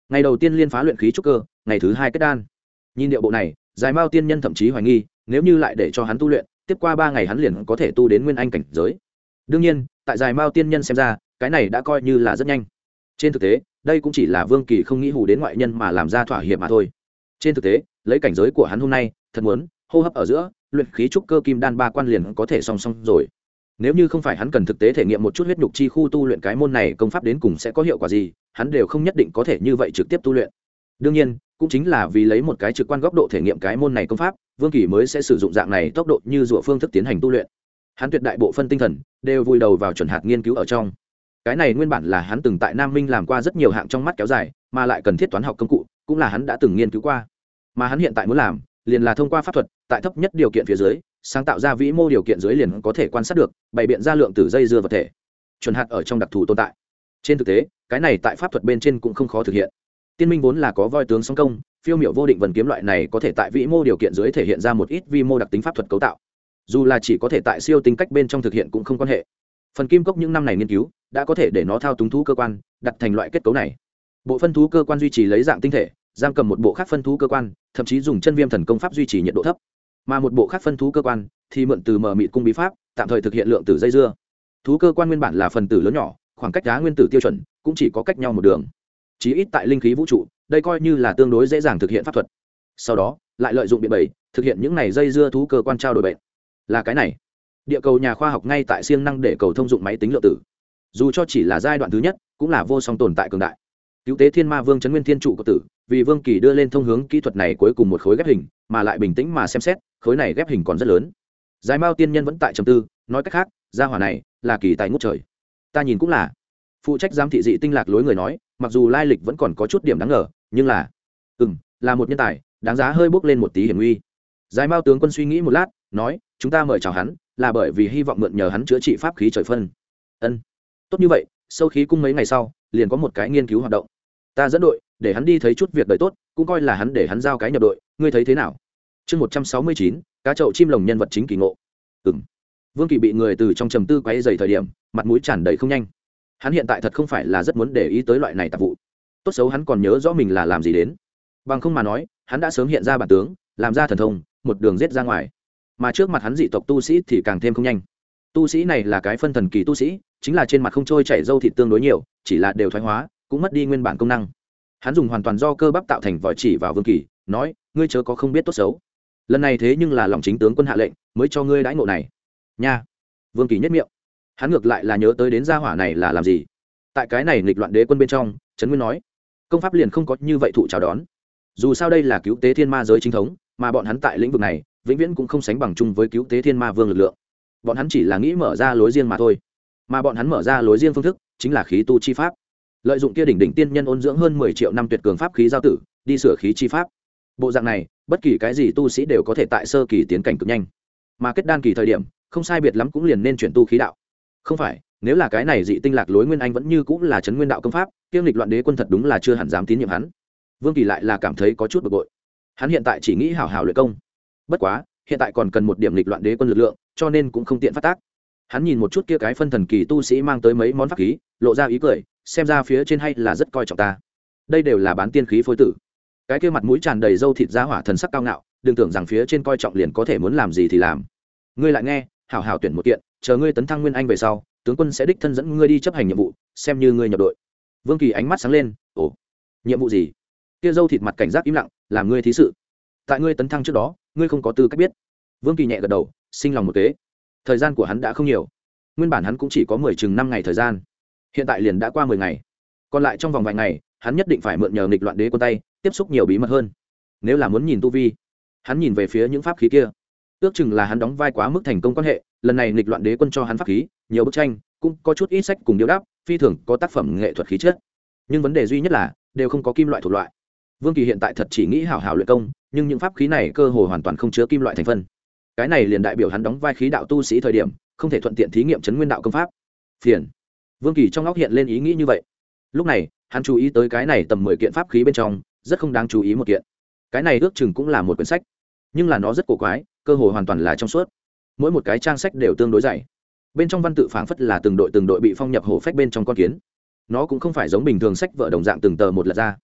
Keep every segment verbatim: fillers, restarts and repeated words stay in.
ngày đầu tiên liên phá luyện khí trúc cơ, ngày thứ hai kết đan. Nhìn điệu bộ này, Dài Mao tiên nhân thậm chí hoài nghi, nếu như lại để cho hắn tu luyện, tiếp qua ba ngày hắn liền có thể tu đến nguyên anh cảnh giới. Đương nhiên, tại Dài Mao tiên nhân xem ra, cái này đã coi như là rất nhanh. Trên thực tế, đây cũng chỉ là Vương Kỳ không nghĩ hù đến ngoại nhân mà làm ra thỏa hiệp mà thôi. Trên thực tế, lấy cảnh giới của hắn hôm nay, thật muốn hô hấp ở giữa, luyện khí trúc cơ kim đan ba quan liền có thể song song rồi. Nếu như không phải hắn cần thực tế thể nghiệm một chút huyết nhục chi khu tu luyện cái môn này công pháp đến cùng sẽ có hiệu quả gì, hắn đều không nhất định có thể như vậy trực tiếp tu luyện. Đương nhiên, cũng chính là vì lấy một cái trực quan góc độ thể nghiệm cái môn này công pháp, Vương Kỳ mới sẽ sử dụng dạng này tốc độ như dựa phương thức tiến hành tu luyện. Hắn tuyệt đại bộ phân tinh thần đều vùi đầu vào chuẩn hạt nghiên cứu ở trong. Cái này nguyên bản là hắn từng tại Nam Minh làm qua rất nhiều hạng trong mắt kéo dài, mà lại cần thiết toán học công cụ, cũng là hắn đã từng nghiên cứu qua. Mà hắn hiện tại muốn làm, liền là thông qua pháp thuật, tại thấp nhất điều kiện phía dưới, sáng tạo ra vĩ mô điều kiện dưới liền có thể quan sát được, bày biện ra lượng tử dây dưa vật thể. Chuẩn hạt ở trong đặc thù tồn tại. Trên thực tế, cái này tại pháp thuật bên trên cũng không khó thực hiện. Tiên minh vốn là có voi tướng song công, phiêu miểu vô định vần kiếm loại này có thể tại vĩ mô điều kiện dưới thể hiện ra một ít vi mô đặc tính pháp thuật cấu tạo. Dù là chỉ có thể tại siêu tinh cách bên trong thực hiện cũng không quan hệ. Phần kim cốc những năm này nghiên cứu đã có thể để nó thao túng thú cơ quan, đặt thành loại kết cấu này. Bộ phân thú cơ quan duy trì lấy dạng tinh thể, giam cầm một bộ khác phân thú cơ quan, thậm chí dùng chân viêm thần công pháp duy trì nhiệt độ thấp. Mà một bộ khác phân thú cơ quan thì mượn từ mờ mịt cung bí pháp, tạm thời thực hiện lượng tử dây dưa. Thú cơ quan nguyên bản là phần tử lớn nhỏ, khoảng cách đá nguyên tử tiêu chuẩn cũng chỉ có cách nhau một đường. Chí ít tại linh khí vũ trụ, đây coi như là tương đối dễ dàng thực hiện pháp thuật. Sau đó, lại lợi dụng biện bẫy, thực hiện những này dây dưa thú cơ quan trao đổi bệnh. Là cái này. Địa cầu nhà khoa học ngay tại siêng năng để cầu thông dụng máy tính lượng tử. Dù cho chỉ là giai đoạn thứ nhất, cũng là vô song tồn tại cường đại. Cứu tế Thiên Ma Vương Trấn Nguyên Thiên trụ của tử, vì Vương Kỳ đưa lên thông hướng kỹ thuật này cuối cùng một khối ghép hình, mà lại bình tĩnh mà xem xét, khối này ghép hình còn rất lớn. Dài Mao tiên nhân vẫn tại trầm tư, nói cách khác, gia hỏa này là kỳ tài ngút trời. Ta nhìn cũng là. Phụ trách giám thị dị tinh lạc lối người nói, mặc dù lai lịch vẫn còn có chút điểm đáng ngờ, nhưng là, ừm, là một nhân tài, đáng giá hơi bước lên một tí hiểm nguy. Dài Mao tướng quân suy nghĩ một lát, nói, chúng ta mời chào hắn, là bởi vì hy vọng mượn nhờ hắn chữa trị pháp khí trời phân. Ân, tốt như vậy, sâu khí cung mấy ngày sau, liền có một cái nghiên cứu hoạt động. Ta dẫn đội, để hắn đi thấy chút việc đời tốt, cũng coi là hắn để hắn giao cái nhập đội, ngươi thấy thế nào? Chương một trăm sáu mươi chín, cá chậu chim lồng nhân vật chính kỳ ngộ. Ừm. Vương Kỳ bị người từ trong trầm tư quấy rầy thời điểm, mặt mũi tràn đầy không nhanh. Hắn hiện tại thật không phải là rất muốn để ý tới loại này tạp vụ. Tốt xấu hắn còn nhớ rõ mình là làm gì đến. Bằng không mà nói, hắn đã sớm hiện ra bản tướng, làm ra thần thông, một đường giết ra ngoài. Mà trước mặt hắn dị tộc tu sĩ thì càng thêm không nhanh. Tu sĩ này là cái phân thần kỳ tu sĩ, chính là trên mặt không trôi chảy râu thịt tương đối nhiều, chỉ là đều thoái hóa, cũng mất đi nguyên bản công năng. Hắn dùng hoàn toàn do cơ bắp tạo thành vòi chỉ vào Vương Kỳ, nói, ngươi chớ có không biết tốt xấu. Lần này thế nhưng là lòng chính tướng quân hạ lệnh, mới cho ngươi đãi ngộ này. Nha. Vương Kỳ nhếch miệng. Hắn ngược lại là nhớ tới đến gia hỏa này là làm gì. Tại cái này nghịch loạn đế quân bên trong, Trấn Nguyên nói, công pháp liền không có như vậy thụ chào đón. Dù sao đây là cứu tế thiên ma giới chính thống, mà bọn hắn tại lĩnh vực này, vĩnh viễn cũng không sánh bằng chung với cứu tế thiên ma vương lực lượng. Bọn hắn chỉ là nghĩ mở ra lối riêng mà thôi. Mà bọn hắn mở ra lối riêng phương thức, chính là khí tu chi pháp. Lợi dụng kia đỉnh đỉnh tiên nhân ôn dưỡng hơn mười triệu năm tuyệt cường pháp khí giao tử, đi sửa khí chi pháp. Bộ dạng này, bất kỳ cái gì tu sĩ đều có thể tại sơ kỳ tiến cảnh cực nhanh. Mà kết đan kỳ thời điểm, không sai biệt lắm cũng liền nên chuyển tu khí đạo. Không phải, nếu là cái này dị tinh lạc lối nguyên anh vẫn như cũng là trấn nguyên đạo công pháp, kiêm lịch loạn đế quân thật đúng là chưa hẳn dám tín nhiệm hắn. Vương Kỳ lại là cảm thấy có chút bực bội. Hắn hiện tại chỉ nghĩ hảo hảo luyện công. Bất quá, hiện tại còn cần một điểm lịch loạn đế quân lực lượng, cho nên cũng không tiện phát tác. Hắn nhìn một chút kia cái phân thần kỳ tu sĩ mang tới mấy món pháp khí, lộ ra ý cười, xem ra phía trên hay là rất coi trọng ta. Đây đều là bán tiên khí phôi tử. Cái kia mặt mũi tràn đầy râu thịt giá hỏa thần sắc cao ngạo, đừng tưởng rằng phía trên coi trọng liền có thể muốn làm gì thì làm. Ngươi lại nghe, hảo hảo tuyển một kiện, chờ ngươi tấn thăng nguyên anh về sau, tướng quân sẽ đích thân dẫn ngươi đi chấp hành nhiệm vụ, xem như ngươi nhập đội. Vương Kỳ ánh mắt sáng lên, ồ, nhiệm vụ gì? Kia râu thịt mặt cảnh giác im lặng, làm ngươi thí sự. Tại ngươi tấn thăng trước đó, ngươi không có tư cách biết. Vương Kỳ nhẹ gật đầu, sinh lòng một kế. Thời gian của hắn đã không nhiều, nguyên bản hắn cũng chỉ có mười chừng năm ngày thời gian, hiện tại liền đã qua mười ngày, còn lại trong vòng vài ngày hắn nhất định phải mượn nhờ nghịch loạn đế quân tay tiếp xúc nhiều bí mật hơn. Nếu là muốn nhìn tu vi, hắn nhìn về phía những pháp khí kia, ước chừng là hắn đóng vai quá mức thành công quan hệ. Lần này nghịch loạn đế quân cho hắn pháp khí, nhiều bức tranh, cũng có chút ít sách cùng điêu đáp, phi thường có tác phẩm nghệ thuật khí chất. Nhưng vấn đề duy nhất là đều không có kim loại thuộc loại. Vương Kỳ hiện tại thật chỉ nghĩ hảo hảo luyện công, nhưng những pháp khí này cơ hồ hoàn toàn không chứa kim loại thành phần. Cái này liền đại biểu hắn đóng vai khí đạo tu sĩ thời điểm không thể thuận tiện thí nghiệm trấn nguyên đạo công pháp. Phiền. Vương Kỳ trong óc hiện lên ý nghĩ như vậy. Lúc này hắn chú ý tới cái này tầm mười kiện pháp khí bên trong rất không đáng chú ý một kiện. Cái này ước chừng cũng là một quyển sách, nhưng là nó rất cổ quái, cơ hồ hoàn toàn là trong suốt, mỗi một cái trang sách đều tương đối dày, bên trong văn tự phảng phất là từng đội từng đội bị phong nhập hổ phách bên trong con kiến. Nó cũng không phải giống bình thường sách vở đồng dạng từng tờ một lật ra.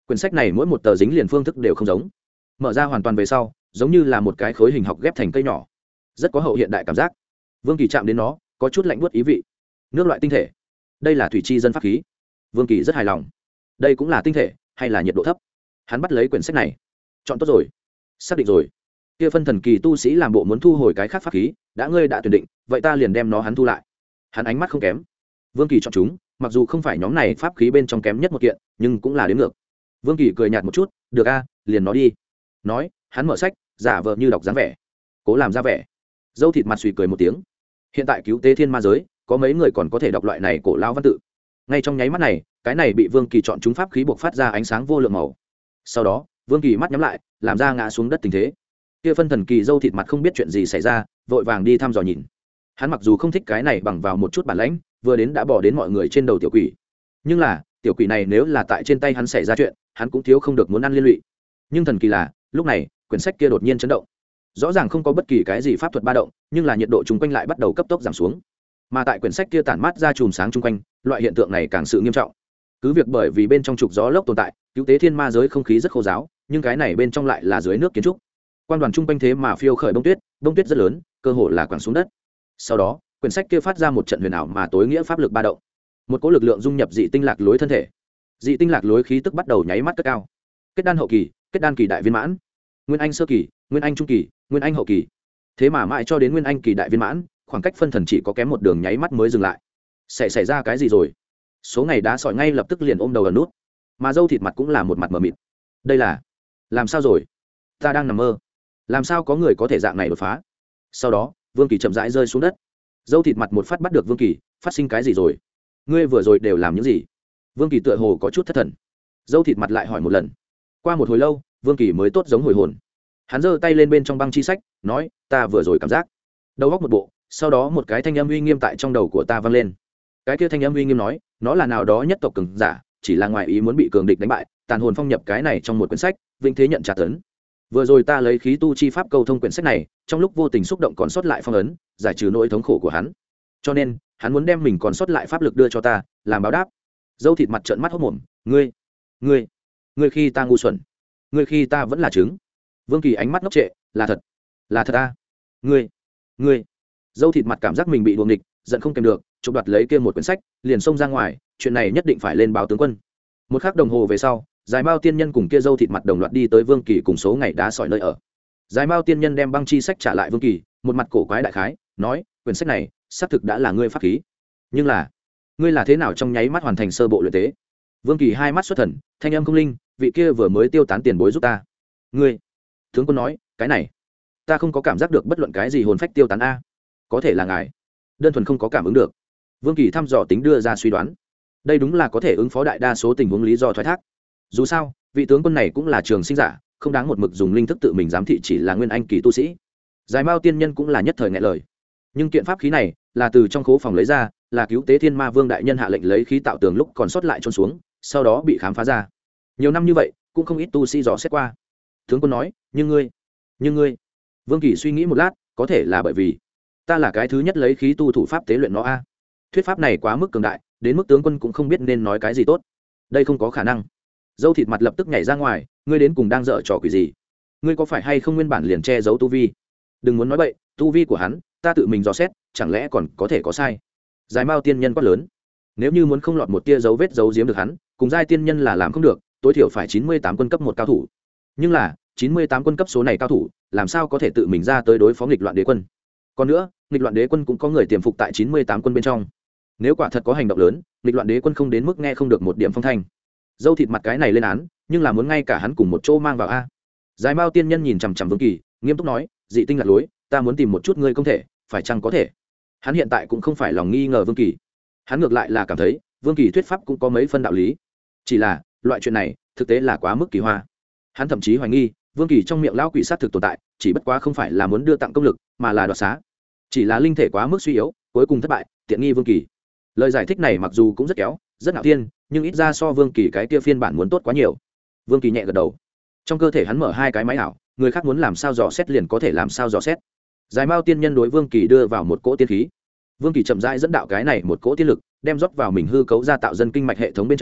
quyển sách này mỗi một tờ dính liền phương thức đều không giống, mở ra hoàn toàn về sau giống như là một cái khối hình học ghép thành cây nhỏ, rất có hậu hiện đại cảm giác. Vương Kỳ chạm đến nó có chút lạnh buốt ý vị. Nước loại tinh thể, đây là thủy chi dân pháp khí. Vương Kỳ rất hài lòng. Đây cũng là tinh thể hay là nhiệt độ thấp? Hắn bắt lấy quyển sách này, chọn tốt rồi, xác định rồi. Kia phân thần kỳ tu sĩ làm bộ muốn thu hồi cái khác pháp khí, đã ngươi đã tuyển định, vậy ta liền đem nó hắn thu lại. Hắn ánh mắt không kém. Vương Kỳ chọn chúng, mặc dù không phải nhóm này pháp khí bên trong kém nhất một kiện, nhưng cũng là đến ngược. Vương Kỳ cười nhạt một chút, được a, liền nó đi. Nói, hắn mở sách, giả vờ như đọc dáng vẻ, cố làm ra vẻ. Dâu thịt mặt suy cười một tiếng. Hiện tại cứu tế thiên ma giới, có mấy người còn có thể đọc loại này cổ lao văn tự. Ngay trong nháy mắt này, cái này bị Vương Kỳ chọn chúng pháp khí buộc phát ra ánh sáng vô lượng màu. Sau đó, Vương Kỳ mắt nhắm lại, làm ra ngã xuống đất tình thế. Kia phân thần kỳ dâu thịt mặt không biết chuyện gì xảy ra, vội vàng đi thăm dò nhìn. Hắn mặc dù không thích cái này bằng vào một chút bản lãnh, vừa đến đã bỏ đến mọi người trên đầu tiểu quỷ, nhưng là tiểu quỷ này nếu là tại trên tay hắn xảy ra chuyện, hắn cũng thiếu không được muốn ăn liên lụy. Nhưng thần kỳ là, lúc này quyển sách kia đột nhiên chấn động. Rõ ràng không có bất kỳ cái gì pháp thuật ba động, nhưng là nhiệt độ chung quanh lại bắt đầu cấp tốc giảm xuống. Mà tại quyển sách kia tản mát ra chùm sáng chung quanh, loại hiện tượng này càng sự nghiêm trọng. Cứ việc bởi vì bên trong trục gió lốc tồn tại, cứu tế thiên ma giới không khí rất khô giáo, nhưng cái này bên trong lại là dưới nước kiến trúc. Quan đoàn chung quanh thế mà phiêu khởi bông tuyết, bông tuyết rất lớn, cơ hồ là quẳng xuống đất. Sau đó, quyển sách kia phát ra một trận huyền ảo mà tối nghĩa pháp lực ba động. Một cỗ lực lượng dung nhập dị tinh lạc lối thân thể. Dị tinh lạc lối khí tức bắt đầu nháy mắt cất cao. Kết đan hậu kỳ, kết đan kỳ đại viên mãn, nguyên anh sơ kỳ, nguyên anh trung kỳ, nguyên anh hậu kỳ. Thế mà mãi cho đến nguyên anh kỳ đại viên mãn, khoảng cách phân thần chỉ có kém một đường nháy mắt mới dừng lại. Sẽ xảy ra cái gì rồi? Số ngày đá sỏi ngay lập tức liền ôm đầu ẩn nút, mà dâu thịt mặt cũng là một mặt mờ mịt. Đây là làm sao rồi? Ta đang nằm mơ. Làm sao có người có thể dạng này đột phá? Sau đó, Vương Kỳ chậm rãi rơi xuống đất. Dâu thịt mặt một phát bắt được Vương Kỳ, phát sinh cái gì rồi? Ngươi vừa rồi đều làm những gì? Vương Kỳ tựa hồ có chút thất thần. Dâu thịt mặt lại hỏi một lần. Qua một hồi lâu, Vương Kỳ mới tốt giống hồi hồn. Hắn giơ tay lên bên trong băng chi sách, nói, ta vừa rồi cảm giác đầu góc một bộ, sau đó một cái thanh âm uy nghiêm tại trong đầu của ta vang lên. Cái kia thanh âm uy nghiêm nói, nó là nào đó nhất tộc cường giả, chỉ là ngoài ý muốn bị cường địch đánh bại, tàn hồn phong nhập cái này trong một quyển sách, vĩnh thế nhận trả tấn. Vừa rồi ta lấy khí tu chi pháp câu thông quyển sách này, trong lúc vô tình xúc động còn sót lại phong ấn, giải trừ nỗi thống khổ của hắn. Cho nên, hắn muốn đem mình còn sót lại pháp lực đưa cho ta, làm báo đáp. Dâu thịt mặt trợn mắt hốt mồm, ngươi, ngươi, ngươi khi ta ngu xuẩn, ngươi khi ta vẫn là trứng. Vương Kỳ ánh mắt ngốc trệ, là thật, là thật ta, ngươi, ngươi. Dâu thịt mặt cảm giác mình bị đuồng địch, giận không kèm được, chụp đoạt lấy kia một quyển sách, liền xông ra ngoài, chuyện này nhất định phải lên báo tướng quân. Một khắc đồng hồ về sau, Giải Mao tiên nhân cùng kia dâu thịt mặt đồng loạt đi tới Vương Kỳ cùng số ngày đá sỏi nơi ở. Giải Mao tiên nhân đem băng chi sách trả lại Vương Kỳ, một mặt cổ quái đại khái, nói, quyển sách này, xác thực đã là ngươi pháp khí, nhưng là, ngươi là thế nào trong nháy mắt hoàn thành sơ bộ luyện tế? Vương Kỳ hai mắt xuất thần, thanh âm không linh, vị kia vừa mới tiêu tán tiền bối giúp ta. Ngươi? Tướng quân nói, cái này, ta không có cảm giác được bất luận cái gì hồn phách tiêu tán a. Có thể là ngài đơn thuần không có cảm ứng được. Vương Kỳ thăm dò tính đưa ra suy đoán, đây đúng là có thể ứng phó đại đa số tình huống lý do thoái thác. Dù sao, vị tướng quân này cũng là trường sinh giả, không đáng một mực dùng linh thức tự mình giám thị chỉ là nguyên anh kỳ tu sĩ. Giải Mao tiên nhân cũng là nhất thời nghẹn lời. Nhưng kiện pháp khí này là từ trong khố phòng lấy ra, là cứu tế thiên ma vương đại nhân hạ lệnh lấy khí tạo tường lúc còn sót lại trôn xuống, sau đó bị khám phá ra. Nhiều năm như vậy, cũng không ít tu sĩ dò xét qua. Tướng quân nói, nhưng ngươi, nhưng ngươi. Vương Kỳ suy nghĩ một lát, có thể là bởi vì ta là cái thứ nhất lấy khí tu thủ pháp tế luyện nó a. Thuyết pháp này quá mức cường đại, đến mức tướng quân cũng không biết nên nói cái gì tốt. Đây không có khả năng. Dâu thịt mặt lập tức nhảy ra ngoài, ngươi đến cùng đang dở trò quỷ gì? Ngươi có phải hay không nguyên bản liền che giấu tu vi? Đừng muốn nói bậy, tu vi của hắn, ta tự mình dò xét, chẳng lẽ còn có thể có sai? Giải Mao tiên nhân quát lớn, nếu như muốn không lọt một tia dấu vết giấu giếm được hắn, cùng giai tiên nhân là làm không được, tối thiểu phải chín mươi tám quân cấp một cao thủ. Nhưng là, chín mươi tám quân cấp số này cao thủ, làm sao có thể tự mình ra tới đối phó nghịch loạn đế quân? Còn nữa, nghịch loạn đế quân cũng có người tiềm phục tại chín mươi tám quân bên trong. Nếu quả thật có hành động lớn, nghịch loạn đế quân không đến mức nghe không được một điểm phong thanh. Dâu thịt mặt cái này lên án, nhưng là muốn ngay cả hắn cùng một chỗ mang vào a. Giải Mao tiên nhân nhìn chằm chằm Vương Kỳ, nghiêm túc nói, dị tinh lạc lối, ta muốn tìm một chút ngươi không thể, phải chăng có thể? Hắn hiện tại cũng không phải lòng nghi ngờ Vương Kỳ, hắn ngược lại là cảm thấy Vương Kỳ thuyết pháp cũng có mấy phân đạo lý. Chỉ là loại chuyện này thực tế là quá mức kỳ hoa. Hắn thậm chí hoài nghi Vương Kỳ trong miệng lão quỷ sát thực tồn tại, chỉ bất quá không phải là muốn đưa tặng công lực, mà là đoạt xá. Chỉ là linh thể quá mức suy yếu, cuối cùng thất bại, tiện nghi Vương Kỳ. Lời giải thích này mặc dù cũng rất kéo, rất ngạo thiên, nhưng ít ra so Vương Kỳ cái kia phiên bản muốn tốt quá nhiều. Vương Kỳ nhẹ gật đầu. Trong cơ thể hắn mở hai cái máy ảo, người khác muốn làm sao dò xét liền có thể làm sao dò xét. Giải Mao tiên nhân đối Vương Kỳ đưa vào một cỗ tiên khí. Vương Kỳ chậm rãi dẫn đạo cái này một cỗ tiên lực, đem rót vào mình hư cấu ra tạo dân kinh mạch hệ thống bên trong,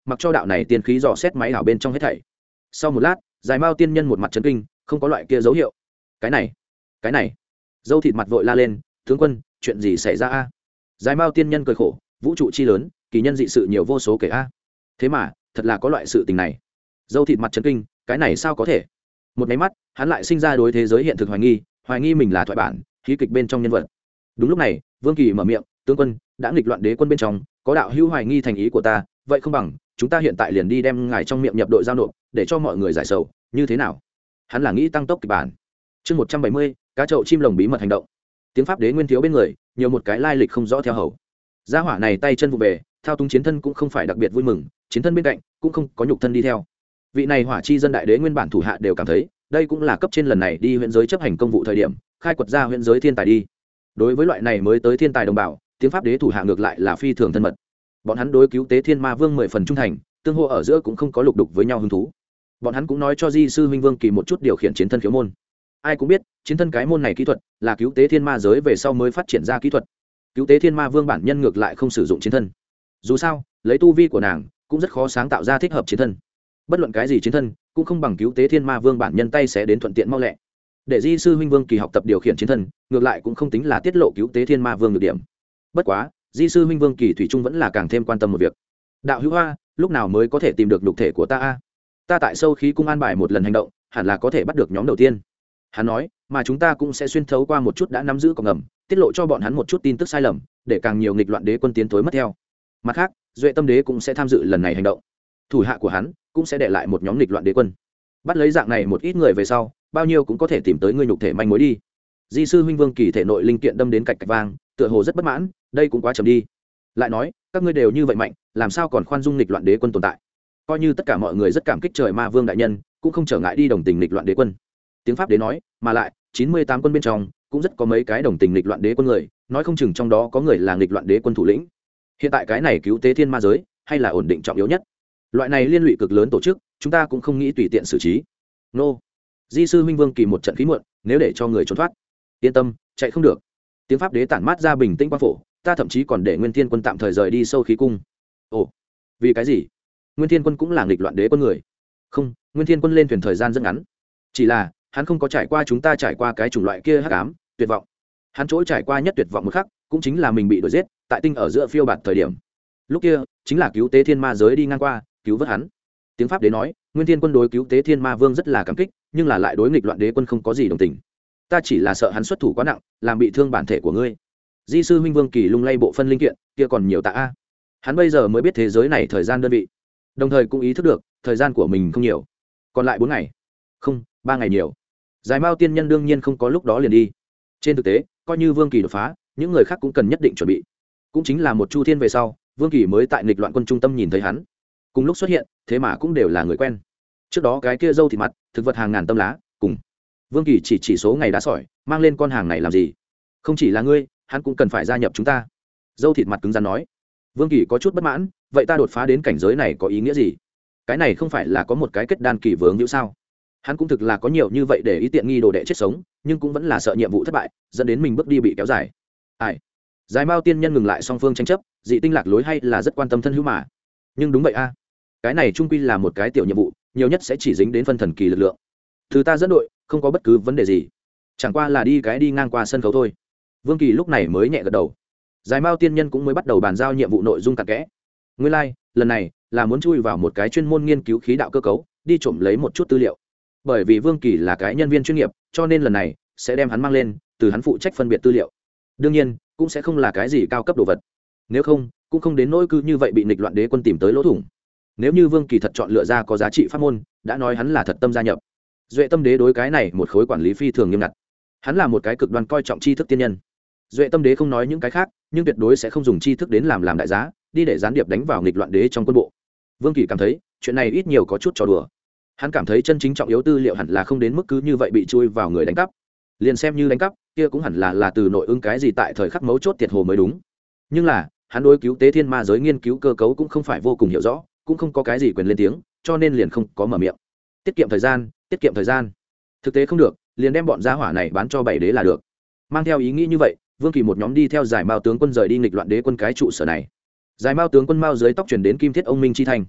mặc cho đạo này tiên khí dò xét máy ảo bên trong hết thảy. Sau một lát, Dài Mao tiên nhân một mặt chấn kinh, không có loại kia dấu hiệu. Cái này, cái này. Dâu thịt mặt vội la lên, tướng quân, chuyện gì xảy ra a? Dài Mao tiên nhân cười khổ, vũ trụ chi lớn, kỳ nhân dị sự nhiều vô số kể a. Thế mà, thật là có loại sự tình này. Dâu thịt mặt chấn kinh, cái này sao có thể? Một máy mắt, hắn lại sinh ra đối thế giới hiện thực hoài nghi, hoài nghi mình là thoại bản, khí kịch bên trong nhân vật. Đúng lúc này, Vương Kỳ mở miệng, tướng quân, đã nghịch loạn đế quân bên trong, có đạo hữu hoài nghi thành ý của ta, vậy không bằng chúng ta hiện tại liền đi đem ngài trong miệng nhập đội giao nộp, để cho mọi người giải sầu, như thế nào? Hắn là nghĩ tăng tốc kịch bản. Chương một trăm bảy mươi, cá chậu chim lồng bí mật hành động. Tiếng pháp đế nguyên thiếu bên người, nhiều một cái lai lịch không rõ theo hầu. Gia hỏa này tay chân vụ về, thao túng chiến thân cũng không phải đặc biệt vui mừng, chiến thân bên cạnh cũng không có nhục thân đi theo. Vị này hỏa chi dân đại đế nguyên bản thủ hạ đều cảm thấy, đây cũng là cấp trên lần này đi huyện giới chấp hành công vụ thời điểm, khai quật ra huyện giới thiên tài đi. Đối với loại này mới tới thiên tài đồng bào, tiếng pháp đế thủ hạ ngược lại là phi thường thân mật. Bọn hắn đối cứu tế thiên ma vương mười phần trung thành, tương hô ở giữa cũng không có lục đục với nhau hứng thú. Bọn hắn cũng nói cho di sư huynh Vương Kỳ một chút điều khiển chiến thân khiếu môn. Ai cũng biết, chiến thân cái môn này kỹ thuật là cứu tế thiên ma giới về sau mới phát triển ra kỹ thuật. Cứu tế thiên ma vương bản nhân ngược lại không sử dụng chiến thân. Dù sao, lấy tu vi của nàng, cũng rất khó sáng tạo ra thích hợp chiến thân. Bất luận cái gì chiến thân, cũng không bằng cứu tế thiên ma vương bản nhân tay sẽ đến thuận tiện mau lẹ. Để di sư huynh Vương Kỳ học tập điều khiển chiến thân, ngược lại cũng không tính là tiết lộ cứu tế thiên ma vương được điểm. Bất quá, di sư huynh Vương Kỳ thủy trung vẫn là càng thêm quan tâm một việc. Đạo hữu Hoa, lúc nào mới có thể tìm được nhục thể của ta a? Ta tại sâu khí cung an bài một lần hành động, hẳn là có thể bắt được nhóm đầu tiên. Hắn nói, mà chúng ta cũng sẽ xuyên thấu qua một chút đã nắm giữ cọc ngầm, tiết lộ cho bọn hắn một chút tin tức sai lầm, để càng nhiều nghịch loạn đế quân tiến tối mất theo. Mặt khác, Duệ Tâm đế cũng sẽ tham dự lần này hành động. Thủ hạ của hắn cũng sẽ để lại một nhóm nghịch loạn đế quân. Bắt lấy dạng này một ít người về sau, bao nhiêu cũng có thể tìm tới ngươi nhục thể manh mối đi. Di sư huynh Vương Kỳ thể nội linh kiện đâm đến cạch cạch vang, tựa hồ rất bất mãn, đây cũng quá chậm đi. Lại nói, các ngươi đều như vậy mạnh, làm sao còn khoan dung nghịch loạn đế quân tồn tại? Coi như tất cả mọi người rất cảm kích trời ma vương đại nhân, cũng không trở ngại đi đồng tình nghịch loạn đế quân. Tiếng pháp đế nói, mà lại chín mươi tám quân bên trong cũng rất có mấy cái đồng tình nghịch loạn đế quân người, nói không chừng trong đó có người là nghịch loạn đế quân thủ lĩnh. Hiện tại cái này cứu tế thiên ma giới, hay là ổn định trọng yếu nhất. Loại này liên lụy cực lớn tổ chức, chúng ta cũng không nghĩ tùy tiện xử trí. Nô. Di sư huynh Vương Kỳ một trận khí muộn, nếu để cho người trốn thoát, yên tâm, chạy không được. Tiếng pháp đế tản mát ra bình tĩnh quang phổ, ta thậm chí còn để Nguyên Thiên Quân tạm thời rời đi sâu khí cung. Ồ, vì cái gì? Nguyên Thiên Quân cũng là nghịch loạn đế quân người. Không, Nguyên Thiên Quân lên thuyền thời gian rất ngắn, chỉ là hắn không có trải qua chúng ta trải qua cái chủng loại kia hắc ám, tuyệt vọng. Hắn trỗi trải qua nhất tuyệt vọng một khắc, cũng chính là mình bị đuổi giết, tại tinh ở giữa phiêu bạt thời điểm. Lúc kia, chính là cứu tế thiên ma giới đi ngang qua, cứu vớt hắn. Tiếng pháp đế nói, Nguyên Thiên Quân đối cứu tế thiên ma vương rất là cảm kích, nhưng là lại đối nghịch loạn đế quân không có gì đồng tình. Ta chỉ là sợ hắn xuất thủ quá nặng, làm bị thương bản thể của ngươi. Di sư huynh Vương Kỳ lung lay bộ phân linh kiện, kia còn nhiều tạ a. Hắn bây giờ mới biết thế giới này thời gian đơn vị, đồng thời cũng ý thức được thời gian của mình không nhiều, còn lại bốn ngày, không, ba ngày nhiều. Giải Mao tiên nhân đương nhiên không có lúc đó liền đi. Trên thực tế, coi như Vương Kỳ đột phá, những người khác cũng cần nhất định chuẩn bị. Cũng chính là một chu thiên về sau, Vương Kỳ mới tại nghịch loạn quân trung tâm nhìn thấy hắn. Cùng lúc xuất hiện, thế mà cũng đều là người quen. Trước đó cái kia dâu thịt mặt, thực vật hàng ngàn tâm lá, cùng Vương Kỳ chỉ chỉ số ngày đã sỏi, mang lên con hàng này làm gì? Không chỉ là ngươi, hắn cũng cần phải gia nhập chúng ta. Dâu thịt mặt cứng rắn nói. Vương Kỳ có chút bất mãn, vậy ta đột phá đến cảnh giới này có ý nghĩa gì? Cái này không phải là có một cái kết đan kỳ vướng hữu sao? Hắn cũng thực là có nhiều như vậy để ý tiện nghi đồ đệ chết sống, nhưng cũng vẫn là sợ nhiệm vụ thất bại, dẫn đến mình bước đi bị kéo dài. Ai? Giải Mao tiên nhân ngừng lại song phương tranh chấp, dị tinh lạc lối hay là rất quan tâm thân hữu mà. Nhưng đúng vậy a, cái này trung quy là một cái tiểu nhiệm vụ, nhiều nhất sẽ chỉ dính đến phân thần kỳ lực lượng. Thứ ta dẫn đội, không có bất cứ vấn đề gì, chẳng qua là đi cái đi ngang qua sân khấu thôi. Vương Kỳ lúc này mới nhẹ gật đầu. Giải Mao tiên nhân cũng mới bắt đầu bàn giao nhiệm vụ nội dung cặn kẽ. Nguyên lai, like, lần này là muốn chui vào một cái chuyên môn nghiên cứu khí đạo cơ cấu, đi trộm lấy một chút tư liệu. Bởi vì Vương Kỳ là cái nhân viên chuyên nghiệp, cho nên lần này sẽ đem hắn mang lên, từ hắn phụ trách phân biệt tư liệu. Đương nhiên, cũng sẽ không là cái gì cao cấp đồ vật. Nếu không, cũng không đến nỗi cứ như vậy bị nghịch loạn đế quân tìm tới lỗ thủng. Nếu như Vương Kỳ thật chọn lựa ra có giá trị pháp môn, đã nói hắn là thật tâm gia nhập. Duệ Tâm đế đối cái này một khối quản lý phi thường nghiêm ngặt. Hắn là một cái cực đoan coi trọng tri thức tiên nhân. Duệ Tâm đế không nói những cái khác, nhưng tuyệt đối sẽ không dùng tri thức đến làm làm đại giá, đi để gián điệp đánh vào nghịch loạn đế trong quân bộ. Vương Kỳ cảm thấy, chuyện này ít nhiều có chút trò đùa. Hắn cảm thấy chân chính trọng yếu tư liệu hẳn là không đến mức cứ như vậy bị chui vào người đánh cắp. Liền xem như đánh cắp, kia cũng hẳn là là từ nội ứng cái gì tại thời khắc mấu chốt tiệt hồ mới đúng. Nhưng là, hắn đối cứu tế thiên ma giới nghiên cứu cơ cấu cũng không phải vô cùng hiểu rõ, cũng không có cái gì quyền lên tiếng, cho nên liền không có mở miệng. Tiết kiệm thời gian, tiết kiệm thời gian. Thực tế không được, liền đem bọn gia hỏa này bán cho bảy đế là được. Mang theo ý nghĩ như vậy, Vương Kỳ một nhóm đi theo Giải Mao tướng quân rời đi nghịch loạn đế quân cái trụ sở này. Giải Mao tướng quân mao dưới tóc truyền đến kim thiết ông minh chi thành.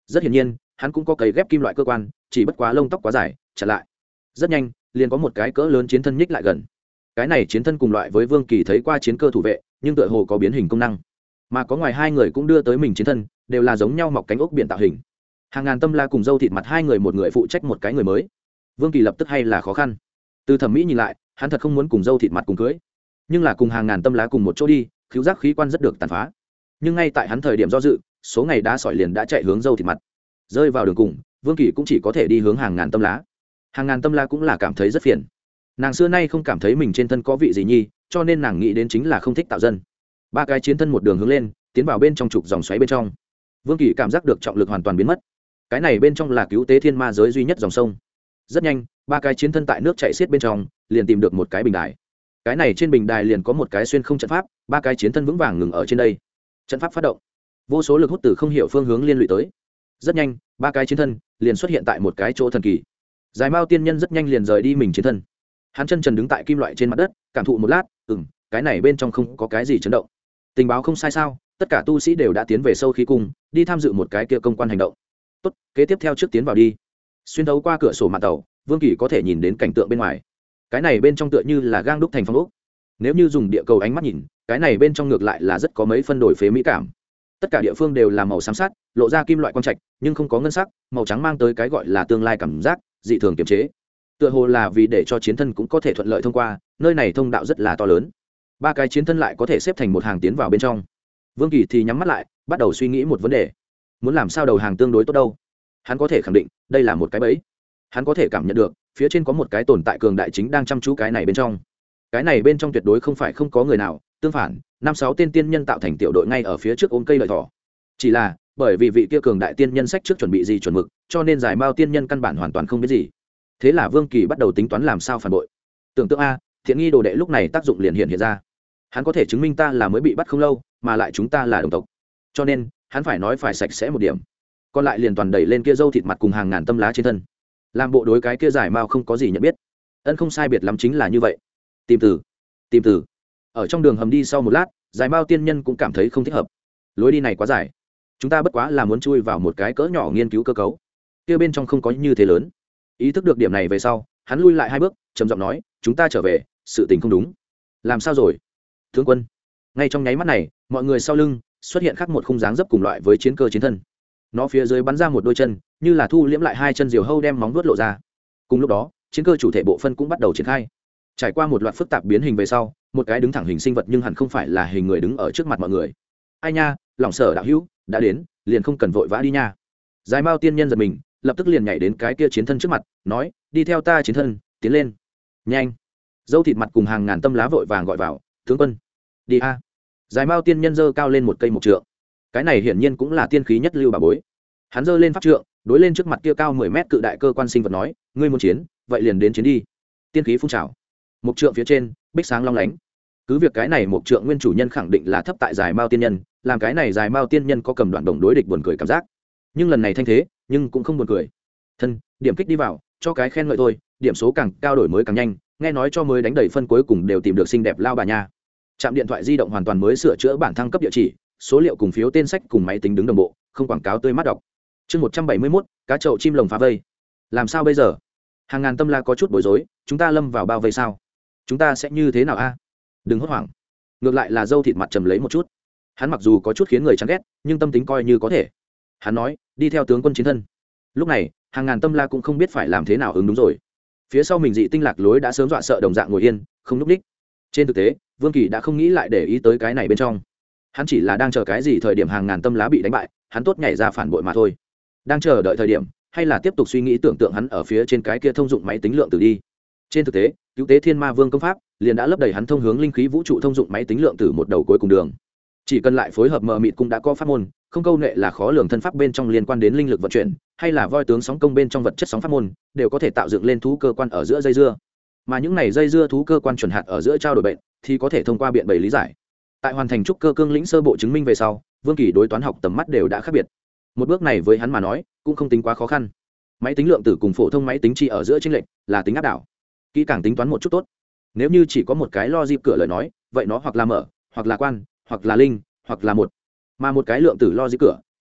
rất hiển nhiên hắn cũng có cấy ghép kim loại cơ quan, chỉ bất quá lông tóc quá dài chặn lại. Rất nhanh liền có một cái cỡ lớn chiến thân nhích lại gần. Cái này chiến thân cùng loại với Vương Kỳ thấy qua chiến cơ thủ vệ, nhưng tựa hồ có biến hình công năng, mà có ngoài hai người cũng đưa tới mình chiến thân, đều là giống nhau mọc cánh ốc biển tạo hình. Hàng ngàn tâm la cùng dâu thịt mặt hai người, một người phụ trách một cái người mới. Vương Kỳ lập tức hay là khó khăn. Từ thẩm mỹ nhìn lại, hắn thật không muốn cùng dâu thịt mặt cùng cưới, nhưng là cùng hàng ngàn tâm lá cùng một chỗ đi, khiếu giác khí quan rất được tàn phá. Nhưng ngay tại hắn thời điểm do dự, số ngày đá sỏi liền đã chạy hướng dâu thịt mặt. Rơi vào đường cùng, Vương Kỳ cũng chỉ có thể đi hướng hàng ngàn tâm lá. Hàng ngàn tâm lá cũng là cảm thấy rất phiền. Nàng xưa nay không cảm thấy mình trên thân có vị gì nhi, cho nên nàng nghĩ đến chính là không thích tạo dân. Ba cái chiến thân một đường hướng lên, tiến vào bên trong trục dòng xoáy bên trong. Vương Kỳ cảm giác được trọng lực hoàn toàn biến mất. Cái này bên trong là cứu tế thiên ma giới duy nhất dòng sông. Rất nhanh, ba cái chiến thân tại nước chảy xiết bên trong, liền tìm được một cái bình đài. Cái này trên bình đài liền có một cái xuyên không trận pháp, ba cái chiến thân vững vàng ngừng ở trên đây. Trận pháp phát động, vô số lực hút từ không hiểu phương hướng liên lụy tới. Rất nhanh, ba cái chiến thân liền xuất hiện tại một cái chỗ thần kỳ. Giải Mao tiên nhân rất nhanh liền rời đi mình chiến thân. Hắn chân trần đứng tại kim loại trên mặt đất, cảm thụ một lát, ừm, cái này bên trong không có cái gì chấn động. Tình báo không sai sao? Tất cả tu sĩ đều đã tiến về sâu khí cung, đi tham dự một cái kia công quan hành động. Tốt, kế tiếp theo trước tiến vào đi. Xuyên thấu qua cửa sổ mạn tàu, Vương Kỳ có thể nhìn đến cảnh tượng bên ngoài. Cái này bên trong tựa như là gang đúc thành phong ốc. Nếu như dùng địa cầu ánh mắt nhìn, cái này bên trong ngược lại là rất có mấy phân đổi phế mỹ cảm. Tất cả địa phương đều là màu xám sắt, lộ ra kim loại quang trạch, nhưng không có ngân sắc, màu trắng mang tới cái gọi là tương lai cảm giác, dị thường kiềm chế. Tựa hồ là vì để cho chiến thân cũng có thể thuận lợi thông qua, nơi này thông đạo rất là to lớn. Ba cái chiến thân lại có thể xếp thành một hàng tiến vào bên trong. Vương Kỳ thì nhắm mắt lại, bắt đầu suy nghĩ một vấn đề. Muốn làm sao đầu hàng tương đối tốt đâu? Hắn có thể khẳng định, đây là một cái bẫy. Hắn có thể cảm nhận được, phía trên có một cái tồn tại cường đại chính đang chăm chú cái này bên trong. Cái này bên trong tuyệt đối không phải không có người nào, tương phản, năm sáu tên tiên nhân tạo thành tiểu đội ngay ở phía trước ôm cây lợi thỏ. Chỉ là, bởi vì vị kia cường đại tiên nhân sách trước chuẩn bị gì chuẩn mực, cho nên Giải Mao tiên nhân căn bản hoàn toàn không biết gì. Thế là Vương Kỳ bắt đầu tính toán làm sao phản bội. Tưởng tượng a, thiện nghi đồ đệ lúc này tác dụng liền hiện hiện ra. Hắn có thể chứng minh ta là mới bị bắt không lâu, mà lại chúng ta là đồng tộc. Cho nên, hắn phải nói phải sạch sẽ một điểm. Còn lại liền toàn đẩy lên kia dâu thịt mặt cùng hàng ngàn tâm lá trên thân. Làm bộ đối cái kia Giải Mao không có gì nhận biết. Ân không sai biệt lắm chính là như vậy. Tìm từ, tìm từ. Ở trong đường hầm đi sau một lát, Giải Mao tiên nhân cũng cảm thấy không thích hợp. Lối đi này quá dài. Chúng ta bất quá là muốn chui vào một cái cỡ nhỏ nghiên cứu cơ cấu. Kia bên trong không có như thế lớn. Ý thức được điểm này về sau, hắn lui lại hai bước, trầm giọng nói, chúng ta trở về, sự tình không đúng. Làm sao rồi? Tướng quân. Ngay trong nháy mắt này, mọi người sau lưng xuất hiện khác một khung dáng dấp cùng loại với chiến cơ chiến thân. Nó phía dưới bắn ra một đôi chân, như là thu liễm lại hai chân diều hâu đem móng vuốt lộ ra. Cùng lúc đó, chiến cơ chủ thể bộ phân cũng bắt đầu triển khai. Trải qua một loạt phức tạp biến hình về sau, một cái đứng thẳng hình sinh vật nhưng hẳn không phải là hình người đứng ở trước mặt mọi người. Ai nha, lòng sở đạo hữu đã đến, liền không cần vội vã đi nha. Giải Mao tiên nhân giật mình, lập tức liền nhảy đến cái kia chiến thân trước mặt, nói, đi theo ta chiến thân, tiến lên. Nhanh. Dâu thịt mặt cùng hàng ngàn tâm lá vội vàng gọi vào, tướng quân, đi a. Giải Mao tiên nhân giơ cao lên một cây mộc trượng. Cái này hiển nhiên cũng là tiên khí nhất lưu bà bối. Hắn giơ lên pháp trượng, đối lên trước mặt kia cao mười mét cự đại cơ quan sinh vật nói, ngươi muốn chiến, vậy liền đến chiến đi. Tiên khí phun trào. Mộc trượng phía trên, bích sáng long lánh. Cứ việc cái này mộc trượng nguyên chủ nhân khẳng định là thấp tại Giải Mao tiên nhân, làm cái này Giải Mao tiên nhân có cầm đoạn đồng đối địch buồn cười cảm giác. Nhưng lần này thanh thế, nhưng cũng không buồn cười. Thân, điểm kích đi vào, cho cái khen ngợi thôi, điểm số càng cao đổi mới càng nhanh, nghe nói cho mới đánh đầy phân cuối cùng đều tìm được xinh đẹp lao bà nha. Trạm điện thoại di động hoàn toàn mới sửa chữa bản thăng cấp địa chỉ, số liệu cùng phiếu tên sách cùng máy tính đứng đồng bộ, không quảng cáo tươi mát đọc. Chương một trăm bảy mươi mốt, cá chậu chim lồng phá vây. Làm sao bây giờ? Hàng ngàn tâm la có chút bối rối, chúng ta lâm vào bao vây sao? Chúng ta sẽ như thế nào a? Đừng hốt hoảng. Ngược lại là dâu thịt mặt trầm lấy một chút. Hắn mặc dù có chút khiến người chán ghét, nhưng tâm tính coi như có thể. Hắn nói, đi theo tướng quân chiến thân. Lúc này, hàng ngàn tâm la cũng không biết phải làm thế nào ứng đúng rồi. Phía sau mình dị tinh lạc lối đã sớm dọa sợ đồng dạng ngồi yên, không núp đích. Trên thực tế, Vương Kỳ đã không nghĩ lại để ý tới cái này bên trong. Hắn chỉ là đang chờ cái gì thời điểm hàng ngàn tâm lá bị đánh bại, hắn tốt nhảy ra phản bội mà thôi. Đang chờ đợi thời điểm, hay là tiếp tục suy nghĩ tưởng tượng hắn ở phía trên cái kia thông dụng máy tính lượng tử đi. Trên thực tế, cứu tế thiên ma vương công pháp liền đã lấp đầy hắn thông hướng linh khí vũ trụ thông dụng máy tính lượng tử một đầu cuối cùng đường. Chỉ cần lại phối hợp mờ mịt cũng đã có pháp môn, không câu nệ là khó lường thân pháp bên trong liên quan đến linh lực vận chuyển, hay là voi tướng sóng công bên trong vật chất sóng pháp môn, đều có thể tạo dựng lên thú cơ quan ở giữa dây dưa. Mà những này dây dưa thú cơ quan chuẩn hạt ở giữa trao đổi bệnh, thì có thể thông qua biện bày lý giải. Tại hoàn thành trúc cơ cương lĩnh sơ bộ chứng minh về sau, Vương Kỳ đối toán học tầm mắt đều đã khác biệt. Một bước này với hắn mà nói, cũng không tính quá khó khăn. Máy tính lượng tử cùng phổ thông máy tính chi ở giữa chênh lệch là tính áp đảo. Kỹ càng tính toán một chút tốt. Nếu như chỉ có một cái logic cửa lời nói, vậy nó hoặc là mở, hoặc là quan, hoặc là linh, hoặc là một. Mà một cái lượng tử logic cửa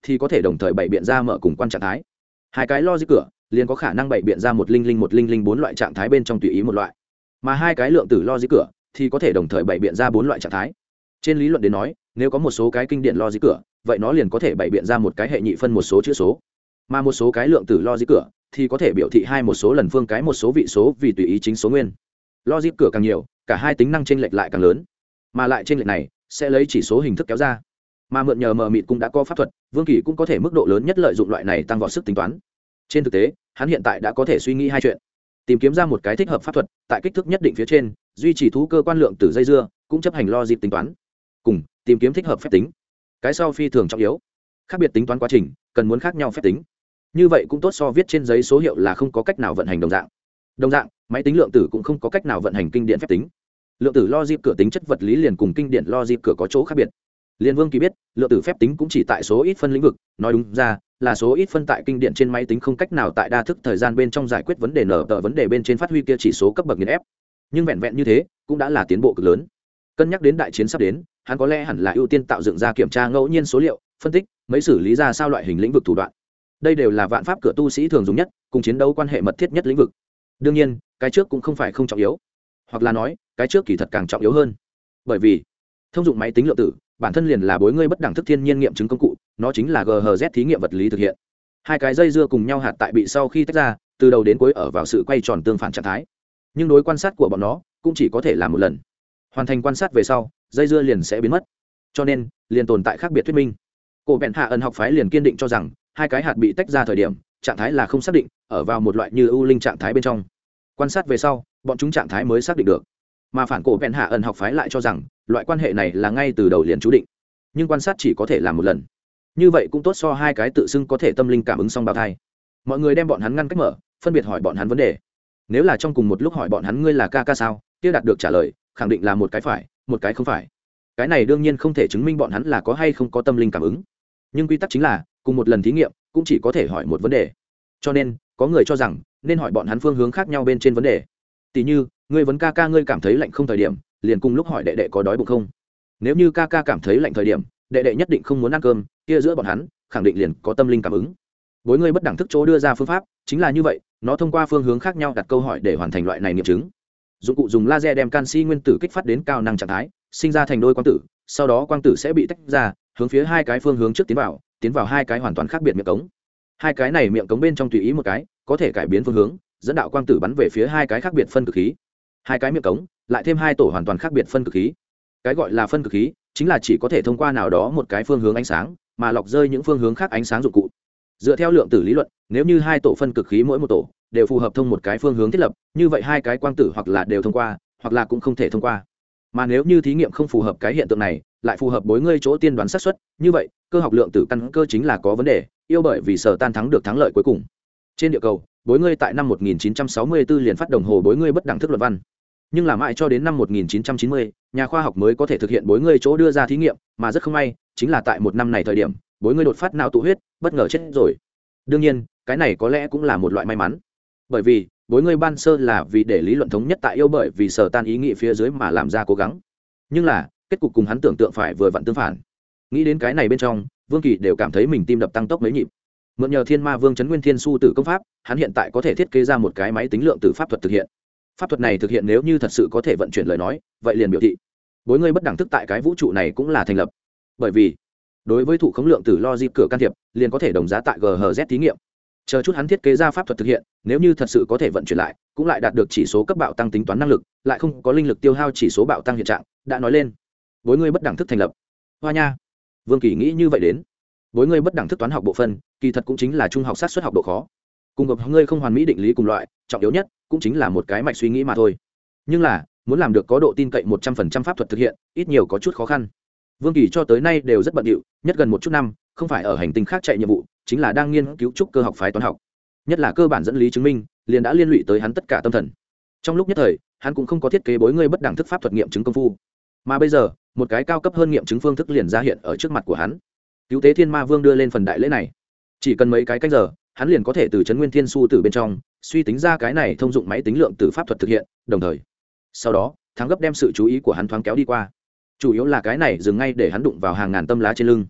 thì có thể đồng thời bày biện ra mở cùng quan trạng thái. Hai cái logic cửa liền có khả năng bày biện ra một linh linh một linh linh bốn loại trạng thái bên trong tùy ý một loại, mà hai cái lượng tử logic cửa thì có thể đồng thời bày biện ra bốn loại trạng thái. Trên lý luận đến nói, nếu có một số cái kinh điển logic cửa, vậy nó liền có thể bày biện ra một cái hệ nhị phân một số chữ số, mà một số cái lượng tử logic cửa thì có thể biểu thị hai một số lần phương cái một số vị số vì tùy ý chính số nguyên. Logic cửa càng nhiều, cả hai tính năng chênh lệch lại càng lớn, mà lại chênh lệch này sẽ lấy chỉ số hình thức kéo ra. Mà mượn nhờ mờ mịt cũng đã có pháp thuật, Vương Kỳ cũng có thể mức độ lớn nhất lợi dụng loại này tăng vọt sức tính toán. Trên thực tế, hắn hiện tại đã có thể suy nghĩ hai chuyện: tìm kiếm ra một cái thích hợp pháp thuật, tại kích thước nhất định phía trên duy trì thú cơ quan lượng tử dây dưa, cũng chấp hành logic tính toán, cùng tìm kiếm thích hợp phép tính. Cái sau phi thường trọng yếu. Khác biệt tính toán quá trình cần muốn khác nhau phép tính, như vậy cũng tốt so viết trên giấy số hiệu là không có cách nào vận hành đồng dạng. Đồng dạng, máy tính lượng tử cũng không có cách nào vận hành kinh điển phép tính. Lượng tử logic cửa tính chất vật lý liền cùng kinh điển logic cửa có chỗ khác biệt. Liên Vương Kỳ biết, lượng tử phép tính cũng chỉ tại số ít phân lĩnh vực, nói đúng ra là số ít phân tại kinh điển trên máy tính không cách nào tại đa thức thời gian bên trong giải quyết vấn đề nở tờ vấn đề bên trên phát huy kia chỉ số cấp bậc nghiền ép. Nhưng vẹn vẹn như thế cũng đã là tiến bộ cực lớn. Cân nhắc đến đại chiến sắp đến, hắn có lẽ hẳn là ưu tiên tạo dựng ra kiểm tra ngẫu nhiên số liệu, phân tích mấy xử lý ra sao loại hình lĩnh vực thủ đoạn. Đây đều là vạn pháp cửa tu sĩ thường dùng nhất, cùng chiến đấu quan hệ mật thiết nhất lĩnh vực. Đương nhiên, cái trước cũng không phải không trọng yếu, hoặc là nói cái trước kỳ thật càng trọng yếu hơn, bởi vì thông dụng máy tính lượng tử bản thân liền là bối ngươi bất đẳng thức thiên nhiên nghiệm chứng công cụ, nó chính là giê hát thí nghiệm vật lý thực hiện. Hai cái dây dưa cùng nhau hạt tại bị sau khi tách ra, từ đầu đến cuối ở vào sự quay tròn tương phản trạng thái, nhưng đối quan sát của bọn nó cũng chỉ có thể làm một lần. Hoàn thành quan sát về sau, dây dưa liền sẽ biến mất, cho nên liền tồn tại khác biệt thuyết minh. Cổ bèn hạ ẩn học phái liền kiên định cho rằng hai cái hạt bị tách ra thời điểm trạng thái là không xác định, ở vào một loại như ưu linh trạng thái bên trong. Quan sát về sau, bọn chúng trạng thái mới xác định được. Mà phản cổ bèn hạ ẩn học phái lại cho rằng loại quan hệ này là ngay từ đầu liền chú định, nhưng quan sát chỉ có thể làm một lần. Như vậy cũng tốt so hai cái tự xưng có thể tâm linh cảm ứng song bào thai. Mọi người đem bọn hắn ngăn cách mở, phân biệt hỏi bọn hắn vấn đề. Nếu là trong cùng một lúc hỏi bọn hắn ngươi là ca ca sao, kia đạt được trả lời khẳng định là một cái phải, một cái không phải. Cái này đương nhiên không thể chứng minh bọn hắn là có hay không có tâm linh cảm ứng, nhưng quy tắc chính là cùng một lần thí nghiệm cũng chỉ có thể hỏi một vấn đề. Cho nên có người cho rằng nên hỏi bọn hắn phương hướng khác nhau bên trên vấn đề. Tỷ như ngươi vấn ca ca ngươi cảm thấy lạnh không thời điểm, liền cùng lúc hỏi đệ đệ có đói bụng không. Nếu như ca ca cảm thấy lạnh thời điểm, đệ đệ nhất định không muốn ăn cơm, kia giữa bọn hắn khẳng định liền có tâm linh cảm ứng. Bối ngươi bất đẳng thức chỗ đưa ra phương pháp chính là như vậy, nó thông qua phương hướng khác nhau đặt câu hỏi để hoàn thành loại này nghiệm chứng. Dụng cụ dùng laser đem canxi nguyên tử kích phát đến cao năng trạng thái, sinh ra thành đôi quang tử, sau đó quang tử sẽ bị tách ra, hướng phía hai cái phương hướng trước tiến vào, tiến vào hai cái hoàn toàn khác biệt miệng cống. Hai cái này miệng cống bên trong tùy ý một cái, có thể cải biến phương hướng, dẫn đạo quang tử bắn về phía hai cái khác biệt phân cực khí. Hai cái miệng cống lại thêm hai tổ hoàn toàn khác biệt phân cực khí. Cái gọi là phân cực khí chính là chỉ có thể thông qua nào đó một cái phương hướng ánh sáng, mà lọc rơi những phương hướng khác ánh sáng dụng cụ. Dựa theo lượng tử lý luận, nếu như hai tổ phân cực khí mỗi một tổ đều phù hợp thông một cái phương hướng thiết lập, như vậy hai cái quang tử hoặc là đều thông qua, hoặc là cũng không thể thông qua. Mà nếu như thí nghiệm không phù hợp cái hiện tượng này, lại phù hợp bối ngươi chỗ tiên đoán xác suất, như vậy cơ học lượng tử căn cơ chính là có vấn đề, yêu bởi vì sở tan thắng được thắng lợi cuối cùng. Trên địa cầu, bối ngươi tại năm một nghìn chín trăm sáu mươi tư liền phát đồng hồ bối ngươi bất đẳng thức luận văn, nhưng là mãi cho đến năm một nghìn chín trăm chín mươi, nhà khoa học mới có thể thực hiện bối ngươi chỗ đưa ra thí nghiệm, mà rất không may, chính là tại một năm này thời điểm, bối ngươi đột phát não tụ huyết, bất ngờ chết rồi. Đương nhiên, cái này có lẽ cũng là một loại may mắn, bởi vì bối ngươi ban sơ là vì để lý luận thống nhất tại yêu bởi vì sở tan ý nghĩ phía dưới mà làm ra cố gắng, nhưng là kết cục cùng hắn tưởng tượng phải vừa vặn tương phản. Nghĩ đến cái này bên trong, Vương Kỳ đều cảm thấy mình tim đập tăng tốc mấy nhịp. Mượn nhờ Thiên Ma Vương Trấn Nguyên Thiên Su Tử công pháp, hắn hiện tại có thể thiết kế ra một cái máy tính lượng tử pháp thuật thực hiện. Pháp thuật này thực hiện nếu như thật sự có thể vận chuyển lời nói, vậy liền biểu thị bối ngươi bất đẳng thức tại cái vũ trụ này cũng là thành lập. Bởi vì đối với thụ khống lượng tử logic cửa can thiệp, liền có thể đồng giá tại giê hát thí nghiệm. Chờ chút hắn thiết kế ra pháp thuật thực hiện, nếu như thật sự có thể vận chuyển lại, cũng lại đạt được chỉ số cấp bạo tăng tính toán năng lực, lại không có linh lực tiêu hao chỉ số bạo tăng hiện trạng, đã nói lên bối ngươi bất đẳng thức thành lập. Hoa nha, Vương Kỳ nghĩ như vậy đến bối ngươi bất đẳng thức toán học bộ phân, kỳ thật cũng chính là trung học sát xuất học độ khó, cùng gặp ngươi không hoàn mỹ định lý cùng loại, trọng yếu nhất cũng chính là một cái mạch suy nghĩ mà thôi. Nhưng là muốn làm được có độ tin cậy một trăm phần trăm pháp thuật thực hiện, ít nhiều có chút khó khăn. Vương Kỳ cho tới nay đều rất bận rộn, nhất gần một chút năm, không phải ở hành tinh khác chạy nhiệm vụ, chính là đang nghiên cứu trúc cơ học phái toán học. Nhất là cơ bản dẫn lý chứng minh, liền đã liên lụy tới hắn tất cả tâm thần. Trong lúc nhất thời, hắn cũng không có thiết kế bối ngươi bất đẳng thức pháp thuật nghiệm chứng công phu. Mà bây giờ, một cái cao cấp hơn nghiệm chứng phương thức liền ra hiện ở trước mặt của hắn. Cứu tế Thiên Ma Vương đưa lên phần đại lễ này, chỉ cần mấy cái canh giờ, hắn liền có thể từ Trấn Nguyên Thiên Su Tử bên trong suy tính ra cái này thông dụng máy tính lượng tử pháp thuật thực hiện, đồng thời sau đó thắng gấp đem sự chú ý của hắn thoáng kéo đi qua, chủ yếu là cái này dừng ngay để hắn đụng vào hàng ngàn tâm lá trên lưng.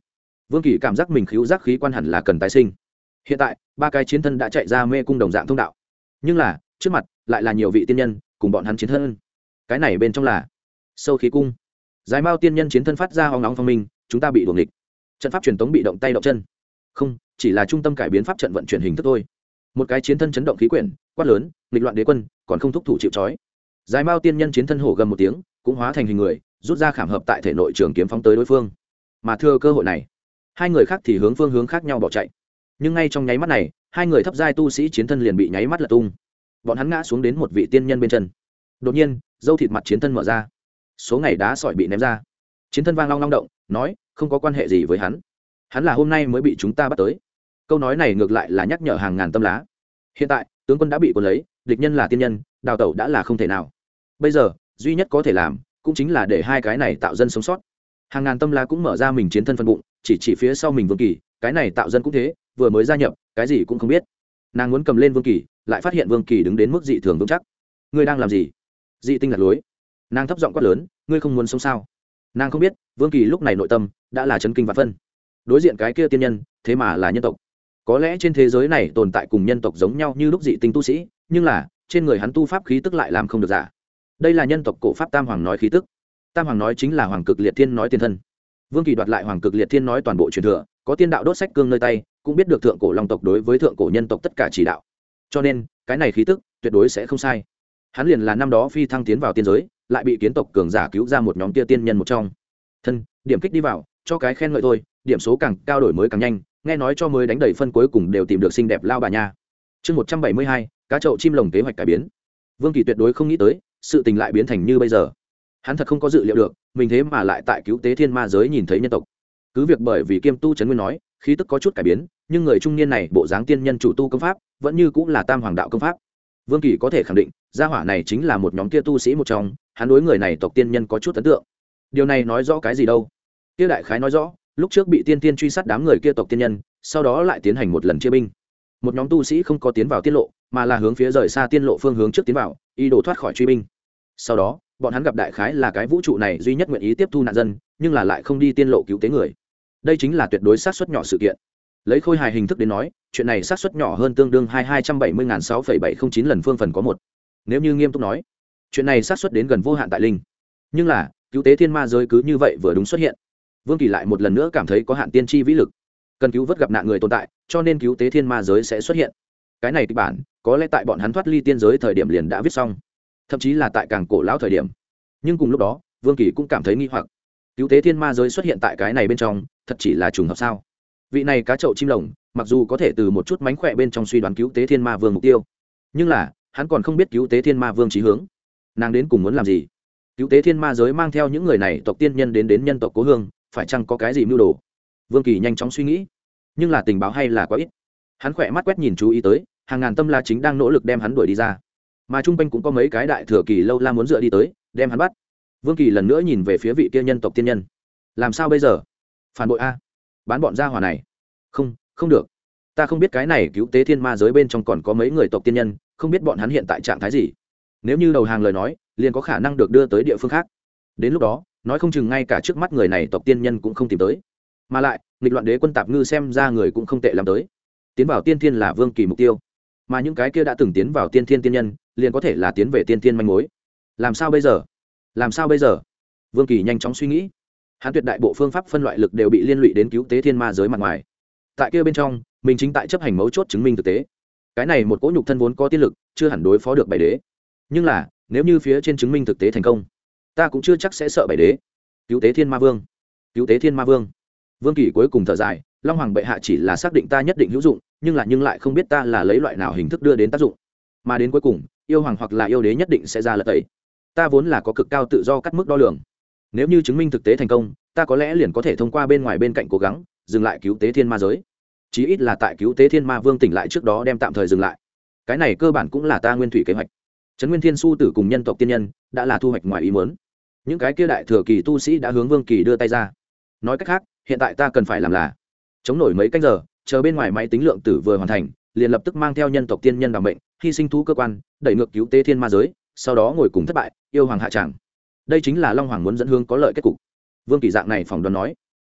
Vương Kỳ cảm giác mình khíu giác khí quan hẳn là cần tái sinh. Hiện tại ba cái chiến thân đã chạy ra mê cung đồng dạng thông đạo, nhưng là trước mặt lại là nhiều vị tiên nhân cùng bọn hắn chiến thân. Cái này bên trong là sâu khí cung. Giải Mao tiên nhân chiến thân phát ra hoang nóng phong minh, chúng ta bị đuổi nghịch. Trận pháp truyền tống bị động tay động chân. Không, chỉ là trung tâm cải biến pháp trận vận chuyển hình thức thôi. Một cái chiến thân chấn động khí quyển, quát lớn, nghịch loạn đế quân, còn không thúc thủ chịu trói. Giải Mao tiên nhân chiến thân hổ gầm một tiếng, cũng hóa thành hình người, rút ra khảm hợp tại thể nội trường kiếm phóng tới đối phương. Mà thừa cơ hội này, hai người khác thì hướng phương hướng khác nhau bỏ chạy. Nhưng ngay trong nháy mắt này, hai người thấp giai tu sĩ chiến thân liền bị nháy mắt lật tung. Bọn hắn ngã xuống đến một vị tiên nhân bên chân. Đột nhiên, dâu thịt mặt chiến thân mở ra, số ngày đá sỏi bị ném ra. Chiến thân vang long long động, nói, không có quan hệ gì với hắn. Hắn là hôm nay mới bị chúng ta bắt tới. Câu nói này ngược lại là nhắc nhở hàng ngàn tâm lá. Hiện tại, tướng quân đã bị cuốn lấy, địch nhân là tiên nhân, đào tẩu đã là không thể nào. Bây giờ, duy nhất có thể làm, cũng chính là để hai cái này tạo dân sống sót. Hàng ngàn tâm lá cũng mở ra mình chiến thân phân bụng, chỉ chỉ phía sau mình Vương Kỳ, cái này tạo dân cũng thế, vừa mới gia nhập, cái gì cũng không biết. Nàng muốn cầm lên Vương Kỳ, lại phát hiện Vương Kỳ đứng đến mức dị thường vững chắc. Ngươi đang làm gì? Dị tinh lạc lối. Nàng thấp giọng quát lớn, ngươi không muốn sống sao? Nàng không biết, Vương Kỳ lúc này nội tâm đã là chấn kinh vạn phân. Đối diện cái kia tiên nhân, thế mà là nhân tộc. Có lẽ trên thế giới này tồn tại cùng nhân tộc giống nhau như lúc dị tinh tu sĩ, nhưng là trên người hắn tu pháp khí tức lại làm không được giả. Đây là nhân tộc cổ pháp Tam Hoàng nói khí tức. Tam Hoàng nói chính là Hoàng Cực Liệt Thiên nói tiên thân. Vương Kỳ đoạt lại Hoàng Cực Liệt Thiên nói toàn bộ truyền thừa, có tiên đạo đốt sách cương nơi tay, cũng biết được thượng cổ long tộc đối với thượng cổ nhân tộc tất cả chỉ đạo. Cho nên, cái này khí tức tuyệt đối sẽ không sai. Hắn liền là năm đó phi thăng tiến vào tiên giới, lại bị kiến tộc cường giả cứu ra một nhóm tia tiên nhân một trong. Thân, điểm kích đi vào, cho cái khen ngợi thôi, điểm số càng cao đổi mới càng nhanh, nghe nói cho mới đánh đầy phân cuối cùng đều tìm được xinh đẹp lao bà nha. Chương một trăm bảy mươi hai, cá chậu chim lồng kế hoạch cải biến. Vương Kỳ tuyệt đối không nghĩ tới, sự tình lại biến thành như bây giờ. Hắn thật không có dự liệu được, mình thế mà lại tại cứu tế thiên ma giới nhìn thấy nhân tộc. Cứ việc bởi vì Kiêm Tu Trấn Nguyên nói, khí tức có chút cải biến, nhưng người trung niên này bộ dáng tiên nhân chủ tu công pháp, vẫn như cũng là Tam Hoàng đạo công pháp. Vương Kỳ có thể khẳng định, gia hỏa này chính là một nhóm kia tu sĩ một trong, hắn đối người này tộc tiên nhân có chút ấn tượng. Điều này nói rõ cái gì đâu? Kia đại khái nói rõ, lúc trước bị tiên tiên truy sát đám người kia tộc tiên nhân, sau đó lại tiến hành một lần chia binh. Một nhóm tu sĩ không có tiến vào tiên lộ, mà là hướng phía rời xa tiên lộ phương hướng trước tiến vào, ý đồ thoát khỏi truy binh. Sau đó, bọn hắn gặp đại khái là cái vũ trụ này duy nhất nguyện ý tiếp thu nạn dân, nhưng là lại không đi tiên lộ cứu tế người. Đây chính là tuyệt đối xác suất nhỏ sự kiện. Lấy khôi hài hình thức đến nói, chuyện này xác suất nhỏ hơn tương đương hai hai trăm bảy mươi nghìn sáu phẩy bảy không chín lần phương phần có một. Nếu như nghiêm túc nói, chuyện này xác suất đến gần vô hạn tại linh. Nhưng là, cứu tế thiên ma giới cứ như vậy vừa đúng xuất hiện. Vương Kỳ lại một lần nữa cảm thấy có hạn tiên tri vĩ lực, cần cứu vớt gặp nạn người tồn tại, cho nên cứu tế thiên ma giới sẽ xuất hiện. Cái này kịch bản, có lẽ tại bọn hắn thoát ly tiên giới thời điểm liền đã viết xong, thậm chí là tại càng cổ lão thời điểm. Nhưng cùng lúc đó, Vương Kỳ cũng cảm thấy nghi hoặc, cứu tế thiên ma giới xuất hiện tại cái này bên trong, thật chỉ là trùng hợp sao? Vị này cá chậu chim lồng, mặc dù có thể từ một chút mánh khỏe bên trong suy đoán cứu tế thiên ma vương mục tiêu, nhưng là hắn còn không biết cứu tế thiên ma vương chí hướng. Nàng đến cùng muốn làm gì? Cứu tế thiên ma giới mang theo những người này tộc tiên nhân đến đến nhân tộc cố hương, phải chăng có cái gì mưu đồ? Vương Kỳ nhanh chóng suy nghĩ, nhưng là tình báo hay là quá ít. Hắn khỏe mắt quét nhìn chú ý tới, hàng ngàn tâm la chính đang nỗ lực đem hắn đuổi đi ra, mà trung quanh cũng có mấy cái đại thừa kỳ lâu la muốn dựa đi tới đem hắn bắt. Vương Kỳ lần nữa nhìn về phía vị kia nhân tộc tiên nhân, làm sao bây giờ? Phản bội a? Bán bọn gia hỏa này? Không, không được. Ta không biết cái này cứu tế thiên ma giới bên trong còn có mấy người tộc tiên nhân, không biết bọn hắn hiện tại trạng thái gì. Nếu như đầu hàng lời nói, liền có khả năng được đưa tới địa phương khác. Đến lúc đó, nói không chừng ngay cả trước mắt người này tộc tiên nhân cũng không tìm tới. Mà lại, nghịch loạn đế quân tạp ngư xem ra người cũng không tệ lắm tới. Tiến vào tiên thiên là Vương Kỳ mục tiêu, mà những cái kia đã từng tiến vào tiên thiên tiên nhân, liền có thể là tiến về tiên thiên manh mối. Làm sao bây giờ? Làm sao bây giờ? Vương Kỳ nhanh chóng suy nghĩ. Hắn tuyệt đại bộ phương pháp phân loại lực đều bị liên lụy đến cứu tế thiên ma giới mặt ngoài. Tại kia bên trong, mình chính tại chấp hành mấu chốt chứng minh thực tế. Cái này một cỗ nhục thân vốn có tiên lực, chưa hẳn đối phó được bảy đế. Nhưng là, nếu như phía trên chứng minh thực tế thành công, ta cũng chưa chắc sẽ sợ bảy đế. Cứu tế thiên ma vương, cứu tế thiên ma vương. Vương Kỳ cuối cùng thở dài, Long Hoàng bệ hạ chỉ là xác định ta nhất định hữu dụng, nhưng là nhưng lại không biết ta là lấy loại nào hình thức đưa đến tác dụng. Mà đến cuối cùng, yêu hoàng hoặc là yêu đế nhất định sẽ ra lật tẩy. Ta vốn là có cực cao tự do cắt mức đo lường. Nếu như chứng minh thực tế thành công, ta có lẽ liền có thể thông qua bên ngoài bên cạnh cố gắng dừng lại cứu tế thiên ma giới, chí ít là tại cứu tế thiên ma vương tỉnh lại trước đó đem tạm thời dừng lại. Cái này cơ bản cũng là ta nguyên thủy kế hoạch. Trấn Nguyên Thiên Su tử cùng nhân tộc tiên nhân đã là thu hoạch ngoài ý muốn. Những cái kia đại thừa kỳ tu sĩ đã hướng Vương Kỳ đưa tay ra. Nói cách khác, hiện tại ta cần phải làm là chống nổi mấy canh giờ, chờ bên ngoài máy tính lượng tử vừa hoàn thành, liền lập tức mang theo nhân tộc tiên nhân đảm mệnh, hy sinh thú cơ quan, đẩy ngược cứu tế thiên ma giới, sau đó ngồi cùng thất bại, yêu hoàng hạ tràng. Đây chính là Long Hoàng muốn dẫn hướng có lợi kết cục. Vương Kỳ dạng này phỏng đoán nói.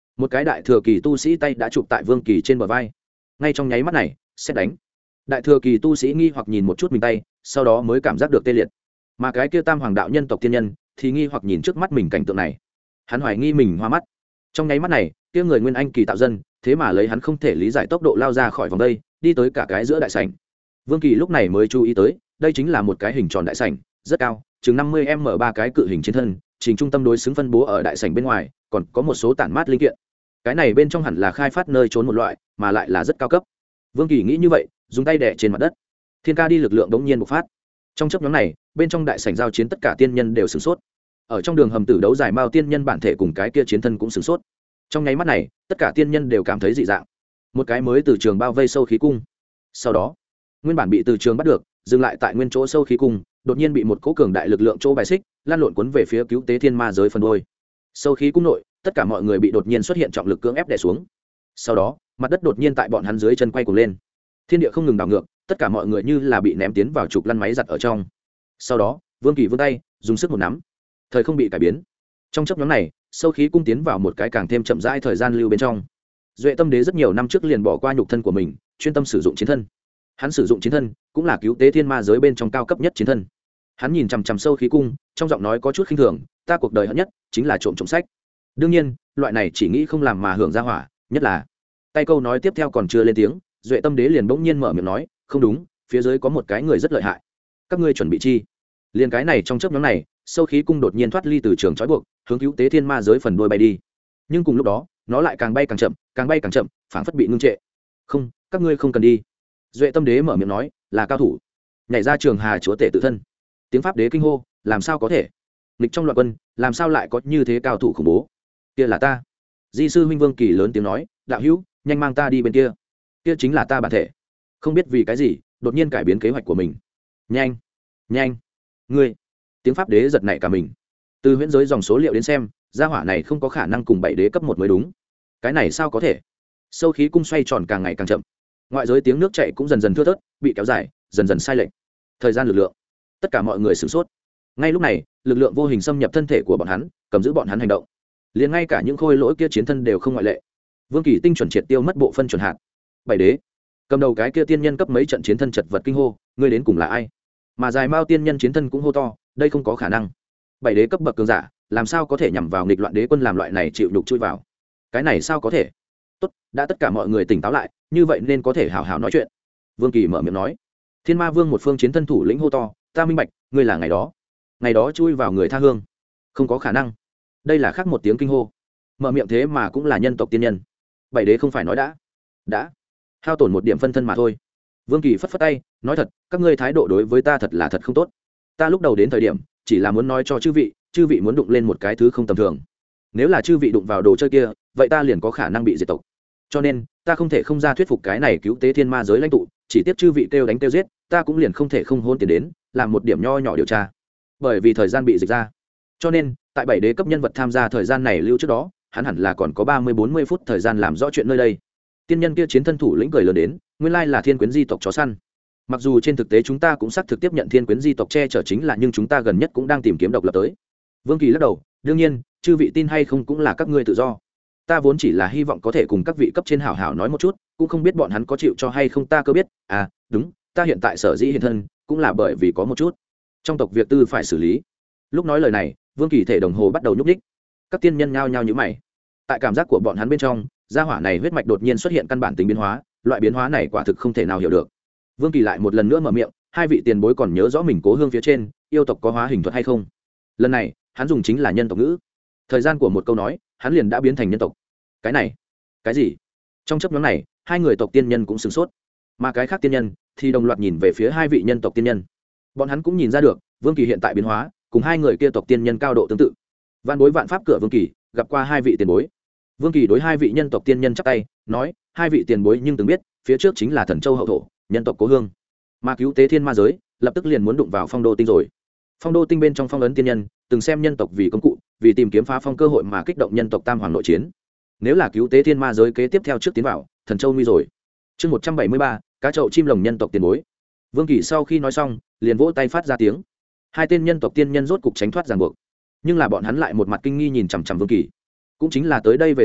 một cái đại thừa kỳ tu sĩ tay đã chụp tại Vương Kỳ trên bờ vai. Ngay trong nháy mắt này, xét đánh. Đại thừa kỳ tu sĩ nghi hoặc nhìn một chút mình tay, sau đó mới cảm giác được tê liệt. Mà cái kia Tam Hoàng đạo nhân tộc tiên nhân thì nghi hoặc nhìn trước mắt mình cảnh tượng này. Hắn hoài nghi mình hoa mắt. Trong nháy mắt này, kia người nguyên anh kỳ tạo dân, thế mà lấy hắn không thể lý giải tốc độ lao ra khỏi vòng đây, đi tới cả cái giữa đại sảnh. Vương Kỳ lúc này mới chú ý tới, đây chính là một cái hình tròn đại sảnh, rất cao, chừng năm mươi m ba cái cự hình chiến thân, trình trung tâm đối xứng phân bố ở đại sảnh bên ngoài, còn có một số tản mát linh kiện. Cái này bên trong hẳn là khai phát nơi trốn một loại, mà lại là rất cao cấp. Vương Kỳ nghĩ như vậy, dùng tay đè trên mặt đất. Thiên ca đi lực lượng đống nhiên bộc phát. Trong chớp nhoáng này, bên trong đại sảnh giao chiến tất cả tiên nhân đều sửng sốt. Ở trong đường hầm tử đấu giải mao tiên nhân bản thể cùng cái kia chiến thân cũng sửng sốt. Trong nháy mắt này, tất cả tiên nhân đều cảm thấy dị dạng. Một cái mới từ trường bao vây sâu khí cung. Sau đó, nguyên bản bị từ trường bắt được, dừng lại tại nguyên chỗ sâu khí cung, đột nhiên bị một cỗ cường đại lực lượng chỗ bài xích, lan lộn cuốn về phía cứu tế thiên ma giới phần đuôi. Sâu khí cung nội, tất cả mọi người bị đột nhiên xuất hiện trọng lực cưỡng ép đè xuống. Sau đó, mặt đất đột nhiên tại bọn hắn dưới chân quay cuồng lên. Thiên địa không ngừng đảo ngược, tất cả mọi người như là bị ném tiến vào trục lăn máy giặt ở trong. Sau đó, Vương Kỳ vươn tay, dùng sức một nắm. Thời không bị cải biến. Trong chốc ngắn này, sâu khí cung tiến vào một cái càng thêm chậm rãi thời gian lưu bên trong. Duệ Tâm Đế rất nhiều năm trước liền bỏ qua nhục thân của mình, chuyên tâm sử dụng chiến thân. Hắn sử dụng chiến thân, cũng là cứu tế thiên ma giới bên trong cao cấp nhất chiến thân. Hắn nhìn chằm chằm sâu khí cung, trong giọng nói có chút khinh thường, ta cuộc đời hận nhất chính là trộm trộm sách. Đương nhiên, loại này chỉ nghĩ không làm mà hưởng ra hỏa, nhất là. Tay câu nói tiếp theo còn chưa lên tiếng, Duệ Tâm Đế liền bỗng nhiên mở miệng nói, không đúng, phía dưới có một cái người rất lợi hại. Các ngươi chuẩn bị chi? Liên cái này trong chớp nhoáng này, sâu khí cung đột nhiên thoát ly từ trường trói buộc, hướng cứu tế thiên ma giới phần đuôi bay đi. Nhưng cùng lúc đó, nó lại càng bay càng chậm, càng bay càng chậm, phảng phất bị ngưng trệ. Không, các ngươi không cần đi. Duệ Tâm Đế mở miệng nói, là cao thủ. Nhảy ra trường hà chúa tể tự thân. Tiếng pháp đế kinh hô, làm sao có thể? Nghịch trong loạn quân, làm sao lại có như thế cao thủ khủng bố? Kia là ta. Di sư huynh Vương Kỳ lớn tiếng nói, đạo hữu, nhanh mang ta đi bên kia. Kia chính là ta bản thể. Không biết vì cái gì, đột nhiên cải biến kế hoạch của mình. Nhanh, nhanh, ngươi. Tiếng pháp đế giật nảy cả mình. Từ huyễn giới dòng số liệu đến xem, gia hỏa này không có khả năng cùng bảy đế cấp một mới đúng. Cái này sao có thể? Sâu khí cung xoay tròn càng ngày càng chậm. Ngoại giới tiếng nước chảy cũng dần dần thưa thớt, bị kéo dài, dần dần sai lệch. Thời gian lực lượng, tất cả mọi người sửng sốt. Ngay lúc này, lực lượng vô hình xâm nhập thân thể của bọn hắn, cầm giữ bọn hắn hành động. Liền ngay cả những khôi lỗi kia chiến thân đều không ngoại lệ. Vương Kỳ tinh chuẩn triệt tiêu mất bộ phân chuẩn hạt. Bảy đế, cầm đầu cái kia tiên nhân cấp mấy trận chiến thân chật vật kinh hô, ngươi đến cùng là ai? Mà dài mao tiên nhân chiến thân cũng hô to, đây không có khả năng. Bảy đế cấp bậc cường giả, làm sao có thể nhằm vào nghịch loạn đế quân làm loại này chịu nhục chui vào? Cái này sao có thể? Tốt, đã tất cả mọi người tỉnh táo lại, như vậy nên có thể hào hào nói chuyện. Vương Kỳ mở miệng nói. Thiên Ma Vương một phương chiến thân thủ lĩnh hô to, ta minh bạch, ngươi là ngày đó, ngày đó chui vào người tha hương, không có khả năng. Đây là khác một tiếng kinh hô. Mở miệng thế mà cũng là nhân tộc tiên nhân. Bảy đế không phải nói đã, đã hao tổn một điểm phân thân mà thôi. Vương Kỳ phất phất tay, nói thật, các ngươi thái độ đối với ta thật là thật không tốt. Ta lúc đầu đến thời điểm, chỉ là muốn nói cho chư vị, chư vị muốn đụng lên một cái thứ không tầm thường. Nếu là chư vị đụng vào đồ chơi kia, vậy ta liền có khả năng bị diệt tộc. Cho nên, ta không thể không ra thuyết phục cái này cứu tế thiên ma giới lãnh tụ, chỉ tiếp chư vị kêu đánh kêu giết, ta cũng liền không thể không hôn tiền đến, làm một điểm nho nhỏ điều tra. Bởi vì thời gian bị dịch ra. Cho nên, tại bảy đế cấp nhân vật tham gia thời gian này lưu trước đó, hắn hẳn là còn có ba mươi bốn mươi phút thời gian làm rõ chuyện nơi đây. Tiên nhân kia chiến thân thủ lĩnh cười lớn đến, nguyên lai là thiên quyến di tộc chó săn. Mặc dù trên thực tế chúng ta cũng xác thực tiếp nhận thiên quyến di tộc che chở chính là, nhưng chúng ta gần nhất cũng đang tìm kiếm độc lập tới. Vương Kỳ lắc đầu, đương nhiên, chư vị tin hay không cũng là các ngươi tự do. Ta vốn chỉ là hy vọng có thể cùng các vị cấp trên hảo hảo nói một chút, cũng không biết bọn hắn có chịu cho hay không, ta cơ biết. À, đúng, ta hiện tại sở dĩ hiện thân, cũng là bởi vì có một chút trong tộc việc tư phải xử lý. Lúc nói lời này, Vương Kỳ thể đồng hồ bắt đầu nhúc nhích. Các tiên nhân nhao nhao nhíu mày. Tại cảm giác của bọn hắn bên trong, gia hỏa này huyết mạch đột nhiên xuất hiện căn bản tính biến hóa, loại biến hóa này quả thực không thể nào hiểu được. Vương Kỳ lại một lần nữa mở miệng, hai vị tiền bối còn nhớ rõ mình Cố Hương phía trên yêu tộc có hóa hình thuật hay không? Lần này, hắn dùng chính là nhân tộc ngữ. Thời gian của một câu nói, hắn liền đã biến thành nhân tộc. Cái này, cái gì? Trong chớp nhoáng này, hai người tộc tiên nhân cũng sửng sốt, mà cái khác tiên nhân thì đồng loạt nhìn về phía hai vị nhân tộc tiên nhân. Bọn hắn cũng nhìn ra được, Vương Kỳ hiện tại biến hóa, cùng hai người kia tộc tiên nhân cao độ tương tự. Vạn bối vạn pháp cửa Vương Kỳ, gặp qua hai vị tiền bối. Vương Kỳ đối hai vị nhân tộc tiên nhân chắp tay, nói, hai vị tiền bối nhưng từng biết, phía trước chính là Thần Châu hậu thổ, nhân tộc Cố Hương. Mà cứu tế thiên ma giới, lập tức liền muốn đụng vào Phong Đô tinh rồi. Phong Đô tinh bên trong phong ấn tiên nhân, từng xem nhân tộc vì công cụ, vì tìm kiếm phá phong cơ hội mà kích động nhân tộc tam hoàng nội chiến. Nếu là cứu tế thiên ma giới kế tiếp theo trước tiến vào, Thần Châu nguy rồi. Chương một trăm bảy mươi ba, cá chậu chim lồng nhân tộc tiền bối. Vương Kỳ sau khi nói xong, liền vỗ tay phát ra tiếng. Hai tên nhân tộc tiên nhân rốt cục tránh thoát ràng buộc, nhưng là bọn hắn lại một mặt kinh nghi nhìn chằm chằm Vương Kỳ. Cũng chính là tới đây về sau,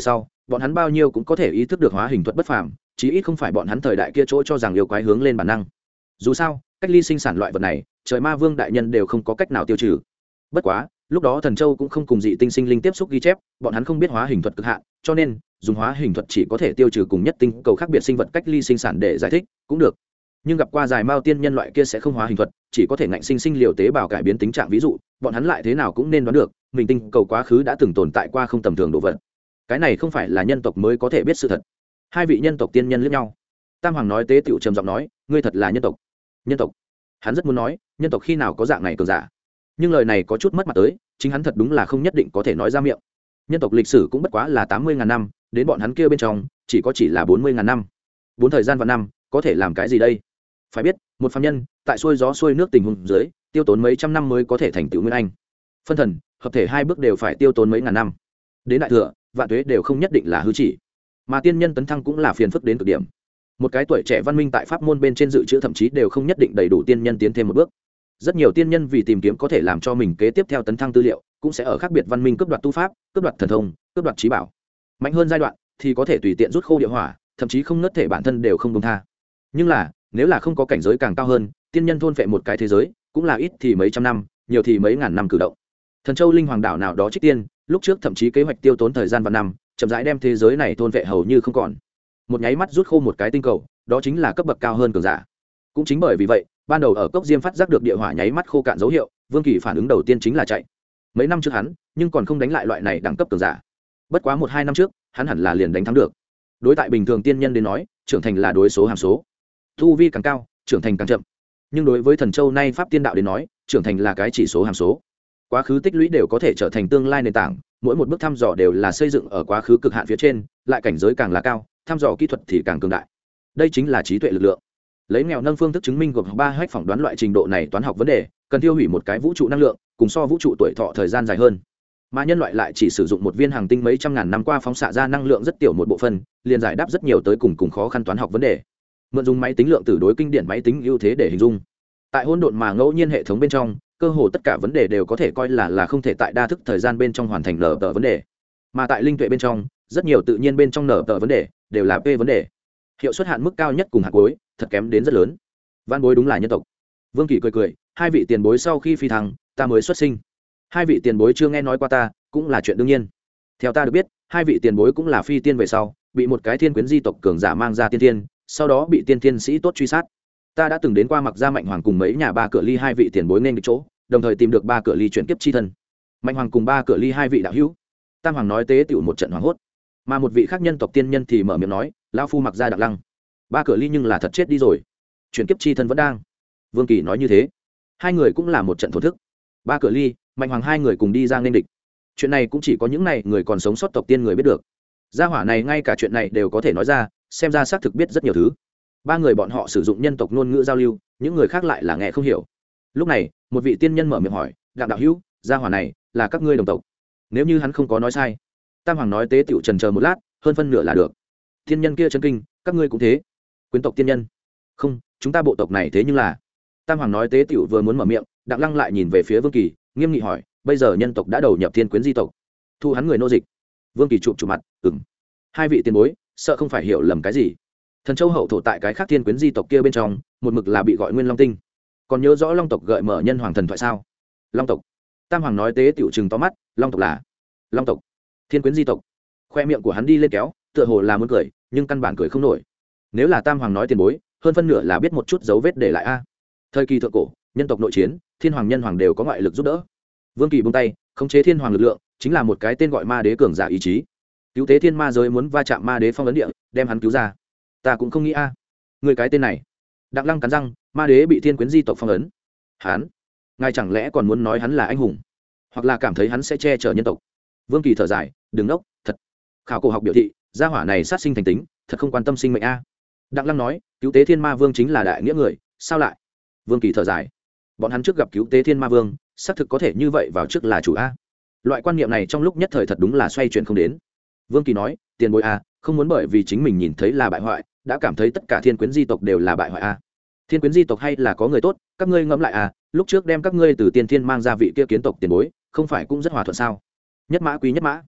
bọn hắn bao nhiêu cũng có thể ý thức được hóa hình thuật bất phàm, chí ít không phải bọn hắn thời đại kia chỗ cho rằng yêu quái hướng lên bản năng. Dù sao cách ly sinh sản loại vật này trời ma vương đại nhân đều không có cách nào tiêu trừ. Bất quá lúc đó Thần Châu cũng không cùng dị tinh sinh linh tiếp xúc ghi chép, bọn hắn không biết hóa hình thuật cực hạn, cho nên dùng hóa hình thuật chỉ có thể tiêu trừ cùng nhất tinh cầu khác biệt sinh vật cách ly sinh sản để giải thích cũng được. Nhưng gặp qua dài mao tiên nhân loại kia sẽ không hóa hình thuật, chỉ có thể ngạnh sinh sinh liều tế bào cải biến tính trạng, ví dụ bọn hắn lại thế nào cũng nên đoán được mình tinh cầu quá khứ đã từng tồn tại qua không tầm thường đồ vật. Cái này không phải là nhân tộc mới có thể biết sự thật. Hai vị nhân tộc tiên nhân liếc nhau. Tam Hoàng nói tế tiểu trầm giọng nói, ngươi thật là nhân tộc. Nhân tộc? Hắn rất muốn nói nhân tộc khi nào có dạng này cường giả, nhưng lời này có chút mất mặt tới, chính hắn thật đúng là không nhất định có thể nói ra miệng. Nhân tộc lịch sử cũng bất quá là tám mươi ngàn năm, đến bọn hắn kia bên trong chỉ có chỉ là bốn mươi ngàn năm. Bốn thời gian và năm có thể làm cái gì đây? Phải biết một phàm nhân tại xuôi gió xuôi nước tình huống dưới tiêu tốn mấy trăm năm mới có thể thành tựu nguyên anh, phân thần hợp thể hai bước đều phải tiêu tốn mấy ngàn năm, đến đại thừa vạn tuế đều không nhất định là hư chỉ, mà tiên nhân tấn thăng cũng là phiền phức đến cực điểm. Một cái tuổi trẻ văn minh tại pháp môn bên trên dự trữ thậm chí đều không nhất định đầy đủ tiên nhân tiến thêm một bước. Rất nhiều tiên nhân vì tìm kiếm có thể làm cho mình kế tiếp theo tấn thăng tư liệu, cũng sẽ ở khác biệt văn minh cướp đoạt tu pháp, cướp đoạt thần thông, cướp đoạt trí bảo. Mạnh hơn giai đoạn thì có thể tùy tiện rút khô địa hỏa, thậm chí không nứt thể bản thân đều không buông tha. Nhưng là nếu là không có cảnh giới càng cao hơn, tiên nhân thôn phệ một cái thế giới cũng là ít thì mấy trăm năm, nhiều thì mấy ngàn năm cử động. Thần Châu linh hoàng đảo nào đó trích tiên lúc trước thậm chí kế hoạch tiêu tốn thời gian và năm, chậm rãi đem thế giới này thôn phệ hầu như không còn. Một nháy mắt rút khô một cái tinh cầu, đó chính là cấp bậc cao hơn cường giả. Cũng chính bởi vì vậy, ban đầu ở cốc diêm phát giác được địa hỏa nháy mắt khô cạn dấu hiệu, Vương Kỳ phản ứng đầu tiên chính là chạy. Mấy năm trước hắn nhưng còn không đánh lại loại này đẳng cấp cường giả, bất quá một hai năm trước hắn hẳn là liền đánh thắng được. Đối tại bình thường tiên nhân đến nói, trưởng thành là đối số hàm số, tu vi càng cao trưởng thành càng chậm, nhưng đối với Thần Châu nay pháp tiên đạo đến nói, trưởng thành là cái chỉ số hàm số. Quá khứ tích lũy đều có thể trở thành tương lai nền tảng, mỗi một bước thăm dò đều là xây dựng ở quá khứ cực hạn phía trên, lại cảnh giới càng là cao, thăm dò kỹ thuật thì càng cường đại. Đây chính là trí tuệ lực lượng. Lấy nghèo nâng phương thức chứng minh gộp ba hách phỏng đoán loại trình độ này toán học vấn đề, cần tiêu hủy một cái vũ trụ năng lượng, cùng so vũ trụ tuổi thọ thời gian dài hơn. Mà nhân loại lại chỉ sử dụng một viên hành tinh mấy trăm ngàn năm qua phóng xạ ra năng lượng rất tiểu một bộ phận, liền giải đáp rất nhiều tới cùng cùng khó khăn toán học vấn đề. Mượn dùng máy tính lượng tử đối kinh điển máy tính ưu thế để hình dung. Tại hỗn độn mà ngẫu nhiên hệ thống bên trong, cơ hồ tất cả vấn đề đều có thể coi là là không thể tại đa thức thời gian bên trong hoàn thành nở tờ vấn đề. Mà tại linh tuệ bên trong, rất nhiều tự nhiên bên trong nở tờ vấn đề đều là p vấn đề. Hiệu suất hạn mức cao nhất cùng hạt cuối, thật kém đến rất lớn. Văn bối đúng là nhân tộc. Vương Kỳ cười cười, hai vị tiền bối sau khi phi thăng, ta mới xuất sinh. Hai vị tiền bối chưa nghe nói qua ta, cũng là chuyện đương nhiên. Theo ta được biết, hai vị tiền bối cũng là phi tiên về sau, bị một cái thiên quyến di tộc cường giả mang ra tiên tiên, sau đó bị tiên tiên sĩ tốt truy sát. Ta đã từng đến qua Mặc Gia Mạnh Hoàng cùng mấy nhà ba cửa ly hai vị tiền bối nên được chỗ, đồng thời tìm được ba cửa ly chuyển kiếp chi thân. Mạnh Hoàng cùng ba cửa ly hai vị đạo hữu. Tam Hoàng nói tế tiểu một trận hoảng hốt, mà một vị khác nhân tộc tiên nhân thì mở miệng nói, lão phu Mặc Gia Đặng Lăng. Ba cửa ly nhưng là thật chết đi rồi, chuyển kiếp chi thân vẫn đang. Vương Kỳ nói như thế, hai người cũng là một trận thổ thức. Ba cửa ly, Mạnh Hoàng hai người cùng đi ra nên địch. Chuyện này cũng chỉ có những này người còn sống sót tộc tiên người biết được. Gia hỏa này ngay cả chuyện này đều có thể nói ra, xem ra xác thực biết rất nhiều thứ. Ba người bọn họ sử dụng nhân tộc ngôn ngữ giao lưu, những người khác lại là nghe không hiểu. Lúc này một vị tiên nhân mở miệng hỏi, Đặng đạo hữu, gia hỏa này là các ngươi đồng tộc? Nếu như hắn không có nói sai. Tam Hoàng nói tế tiểu trần chờ một lát, hơn phân nửa là được. Tiên nhân kia chấn kinh, các ngươi cũng thế? Quyến tộc tiên nhân? Không, chúng ta bộ tộc này thế nhưng là. Tam Hoàng nói tế tiểu vừa muốn mở miệng, Đặng Lăng lại nhìn về phía Vương Kỳ, nghiêm nghị hỏi, bây giờ nhân tộc đã đầu nhập thiên quyến di tộc, thu hắn người nô dịch? Vương Kỳ chụp chụp mặt, ừm. Hai vị tiền bối, sợ không phải hiểu lầm cái gì. Thần Châu hậu thổ tại cái khác thiên quyến di tộc kia bên trong, một mực là bị gọi Nguyên Long Tinh. Còn nhớ rõ Long tộc gợi mở nhân hoàng thần thoại sao? Long tộc. Tam Hoàng nói tế tiểu trừng to mắt, Long tộc là Long tộc, thiên quyến di tộc. Khoe miệng của hắn đi lên kéo, tựa hồ là muốn cười, nhưng căn bản cười không nổi. Nếu là Tam Hoàng nói tiền bối, hơn phân nửa là biết một chút dấu vết để lại a. Thời kỳ thượng cổ, nhân tộc nội chiến, thiên hoàng nhân hoàng đều có ngoại lực giúp đỡ. Vương Kỳ buông tay, khống chế thiên hoàng lực lượng, chính là một cái tên gọi ma đế cường giả ý chí. Cứu tế thiên ma giới muốn va chạm ma đế phong ấn địa, đem hắn cứu ra. Ta cũng không nghĩ a. Người cái tên này. Đặng Lăng cắn răng, ma đế bị thiên quyến di tộc phong ấn. Hắn, ngài chẳng lẽ còn muốn nói hắn là anh hùng, hoặc là cảm thấy hắn sẽ che chở nhân tộc? Vương Kỳ thở dài, đừng nốc, thật. Khảo cổ học biểu thị, gia hỏa này sát sinh thành tính, thật không quan tâm sinh mệnh a. Đặng Lăng nói, cứu tế thiên ma vương chính là đại nghĩa người, sao lại? Vương Kỳ thở dài, bọn hắn trước gặp cứu tế thiên ma vương, xác thực có thể như vậy vào trước là chủ a. Loại quan niệm này trong lúc nhất thời thật đúng là xoay chuyển không đến. Vương Kỳ nói, tiền bối a, không muốn bởi vì chính mình nhìn thấy là bại hoại, đã cảm thấy tất cả thiên quyến di tộc đều là bại hoại a. Thiên quyến di tộc hay là có người tốt, các ngươi ngẫm lại a, lúc trước đem các ngươi từ tiên thiên mang ra vị kia kiến tộc tiền bối, không phải cũng rất hòa thuận sao? Nhất mã quý nhất mã.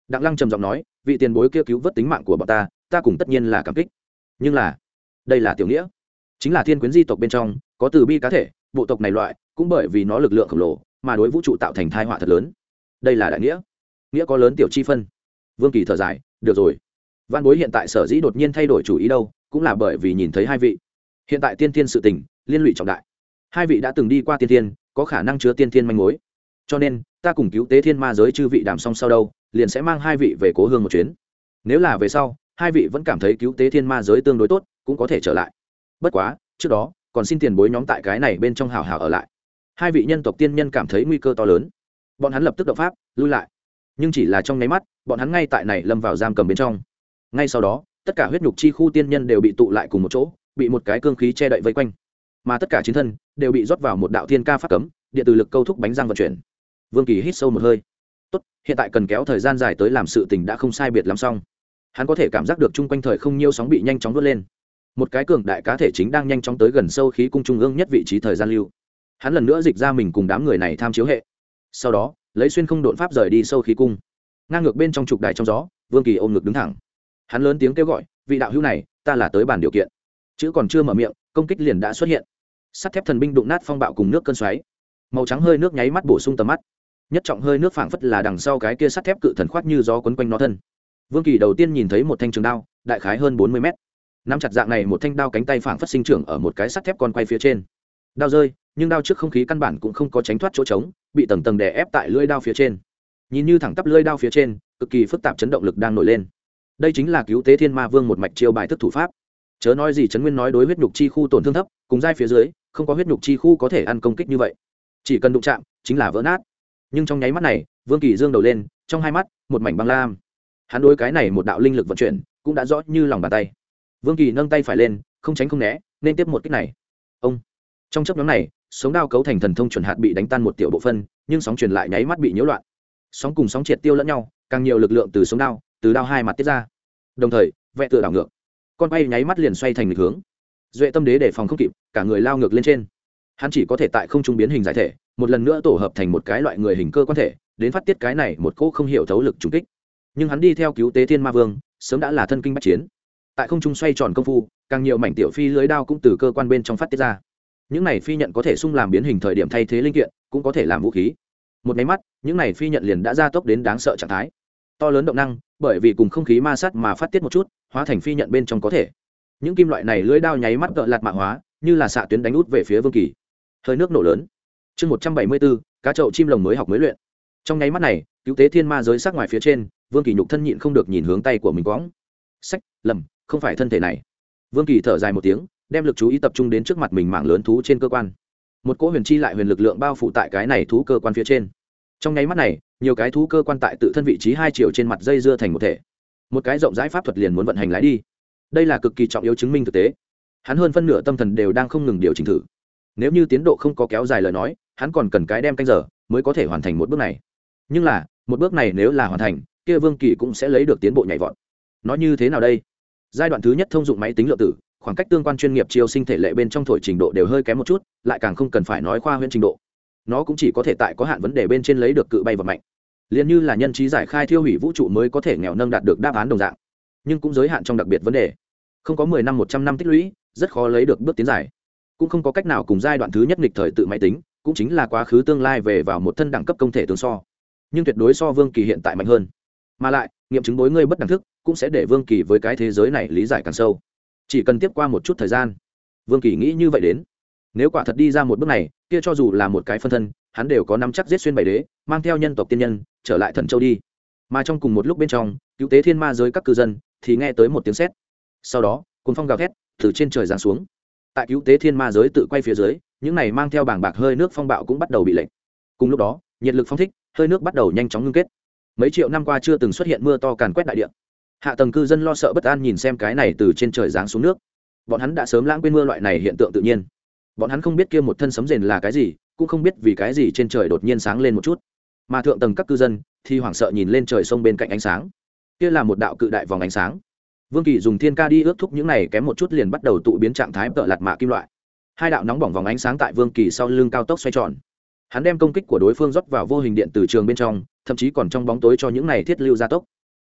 Đặng Lăng trầm giọng nói, vị tiền bối kia cứu vớt tính mạng của bọn ta, ta cùng tất nhiên là cảm kích. Nhưng là, đây là tiểu nghĩa, chính là thiên quyến di tộc bên trong có từ bi cá thể, bộ tộc này loại cũng bởi vì nó lực lượng khổng lồ mà đối vũ trụ tạo thành tai họa thật lớn. Đây là đại nghĩa, nghĩa có lớn tiểu chi phân. Vương Kỳ thở dài, được rồi. Văn bối hiện tại sở dĩ đột nhiên thay đổi chủ ý đâu, cũng là bởi vì nhìn thấy hai vị. Hiện tại tiên thiên sự tình liên lụy trọng đại, hai vị đã từng đi qua tiên thiên, có khả năng chứa tiên thiên manh mối, cho nên ta cùng cứu tế thiên ma giới chư vị đàm xong sau đâu, liền sẽ mang hai vị về cố hương một chuyến. Nếu là về sau hai vị vẫn cảm thấy cứu tế thiên ma giới tương đối tốt, cũng có thể trở lại. Bất quá trước đó còn xin tiền bối nhóm tại cái này bên trong hào hào ở lại. Hai vị nhân tộc tiên nhân cảm thấy nguy cơ to lớn, bọn hắn lập tức động pháp lui lại, nhưng chỉ là trong nháy mắt, bọn hắn ngay tại này lâm vào giam cầm bên trong. Ngay sau đó tất cả huyết nhục chi khu tiên nhân đều bị tụ lại cùng một chỗ, bị một cái cương khí che đậy vây quanh, mà tất cả chiến thân đều bị rót vào một đạo thiên ca pháp cấm, điện từ lực câu thúc bánh răng vận chuyển. Vương Kỳ hít sâu một hơi. Tốt, hiện tại cần kéo thời gian dài tới làm sự tình đã không sai biệt lắm xong. Hắn có thể cảm giác được chung quanh thời không nhiêu sóng bị nhanh chóng vút lên. Một cái cường đại cá thể chính đang nhanh chóng tới gần sâu khí cung trung ương nhất vị trí thời gian lưu. Hắn lần nữa dịch ra mình cùng đám người này tham chiếu hệ. Sau đó, lấy xuyên không độn pháp rời đi sâu khí cung. Ngang ngược bên trong trục đại trong gió, Vương Kỳ ôm ngực đứng thẳng. Hắn lớn tiếng kêu gọi, vị đạo hữu này, ta là tới bàn điều kiện. Chữ còn chưa mở miệng, công kích liền đã xuất hiện. Sắt thép thần binh đụng nát phong bạo cùng nước cơn xoáy. Màu trắng hơi nước nháy mắt bổ sung tầm mắt. Nhất trọng hơi nước phảng phất là đằng sau cái kia sắt thép cự thần khoát như gió quấn quanh nó thân. Vương Kỳ đầu tiên nhìn thấy một thanh trường đao, đại khái hơn bốn mươi mét. Nắm chặt dạng này một thanh đao, cánh tay phảng phất sinh trưởng ở một cái sắt thép con quay phía trên. Đao rơi, nhưng đao trước không khí căn bản cũng không có tránh thoát chỗ trống, bị tầng tầng đè ép tại lưỡi đao phía trên. Nhìn như thẳng tắp lưỡi đao phía trên, cực kỳ phức tạp chấn động lực đang nổi lên. Đây chính là cứu tế thiên ma vương một mạch chiêu bài thức thủ pháp. Chớ nói gì Trấn Nguyên nói đối huyết nhục chi khu tổn thương thấp, cùng giai phía dưới, không có huyết nhục chi khu có thể ăn công kích như vậy. Chỉ cần đụng chạm, chính là vỡ nát. Nhưng trong nháy mắt này, Vương Kỳ dương đầu lên, trong hai mắt một mảnh băng lam. Hắn đối cái này một đạo linh lực vận chuyển cũng đã rõ như lòng bàn tay. Vương Kỳ nâng tay phải lên, không tránh không né, nên tiếp một kích này. Ông. Trong chớp nhoáng này, sóng đao cấu thành thần thông chuẩn hạt bị đánh tan một tiểu bộ phân, nhưng sóng truyền lại nháy mắt bị nhiễu loạn. Sóng cùng sóng triệt tiêu lẫn nhau, càng nhiều lực lượng từ sóng đao, từ đao hai mặt tiết ra. Đồng thời, vẽ tựa đảo ngược, con bay nháy mắt liền xoay thành nghịch hướng. Duệ Tâm Đế để phòng không kịp, cả người lao ngược lên trên. Hắn chỉ có thể tại không trung biến hình giải thể, một lần nữa tổ hợp thành một cái loại người hình cơ quan thể, đến phát tiết cái này một cỗ không hiểu thấu lực trùng kích. Nhưng hắn đi theo cứu tế thiên ma vương, sớm đã là thân kinh bách chiến. Tại không trung xoay tròn công phu, càng nhiều mảnh tiểu phi lưới đao cũng từ cơ quan bên trong phát tiết ra. Những này phi nhận có thể xung làm biến hình thời điểm thay thế linh kiện, cũng có thể làm vũ khí. Một máy mắt, những này phi nhận liền đã gia tốc đến đáng sợ trạng thái. To lớn động năng, bởi vì cùng không khí ma sát mà phát tiết một chút, hóa thành phi nhận bên trong có thể. Những kim loại này lưỡi đao nháy mắt gợn lạt mạ hóa, như là xạ tuyến đánh út về phía Vương Kỳ. Hơi nước nổ lớn. Chương một trăm bảy mươi bốn, cá chậu chim lồng mới học mới luyện. Trong nháy mắt này, cứu tế thiên ma giới sắc ngoài phía trên, Vương Kỳ nhục thân nhịn không được nhìn hướng tay của mình quõng. Sách, lầm, không phải thân thể này. Vương Kỳ thở dài một tiếng, đem lực chú ý tập trung đến trước mặt mình mảng lớn thú trên cơ quan. Một cỗ huyền chi lại huyền lực lượng bao phủ tại cái này thú cơ quan phía trên. Trong nháy mắt này, nhiều cái thú cơ quan tại tự thân vị trí hai chiều trên mặt dây dưa thành một thể. Một cái rộng rãi pháp thuật liền muốn vận hành lái đi. Đây là cực kỳ trọng yếu chứng minh thực tế. Hắn hơn phân nửa tâm thần đều đang không ngừng điều chỉnh thử. Nếu như tiến độ không có kéo dài lời nói, hắn còn cần cái đem canh giờ mới có thể hoàn thành một bước này. Nhưng là, một bước này nếu là hoàn thành, kia Vương Kỳ cũng sẽ lấy được tiến bộ nhảy vọt. Nói như thế nào đây? Giai đoạn thứ nhất thông dụng máy tính lượng tử, khoảng cách tương quan chuyên nghiệp chiêu sinh thể lệ bên trong thổi trình độ đều hơi kém một chút, lại càng không cần phải nói khoa huyễn trình độ. Nó cũng chỉ có thể tại có hạn vấn đề bên trên lấy được cự bay vật mạnh. Liên như là nhân trí giải khai thiêu hủy vũ trụ mới có thể nghèo nâng đạt được đáp án đồng dạng, nhưng cũng giới hạn trong đặc biệt vấn đề. Không có mười năm một trăm năm tích lũy, rất khó lấy được bước tiến giải. Cũng không có cách nào cùng giai đoạn thứ nhất nghịch thời tự máy tính, cũng chính là quá khứ tương lai về vào một thân đẳng cấp công thể tương so. Nhưng tuyệt đối so Vương Kỳ hiện tại mạnh hơn. Mà lại, nghiệm chứng đối ngươi bất đẳng thức, cũng sẽ để Vương Kỳ với cái thế giới này lý giải càng sâu. Chỉ cần tiếp qua một chút thời gian. Vương Kỳ nghĩ như vậy đến. Nếu quả thật đi ra một bước này, kia cho dù là một cái phân thân, hắn đều có nắm chắc giết xuyên bảy đế, mang theo nhân tộc tiên nhân, trở lại Thần Châu đi. Mà trong cùng một lúc bên trong, cứu tế thiên ma giới các cư dân thì nghe tới một tiếng sét. Sau đó, cuồng phong gào thét từ trên trời giáng xuống. Tại cứu tế thiên ma giới tự quay phía dưới, những này mang theo bảng bạc hơi nước phong bạo cũng bắt đầu bị lệnh. Cùng lúc đó, nhiệt lực phong thích, hơi nước bắt đầu nhanh chóng ngưng kết. Mấy triệu năm qua chưa từng xuất hiện mưa to càn quét đại địa. Hạ tầng cư dân lo sợ bất an nhìn xem cái này từ trên trời giáng xuống nước. Bọn hắn đã sớm lãng quên mưa loại này hiện tượng tự nhiên. Bọn hắn không biết kia một thân sấm rền là cái gì, cũng không biết vì cái gì trên trời đột nhiên sáng lên một chút. Mà thượng tầng các cư dân thì hoảng sợ nhìn lên trời sông bên cạnh ánh sáng. Kia là một đạo cự đại vòng ánh sáng. Vương Kỳ dùng thiên ca đi ước thúc những này kém một chút liền bắt đầu tụ biến trạng thái tợ lạt mạ kim loại. Hai đạo nóng bỏng vòng ánh sáng tại Vương Kỳ sau lưng cao tốc xoay tròn. Hắn đem công kích của đối phương rót vào vô hình điện từ trường bên trong, thậm chí còn trong bóng tối cho những này thiết lưu gia tốc.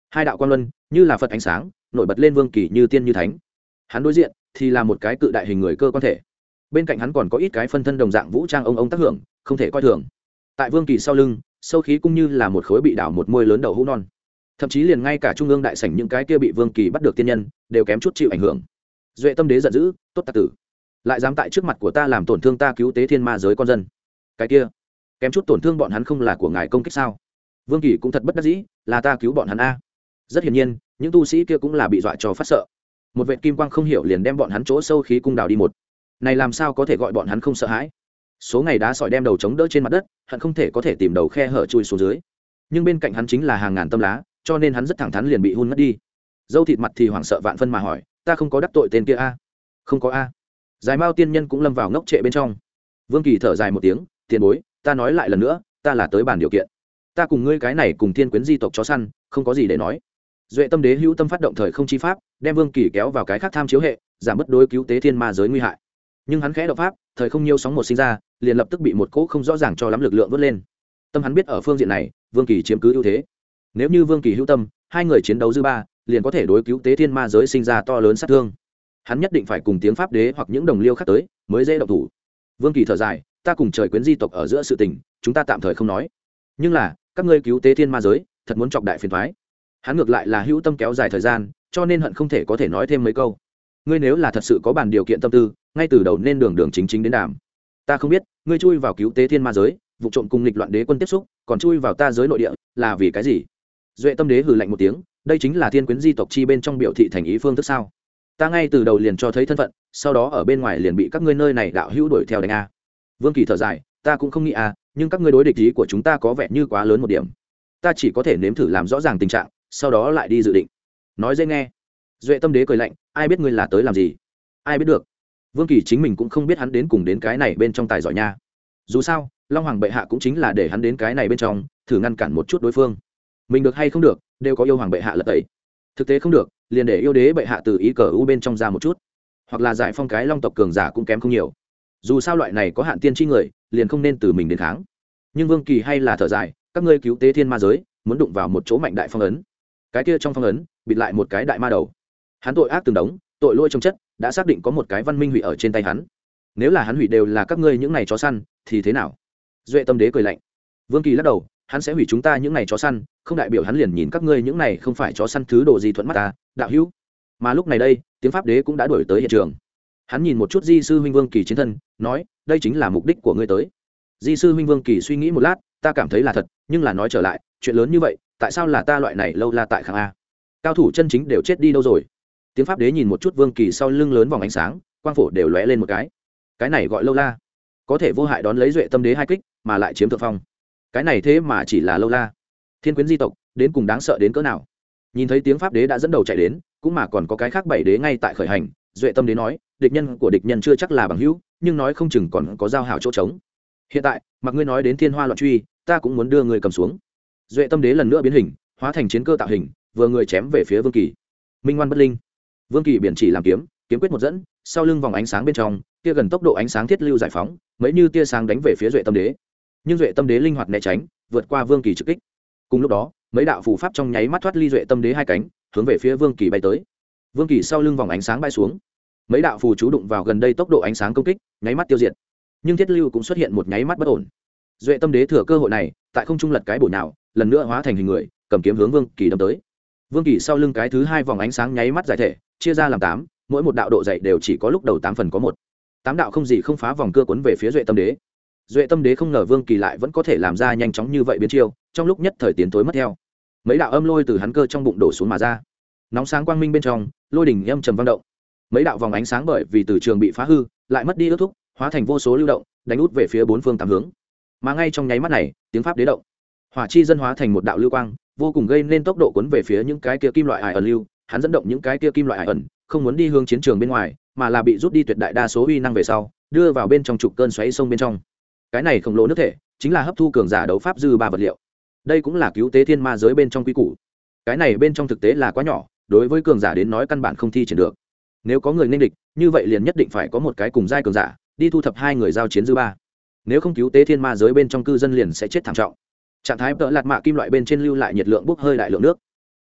hai đạo quang luân như là phật ánh sáng nổi bật lên vương kỳ như tiên như thánh. Hắn đối diện thì là một cái cự đại hình người cơ quan thể, bên cạnh hắn còn có ít cái phân thân đồng dạng vũ trang ông ông tác hưởng, không thể coi thường. Tại vương kỳ sau lưng, sâu khí cũng như là một khối bị đảo một môi lớn đầu hũ non, thậm chí liền ngay cả trung ương đại sảnh những cái kia bị vương kỳ bắt được tiên nhân đều kém chút chịu ảnh hưởng. Duệ tâm đế giận dữ, tốt tặc tử, lại dám tại trước mặt của ta làm tổn thương ta cứu tế thiên ma giới con dân, cái kia kém chút tổn thương bọn hắn không là của ngài công kích sao? Vương kỳ cũng thật bất đắc dĩ, là ta cứu bọn hắn a. Rất hiển nhiên những tu sĩ kia cũng là bị dọa cho phát sợ, một vệt kim quang không hiểu liền đem bọn hắn chỗ sâu khí cung đào đi một. Này làm sao có thể gọi bọn hắn không sợ hãi? Số ngày đá sỏi đem đầu chống đỡ trên mặt đất, hận không thể có thể tìm đầu khe hở chui xuống dưới, nhưng bên cạnh hắn chính là hàng ngàn tâm lá, cho nên hắn rất thẳng thắn liền bị hun mất đi. Dâu thịt mặt thì hoảng sợ vạn phân mà hỏi, ta không có đắc tội tên kia a? Không có a. Dài Mao tiên nhân cũng lâm vào ngốc trệ bên trong. Vương kỳ thở dài một tiếng, tiền bối, ta nói lại lần nữa, ta là tới bàn điều kiện, ta cùng ngươi cái này cùng thiên quyến di tộc chó săn không có gì để nói. Duệ tâm đế hữu tâm phát động thời không chi pháp, đem vương kỳ kéo vào cái khác tham chiếu hệ, giảm bớt đối cứu tế thiên ma giới nguy hại. Nhưng hắn khẽ động pháp, thời không nhiều sóng một sinh ra, liền lập tức bị một cỗ không rõ ràng cho lắm lực lượng vớt lên. Tâm hắn biết ở phương diện này vương kỳ chiếm cứ ưu thế, nếu như vương kỳ hữu tâm, hai người chiến đấu dư ba liền có thể đối cứu tế thiên ma giới sinh ra to lớn sát thương. Hắn nhất định phải cùng tiếng pháp đế hoặc những đồng liêu khác tới mới dễ động thủ. Vương kỳ thở dài, ta cùng trời quyến di tộc ở giữa sự tình chúng ta tạm thời không nói, nhưng là các ngươi cứu tế thiên ma giới thật muốn chọc đại phiền thoái. Hắn ngược lại là hữu tâm kéo dài thời gian, cho nên hận không thể có thể nói thêm mấy câu. Ngươi nếu là thật sự có bàn điều kiện tâm tư, ngay từ đầu nên đường đường chính chính đến đàm. Ta không biết ngươi chui vào cứu tế thiên ma giới, vụ trộm cùng nghịch loạn đế quân tiếp xúc, còn chui vào ta giới nội địa là vì cái gì? Duệ tâm đế hừ lạnh một tiếng, đây chính là thiên quyến di tộc chi bên trong biểu thị thành ý phương thức sao? Ta ngay từ đầu liền cho thấy thân phận, sau đó ở bên ngoài liền bị các ngươi nơi này đạo hữu đuổi theo đánh a. Vương kỳ thở dài, ta cũng không nghĩ a, nhưng các ngươi đối địch ý của chúng ta có vẻ như quá lớn một điểm, ta chỉ có thể nếm thử làm rõ ràng tình trạng, sau đó lại đi dự định. Nói dễ nghe. Duệ tâm đế cười lạnh, ai biết ngươi là tới làm gì? Ai biết được? Vương kỳ chính mình cũng không biết hắn đến cùng đến cái này bên trong tài giỏi nha. Dù sao long hoàng bệ hạ cũng chính là để hắn đến cái này bên trong thử ngăn cản một chút đối phương, mình được hay không được đều có yêu hoàng bệ hạ lật tẩy, thực tế không được liền để yêu đế bệ hạ từ ý cờ u bên trong ra một chút, hoặc là giải phong cái long tộc cường giả cũng kém không nhiều. Dù sao loại này có hạn tiên tri người liền không nên từ mình đến kháng. Nhưng vương kỳ hay là thở dài, các ngươi cứu tế thiên ma giới muốn đụng vào một chỗ mạnh đại phong ấn, cái kia trong phong ấn bịt lại một cái đại ma đầu, hắn tội ác từng đống, tội lỗi trong chất đã xác định có một cái văn minh hủy ở trên tay hắn, nếu là hắn hủy đều là các ngươi những này chó săn thì thế nào? Duệ tâm đế cười lạnh. Vương kỳ lắc đầu, hắn sẽ hủy chúng ta những này chó săn không đại biểu hắn liền nhìn các ngươi những này không phải chó săn thứ đồ gì thuận mắt ta, đạo hữu. Mà lúc này đây tiếng pháp đế cũng đã đuổi tới hiện trường, hắn nhìn một chút di sư huynh vương kỳ chiến thân, nói, đây chính là mục đích của ngươi tới. Di sư huynh vương kỳ suy nghĩ một lát, ta cảm thấy là thật, nhưng là nói trở lại, chuyện lớn như vậy tại sao là ta loại này lâu la tại khang a? Cao thủ chân chính đều chết đi đâu rồi? Tiếng pháp đế nhìn một chút vương kỳ sau lưng lớn vòng ánh sáng, quang phổ đều lóe lên một cái, cái này gọi lâu la, có thể vô hại đón lấy Duệ tâm đế hai kích mà lại chiếm thượng phong, cái này thế mà chỉ là lâu la. Thiên quyến di tộc đến cùng đáng sợ đến cỡ nào? Nhìn thấy tiếng pháp đế đã dẫn đầu chạy đến, cũng mà còn có cái khác bảy đế ngay tại khởi hành, Duệ tâm đế nói, địch nhân của địch nhân chưa chắc là bằng hữu, nhưng nói không chừng còn có giao hảo chỗ trống. Hiện tại mặc ngươi nói đến thiên hoa loạn truy, ta cũng muốn đưa người cầm xuống. Duệ tâm đế lần nữa biến hình, hóa thành chiến cơ tạo hình, vừa người chém về phía vương kỳ. Minh ngoan bất linh. Vương kỳ biển chỉ làm kiếm, kiếm quyết một dẫn, sau lưng vòng ánh sáng bên trong kia gần tốc độ ánh sáng thiết lưu giải phóng, mấy như tia sáng đánh về phía Duệ tâm đế, nhưng Duệ tâm đế linh hoạt né tránh, vượt qua vương kỳ trực kích. Cùng lúc đó mấy đạo phù pháp trong nháy mắt thoát ly Duệ tâm đế hai cánh, hướng về phía vương kỳ bay tới. Vương kỳ sau lưng vòng ánh sáng bay xuống, mấy đạo phù chú đụng vào gần đây tốc độ ánh sáng công kích, nháy mắt tiêu diệt. Nhưng thiết lưu cũng xuất hiện một nháy mắt bất ổn. Duệ tâm đế thừa cơ hội này tại không trung lật cái bổ nào, lần nữa hóa thành hình người, cầm kiếm hướng vương kỳ đâm tới. Vương kỳ sau lưng cái thứ hai vòng ánh sáng nháy mắt giải thể, chia ra làm tám, mỗi một đạo độ dày đều chỉ có lúc đầu tám phần có một, tám đạo không gì không phá vòng cưa cuốn về phía Duệ tâm đế. Duệ tâm đế không ngờ vương kỳ lại vẫn có thể làm ra nhanh chóng như vậy biến chiêu, trong lúc nhất thời tiến tối mất theo, mấy đạo âm lôi từ hắn cơ trong bụng đổ xuống mà ra, nóng sáng quang minh bên trong lôi đỉnh âm trầm vang động, mấy đạo vòng ánh sáng bởi vì từ trường bị phá hư lại mất đi ước thúc, hóa thành vô số lưu động đánh út về phía bốn phương tám hướng. Mà ngay trong nháy mắt này tiếng pháp đế động, hỏa chi dân hóa thành một đạo lưu quang vô cùng gây nên tốc độ cuốn về phía những cái kia kim loại ải ẩn lưu, hắn dẫn động những cái kia kim loại ải ẩn không muốn đi hướng chiến trường bên ngoài, mà là bị rút đi tuyệt đại đa số uy năng về sau đưa vào bên trong trục cơn xoáy sông bên trong. Cái này khổng lồ nước thể chính là hấp thu cường giả đấu pháp dư ba vật liệu, đây cũng là cứu tế thiên ma giới bên trong quy củ. Cái này bên trong thực tế là quá nhỏ, đối với cường giả đến nói căn bản không thi triển được. Nếu có người nên địch như vậy liền nhất định phải có một cái cùng giai cường giả đi thu thập hai người giao chiến dư ba, nếu không cứu tế thiên ma giới bên trong cư dân liền sẽ chết thảm trọng. Trạng thái tợ lạt mạ kim loại bên trên lưu lại nhiệt lượng bốc hơi đại lượng nước,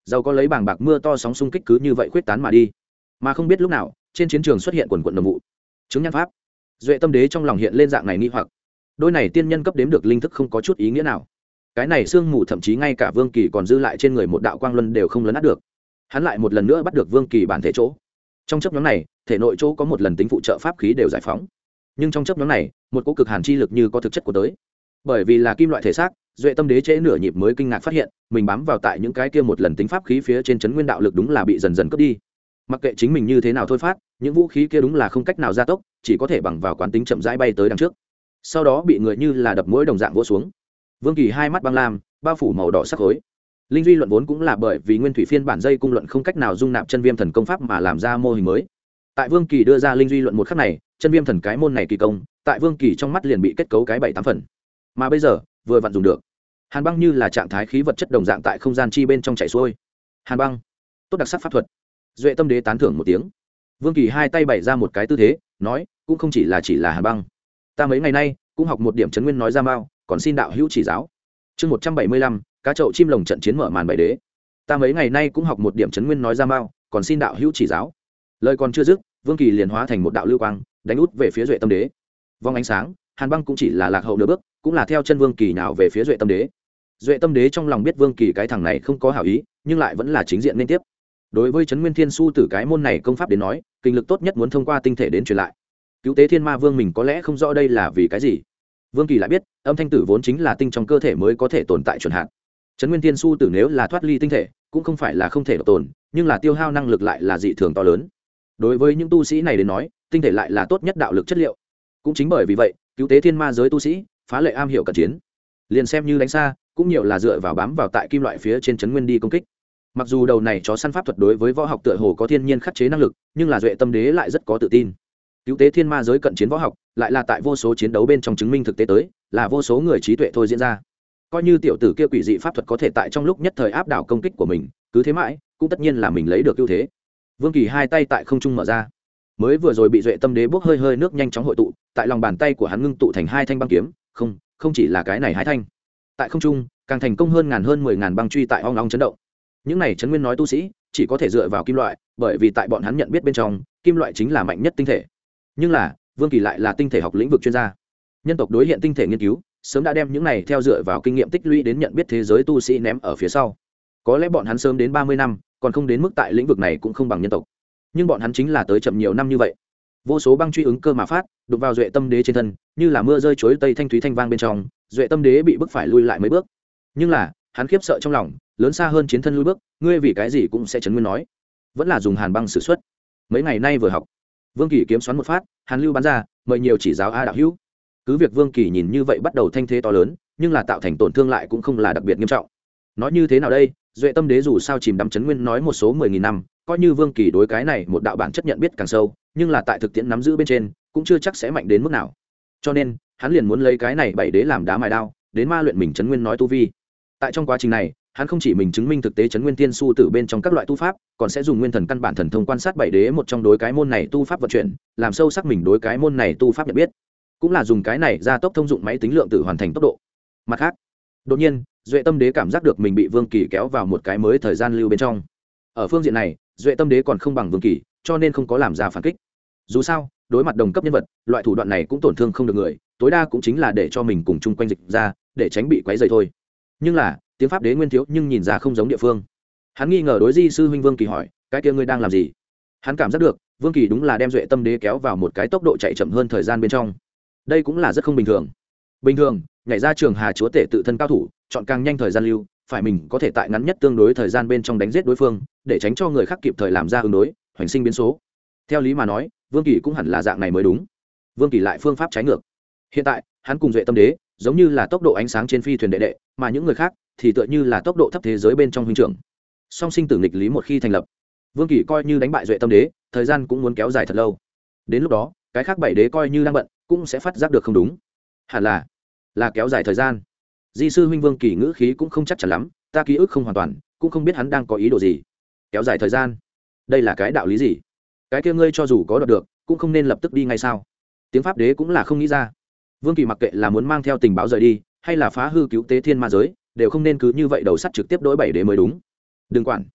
giàu có lấy bảng bạc mưa to sóng xung kích cứ như vậy khuyết tán mà đi, mà không biết lúc nào trên chiến trường xuất hiện quần quận đồng vụ chứng nhãn pháp. Duệ Tâm Đế trong lòng hiện lên dạng này nghi hoặc, đôi này tiên nhân cấp đếm được linh thức không có chút ý nghĩa nào. Cái này sương mù thậm chí ngay cả Vương Kỳ còn dư lại trên người một đạo quang luân đều không lấn át được. Hắn lại một lần nữa bắt được Vương Kỳ bản thể chỗ. Trong chấp nhóm này, thể nội chỗ có một lần tính phụ trợ pháp khí đều giải phóng, nhưng trong chấp nhóm này, một cỗ cực hàn chi lực như có thực chất của tới. Bởi vì là kim loại thể xác, Duệ Tâm Đế trễ nửa nhịp mới kinh ngạc phát hiện, mình bám vào tại những cái kia một lần tính pháp khí phía trên chấn nguyên đạo lực đúng là bị dần dần cướp đi. Mặc kệ chính mình như thế nào thôi phát, những vũ khí kia đúng là không cách nào gia tốc, chỉ có thể bằng vào quán tính chậm rãi bay tới đằng trước. Sau đó bị người như là đập mũi đồng dạng vỗ xuống. Vương Kỳ hai mắt băng lam, bao phủ màu đỏ sắc khối. Linh duy luận vốn cũng là bởi vì nguyên thủy phiên bản dây cung luận không cách nào dung nạp chân viêm thần công pháp mà làm ra mô hình mới. Tại Vương Kỳ đưa ra linh duy luận một khắc này, chân viêm thần cái môn này kỳ công, tại Vương Kỳ trong mắt liền bị kết cấu cái bảy tám phần. Mà bây giờ, vừa vặn dùng được. Hàn băng như là trạng thái khí vật chất đồng dạng tại không gian chi bên trong chảy xuôi. Hàn băng, tốt đặc sắc pháp thuật. Duệ Tâm Đế tán thưởng một tiếng. Vương Kỳ hai tay bày ra một cái tư thế, nói, cũng không chỉ là chỉ là hàn băng. Ta mấy ngày nay cũng học một điểm chấn nguyên nói ra mao, còn xin đạo hữu chỉ giáo. Chương một trăm bảy mươi lăm, cá chậu chim lồng trận chiến mở màn bảy đế. Ta mấy ngày nay cũng học một điểm chấn nguyên nói ra mao, còn xin đạo hữu chỉ giáo. Lời còn chưa dứt, Vương Kỳ liền hóa thành một đạo lưu quang, đánh út về phía Duệ Tâm Đế. Vòng ánh sáng, hàn băng cũng chỉ là lạc hậu nửa bước, cũng là theo chân Vương Kỳ nào về phía Duệ Tâm Đế. Duệ Tâm Đế trong lòng biết Vương Kỳ cái thằng này không có hảo ý, nhưng lại vẫn là chính diện liên tiếp. Đối với chấn nguyên thiên su tử cái môn này công pháp đến nói, kinh lực tốt nhất muốn thông qua tinh thể đến truyền lại. Cứu tế thiên ma vương mình có lẽ không rõ đây là vì cái gì. Vương Kỳ lại biết, âm thanh tử vốn chính là tinh trong cơ thể mới có thể tồn tại chuẩn hạn. Chấn nguyên thiên su tử nếu là thoát ly tinh thể, cũng không phải là không thể độc tồn, nhưng là tiêu hao năng lực lại là dị thường to lớn. Đối với những tu sĩ này đến nói, tinh thể lại là tốt nhất đạo lực chất liệu. Cũng chính bởi vì vậy, cứu tế thiên ma giới tu sĩ phá lệ am hiểu cận chiến, liền xem như đánh xa, cũng nhiều là dựa vào bám vào tại kim loại phía trên chấn nguyên đi công kích. Mặc dù đầu này chó săn pháp thuật đối với võ học tựa hồ có thiên nhiên khắc chế năng lực, nhưng là Duệ Tâm Đế lại rất có tự tin. Cứu tế thiên ma giới cận chiến võ học, lại là tại vô số chiến đấu bên trong chứng minh thực tế tới, là vô số người trí tuệ thôi diễn ra. Coi như tiểu tử kia quỷ dị pháp thuật có thể tại trong lúc nhất thời áp đảo công kích của mình, cứ thế mãi, cũng tất nhiên là mình lấy được ưu thế. Vương Kỳ hai tay tại không trung mở ra, mới vừa rồi bị Duệ Tâm Đế bốc hơi hơi nước nhanh chóng hội tụ, tại lòng bàn tay của hắn ngưng tụ thành hai thanh băng kiếm, không, không chỉ là cái này hai thanh. Tại không trung, càng thành công hơn ngàn hơn mười ngàn băng truy tại ong ong chấn động. Những này chấn nguyên nói tu sĩ chỉ có thể dựa vào kim loại, bởi vì tại bọn hắn nhận biết bên trong, kim loại chính là mạnh nhất tinh thể. Nhưng là, Vương Kỳ lại là tinh thể học lĩnh vực chuyên gia. Nhân tộc đối hiện tinh thể nghiên cứu, sớm đã đem những này theo dựa vào kinh nghiệm tích lũy đến nhận biết thế giới tu sĩ ném ở phía sau. Có lẽ bọn hắn sớm đến ba mươi năm, còn không đến mức tại lĩnh vực này cũng không bằng nhân tộc. Nhưng bọn hắn chính là tới chậm nhiều năm như vậy. Vô số băng truy ứng cơ mà phát, đụng vào Duệ Tâm Đế trên thân, như là mưa rơi chuối tây thanh thúy thanh vang bên trong, Duệ Tâm Đế bị bức phải lui lại mấy bước. Nhưng là, hắn khiếp sợ trong lòng, lớn xa hơn chiến thân lui bước, ngươi vì cái gì cũng sẽ chấn nguyên nói, vẫn là dùng hàn băng sử xuất. Mấy ngày nay vừa học, Vương Kỳ kiếm xoắn một phát, hàn lưu bắn ra, mời nhiều chỉ giáo a đạo hữu. Cứ việc Vương Kỳ nhìn như vậy bắt đầu thanh thế to lớn, nhưng là tạo thành tổn thương lại cũng không là đặc biệt nghiêm trọng. Nói như thế nào đây, Duệ Tâm Đế dù sao chìm đắm chấn nguyên nói một số mười nghìn năm, coi như Vương Kỳ đối cái này một đạo bản chất nhận biết càng sâu, nhưng là tại thực tiễn nắm giữ bên trên, cũng chưa chắc sẽ mạnh đến mức nào. Cho nên, hắn liền muốn lấy cái này bảy đế làm đá mài đao, đến ma luyện mình chấn nguyên nói tu vi. Tại trong quá trình này, hắn không chỉ mình chứng minh thực tế chấn nguyên tiên su tử bên trong các loại tu pháp, còn sẽ dùng nguyên thần căn bản thần thông quan sát bảy đế một trong đối cái môn này tu pháp vận chuyển, làm sâu sắc mình đối cái môn này tu pháp nhận biết, cũng là dùng cái này ra tốc thông dụng máy tính lượng tử hoàn thành tốc độ. Mặt khác, đột nhiên, Duệ Tâm Đế cảm giác được mình bị Vương Kỳ kéo vào một cái mới thời gian lưu bên trong. Ở phương diện này, Duệ Tâm Đế còn không bằng Vương Kỳ, cho nên không có làm ra phản kích. Dù sao, đối mặt đồng cấp nhân vật, loại thủ đoạn này cũng tổn thương không được người, tối đa cũng chính là để cho mình cùng chung quanh dịch ra, để tránh bị quấy rầy thôi. Nhưng là, tiếng pháp đế nguyên thiếu nhưng nhìn ra không giống địa phương. Hắn nghi ngờ đối Di sư huynh Vương Kỳ hỏi, cái kia ngươi đang làm gì? Hắn cảm giác được, Vương Kỳ đúng là đem Duệ Tâm Đế kéo vào một cái tốc độ chạy chậm hơn thời gian bên trong. Đây cũng là rất không bình thường. Bình thường, nhảy ra trường hà chúa tể tự thân cao thủ, chọn càng nhanh thời gian lưu, phải mình có thể tại ngắn nhất tương đối thời gian bên trong đánh giết đối phương, để tránh cho người khác kịp thời làm ra ứng đối, hoành sinh biến số. Theo lý mà nói, Vương Kỳ cũng hẳn là dạng này mới đúng. Vương Kỳ lại phương pháp trái ngược. Hiện tại, hắn cùng Duệ Tâm Đế, giống như là tốc độ ánh sáng trên phi thuyền đệ đệ, mà những người khác thì tựa như là tốc độ thấp thế giới bên trong huynh trưởng. Song sinh tử nghịch lý một khi thành lập, Vương Kỳ coi như đánh bại Duệ Tâm Đế, thời gian cũng muốn kéo dài thật lâu. Đến lúc đó, cái khác bảy đế coi như đang bận, cũng sẽ phát giác được không đúng. Hẳn là là kéo dài thời gian. Di sư huynh Vương Kỳ ngữ khí cũng không chắc chắn lắm, ta ký ức không hoàn toàn, cũng không biết hắn đang có ý đồ gì. Kéo dài thời gian, đây là cái đạo lý gì? Cái kia ngươi cho dù có đoạt được, cũng không nên lập tức đi ngay sao? Tiếng pháp đế cũng là không nghĩ ra. Vương Kỳ mặc kệ là muốn mang theo tình báo rời đi, hay là phá hư cứu tế thiên ma giới, đều không nên cứ như vậy đầu sắt trực tiếp đối bảy đế mới đúng. Đừng quản,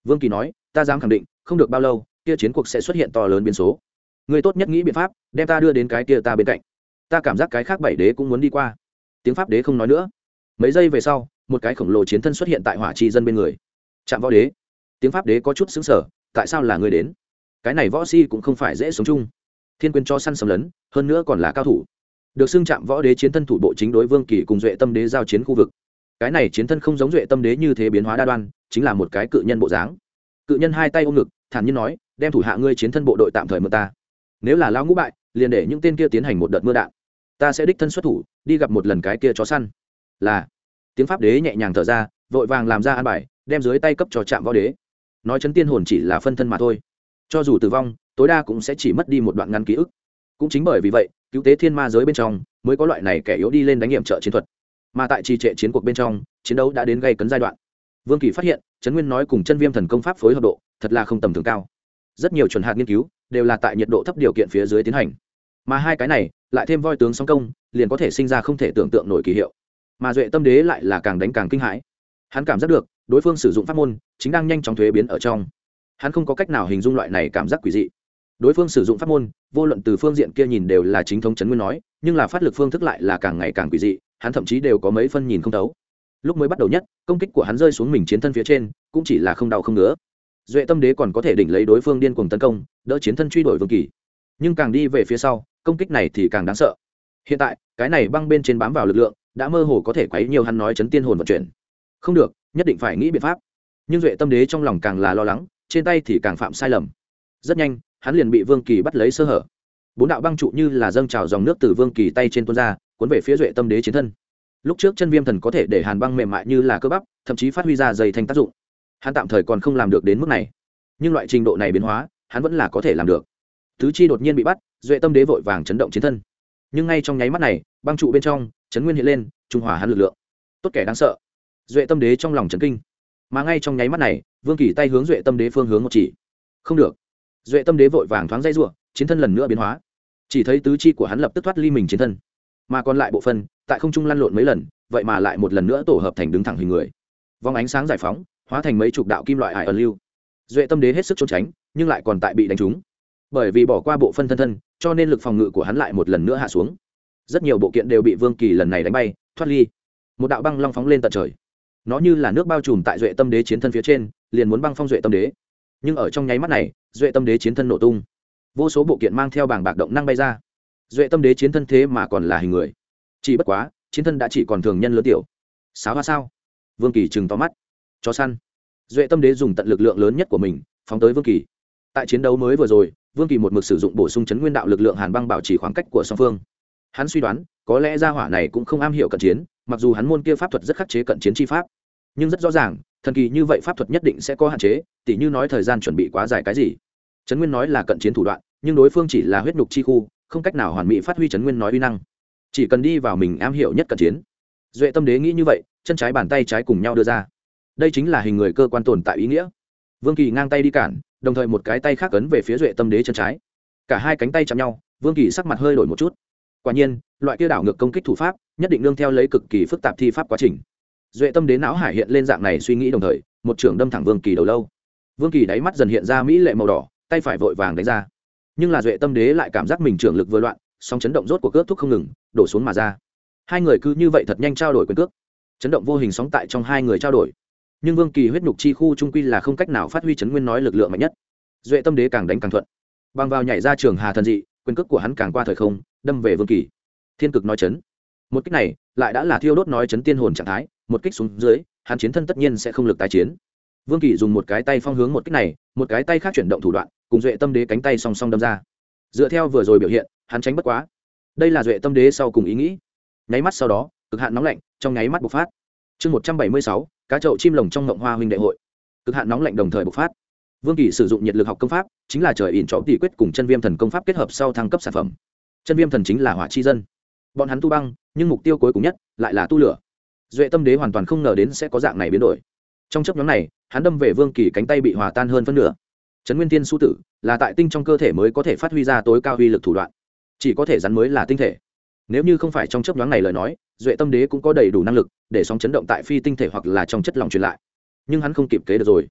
Vương Kỳ nói, ta dám khẳng định không được bao lâu kia chiến cuộc sẽ xuất hiện to lớn biến số. Ngươi tốt nhất nghĩ biện pháp đem ta đưa đến cái kia ta bên cạnh. Ta cảm giác cái khác bảy đế cũng muốn đi qua. Tiếng pháp đế không nói nữa. Mấy giây về sau, một cái khổng lồ chiến thân xuất hiện tại hỏa chi dân bên người. Trạm võ đế. Tiếng pháp đế có chút sững sờ, tại sao là ngươi đến? Cái này võ si cũng không phải dễ sống chung. Thiên quyền cho săn sầm lấn, hơn nữa còn là cao thủ. Được xưng Trạm võ đế chiến thân thủ bộ chính đối Vương Kỳ cùng Duệ Tâm đế giao chiến khu vực. Cái này chiến thân không giống Duệ Tâm đế như thế biến hóa đa đoan, chính là một cái cự nhân bộ dáng. Cự nhân hai tay ôm ngực, thản nhiên nói, đem thủ hạ ngươi chiến thân bộ đội tạm thời mượn ta. Nếu là lão ngũ bại, liền để những tên kia tiến hành một đợt mưa đạn. Ta sẽ đích thân xuất thủ, đi gặp một lần cái kia chó săn. Là. Tiếng pháp đế nhẹ nhàng thở ra, vội vàng làm ra an bài, đem dưới tay cấp cho Trạm võ đế. Nói chấn tiên hồn chỉ là phân thân mà thôi, cho dù tử vong, tối đa cũng sẽ chỉ mất đi một đoạn ngắn ký ức. Cũng chính bởi vì vậy, cứu tế thiên ma giới bên trong mới có loại này kẻ yếu đi lên đánh nghiệm trợ chiến thuật. Mà tại trì trệ chiến cuộc bên trong, chiến đấu đã đến gây cấn giai đoạn. Vương Kỳ phát hiện, Trấn Nguyên nói cùng Chân Viêm thần công pháp phối hợp độ, thật là không tầm thường cao. Rất nhiều chuẩn hạt nghiên cứu đều là tại nhiệt độ thấp điều kiện phía dưới tiến hành. Mà hai cái này, lại thêm voi tướng song công, liền có thể sinh ra không thể tưởng tượng nổi kỳ hiệu. Mà Duệ Tâm đế lại là càng đánh càng kinh hãi. Hắn cảm giác được, đối phương sử dụng pháp môn, chính đang nhanh chóng thuế biến ở trong. Hắn không có cách nào hình dung loại này cảm giác quỷ dị. Đối phương sử dụng pháp môn, vô luận từ phương diện kia nhìn đều là chính thống Trấn Nguyên nói, nhưng là phát lực phương thức lại là càng ngày càng quỷ dị, hắn thậm chí đều có mấy phân nhìn không thấu. Lúc mới bắt đầu nhất, công kích của hắn rơi xuống mình chiến thân phía trên, cũng chỉ là không đau không ngứa. Duệ Tâm đế còn có thể đỉnh lấy đối phương điên cuồng tấn công, đỡ chiến thân truy đuổi Vương Kỳ. Nhưng càng đi về phía sau, công kích này thì càng đáng sợ. Hiện tại, cái này băng bên trên bám vào lực lượng, đã mơ hồ có thể quấy nhiều hắn nói chấn tiên hồn vận chuyển. Không được, nhất định phải nghĩ biện pháp. Nhưng Duệ Tâm đế trong lòng càng là lo lắng, trên tay thì càng phạm sai lầm. Rất nhanh, hắn liền bị Vương Kỳ bắt lấy sơ hở. Bốn đạo băng trụ như là dâng trào dòng nước từ Vương Kỳ tay trên tuôn ra, cuốn về phía Duệ Tâm đế chiến thân. Lúc trước Chân Viêm thần có thể để hàn băng mềm mại như là cơ bắp, thậm chí phát huy ra dày thành tác dụng. Hắn tạm thời còn không làm được đến mức này, nhưng loại trình độ này biến hóa, hắn vẫn là có thể làm được. Tứ chi đột nhiên bị bắt, Duệ Tâm đế vội vàng chấn động chiến thân. Nhưng ngay trong nháy mắt này, băng trụ bên trong, chấn nguyên hiện lên, trung hòa hắn lực lượng. Tốt kẻ đáng sợ. Duệ Tâm đế trong lòng chấn kinh. Mà ngay trong nháy mắt này, Vương Kỳ tay hướng Duệ Tâm đế phương hướng một chỉ. Không được. Duệ Tâm đế vội vàng thoáng dây rủa, chiến thân lần nữa biến hóa. Chỉ thấy tứ chi của hắn lập tức thoát ly mình chiến thân, mà còn lại bộ phận tại không trung lăn lộn mấy lần, vậy mà lại một lần nữa tổ hợp thành đứng thẳng hình người. Vòng ánh sáng giải phóng, hóa thành mấy chục đạo kim loại ải ẩn lưu. Duệ Tâm đế hết sức trốn tránh, nhưng lại còn tại bị đánh trúng. Bởi vì bỏ qua bộ phân thân thân, cho nên lực phòng ngự của hắn lại một lần nữa hạ xuống. Rất nhiều bộ kiện đều bị Vương Kỳ lần này đánh bay, thoát ly. Một đạo băng long phóng lên tận trời. Nó như là nước bao trùm tại Duệ Tâm đế chiến thân phía trên, liền muốn băng phong Duệ Tâm đế. Nhưng ở trong nháy mắt này, Duệ Tâm đế chiến thân nổ tung. Vô số bộ kiện mang theo bảng bạc động năng bay ra. Duệ Tâm đế chiến thân thế mà còn là hình người. Chỉ bất quá, chiến thân đã chỉ còn thường nhân lớn tiểu. Sáo hoa sao? Vương Kỳ trừng to mắt. Chó săn. Duệ Tâm đế dùng tận lực lượng lớn nhất của mình, phóng tới Vương Kỳ. Tại chiến đấu mới vừa rồi, Vương Kỳ một mực sử dụng bổ sung chấn nguyên đạo lực lượng hàn băng bảo trì khoảng cách của song phương. Hắn suy đoán, có lẽ gia hỏa này cũng không am hiểu cận chiến, mặc dù hắn môn kia pháp thuật rất khắc chế cận chiến chi pháp, nhưng rất rõ ràng, thần kỳ như vậy pháp thuật nhất định sẽ có hạn chế, tỉ như nói thời gian chuẩn bị quá dài cái gì. Chấn nguyên nói là cận chiến thủ đoạn, nhưng đối phương chỉ là huyết nhục chi khu, không cách nào hoàn mỹ phát huy chấn nguyên nói uy năng. Chỉ cần đi vào mình am hiểu nhất cận chiến. Duệ Tâm đế nghĩ như vậy, chân trái bàn tay trái cùng nhau đưa ra. Đây chính là hình người cơ quan tồn tại ý nghĩa. Vương Kỳ ngang tay đi cản, đồng thời một cái tay khác ấn về phía Duệ Tâm đế chân trái. Cả hai cánh tay chạm nhau, Vương Kỳ sắc mặt hơi đổi một chút. Quả nhiên, loại kia đảo ngược công kích thủ pháp, nhất định nương theo lấy cực kỳ phức tạp thi pháp quá trình. Duệ Tâm đế não hải hiện lên dạng này suy nghĩ đồng thời, một trường đâm thẳng Vương Kỳ đầu lâu. Vương Kỳ đáy mắt dần hiện ra mỹ lệ màu đỏ, tay phải vội vàng đánh ra. Nhưng là Duệ Tâm đế lại cảm giác mình trưởng lực vừa loạn, song chấn động rốt của cước thúc không ngừng, đổ xuống mà ra. Hai người cứ như vậy thật nhanh trao đổi quyền cước. Chấn động vô hình sóng tại trong hai người trao đổi. Nhưng Vương Kỳ huyết nhục chi khu trung quy là không cách nào phát huy chấn nguyên nói lực lượng mạnh nhất. Duệ Tâm đế càng đánh càng thuận, băng vào nhảy ra trường hà thần dị, quyền cước của hắn càng qua thời không, đâm về Vương Kỳ. Thiên cực nói chấn. Một kích này lại đã là thiêu đốt nói chấn tiên hồn trạng thái, một kích xuống dưới, hắn chiến thân tất nhiên sẽ không lực tái chiến. Vương Kỳ dùng một cái tay phong hướng một kích này, một cái tay khác chuyển động thủ đoạn, cùng Duệ Tâm đế cánh tay song song đâm ra. Dựa theo vừa rồi biểu hiện, hắn tránh bất quá. Đây là Duệ Tâm đế sau cùng ý nghĩ. Nháy mắt sau đó, cực hạn nóng lạnh trong nháy mắt bộc phát. Chương một trăm bảy mươi sáu, cá chậu chim lồng trong ngộng hoa huynh đệ hội. Cực hạn nóng lạnh đồng thời bộc phát. Vương Kỳ sử dụng nhiệt lực học công pháp, chính là trời ỉn trọng tỷ quyết cùng chân viêm thần công pháp kết hợp sau thăng cấp sản phẩm. Chân viêm thần chính là hỏa chi dân. Bọn hắn tu băng, nhưng mục tiêu cuối cùng nhất lại là tu lửa. Duệ Tâm đế hoàn toàn không ngờ đến sẽ có dạng này biến đổi. Trong chốc ngắn này, hắn đâm về Vương Kỳ cánh tay bị hòa tan hơn phân nửa. Trấn Nguyên Tiên Su Tử là tại tinh trong cơ thể mới có thể phát huy ra tối cao uy lực thủ đoạn, chỉ có thể rắn mới là tinh thể. Nếu như không phải trong chốc nhoáng này lời nói, Duệ Tâm đế cũng có đầy đủ năng lực để sóng chấn động tại phi tinh thể hoặc là trong chất lỏng truyền lại. Nhưng hắn không kịp kế được rồi.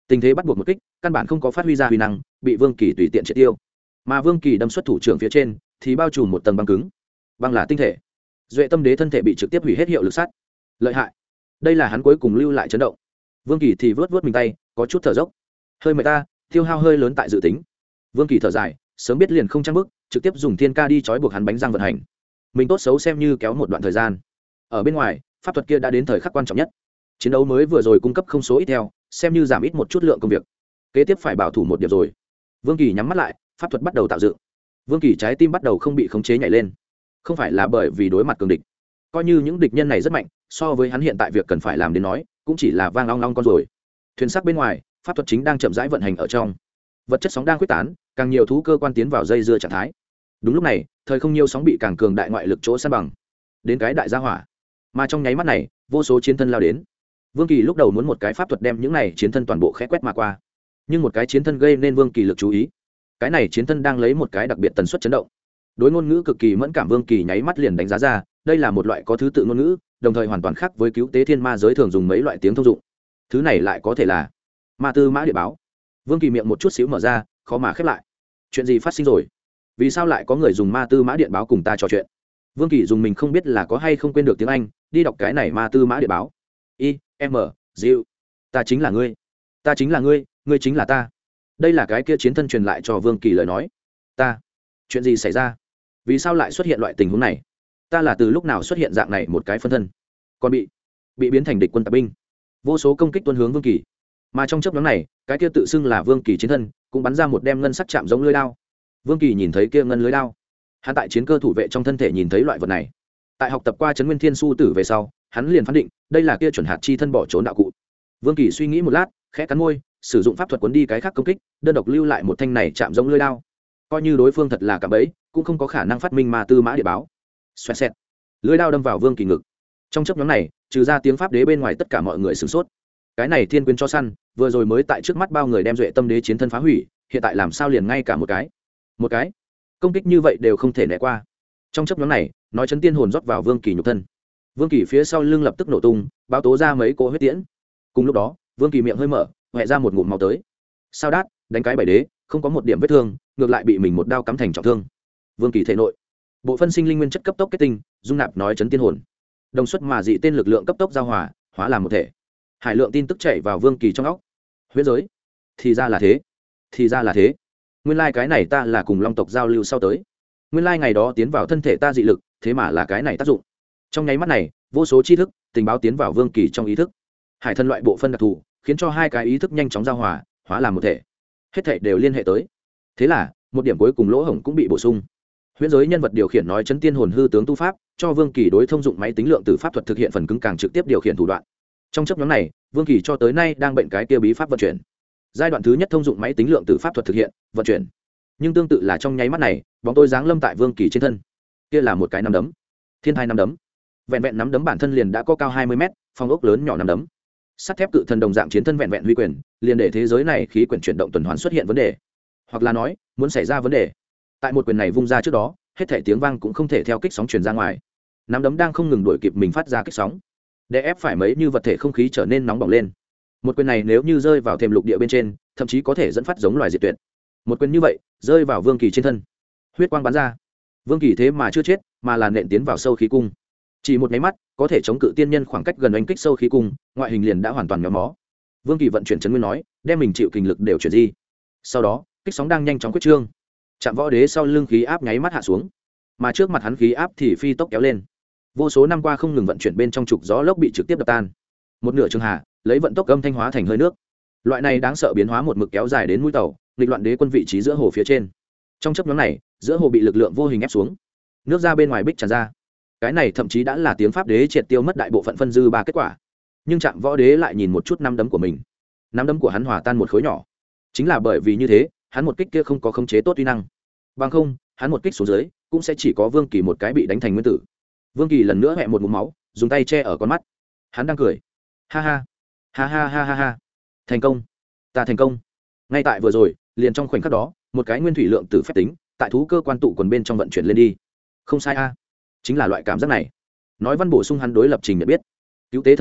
tình thế bắt buộc một kích căn bản không có phát huy ra huy năng, bị vương kỳ tùy tiện triệt tiêu. Mà vương kỳ đâm xuất thủ trưởng phía trên thì bao trùm một tầng băng cứng. Băng là tinh thể. Duệ tâm đế thân thể bị trực tiếp hủy hết hiệu lực sát. Lợi hại. Đây là hắn cuối cùng lưu lại chấn động. Vương kỳ thì vớt vớt mình tay, có chút thở dốc. Hơi mệt ta, tiêu hao hơi lớn tại dự tính. Vương kỳ thở dài, sớm biết liền không trang bức, trực tiếp dùng thiên ca đi trói buộc hắn bánh răng vận hành. Mình tốt xấu xem như kéo một đoạn thời gian. Ở bên ngoài, pháp thuật kia đã đến thời khắc quan trọng nhất. Chiến đấu mới vừa rồi cung cấp không số ít theo, xem như giảm ít một chút lượng công việc. Kế tiếp phải bảo thủ một điểm rồi. Vương kỳ nhắm mắt lại, pháp thuật bắt đầu tạo dựng. Vương kỳ trái tim bắt đầu không bị khống chế nhảy lên. Không phải là bởi vì đối mặt cường địch, coi như những địch nhân này rất mạnh, so với hắn hiện tại việc cần phải làm đến nói cũng chỉ là vang long long con rồi. Thuyền sắc bên ngoài, pháp thuật chính đang chậm rãi vận hành ở trong. Vật chất sóng đang quyết tán, càng nhiều thú cơ quan tiến vào dây dưa trạng thái. Đúng lúc này, thời không nhiều sóng bị càng cường đại ngoại lực chỗ san bằng, đến cái đại gia hỏa. Mà trong nháy mắt này, vô số chiến thân lao đến. Vương kỳ lúc đầu muốn một cái pháp thuật đem những này chiến thân toàn bộ khẽ quét mà qua, nhưng một cái chiến thân gây nên vương kỳ lực chú ý. Cái này chiến thân đang lấy một cái đặc biệt tần suất chấn động. Đối ngôn ngữ cực kỳ mẫn cảm, vương kỳ nháy mắt liền đánh giá ra, đây là một loại có thứ tự ngôn ngữ, đồng thời hoàn toàn khác với cứu tế thiên ma giới thường dùng mấy loại tiếng thông dụng. Thứ này lại có thể là ma tư mã địa báo. Vương kỳ miệng một chút xíu mở ra, khó mà khép lại. Chuyện gì phát sinh rồi? Vì sao lại có người dùng ma tư mã điện báo cùng ta trò chuyện? Vương kỳ dùng mình không biết là có hay không quên được tiếng Anh, đi đọc cái này ma tư mã điện báo. I M Diệu, ta chính là ngươi, ta chính là ngươi, ngươi chính là ta. Đây là cái kia chiến thân truyền lại cho Vương kỳ lời nói. Ta, chuyện gì xảy ra? Vì sao lại xuất hiện loại tình huống này? Ta là từ lúc nào xuất hiện dạng này một cái phân thân, còn bị bị biến thành địch quân tạp binh? Vô số công kích tuân hướng Vương kỳ, mà trong chớp nhoáng này, cái kia tự xưng là Vương kỳ chiến thân cũng bắn ra một đem ngân sắc chạm giống lưỡi đao. Vương kỳ nhìn thấy kia ngân lưỡi đao, hắn tại chiến cơ thủ vệ trong thân thể nhìn thấy loại vật này. Tại học tập qua Trấn Nguyên Thiên Su Tử về sau, hắn liền phán định đây là kia chuẩn hạt chi thân bỏ trốn đạo cụ. Vương kỳ suy nghĩ một lát, khẽ cắn môi, sử dụng pháp thuật cuốn đi cái khác công kích, đơn độc lưu lại một thanh này chạm giống lưỡi đao. Coi như đối phương thật là cạm bẫy, cũng không có khả năng phát minh ma tư mã địa báo. Xoẹt xẹt, lưỡi đao đâm vào Vương kỳ ngực. Trong chớp nhoáng này, trừ ra tiếng pháp đế bên ngoài, tất cả mọi người sửng sốt. Cái này thiên quyền cho săn, vừa rồi mới tại trước mắt bao người đem duệ tâm đế chiến thân phá hủy, hiện tại làm sao liền ngay cả một cái một cái công kích như vậy đều không thể né qua. Trong chớp nhoáng này, nói chấn tiên hồn rót vào Vương kỳ nhục thân. Vương kỳ phía sau lưng lập tức nổ tung, báo tố ra mấy cỗ huyết tiễn. Cùng lúc đó, Vương kỳ miệng hơi mở, hoẹ ra một ngụm máu tới. Sao đát, đánh cái bảy đế, không có một điểm vết thương, ngược lại bị mình một đao cắm thành trọng thương. Vương kỳ thể nội, bộ phân sinh linh nguyên chất cấp tốc kết tinh, dung nạp nói chấn tiên hồn. Đồng xuất mà dị tên lực lượng cấp tốc giao hòa, hóa làm một thể. Hải lượng tin tức chạy vào Vương kỳ trong óc. Huyết giới, thì ra là thế, thì ra là thế. Nguyên lai like cái này ta là cùng long tộc giao lưu sau tới. Nguyên lai like ngày đó tiến vào thân thể ta dị lực, thế mà là cái này tác dụng. Trong nháy mắt này, vô số tri thức, tình báo tiến vào Vương kỳ trong ý thức. Hải thân loại bộ phân đặc thù, khiến cho hai cái ý thức nhanh chóng giao hòa, hóa làm một thể. Hết thể đều liên hệ tới. Thế là, một điểm cuối cùng lỗ hổng cũng bị bổ sung. Huyễn giới nhân vật điều khiển nói chấn tiên hồn hư tướng tu pháp, cho Vương kỳ đối thông dụng máy tính lượng tử pháp thuật thực hiện phần cứng càng trực tiếp điều khiển thủ đoạn. Trong chấp nhóm này, Vương kỳ cho tới nay đang bệnh cái kia bí pháp vận chuyển. Giai đoạn thứ nhất thông dụng máy tính lượng tử pháp thuật thực hiện vận chuyển, nhưng tương tự là trong nháy mắt này, bóng tối giáng lâm tại Vương kỳ trên thân. Kia là một cái nắm đấm, thiên thai nắm đấm. Vẹn vẹn nắm đấm bản thân liền đã có cao hai mươi mét, phong ốc lớn nhỏ nắm đấm. Sắt thép cự thần đồng dạng chiến thân vẹn vẹn huy quyền, liền để thế giới này khí quyển chuyển động tuần hoàn xuất hiện vấn đề, hoặc là nói, muốn xảy ra vấn đề. Tại một quyền này vung ra trước đó, hết thảy tiếng vang cũng không thể theo kích sóng truyền ra ngoài. Nắm đấm đang không ngừng đuổi kịp mình phát ra kích sóng, để ép phải mấy như vật thể không khí trở nên nóng bỏng lên. Một quyền này nếu như rơi vào thềm lục địa bên trên, thậm chí có thể dẫn phát giống loài diệt tuyệt. Một quyền như vậy rơi vào Vương kỳ trên thân, huyết quang bắn ra. Vương kỳ thế mà chưa chết, mà là nện tiến vào sâu khí cung. Chỉ một máy mắt, có thể chống cự tiên nhân khoảng cách gần đánh kích sâu khí cung, ngoại hình liền đã hoàn toàn méo mó. Vương kỳ vận chuyển chấn nguyên nói, đem mình chịu kình lực đều chuyển di. Sau đó, kích sóng đang nhanh chóng quyết trương, chạm võ đế sau lưng khí áp nháy mắt hạ xuống, mà trước mặt hắn khí áp thì phi tốc kéo lên. Vô số năm qua không ngừng vận chuyển bên trong trục gió lốc bị trực tiếp đập tan. Một nửa trường hà lấy vận tốc âm thanh hóa thành hơi nước. Loại này đáng sợ biến hóa một mực kéo dài đến mũi tàu, nghịch loạn đế quân vị trí giữa hồ phía trên. Trong chớp nhoáng này, giữa hồ bị lực lượng vô hình ép xuống, nước ra bên ngoài bích tràn ra. Cái này thậm chí đã là tiếng pháp đế triệt tiêu mất đại bộ phận phân dư ba kết quả. Nhưng Trạm Võ Đế lại nhìn một chút năm đấm của mình, năm đấm của hắn hòa tan một khối nhỏ. Chính là bởi vì như thế, hắn một kích kia không có khống chế tốt uy năng. Bằng không, hắn một kích xuống dưới, cũng sẽ chỉ có Vương Kỳ một cái bị đánh thành nguyên tử. Vương Kỳ lần nữa hẹ một ngụm máu, dùng tay che ở con mắt. Hắn đang cười. Ha ha, ha ha ha ha ha. Thành công, ta thành công. Ngay tại vừa rồi, liền trong khoảnh khắc đó, một cái nguyên thủy lượng tử phép tính, tại thú cơ quan tụ quần bên trong vận chuyển lên đi. Không sai a, chính là loại cảm giác này. Nói văn bổ sung hắn đối lập trình nhận biết. Cứu tế thần chủ,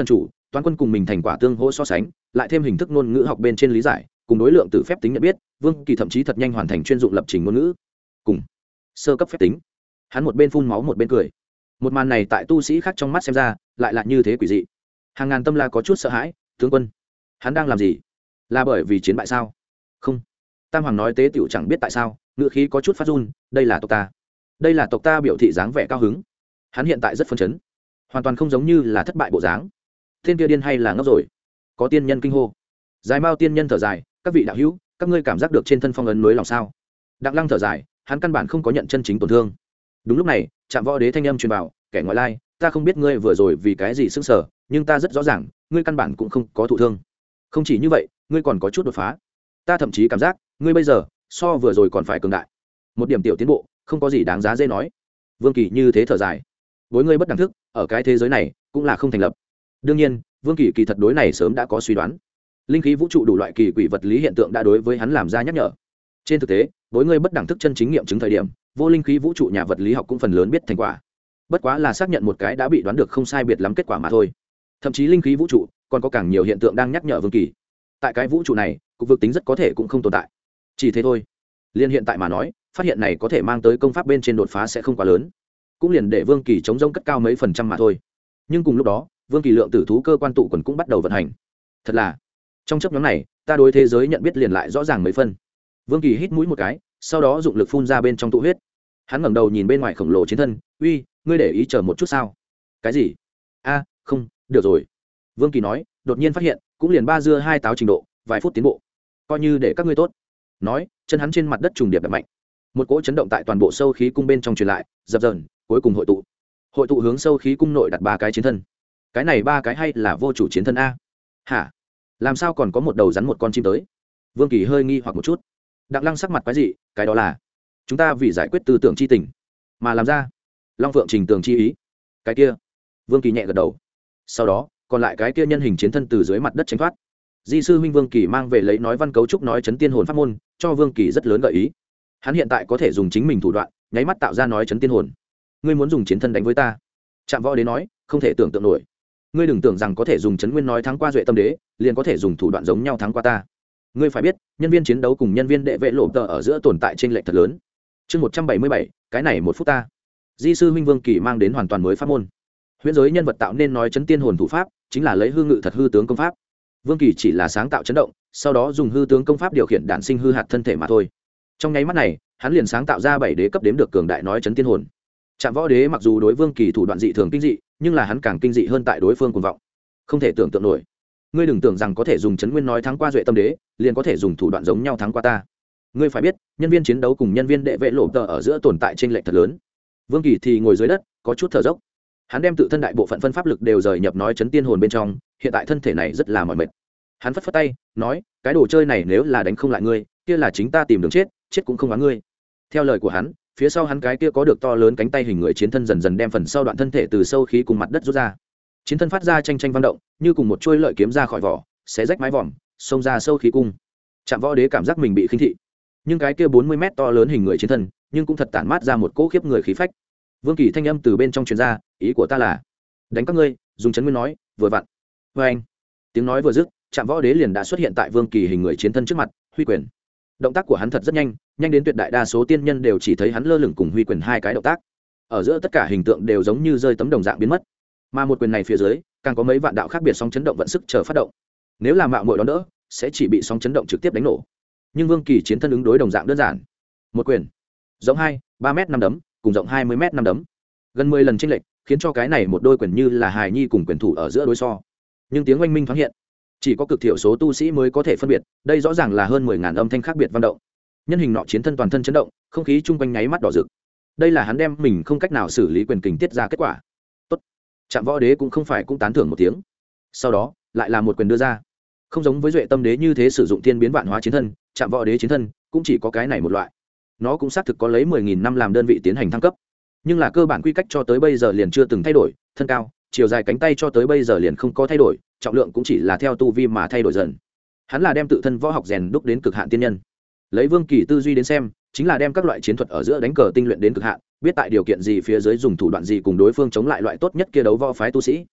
toán quân cùng mình thành quả tương hỗ so sánh, lại thêm hình thức ngôn ngữ học bên trên lý giải cùng đối lượng từ phép tính nhận biết, Vương Kỳ thậm chí thật nhanh hoàn thành chuyên dụng lập trình ngôn ngữ cùng sơ cấp phép tính. Hắn một bên phun máu một bên cười. Một màn này tại tu sĩ khác trong mắt xem ra lại là như thế quỷ dị. Hàng ngàn tâm la có chút sợ hãi. Tướng quân, hắn đang làm gì? Là bởi vì chiến bại sao? Không. Tam hoàng nói tế tiểu chẳng biết tại sao ngữ khí có chút phát run. Đây là tộc ta, đây là tộc ta biểu thị dáng vẻ cao hứng. Hắn hiện tại rất phấn chấn, hoàn toàn không giống như là thất bại bộ dáng. Thiên kia điên hay là ngốc rồi? Có tiên nhân kinh hô. Dài Mao tiên nhân thở dài, các vị đạo hữu, các ngươi cảm giác được trên thân phong ấn núi lòng sao? Đặng Lăng thở dài, hắn căn bản không có nhận chân chính tổn thương. Đúng lúc này, Trạm Võ Đế thanh âm truyền vào, kẻ ngoại lai, ta không biết ngươi vừa rồi vì cái gì sững sờ, nhưng ta rất rõ ràng, ngươi căn bản cũng không có thụ thương. Không chỉ như vậy, ngươi còn có chút đột phá. Ta thậm chí cảm giác, ngươi bây giờ so vừa rồi còn phải cường đại. Một điểm tiểu tiến bộ, không có gì đáng giá dễ nói. Vương Kỳ như thế thở dài, với ngươi bất đẳng thức, ở cái thế giới này cũng là không thành lập. Đương nhiên, Vương Kỳ kỳ thật đối này sớm đã có suy đoán. Linh khí vũ trụ đủ loại kỳ quỷ vật lý hiện tượng đã đối với hắn làm ra nhắc nhở. Trên thực tế, với ngươi bất đẳng thức chân chính nghiệm chứng thời điểm, vô linh khí vũ trụ nhà vật lý học cũng phần lớn biết thành quả. Bất quá là xác nhận một cái đã bị đoán được không sai biệt lắm kết quả mà thôi. Thậm chí linh khí vũ trụ còn có càng nhiều hiện tượng đang nhắc nhở Vương Kỳ. Tại cái vũ trụ này, cục vực tính rất có thể cũng không tồn tại. Chỉ thế thôi. Liên hiện tại mà nói, phát hiện này có thể mang tới công pháp bên trên đột phá sẽ không quá lớn, cũng liền để Vương Kỳ chống rông cất cao mấy phần trăm mà thôi. Nhưng cùng lúc đó, Vương Kỳ lượng tử thú cơ quan tụ quần cũng bắt đầu vận hành. Thật là, trong chấp nhóm này, ta đối thế giới nhận biết liền lại rõ ràng mấy phân. Vương Kỳ hít mũi một cái, sau đó dụng lực phun ra bên trong tụ huyết. Hắn ngẩng đầu nhìn bên ngoài khổng lồ chiến thân, uy, ngươi để ý chờ một chút sao? Cái gì? A, không, được rồi. Vương Kỳ nói, đột nhiên phát hiện, cũng liền ba dưa hai táo trình độ, vài phút tiến bộ, coi như để các ngươi tốt. Nói, chân hắn trên mặt đất trùng điệp đập mạnh, một cỗ chấn động tại toàn bộ sâu khí cung bên trong truyền lại, dập dờn, cuối cùng hội tụ, hội tụ hướng sâu khí cung nội đặt ba cái chiến thân. Cái này ba cái hay là vô chủ chiến thân a? Hả? Làm sao còn có một đầu rắn một con chim tới? Vương Kỳ hơi nghi hoặc một chút. Đặng Lăng sắc mặt quái dị, cái đó là chúng ta vì giải quyết tư tưởng chi tình mà làm ra Long Phượng trình tường chi ý. Cái kia, Vương Kỳ nhẹ gật đầu. Sau đó, còn lại cái kia nhân hình chiến thân từ dưới mặt đất tránh thoát. Di sư huynh Vương Kỳ mang về lấy nói văn cấu trúc nói chấn tiên hồn pháp môn, cho Vương Kỳ rất lớn gợi ý. Hắn hiện tại có thể dùng chính mình thủ đoạn, nháy mắt tạo ra nói chấn tiên hồn. Ngươi muốn dùng chiến thân đánh với ta? Trạm Võ Đế nói, không thể tưởng tượng nổi. Ngươi đừng tưởng rằng có thể dùng chấn nguyên nói thắng qua Duệ Tâm Đế, liền có thể dùng thủ đoạn giống nhau thắng qua ta. Ngươi phải biết, nhân viên chiến đấu cùng nhân viên đệ vệ lộ tờ ở giữa tồn tại chênh lệch thật lớn. Chương một trăm bảy mươi bảy, cái này một phút ta. Di sư huynh Vương Kỳ mang đến hoàn toàn mới pháp môn. Huyễn giới nhân vật tạo nên nói chấn tiên hồn thủ pháp, chính là lấy hư ngự thật hư tướng công pháp. Vương Kỳ chỉ là sáng tạo chấn động, sau đó dùng hư tướng công pháp điều khiển đản sinh hư hạt thân thể mà thôi. Trong nháy mắt này, hắn liền sáng tạo ra bảy đế cấp đếm được cường đại nói chấn tiên hồn. Trạm Võ Đế mặc dù đối Vương Kỳ thủ đoạn dị thường kinh dị, nhưng là hắn càng kinh dị hơn tại đối phương cuồng vọng. Không thể tưởng tượng nổi. Ngươi đừng tưởng rằng có thể dùng chấn nguyên nói thắng qua Duệ Tâm Đế, liền có thể dùng thủ đoạn giống nhau thắng qua ta. Ngươi phải biết, nhân viên chiến đấu cùng nhân viên đệ vệ lộ tờ ở giữa tồn tại chênh lệch thật lớn. Vương Kỳ thì ngồi dưới đất, có chút thở dốc. Hắn đem tự thân đại bộ phận phân pháp lực đều rời nhập nói chấn tiên hồn bên trong, hiện tại thân thể này rất là mỏi mệt. Hắn phất phất tay, nói, cái đồ chơi này nếu là đánh không lại ngươi, kia là chính ta tìm đường chết, chết cũng không oán ngươi. Theo lời của hắn, phía sau hắn cái kia có được to lớn cánh tay hình người chiến thân dần dần đem phần sau đoạn thân thể từ sâu khí cùng mặt đất rút ra. Chiến thân phát ra tranh tranh vang động, như cùng một chuôi lợi kiếm ra khỏi vỏ, xé rách mái vòm, xông ra sâu khí cung. Trạm Võ Đế cảm giác mình bị khinh thị, nhưng cái kia bốn mươi mét to lớn hình người chiến thân, nhưng cũng thật tản mát ra một cỗ khiếp người khí phách. Vương Kỳ thanh âm từ bên trong truyền ra, ý của ta là đánh các ngươi, dùng chấn nguyên nói, vừa vặn. Và anh, tiếng nói vừa dứt, Trạm Võ Đế liền đã xuất hiện tại Vương Kỳ hình người chiến thân trước mặt, huy quyền. Động tác của hắn thật rất nhanh, nhanh đến tuyệt đại đa số tiên nhân đều chỉ thấy hắn lơ lửng cùng huy quyền hai cái động tác. Ở giữa tất cả hình tượng đều giống như rơi tấm đồng dạng biến mất. Mà một quyền này phía dưới, càng có mấy vạn đạo khác biệt sóng chấn động vận sức chờ phát động. Nếu làm mạo muội đón đỡ, sẽ chỉ bị sóng chấn động trực tiếp đánh nổ. Nhưng Vương Kỳ chiến thân ứng đối đồng dạng đơn giản. Một quyền, rộng hai, ba mét năm đấm, cùng rộng hai mươi mét năm đấm. Gần mười lần chênh lệch, khiến cho cái này một đôi quyền như là hài nhi cùng quyền thủ ở giữa đối so. Nhưng tiếng oanh minh thoáng hiện, chỉ có cực thiểu số tu sĩ mới có thể phân biệt, đây rõ ràng là hơn mười ngàn âm thanh khác biệt vang động. Nhân hình nọ chiến thân toàn thân chấn động, không khí chung quanh nháy mắt đỏ rực. Đây là hắn đem mình không cách nào xử lý quyền kình tiết ra kết quả. Tốt. Trạm Võ Đế cũng không phải cũng tán thưởng một tiếng. Sau đó, lại là một quyền đưa ra. Không giống với Duệ Tâm Đế như thế sử dụng thiên biến vạn hóa chiến thân, Trạm Võ Đế chiến thân cũng chỉ có cái này một loại. Nó cũng xác thực có lấy mười nghìn năm làm đơn vị tiến hành thăng cấp, nhưng là cơ bản quy cách cho tới bây giờ liền chưa từng thay đổi, thân cao, chiều dài cánh tay cho tới bây giờ liền không có thay đổi, trọng lượng cũng chỉ là theo tu vi mà thay đổi dần. Hắn là đem tự thân võ học rèn đúc đến cực hạn tiên nhân. Lấy Vương Kỳ tư duy đến xem, chính là đem các loại chiến thuật ở giữa đánh cờ tinh luyện đến cực hạn, biết tại điều kiện gì phía dưới dùng thủ đoạn gì cùng đối phương chống lại loại tốt nhất kia đấu võ phái tu sĩ.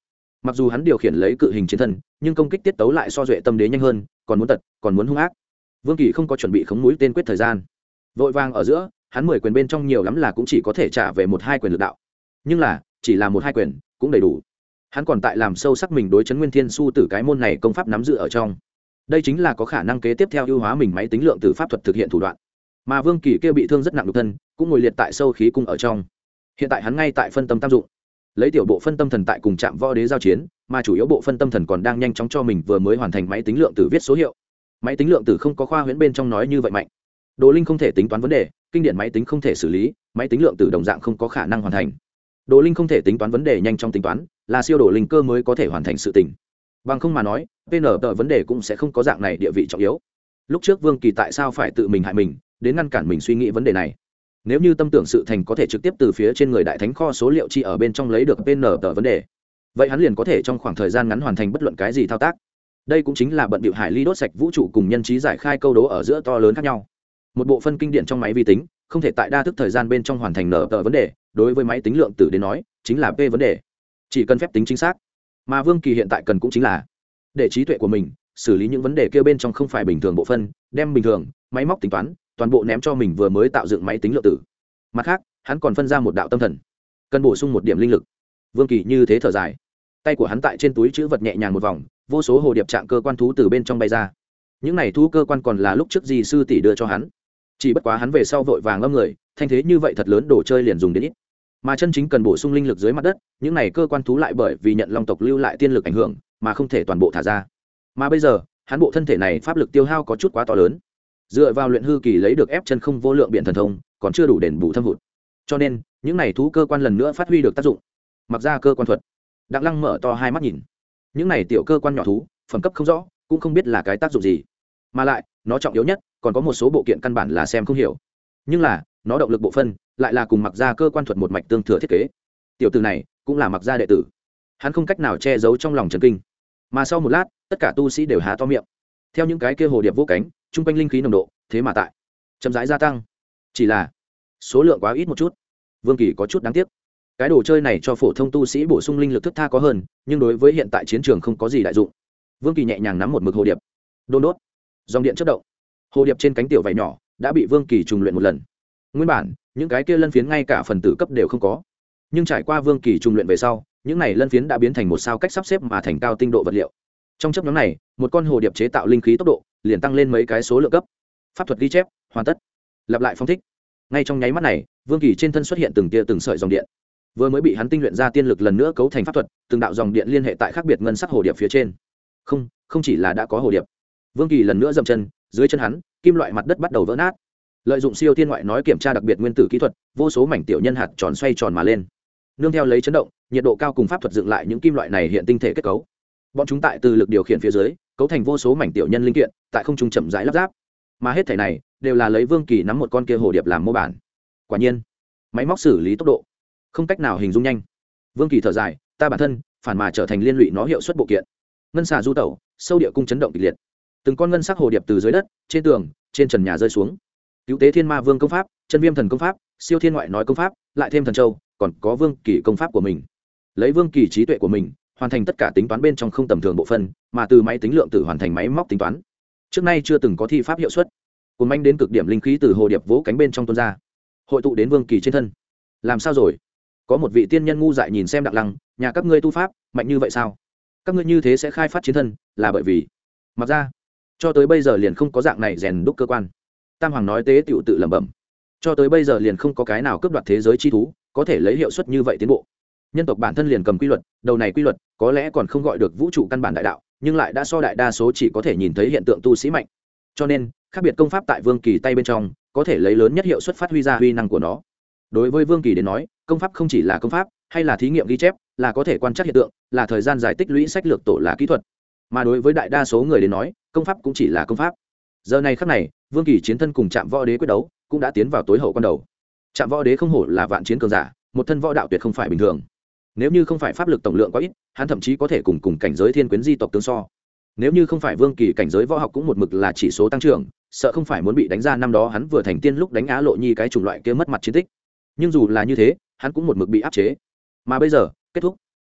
mặc dù hắn điều khiển lấy cự hình chiến thần, nhưng công kích tiết tấu lại so duệ tâm đế nhanh hơn, còn muốn tật còn muốn hung ác. Vương Kỳ không có chuẩn bị khống mũi tên quyết thời gian, vội vàng ở giữa, hắn mười quyền bên trong nhiều lắm là cũng chỉ có thể trả về một hai quyền lực đạo, nhưng là chỉ là một hai quyền cũng đầy đủ. Hắn còn tại làm sâu sắc mình đối chấn nguyên thiên su tử cái môn này công pháp nắm giữ ở trong, đây chính là có khả năng kế tiếp theo ưu hóa mình máy tính lượng từ pháp thuật thực hiện thủ đoạn. Mà Vương Kỳ kia bị thương rất nặng nhục thân cũng ngồi liệt tại sâu khí cung ở trong, hiện tại hắn ngay tại phân tâm tam dụng, lấy tiểu bộ phân tâm thần tại cùng Trạm Võ Đế giao chiến, mà chủ yếu bộ phân tâm thần còn đang nhanh chóng cho mình vừa mới hoàn thành máy tính lượng tử viết số hiệu. Máy tính lượng tử không có khoa huyễn bên trong nói như vậy mạnh, Đồ Linh không thể tính toán vấn đề, kinh điển máy tính không thể xử lý, máy tính lượng tử đồng dạng không có khả năng hoàn thành. Đồ Linh không thể tính toán vấn đề nhanh trong tính toán, là siêu đồ linh cơ mới có thể hoàn thành sự tình. Bằng không mà nói, pê en tờ vấn đề cũng sẽ không có dạng này địa vị trọng yếu. Lúc trước Vương Kỳ tại sao phải tự mình hại mình, đến ngăn cản mình suy nghĩ vấn đề này? Nếu như tâm tưởng sự thành có thể trực tiếp từ phía trên người đại thánh kho số liệu chi ở bên trong lấy được pê en tờ vấn đề, vậy hắn liền có thể trong khoảng thời gian ngắn hoàn thành bất luận cái gì thao tác. Đây cũng chính là bận bịu hải ly đốt sạch vũ trụ cùng nhân trí giải khai câu đố ở giữa to lớn khác nhau. Một bộ phân kinh điện trong máy vi tính không thể tại đa thức thời gian bên trong hoàn thành nở tờ vấn đề, đối với máy tính lượng tử đến nói chính là p vấn đề, chỉ cần phép tính chính xác. Mà Vương Kỳ hiện tại cần cũng chính là để trí tuệ của mình xử lý những vấn đề kia bên trong không phải bình thường bộ phân, đem bình thường máy móc tính toán toàn bộ ném cho mình vừa mới tạo dựng máy tính lượng tử. Mặt khác, hắn còn phân ra một đạo tâm thần, cần bổ sung một điểm linh lực. Vương Kỳ như thế thở dài, tay của hắn tại trên túi chữ vật nhẹ nhàng một vòng, vô số hồ điệp trạng cơ quan thú từ bên trong bay ra. Những này thú cơ quan còn là lúc trước di sư tỷ đưa cho hắn, chỉ bất quá hắn về sau vội vàng ngâm người, thanh thế như vậy thật lớn đồ chơi liền dùng đến ít. Mà chân chính cần bổ sung linh lực dưới mặt đất, những này cơ quan thú lại bởi vì nhận long tộc lưu lại tiên lực ảnh hưởng mà không thể toàn bộ thả ra. Mà bây giờ hắn bộ thân thể này pháp lực tiêu hao có chút quá to lớn, dựa vào luyện hư kỳ lấy được ép chân không vô lượng biện thần thông còn chưa đủ đền bù thâm hụt, cho nên những này thú cơ quan lần nữa phát huy được tác dụng. Mặc ra cơ quan thuật, Đặng Lăng mở to hai mắt nhìn, những này tiểu cơ quan nhỏ thú phẩm cấp không rõ, cũng không biết là cái tác dụng gì, mà lại nó trọng yếu nhất còn có một số bộ kiện căn bản là xem không hiểu, nhưng là nó động lực bộ phân lại là cùng Mặc ra cơ quan thuật một mạch tương thừa thiết kế. Tiểu tử này cũng là Mặc ra đệ tử, hắn không cách nào che giấu trong lòng trần kinh. Mà sau một lát, tất cả tu sĩ đều há to miệng, theo những cái kia hồ điệp vô cánh trung quanh linh khí nồng độ thế mà tại chậm rãi gia tăng, chỉ là số lượng quá ít một chút. Vương Kỳ có chút đáng tiếc, cái đồ chơi này cho phổ thông tu sĩ bổ sung linh lực thức tha có hơn, nhưng đối với hiện tại chiến trường không có gì đại dụng. Vương Kỳ nhẹ nhàng nắm một mực hồ điệp, đôn đốt dòng điện chất động, hồ điệp trên cánh tiểu vảy nhỏ đã bị Vương Kỳ trùng luyện một lần. Nguyên bản những cái kia lân phiến ngay cả phần tử cấp đều không có, nhưng trải qua Vương Kỳ trùng luyện về sau, những này lân phiến đã biến thành một sao cách sắp xếp mà thành cao tinh độ vật liệu. Trong chấp nhóm này, một con hồ điệp chế tạo linh khí tốc độ liền tăng lên mấy cái số lượng cấp. Pháp thuật ghi chép hoàn tất, lặp lại phong thích. Ngay trong nháy mắt này, Vương Kỳ trên thân xuất hiện từng tia từng sợi dòng điện, vừa mới bị hắn tinh luyện ra tiên lực lần nữa cấu thành pháp thuật, từng đạo dòng điện liên hệ tại khác biệt ngân sắc hồ điệp phía trên. Không, không chỉ là đã có hồ điệp. Vương Kỳ lần nữa dậm chân, dưới chân hắn, kim loại mặt đất bắt đầu vỡ nát. Lợi dụng siêu thiên ngoại nói kiểm tra đặc biệt nguyên tử kỹ thuật, vô số mảnh tiểu nhân hạt tròn xoay tròn mà lên. Nương theo lấy chấn động, nhiệt độ cao cùng pháp thuật dựng lại những kim loại này hiện tinh thể kết cấu. Bọn chúng tại từ lực điều khiển phía dưới, cấu thành vô số mảnh tiểu nhân linh kiện, tại không trung chậm rãi lắp ráp. Mà hết thảy này đều là lấy Vương Kỳ nắm một con kia hồ điệp làm mô bản. Quả nhiên, máy móc xử lý tốc độ không cách nào hình dung nhanh. Vương Kỳ thở dài, ta bản thân phản mà trở thành liên lụy nó hiệu suất bộ kiện. Ngân xà du tẩu, sâu địa cung chấn động kịch liệt. Từng con ngân sắc hồ điệp từ dưới đất, trên tường, trên trần nhà rơi xuống. Cứu tế thiên ma vương công pháp, chân viêm thần công pháp, siêu thiên ngoại nói công pháp, lại thêm thần châu, còn có Vương Kỳ công pháp của mình. Lấy Vương Kỳ trí tuệ của mình, hoàn thành tất cả tính toán bên trong không tầm thường bộ phận, mà từ máy tính lượng tử hoàn thành máy móc tính toán. Trước nay chưa từng có thi pháp hiệu suất. Cùng anh đến cực điểm linh khí từ hồ điệp vỗ cánh bên trong tuôn ra, hội tụ đến Vương Kỳ trên thân. Làm sao rồi? Có một vị tiên nhân ngu dại nhìn xem Đặng Lăng, nhà các ngươi tu pháp mạnh như vậy sao? Các ngươi như thế sẽ khai phát chiến thân, là bởi vì Mặc ra cho tới bây giờ liền không có dạng này rèn đúc cơ quan. Tam Hoàng nói tế tiểu tự lẩm bẩm, cho tới bây giờ liền không có cái nào cướp đoạt thế giới chi thú có thể lấy hiệu suất như vậy tiến bộ. Nhân tộc bản thân liền cầm quy luật, đầu này quy luật có lẽ còn không gọi được vũ trụ căn bản đại đạo, nhưng lại đã so đại đa số chỉ có thể nhìn thấy hiện tượng tu sĩ mạnh. Cho nên khác biệt công pháp tại Vương Kỳ tay bên trong có thể lấy lớn nhất hiệu suất phát huy ra huy năng của nó. Đối với Vương Kỳ đến nói, công pháp không chỉ là công pháp, hay là thí nghiệm ghi chép, là có thể quan trắc hiện tượng, là thời gian giải tích lũy sách lược tổ là kỹ thuật. Mà đối với đại đa số người đến nói, công pháp cũng chỉ là công pháp. Giờ này khắc này, Vương Kỳ chiến thân cùng Trạm Võ Đế quyết đấu cũng đã tiến vào tối hậu quan đầu. Trạm Võ Đế không hổ là vạn chiến cường giả, một thân võ đạo tuyệt không phải bình thường. Nếu như không phải pháp lực tổng lượng quá ít, hắn thậm chí có thể cùng cùng cảnh giới thiên quyến di tộc tương so. Nếu như không phải Vương Kỳ cảnh giới võ học cũng một mực là chỉ số tăng trưởng, sợ không phải muốn bị đánh ra năm đó hắn vừa thành tiên lúc đánh Á Lộ Nhi cái chủng loại kia mất mặt chiến tích. Nhưng dù là như thế, hắn cũng một mực bị áp chế. Mà bây giờ, kết thúc.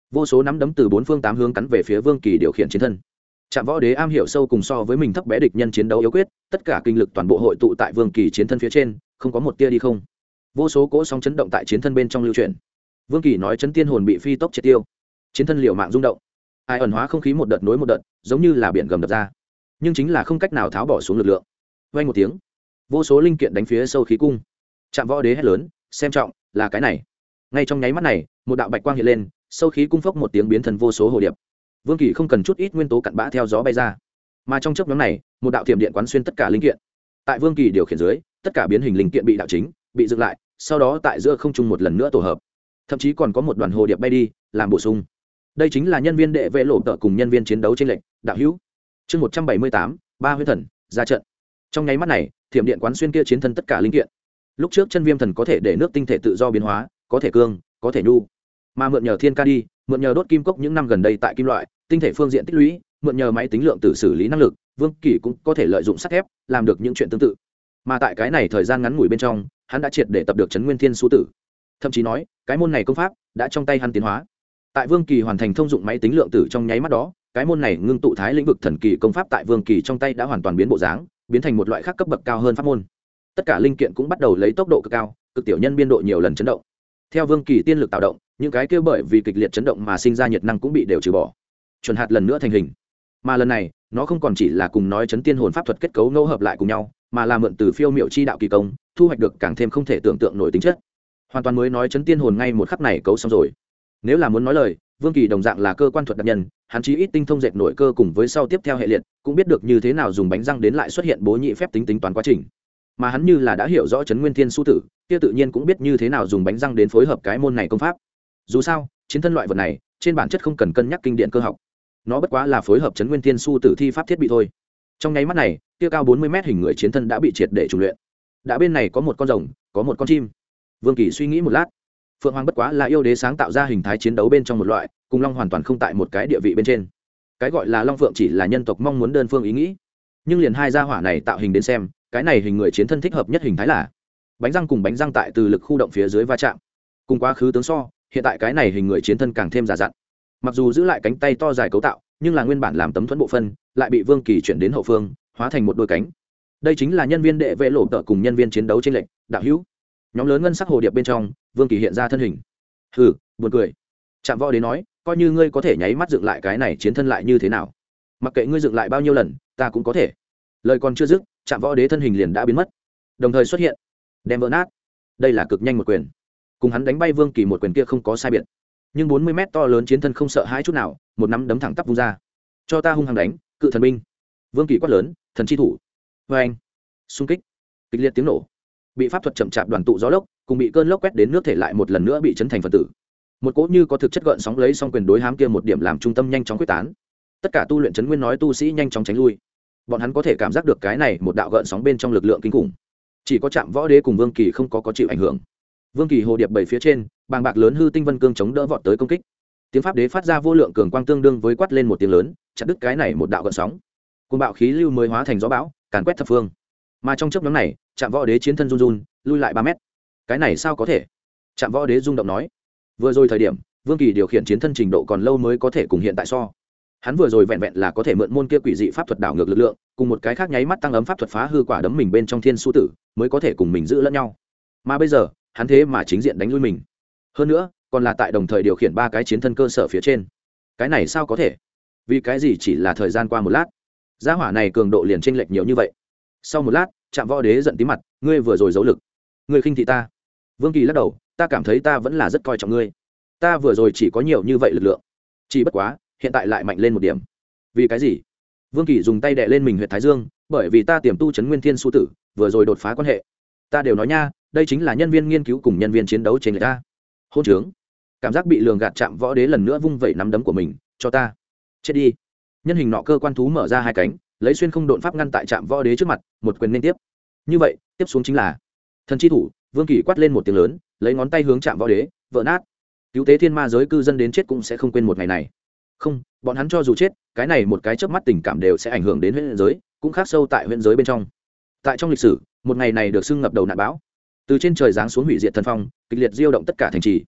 vô số nắm đấm từ bốn phương tám hướng cắn về phía Vương Kỳ điều khiển chiến thân. Trạm Võ Đế am hiểu sâu cùng so với mình thấp bé địch nhân chiến đấu yếu quyết, tất cả kinh lực toàn bộ hội tụ tại Vương Kỳ chiến thân phía trên, không có một tia đi không. Vô số cỗ sóng chấn động tại chiến thân bên trong lưu chuyển. Vương Kỳ nói chấn tiên hồn bị phi tốc triệt tiêu, chiến thân liều mạng rung động. Ai ẩn hóa không khí một đợt nối một đợt, giống như là biển gầm đập ra, nhưng chính là không cách nào tháo bỏ xuống lực lượng. Vang một tiếng, vô số linh kiện đánh phía sâu khí cung. Trạm Võ Đế hét lớn, xem trọng, là cái này. Ngay trong nháy mắt này, một đạo bạch quang hiện lên, sâu khí cung phốc một tiếng biến thành vô số hồ điệp. Vương Kỳ không cần chút ít nguyên tố cặn bã theo gió bay ra, mà trong chớp nhoáng này, một đạo thiểm điện quán xuyên tất cả linh kiện. Tại Vương Kỳ điều khiển dưới, tất cả biến hình linh kiện bị đạo chính, bị dựng lại, sau đó tại giữa không trung một lần nữa tổ hợp. Thậm chí còn có một đoàn hồ điệp bay đi, làm bổ sung. Đây chính là nhân viên đệ vệ lộ tợ cùng nhân viên chiến đấu trên lệnh, đạo hữu. Chương một trăm bảy mươi tám, ba huyết thần, ra trận. Trong nháy mắt này, thiểm điện quán xuyên kia chiến thân tất cả linh kiện. Lúc trước chân viêm thần có thể để nước tinh thể tự do biến hóa, có thể cương, có thể nhu, mà mượn nhờ thiên ca đi, mượn nhờ đốt kim cốc những năm gần đây tại kim loại tinh thể phương diện tích lũy, mượn nhờ máy tính lượng tử xử lý năng lực, Vương Kỳ cũng có thể lợi dụng sắt thép làm được những chuyện tương tự. Mà tại cái này thời gian ngắn ngủi bên trong, hắn đã triệt để tập được Chấn Nguyên Thiên Su Tử, thậm chí nói cái môn này công pháp đã trong tay hắn tiến hóa. Tại Vương Kỳ hoàn thành thông dụng máy tính lượng tử trong nháy mắt đó, cái môn này ngưng tụ thái lĩnh vực thần kỳ công pháp tại Vương Kỳ trong tay đã hoàn toàn biến bộ dáng, biến thành một loại khác cấp bậc cao hơn pháp môn. Tất cả linh kiện cũng bắt đầu lấy tốc độ cực cao, cực tiểu nhân biên độ nhiều lần chấn động. Theo Vương Kỳ tiên lực tạo động, những cái kia bởi vì kịch liệt chấn động mà sinh ra nhiệt năng cũng bị đều trừ bỏ. Chuẩn hạt lần nữa thành hình. Mà lần này, nó không còn chỉ là cùng nói chấn tiên hồn pháp thuật kết cấu ngẫu hợp lại cùng nhau, mà là mượn từ phiêu miểu chi đạo kỳ công, thu hoạch được càng thêm không thể tưởng tượng nổi tính chất. Hoàn toàn mới nói chấn tiên hồn ngay một khắc này cấu xong rồi. Nếu là muốn nói lời, Vương Kỳ đồng dạng là cơ quan thuật đặc nhân, hắn chí ít tinh thông dệt nổi cơ cùng với sau tiếp theo hệ liệt, cũng biết được như thế nào dùng bánh răng đến lại xuất hiện bố nhị phép tính tính toán quá trình. Mà hắn như là đã hiểu rõ Chấn Nguyên Thiên Su Tử, kia tự nhiên cũng biết như thế nào dùng bánh răng đến phối hợp cái môn này công pháp. Dù sao, chiến thân loại vật này, trên bản chất không cần cân nhắc kinh điển cơ học, nó bất quá là phối hợp Chấn Nguyên Thiên Su Tử thi pháp thiết bị thôi. Trong nháy mắt này, kia cao bốn mươi mét hình người chiến thân đã bị triệt để trùng luyện. Đã bên này có một con rồng, có một con chim. Vương Kỳ suy nghĩ một lát, Phượng Hoàng bất quá là yêu đế sáng tạo ra hình thái chiến đấu bên trong một loại, cùng long hoàn toàn không tại một cái địa vị bên trên. Cái gọi là long phượng chỉ là nhân tộc mong muốn đơn phương ý nghĩ, nhưng liền hai gia hỏa này tạo hình đến xem, cái này hình người chiến thân thích hợp nhất hình thái là bánh răng cùng bánh răng tại từ lực khu động phía dưới va chạm, cùng quá khứ tướng so, hiện tại cái này hình người chiến thân càng thêm già dặn. Mặc dù giữ lại cánh tay to dài cấu tạo, nhưng là nguyên bản làm tấm thuẫn bộ phân, lại bị Vương Kỳ chuyển đến hậu phương, hóa thành một đôi cánh. Đây chính là nhân viên đệ vệ lộ tợ cùng nhân viên chiến đấu trên lệnh, đạo hữu. Nhóm lớn ngân sắc hồ điệp bên trong, Vương Kỳ hiện ra thân hình. Hừ, buồn cười. Trạm Võ Đế nói, coi như ngươi có thể nháy mắt dựng lại cái này chiến thân lại như thế nào? Mặc kệ ngươi dựng lại bao nhiêu lần, ta cũng có thể. Lời còn chưa dứt, Trạm Võ Đế thân hình liền đã biến mất, đồng thời xuất hiện, đem vỡ nát. Đây là cực nhanh một quyền, cùng hắn đánh bay Vương Kỳ một quyền kia không có sai biệt. Nhưng bốn mươi mét to lớn chiến thân không sợ hãi chút nào, một nắm đấm thẳng tắp vung ra. Cho ta hung hăng đánh, cự thần binh. Vương Kỳ quát lớn, thần chi thủ. Vê anh, xung kích, kịch liệt tiếng nổ, bị pháp thuật chậm chạp đoàn tụ gió lốc, cùng bị cơn lốc quét đến nước thể lại một lần nữa bị chấn thành phần tử. Một cỗ như có thực chất gợn sóng lấy song quyền đối hám kia một điểm làm trung tâm nhanh chóng quyết tán. Tất cả tu luyện chấn nguyên nói tu sĩ nhanh chóng tránh lui. Bọn hắn có thể cảm giác được cái này một đạo gợn sóng bên trong lực lượng kinh khủng. Chỉ có Trạm Võ Đế cùng Vương Kỳ không có có chịu ảnh hưởng. Vương Kỳ hồ điệp bảy phía trên, bàng bạc lớn hư tinh vân cương chống đỡ vọt tới công kích. Tiếng pháp đế phát ra vô lượng cường quang tương đương với quát lên một tiếng lớn, chặt đứt cái này một đạo gợn sóng. Cuồng bạo khí lưu mới hóa thành gió bão, càn quét thập phương. Mà trong chớp nhoáng này, Trạm Võ Đế chiến thân run run, lui lại ba mét. Cái này sao có thể? Trạm Võ Đế rung động nói. Vừa rồi thời điểm, Vương Kỳ điều khiển chiến thân trình độ còn lâu mới có thể cùng hiện tại so. Hắn vừa rồi vẹn vẹn là có thể mượn môn kia quỷ dị pháp thuật đảo ngược lực lượng, cùng một cái khác nháy mắt tăng ấm pháp thuật phá hư quả đấm mình bên trong Thiên Su Tử, mới có thể cùng mình giữ lẫn nhau. Mà bây giờ, hắn thế mà chính diện đánh lui mình. Hơn nữa, còn là tại đồng thời điều khiển ba cái chiến thân cơ sở phía trên. Cái này sao có thể? Vì cái gì chỉ là thời gian qua một lát, gia hỏa này cường độ liền chênh lệch nhiều như vậy. Sau một lát, Trạm Võ Đế giận tím mặt, ngươi vừa rồi giấu lực, ngươi khinh thị ta. Vương Kỳ lắc đầu, ta cảm thấy ta vẫn là rất coi trọng ngươi. Ta vừa rồi chỉ có nhiều như vậy lực lượng, chỉ bất quá hiện tại lại mạnh lên một điểm. Vì cái gì? Vương Kỳ dùng tay đè lên mình huyệt thái dương, bởi vì ta tiềm tu Chấn Nguyên Thiên Su Tử, vừa rồi đột phá quan hệ. Ta đều nói nha, đây chính là nhân viên nghiên cứu cùng nhân viên chiến đấu trên người ta. Hôn trướng. Cảm giác bị lường gạt, Trạm Võ Đế lần nữa vung vẩy nắm đấm của mình, cho ta chết đi. Nhân hình nọ cơ quan thú mở ra hai cánh, lấy xuyên không độn pháp ngăn tại Trạm Võ Đế trước mặt, một quyền liên tiếp. Như vậy, tiếp xuống chính là thần chi thủ. Vương Kỳ quát lên một tiếng lớn, lấy ngón tay hướng Trạm Võ Đế, vỡ nát. Cứu tế thiên ma giới cư dân đến chết cũng sẽ không quên một ngày này. Không, bọn hắn cho dù chết, cái này một cái chớp mắt tình cảm đều sẽ ảnh hưởng đến huyễn giới, cũng khác sâu tại huyễn giới bên trong. Tại trong lịch sử, một ngày này được xưng ngập đầu nạn bão. Từ trên trời giáng xuống hủy diệt thần phong, kịch liệt diêu động tất cả thành trì.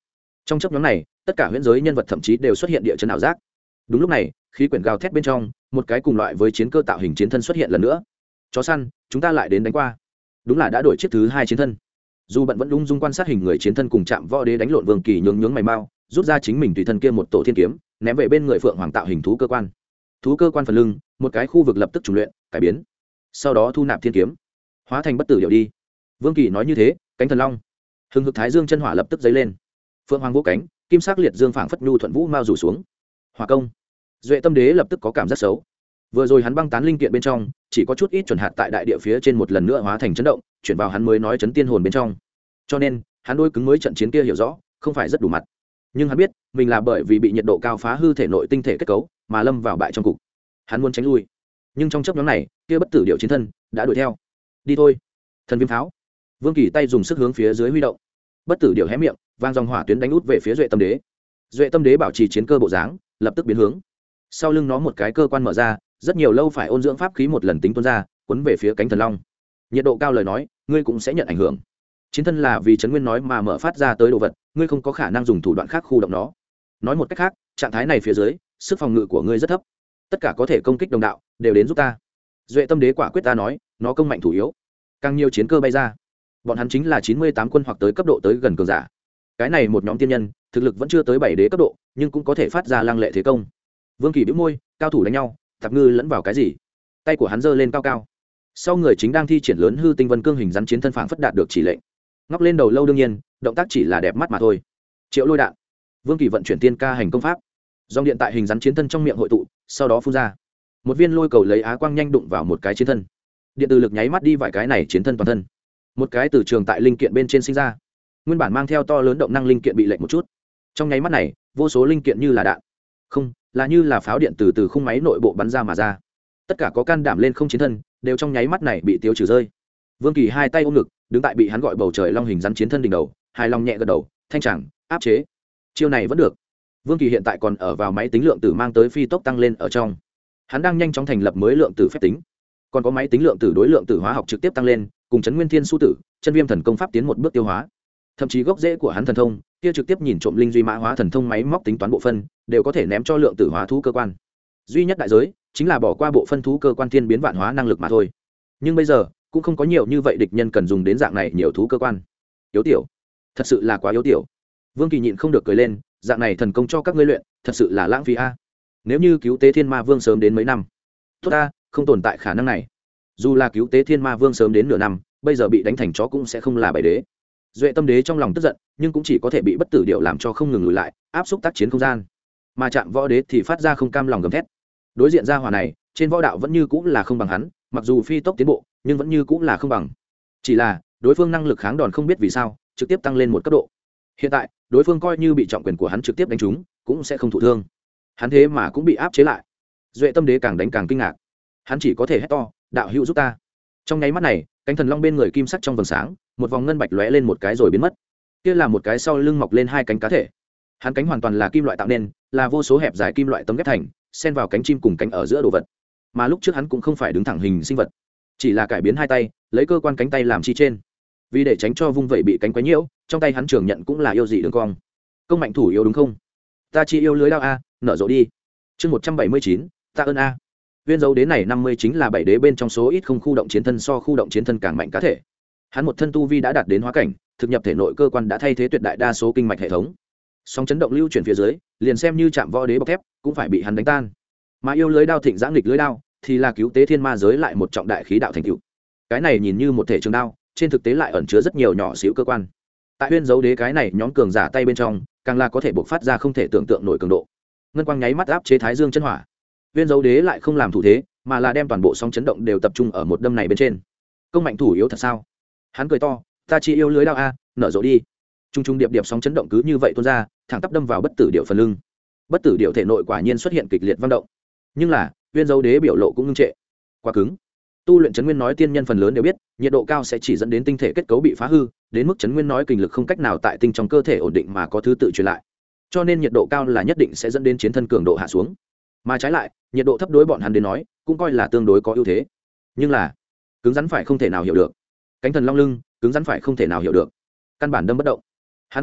Trong chấp nhóm này tất cả huyễn giới nhân vật thậm chí đều xuất hiện địa chấn ảo giác. Đúng lúc này khí quyển gào thét bên trong một cái cùng loại với chiến cơ tạo hình chiến thân xuất hiện lần nữa. Chó săn, chúng ta lại đến đánh qua. Đúng là đã đổi chiếc thứ hai chiến thân. Dù bận vẫn ung dung quan sát hình người chiến thân cùng chạm võ đế đánh lộn, Vương Kỳ nhướng nhướng mày mau, rút ra chính mình tùy thân kia một tổ thiên kiếm, ném về bên người phượng hoàng tạo hình thú cơ quan. Thú cơ quan phần lưng một cái khu vực lập tức trùng luyện cải biến, sau đó thu nạp thiên kiếm, hóa thành bất tử điệu đi. Vương Kỳ nói như thế, cánh thần long hừng hực thái dương chân hỏa lập tức dấy lên, phượng hoàng vỗ cánh, kim sắc liệt dương phảng phất nhu thuận vũ mau rủ xuống. Hỏa công, duệ tâm đế lập tức có cảm giác xấu. Vừa rồi hắn băng tán linh kiện bên trong chỉ có chút ít chuẩn hạt tại đại địa phía trên một lần nữa hóa thành chấn động, chuyển vào hắn mới nói chấn tiên hồn bên trong, cho nên hắn đôi cứng mới trận chiến kia hiểu rõ không phải rất đủ mặt. Nhưng hắn biết mình là bởi vì bị nhiệt độ cao phá hư thể nội tinh thể kết cấu mà lâm vào bại trong cục. Hắn muốn tránh lui, nhưng trong chấp nhóm này kia bất tử điệu chiến thân đã đuổi theo. Đi thôi, thần viêm pháo. Vương Kỳ tay dùng sức hướng phía dưới huy động, bất tử điệu hé miệng, vang dòng hỏa tuyến đánh út về phía duệ tâm đế. Duệ tâm đế bảo trì chiến cơ bộ dáng, lập tức biến hướng, sau lưng nó một cái cơ quan mở ra, rất nhiều lâu phải ôn dưỡng pháp khí một lần tính tuôn ra, cuốn về phía cánh thần long. Nhiệt độ cao lời nói, ngươi cũng sẽ nhận ảnh hưởng. Chiến thân là vì Trấn Nguyên nói mà mở phát ra tới đồ vật, ngươi không có khả năng dùng thủ đoạn khác khu động nó. Nói một cách khác, trạng thái này phía dưới, sức phòng ngự của ngươi rất thấp. Tất cả có thể công kích đồng đạo đều đến giúp ta. Duệ tâm đế quả quyết ta nói, nó công mạnh thủ yếu. Càng nhiều chiến cơ bay ra, bọn hắn chính là chín mươi tám quân hoặc tới cấp độ tới gần cường giả. Cái này một nhóm tiên nhân, thực lực vẫn chưa tới bảy đế cấp độ, nhưng cũng có thể phát ra lăng lệ thế công. Vương Kỳ bĩu môi, cao thủ đánh nhau, tạp ngư lẫn vào cái gì? Tay của hắn giơ lên cao cao. Sau người chính đang thi triển lớn hư tinh vân cương hình rắn chiến thân phảng phất đạt được chỉ lệnh. Ngóc lên đầu lâu đương nhiên, động tác chỉ là đẹp mắt mà thôi. Triệu lôi đạn. Vương Kỳ vận chuyển tiên ca hành công pháp. Dòng điện tại hình rắn chiến thân trong miệng hội tụ, sau đó phun ra. Một viên lôi cầu lấy á quang nhanh đụng vào một cái chiến thân. Điện từ lực nháy mắt đi vài cái này chiến thân toàn thân. Một cái từ trường tại linh kiện bên trên sinh ra. Nguyên bản mang theo to lớn động năng linh kiện bị lệch một chút. Trong nháy mắt này, vô số linh kiện như là đạn. Không, là như là pháo điện từ từ khung máy nội bộ bắn ra mà ra. Tất cả có can đảm lên không chiến thân, đều trong nháy mắt này bị tiêu trừ rơi. Vương Kỳ hai tay ôm ngực, đứng tại bị hắn gọi bầu trời long hình rắn chiến thân đỉnh đầu, hài lòng nhẹ gật đầu, thanh chẳng, áp chế. Chiêu này vẫn được. Vương Kỳ hiện tại còn ở vào máy tính lượng tử mang tới phi tốc tăng lên ở trong. Hắn đang nhanh chóng thành lập mới lượng tử phép tính. Còn có máy tính lượng tử đối lượng tử hóa học trực tiếp tăng lên, cùng Trấn Nguyên Thiên Su tử, chân viêm thần công pháp tiến một bước tiêu hóa. Thậm chí gốc rễ của hắn thần thông, kia trực tiếp nhìn trộm linh duy mã hóa thần thông máy móc tính toán bộ phân, đều có thể ném cho lượng tử hóa thú cơ quan. Duy nhất đại giới chính là bỏ qua bộ phân thú cơ quan thiên biến vạn hóa năng lực mà thôi. Nhưng bây giờ cũng không có nhiều như vậy địch nhân cần dùng đến dạng này nhiều thú cơ quan. Yếu tiểu, thật sự là quá yếu tiểu. Vương Kỳ nhịn không được cười lên, dạng này thần công cho các ngươi luyện, thật sự là lãng phí a. Nếu như cứu tế thiên ma vương sớm đến mấy năm, tốt ta, không tồn tại khả năng này. Dù là cứu tế thiên ma vương sớm đến nửa năm, bây giờ bị đánh thành chó cũng sẽ không là bảy đế. Duệ tâm đế trong lòng tức giận, nhưng cũng chỉ có thể bị bất tử điệu làm cho không ngừng lùi lại, áp xúc tác chiến không gian. Mà chạm võ đế thì phát ra không cam lòng gầm thét. Đối diện ra hỏa này, trên võ đạo vẫn như cũng là không bằng hắn, mặc dù phi tốc tiến bộ, nhưng vẫn như cũng là không bằng. Chỉ là đối phương năng lực kháng đòn không biết vì sao trực tiếp tăng lên một cấp độ. Hiện tại đối phương coi như bị trọng quyền của hắn trực tiếp đánh trúng, cũng sẽ không thụ thương. Hắn thế mà cũng bị áp chế lại. Duệ tâm đế càng đánh càng kinh ngạc, hắn chỉ có thể hét to, đạo hữu giúp ta. Trong nháy mắt này, cánh thần long bên người kim sắc trong vầng sáng, một vòng ngân bạch lóe lên một cái rồi biến mất. Kia là một cái sau lưng mọc lên hai cánh cá thể. Hắn cánh hoàn toàn là kim loại tạo nên, là vô số hẹp dài kim loại tấm ghép thành, xen vào cánh chim cùng cánh ở giữa đồ vật. Mà lúc trước hắn cũng không phải đứng thẳng hình sinh vật, chỉ là cải biến hai tay, lấy cơ quan cánh tay làm chi trên. Vì để tránh cho vung vẩy bị cánh quấy nhiễu, trong tay hắn trường nhận cũng là yêu dị đường cong. Công mạnh thủ yếu đúng không? Ta chỉ yêu lưới đao a, nở rộ đi. Chương một trăm bảy mươi chín, ta ơn a. Viên dấu đế này năm mươi chính là bảy đế bên trong số ít không khu động chiến thân so khu động chiến thân càng mạnh cá thể. Hắn một thân tu vi đã đạt đến hóa cảnh, thực nhập thể nội cơ quan đã thay thế tuyệt đại đa số kinh mạch hệ thống. Sóng chấn động lưu chuyển phía dưới, liền xem như chạm võ đế bọc thép, cũng phải bị hắn đánh tan. Mà yêu lưới đao thịnh giãng nghịch lưới đao, thì là cứu tế thiên ma giới lại một trọng đại khí đạo thành tựu. Cái này nhìn như một thể trường đao, trên thực tế lại ẩn chứa rất nhiều nhỏ xíu cơ quan. Tại Huyên dấu đế cái này nhóm cường giả tay bên trong, càng là có thể bộc phát ra không thể tưởng tượng nổi cường độ. Ngân quang nháy mắt áp chế Thái Dương chân hỏa. Huyên dấu đế lại không làm thủ thế, mà là đem toàn bộ sóng chấn động đều tập trung ở một đâm này bên trên. Công mạnh thủ yếu thật sao? Hắn cười to, ta chỉ yêu lưới đao a, nở rộ đi. Trung trung điệp điệp sóng chấn động cứ như vậy tuôn ra, thẳng tắp đâm vào bất tử điệu phần lưng. Bất tử điệu thể nội quả nhiên xuất hiện kịch liệt vang động. Nhưng là, Huyên dấu đế biểu lộ cũng ngưng trệ. Quá cứng. Tu luyện Trấn Nguyên nói tiên nhân phần lớn đều biết, nhiệt độ cao sẽ chỉ dẫn đến tinh thể kết cấu bị phá hư, đến mức Trấn Nguyên nói kình lực không cách nào tại tinh trong cơ thể ổn định mà có thứ tự truyền lại. Cho nên nhiệt độ cao là nhất định sẽ dẫn đến chiến thân cường độ hạ xuống. Mà trái lại, nhiệt độ thấp đối bọn hắn đến nói, cũng coi là tương đối có ưu thế. Nhưng là, cứng rắn phải không thể nào hiểu được. Cánh thần long lưng, cứng rắn phải không thể nào hiểu được. Căn bản đâm bất động. Hắn không biết,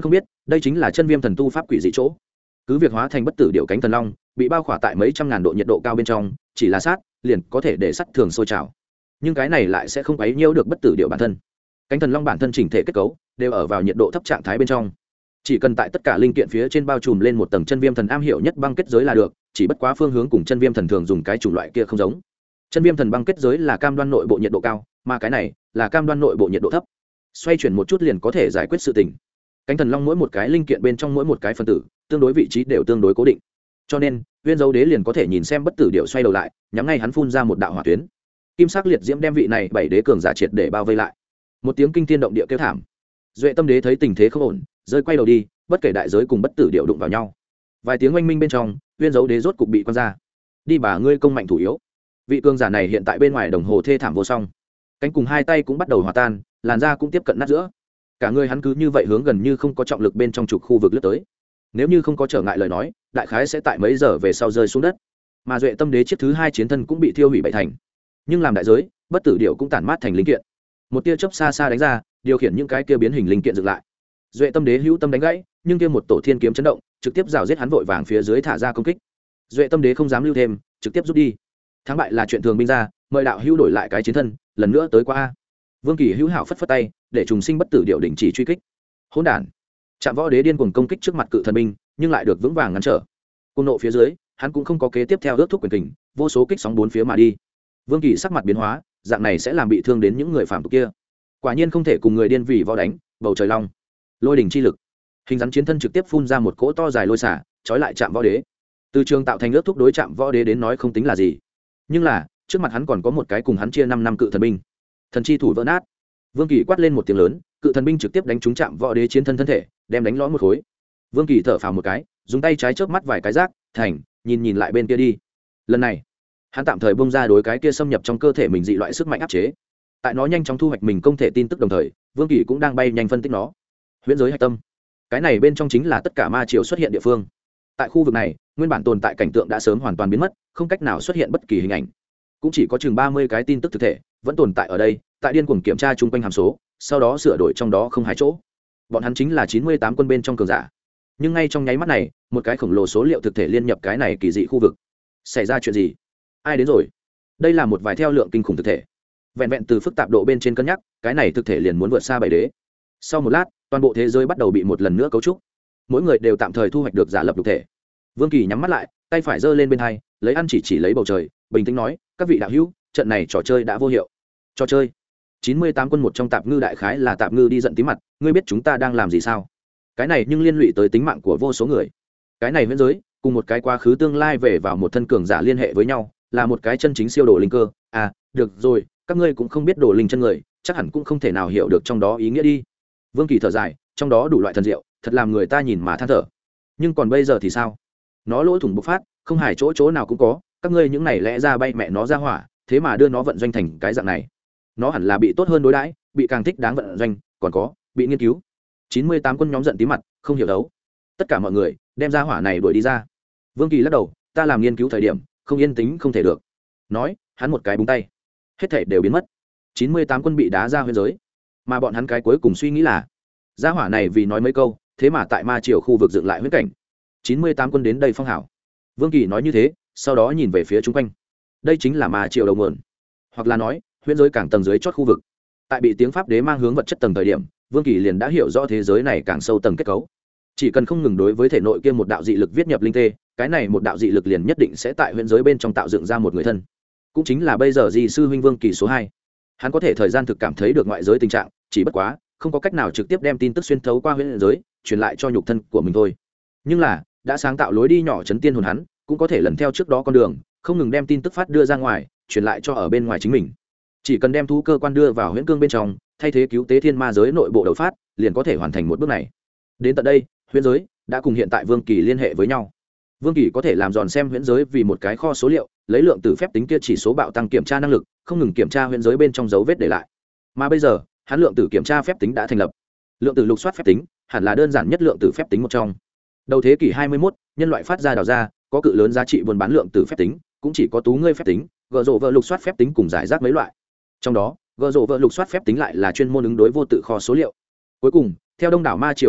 đây chính là chân viêm thần tu pháp quỷ dị chỗ. Cứ việc hóa thành bất tử điệu cánh thần long bị bao khỏa tại mấy trăm ngàn độ nhiệt độ cao bên trong, chỉ là sát liền có thể để sắt thường sôi trào, nhưng cái này lại sẽ không quấy nhiễu được bất tử điệu bản thân. Cánh thần long bản thân chỉnh thể kết cấu đều ở vào nhiệt độ thấp trạng thái bên trong, chỉ cần tại tất cả linh kiện phía trên bao trùm lên một tầng chân viêm thần am hiểu nhất băng kết giới là được, chỉ bất quá phương hướng cùng chân viêm thần thường dùng cái chủng loại kia không giống. Chân viêm thần băng kết giới là cam đoan nội bộ nhiệt độ cao, mà cái này là cam đoan nội bộ nhiệt độ thấp, xoay chuyển một chút liền có thể giải quyết sự tình. Cánh thần long mỗi một cái linh kiện bên trong mỗi một cái phân tử tương đối vị trí đều tương đối cố định, cho nên Huyễn Dấu Đế liền có thể nhìn xem bất tử điệu xoay đầu lại, nhắm ngay hắn phun ra một đạo hỏa tuyến. Kim sắc liệt diễm đem vị này bảy đế cường giả triệt để bao vây lại. Một tiếng kinh thiên động địa kêu thảm. Duệ Tâm Đế thấy tình thế không ổn, rơi quay đầu đi, bất kể đại giới cùng bất tử điệu đụng vào nhau. Vài tiếng oanh minh bên trong, Huyễn Dấu Đế rốt cục bị quăng ra. Đi bà ngươi công mạnh thủ yếu. Vị cường giả này hiện tại bên ngoài đồng hồ thê thảm vô song, cánh cùng hai tay cũng bắt đầu hòa tan, làn da cũng tiếp cận nát giữa. Cả người hắn cứ như vậy hướng gần như không có trọng lực bên trong trục khu vực lướt tới. Nếu như không có trở ngại lời nói, đại khái sẽ tại mấy giờ về sau rơi xuống đất. Mà Duệ Tâm Đế chiếc thứ hai chiến thân cũng bị thiêu hủy bảy thành, nhưng làm đại giới, bất tử điệu cũng tản mát thành linh kiện. Một tia chớp xa xa đánh ra, điều khiển những cái kia biến hình linh kiện dựng lại. Duệ Tâm Đế hữu tâm đánh gãy, nhưng kia một tổ thiên kiếm chấn động, trực tiếp rào giết hắn, vội vàng phía dưới thả ra công kích. Duệ Tâm Đế không dám lưu thêm, trực tiếp rút đi. Thắng bại là chuyện thường binh ra, mời đạo hữu đổi lại cái chiến thân, lần nữa tới qua. Vương Kỳ hữu hảo phất phất tay, để trùng sinh bất tử điệu đình chỉ truy kích. Hỗn đản! Trạm Võ Đế điên cuồng công kích trước mặt cự thần binh, nhưng lại được vững vàng ngăn trở. Cung nộ phía dưới, hắn cũng không có kế tiếp theo ước thúc quyền kình, vô số kích sóng bốn phía mà đi. Vương Kỳ sắc mặt biến hóa, dạng này sẽ làm bị thương đến những người phàm tục kia. Quả nhiên không thể cùng người điên vì võ đánh, bầu trời long, lôi đỉnh chi lực. Hình rắn chiến thân trực tiếp phun ra một cỗ to dài lôi xả, trói lại Trạm Võ Đế. Từ trường tạo thành ước thúc đối Trạm Võ Đế đến nói không tính là gì, nhưng là trước mặt hắn còn có một cái cùng hắn chia năm năm cự thần binh. Thần chi thủ vỡ nát. Vương Kỳ quát lên một tiếng lớn, cự thần binh trực tiếp đánh trúng Trạm Võ Đế chiến thân thân thể, đem đánh lõm một khối. Vương Kỳ thở phào một cái, dùng tay trái chớp mắt vài cái rác, thành, nhìn nhìn lại bên kia đi. Lần này, hắn tạm thời bung ra đối cái kia xâm nhập trong cơ thể mình dị loại sức mạnh áp chế. Tại nó nhanh chóng thu hoạch mình công thể tin tức đồng thời, Vương Kỳ cũng đang bay nhanh phân tích nó. Huyễn giới hạch tâm, cái này bên trong chính là tất cả ma triều xuất hiện địa phương. Tại khu vực này, nguyên bản tồn tại cảnh tượng đã sớm hoàn toàn biến mất, không cách nào xuất hiện bất kỳ hình ảnh. Cũng chỉ có chừng ba mươi cái tin tức thực thể vẫn tồn tại ở đây, tại điên cuồng kiểm tra chung quanh hàm số, sau đó sửa đổi trong đó không hai chỗ. Bọn hắn chính là chín mươi tám quân bên trong cường giả. Nhưng ngay trong nháy mắt này, một cái khổng lồ số liệu thực thể liên nhập cái này kỳ dị khu vực. Xảy ra chuyện gì? Ai đến rồi? Đây là một vài theo lượng kinh khủng thực thể. Vẹn vẹn từ phức tạp độ bên trên cân nhắc, cái này thực thể liền muốn vượt xa bảy đế. Sau một lát, toàn bộ thế giới bắt đầu bị một lần nữa cấu trúc. Mỗi người đều tạm thời thu hoạch được giả lập thực thể. Vương Kỳ nhắm mắt lại, tay phải giơ lên bên hai, lấy ăn chỉ chỉ lấy bầu trời, bình tĩnh nói, các vị đạo hữu, trận này trò chơi đã vô hiệu. Trò chơi? chín mươi tám quân một trong tạp ngư đại khái là tạp ngư đi giận tím mặt, ngươi biết chúng ta đang làm gì sao? Cái này nhưng liên lụy tới tính mạng của vô số người. Cái này huyễn giới, cùng một cái quá khứ tương lai về vào một thân cường giả liên hệ với nhau, là một cái chân chính siêu đồ linh cơ. À, được rồi, các ngươi cũng không biết đồ linh chân người, chắc hẳn cũng không thể nào hiểu được trong đó ý nghĩa đi. Vương Kỳ thở dài, trong đó đủ loại thần diệu, thật làm người ta nhìn mà than thở. Nhưng còn bây giờ thì sao? Nó lỗ thủng bộc phát, không hài chỗ chỗ nào cũng có, các ngươi những này lẽ ra bay mẹ nó ra hỏa, thế mà đưa nó vận doanh thành cái dạng này. Nó hẳn là bị tốt hơn đối đãi, bị càng thích đáng vận doanh, còn có bị nghiên cứu. chín mươi tám quân nhóm giận tí mặt, không hiểu đấu. Tất cả mọi người đem ra hỏa này đuổi đi ra. Vương Kỳ lắc đầu, ta làm nghiên cứu thời điểm, không yên tĩnh không thể được. Nói, hắn một cái búng tay, hết thảy đều biến mất. chín mươi tám quân bị đá ra huyễn giới, mà bọn hắn cái cuối cùng suy nghĩ là, gia hỏa này vì nói mấy câu, thế mà tại ma triều khu vực dựng lại huyễn cảnh. chín mươi tám quân đến đây phong hảo. Vương Kỳ nói như thế, sau đó nhìn về phía chung quanh. Đây chính là ma triều đầu nguồn, hoặc là nói, huyễn giới càng tầng dưới chót khu vực. Tại bị tiếng pháp đế mang hướng vật chất tầng thời điểm, Vương Kỳ liền đã hiểu rõ thế giới này càng sâu tầng kết cấu. Chỉ cần không ngừng đối với thể nội kia một đạo dị lực viết nhập linh tê, cái này một đạo dị lực liền nhất định sẽ tại huyễn giới bên trong tạo dựng ra một người thân. Cũng chính là bây giờ Di sư huynh Vương Kỳ số hai. Hắn có thể thời gian thực cảm thấy được ngoại giới tình trạng, chỉ bất quá, không có cách nào trực tiếp đem tin tức xuyên thấu qua huyễn giới, truyền lại cho nhục thân của mình thôi. Nhưng là, đã sáng tạo lối đi nhỏ chấn tiên hồn hắn, cũng có thể lần theo trước đó con đường, không ngừng đem tin tức phát đưa ra ngoài, truyền lại cho ở bên ngoài chính mình. Chỉ cần đem thú cơ quan đưa vào huyễn cương bên trong, thay thế cứu tế thiên ma giới nội bộ đầu phát, liền có thể hoàn thành một bước này. Đến tận đây, huyễn giới đã cùng hiện tại Vương Kỳ liên hệ với nhau. Vương Kỳ có thể làm dòn xem huyễn giới vì một cái kho số liệu, lấy lượng tử phép tính kia chỉ số bạo tăng kiểm tra năng lực, không ngừng kiểm tra huyễn giới bên trong dấu vết để lại. Mà bây giờ, hắn lượng tử kiểm tra phép tính đã thành lập. Lượng tử lục soát phép tính, hẳn là đơn giản nhất lượng tử phép tính một trong. Đầu thế kỷ hai mươi mốt, nhân loại phát ra đào ra, có cự lớn giá trị buôn bán lượng tử phép tính, cũng chỉ có tú ngươi phép tính, gờ rộ vợ lục soát phép tính cùng giải rác mấy loại. Trong đó, gờ rộ vợ lục soát phép tính lại là chuyên môn ứng đối vô tự kho số liệu. Cuối cùng, theo đông đảo ma triều quy tích,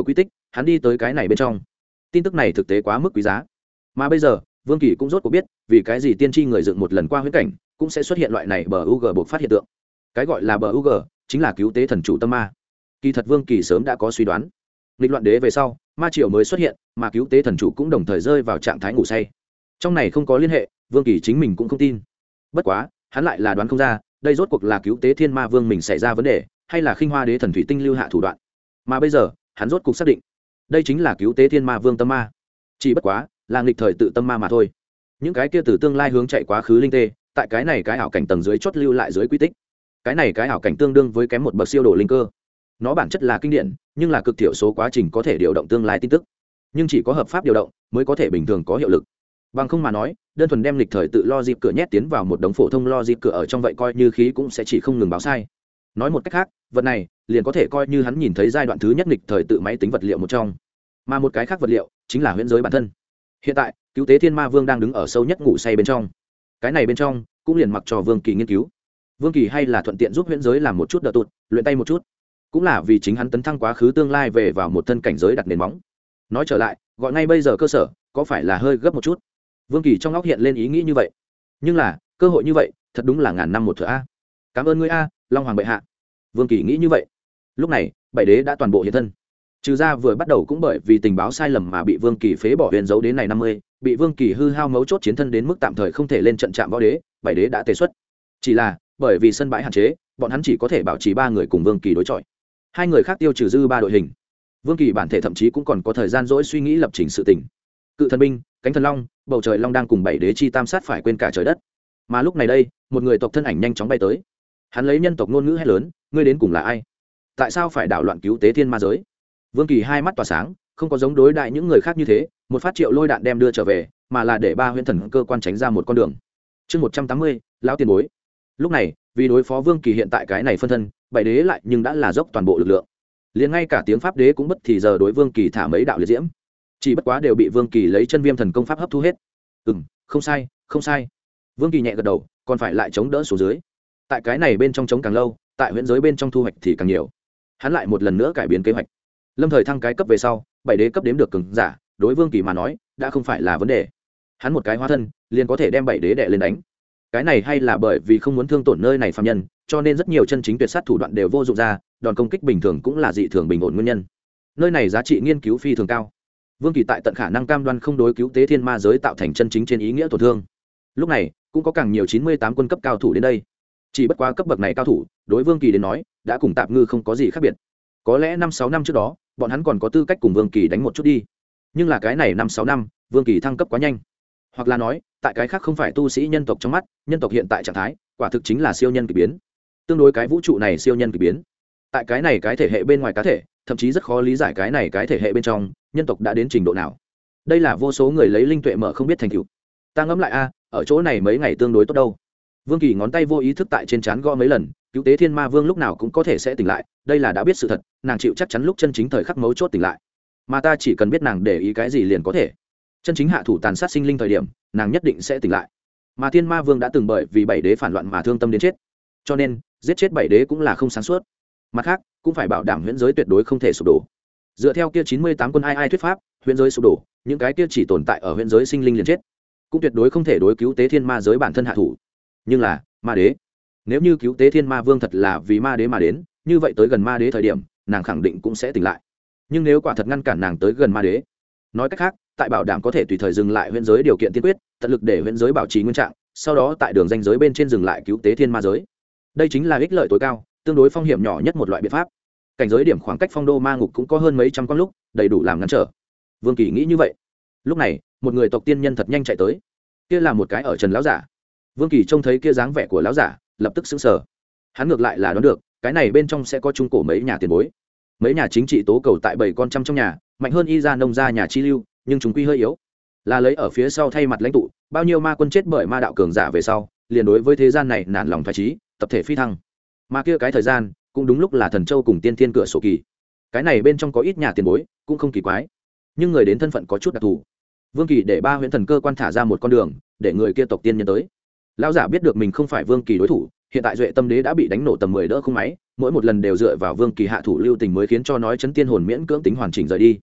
hắn đi tới cái này bên trong. Tin tức này thực tế quá mức quý giá, mà bây giờ Vương Kỳ cũng rốt cuộc biết vì cái gì tiên tri người dựng một lần qua huyễn cảnh cũng sẽ xuất hiện loại này bờ u g buộc phát hiện tượng. Cái gọi là bờ u g chính là cứu tế thần chủ tâm ma. Kỳ thật Vương Kỳ sớm đã có suy đoán, nghịch loạn đế về sau ma triều mới xuất hiện, mà cứu tế thần chủ cũng đồng thời rơi vào trạng thái ngủ say. Trong này không có liên hệ, Vương Kỳ chính mình cũng không tin. Bất quá hắn lại là đoán không ra đây rốt cuộc là cứu tế thiên ma vương mình xảy ra vấn đề, hay là khinh hoa đế thần thủy tinh lưu hạ thủ đoạn. Mà bây giờ hắn rốt cuộc xác định đây chính là cứu tế thiên ma vương tâm ma, chỉ bất quá là nghịch thời tự tâm ma mà thôi. Những cái kia từ tương lai hướng chạy quá khứ linh tê, tại cái này cái ảo cảnh tầng dưới chót lưu lại dưới quy tích. Cái này cái ảo cảnh tương đương với kém một bậc siêu độ linh cơ. Nó bản chất là kinh điển, nhưng là cực thiểu số quá trình có thể điều động tương lai tin tức, nhưng chỉ có hợp pháp điều động mới có thể bình thường có hiệu lực. Bằng không mà nói, đơn thuần đem lịch thời tự lo dịp cửa nhét tiến vào một đống phổ thông lo dịp cửa ở trong, vậy coi như khí cũng sẽ chỉ không ngừng báo sai. Nói một cách khác, vật này liền có thể coi như hắn nhìn thấy giai đoạn thứ nhất lịch thời tự máy tính vật liệu một trong, mà một cái khác vật liệu chính là huyễn giới bản thân. Hiện tại cứu tế thiên ma vương đang đứng ở sâu nhất ngủ say bên trong, cái này bên trong cũng liền mặc cho Vương Kỳ nghiên cứu. Vương Kỳ hay là thuận tiện giúp huyễn giới làm một chút đợt tụt, luyện tay một chút, cũng là vì chính hắn tấn thăng quá khứ tương lai về vào một thân cảnh giới đặt nền móng. Nói trở lại, gọi ngay bây giờ cơ sở có phải là hơi gấp một chút. Vương Kỳ trong óc hiện lên ý nghĩ như vậy, nhưng là cơ hội như vậy thật đúng là ngàn năm một thửa a. Cảm ơn ngươi a, Long Hoàng bệ hạ. Vương Kỳ nghĩ như vậy. Lúc này bảy đế đã toàn bộ hiện thân, trừ ra vừa bắt đầu cũng bởi vì tình báo sai lầm mà bị Vương Kỳ phế bỏ huyền dấu đến này năm mươi, bị Vương Kỳ hư hao mấu chốt chiến thân đến mức tạm thời không thể lên trận chạm võ đế, bảy đế đã tề xuất. Chỉ là bởi vì sân bãi hạn chế, bọn hắn chỉ có thể bảo trì ba người cùng Vương Kỳ đối chọi, hai người khác tiêu trừ dư ba đội hình. Vương Kỳ bản thể thậm chí cũng còn có thời gian dỗi suy nghĩ lập trình sự tình. Cự thần binh, cánh thần long, bầu trời long đang cùng bảy đế chi tam sát phải quên cả trời đất. Mà lúc này đây, một người tộc thân ảnh nhanh chóng bay tới. Hắn lấy nhân tộc ngôn ngữ hét lớn, ngươi đến cùng là ai? Tại sao phải đảo loạn cứu tế thiên ma giới? Vương Kỳ hai mắt tỏa sáng, không có giống đối đại những người khác như thế, một phát triệu lôi đạn đem đưa trở về, mà là để ba huyễn thần cơ quan tránh ra một con đường. Chương một trăm tám mươi, lão tiền bối. Lúc này, vì đối phó Vương Kỳ hiện tại cái này phân thân, bảy đế lại nhưng đã là dốc toàn bộ lực lượng. Liền ngay cả tiếng pháp đế cũng bất thì giờ đối Vương Kỳ thả mấy đạo liệt diễm. Chỉ bất quá đều bị Vương Kỳ lấy chân viêm thần công pháp hấp thu hết. Ừm, không sai, không sai. Vương Kỳ nhẹ gật đầu, còn phải lại chống đỡ xuống dưới. Tại cái này bên trong chống càng lâu, tại huyễn giới bên trong thu hoạch thì càng nhiều. Hắn lại một lần nữa cải biến kế hoạch. Lâm thời thăng cái cấp về sau, bảy đế cấp đếm được cường giả, đối Vương Kỳ mà nói, đã không phải là vấn đề. Hắn một cái hóa thân, liền có thể đem bảy đế đè lên đánh. Cái này hay là bởi vì không muốn thương tổn nơi này phàm nhân, cho nên rất nhiều chân chính tuyệt sát thủ đoạn đều vô dụng ra, đòn công kích bình thường cũng là dị thường bình ổn nguyên nhân. Nơi này giá trị nghiên cứu phi thường cao. Vương Kỳ tại tận khả năng cam đoan không đối cứu tế thiên ma giới tạo thành chân chính trên ý nghĩa tổn thương. Lúc này, cũng có càng nhiều chín mươi tám quân cấp cao thủ đến đây. Chỉ bất quá cấp bậc này cao thủ, đối Vương Kỳ đến nói, đã cùng tạp ngư không có gì khác biệt. Có lẽ năm sáu năm trước đó, bọn hắn còn có tư cách cùng Vương Kỳ đánh một chút đi. Nhưng là cái này năm sáu năm, Vương Kỳ thăng cấp quá nhanh. Hoặc là nói, tại cái khác không phải tu sĩ nhân tộc trong mắt, nhân tộc hiện tại trạng thái, quả thực chính là siêu nhân kỳ biến. Tương đối cái vũ trụ này siêu nhân kỳ biến. Tại cái này cái thể hệ bên ngoài cá thể, thậm chí rất khó lý giải cái này cái thể hệ bên trong, nhân tộc đã đến trình độ nào. Đây là vô số người lấy linh tuệ mở không biết thành tựu. Ta ngẫm lại a, ở chỗ này mấy ngày tương đối tốt đâu. Vương Kỳ ngón tay vô ý thức tại trên trán gõ mấy lần, cứu tế thiên ma vương lúc nào cũng có thể sẽ tỉnh lại, đây là đã biết sự thật, nàng chịu chắc chắn lúc chân chính thời khắc mấu chốt tỉnh lại. Mà ta chỉ cần biết nàng để ý cái gì liền có thể. Chân chính hạ thủ tàn sát sinh linh thời điểm, nàng nhất định sẽ tỉnh lại. Mà thiên ma vương đã từng bởi vì bảy đế phản loạn mà thương tâm đến chết, cho nên giết chết bảy đế cũng là không sáng suốt. Mặt khác, cũng phải bảo đảm huyễn giới tuyệt đối không thể sụp đổ. Dựa theo kia chín mươi tám quân ai ai thuyết pháp, huyễn giới sụp đổ, những cái kia chỉ tồn tại ở huyễn giới sinh linh liền chết, cũng tuyệt đối không thể đối cứu tế thiên ma giới bản thân hạ thủ. Nhưng là ma đế, nếu như cứu tế thiên ma vương thật là vì ma đế mà đến, như vậy tới gần ma đế thời điểm, nàng khẳng định cũng sẽ tỉnh lại. Nhưng nếu quả thật ngăn cản nàng tới gần ma đế, nói cách khác, tại bảo đảm có thể tùy thời dừng lại huyễn giới điều kiện tiên quyết, tận lực để huyễn giới bảo trì nguyên trạng, sau đó tại đường ranh giới bên trên dừng lại cứu tế thiên ma giới. Đây chính là ích lợi tối cao, tương đối phong hiểm nhỏ nhất một loại biện pháp. Cảnh giới điểm khoảng cách phong đô ma ngục cũng có hơn mấy trăm con lúc, đầy đủ làm ngăn trở. Vương Kỳ nghĩ như vậy. Lúc này, một người tộc tiên nhân thật nhanh chạy tới. Kia là một cái ở trần lão giả. Vương Kỳ trông thấy kia dáng vẻ của lão giả, lập tức sững sờ. Hắn ngược lại là đoán được, cái này bên trong sẽ có trung cổ mấy nhà tiền bối. Mấy nhà chính trị tố cầu tại bảy con trăm trong nhà, mạnh hơn y gia nông gia nhà chi lưu, nhưng chúng quy hơi yếu. Là lấy ở phía sau thay mặt lãnh tụ, bao nhiêu ma quân chết bởi ma đạo cường giả về sau, liền đối với thế gian này nản lòng phái trí, tập thể phi thăng. Mà kia cái thời gian, cũng đúng lúc là thần châu cùng tiên thiên cửa sổ kỳ. Cái này bên trong có ít nhà tiền bối, cũng không kỳ quái. Nhưng người đến thân phận có chút đặc thù. Vương Kỳ để ba huyễn thần cơ quan thả ra một con đường, để người kia tộc tiên nhân tới. Lão giả biết được mình không phải Vương Kỳ đối thủ, hiện tại Duệ Tâm Đế đã bị đánh nổ tầm mười đỡ không máy, mỗi một lần đều dựa vào Vương Kỳ hạ thủ lưu tình mới khiến cho nói chấn tiên hồn miễn cưỡng tính hoàn chỉnh rời đi.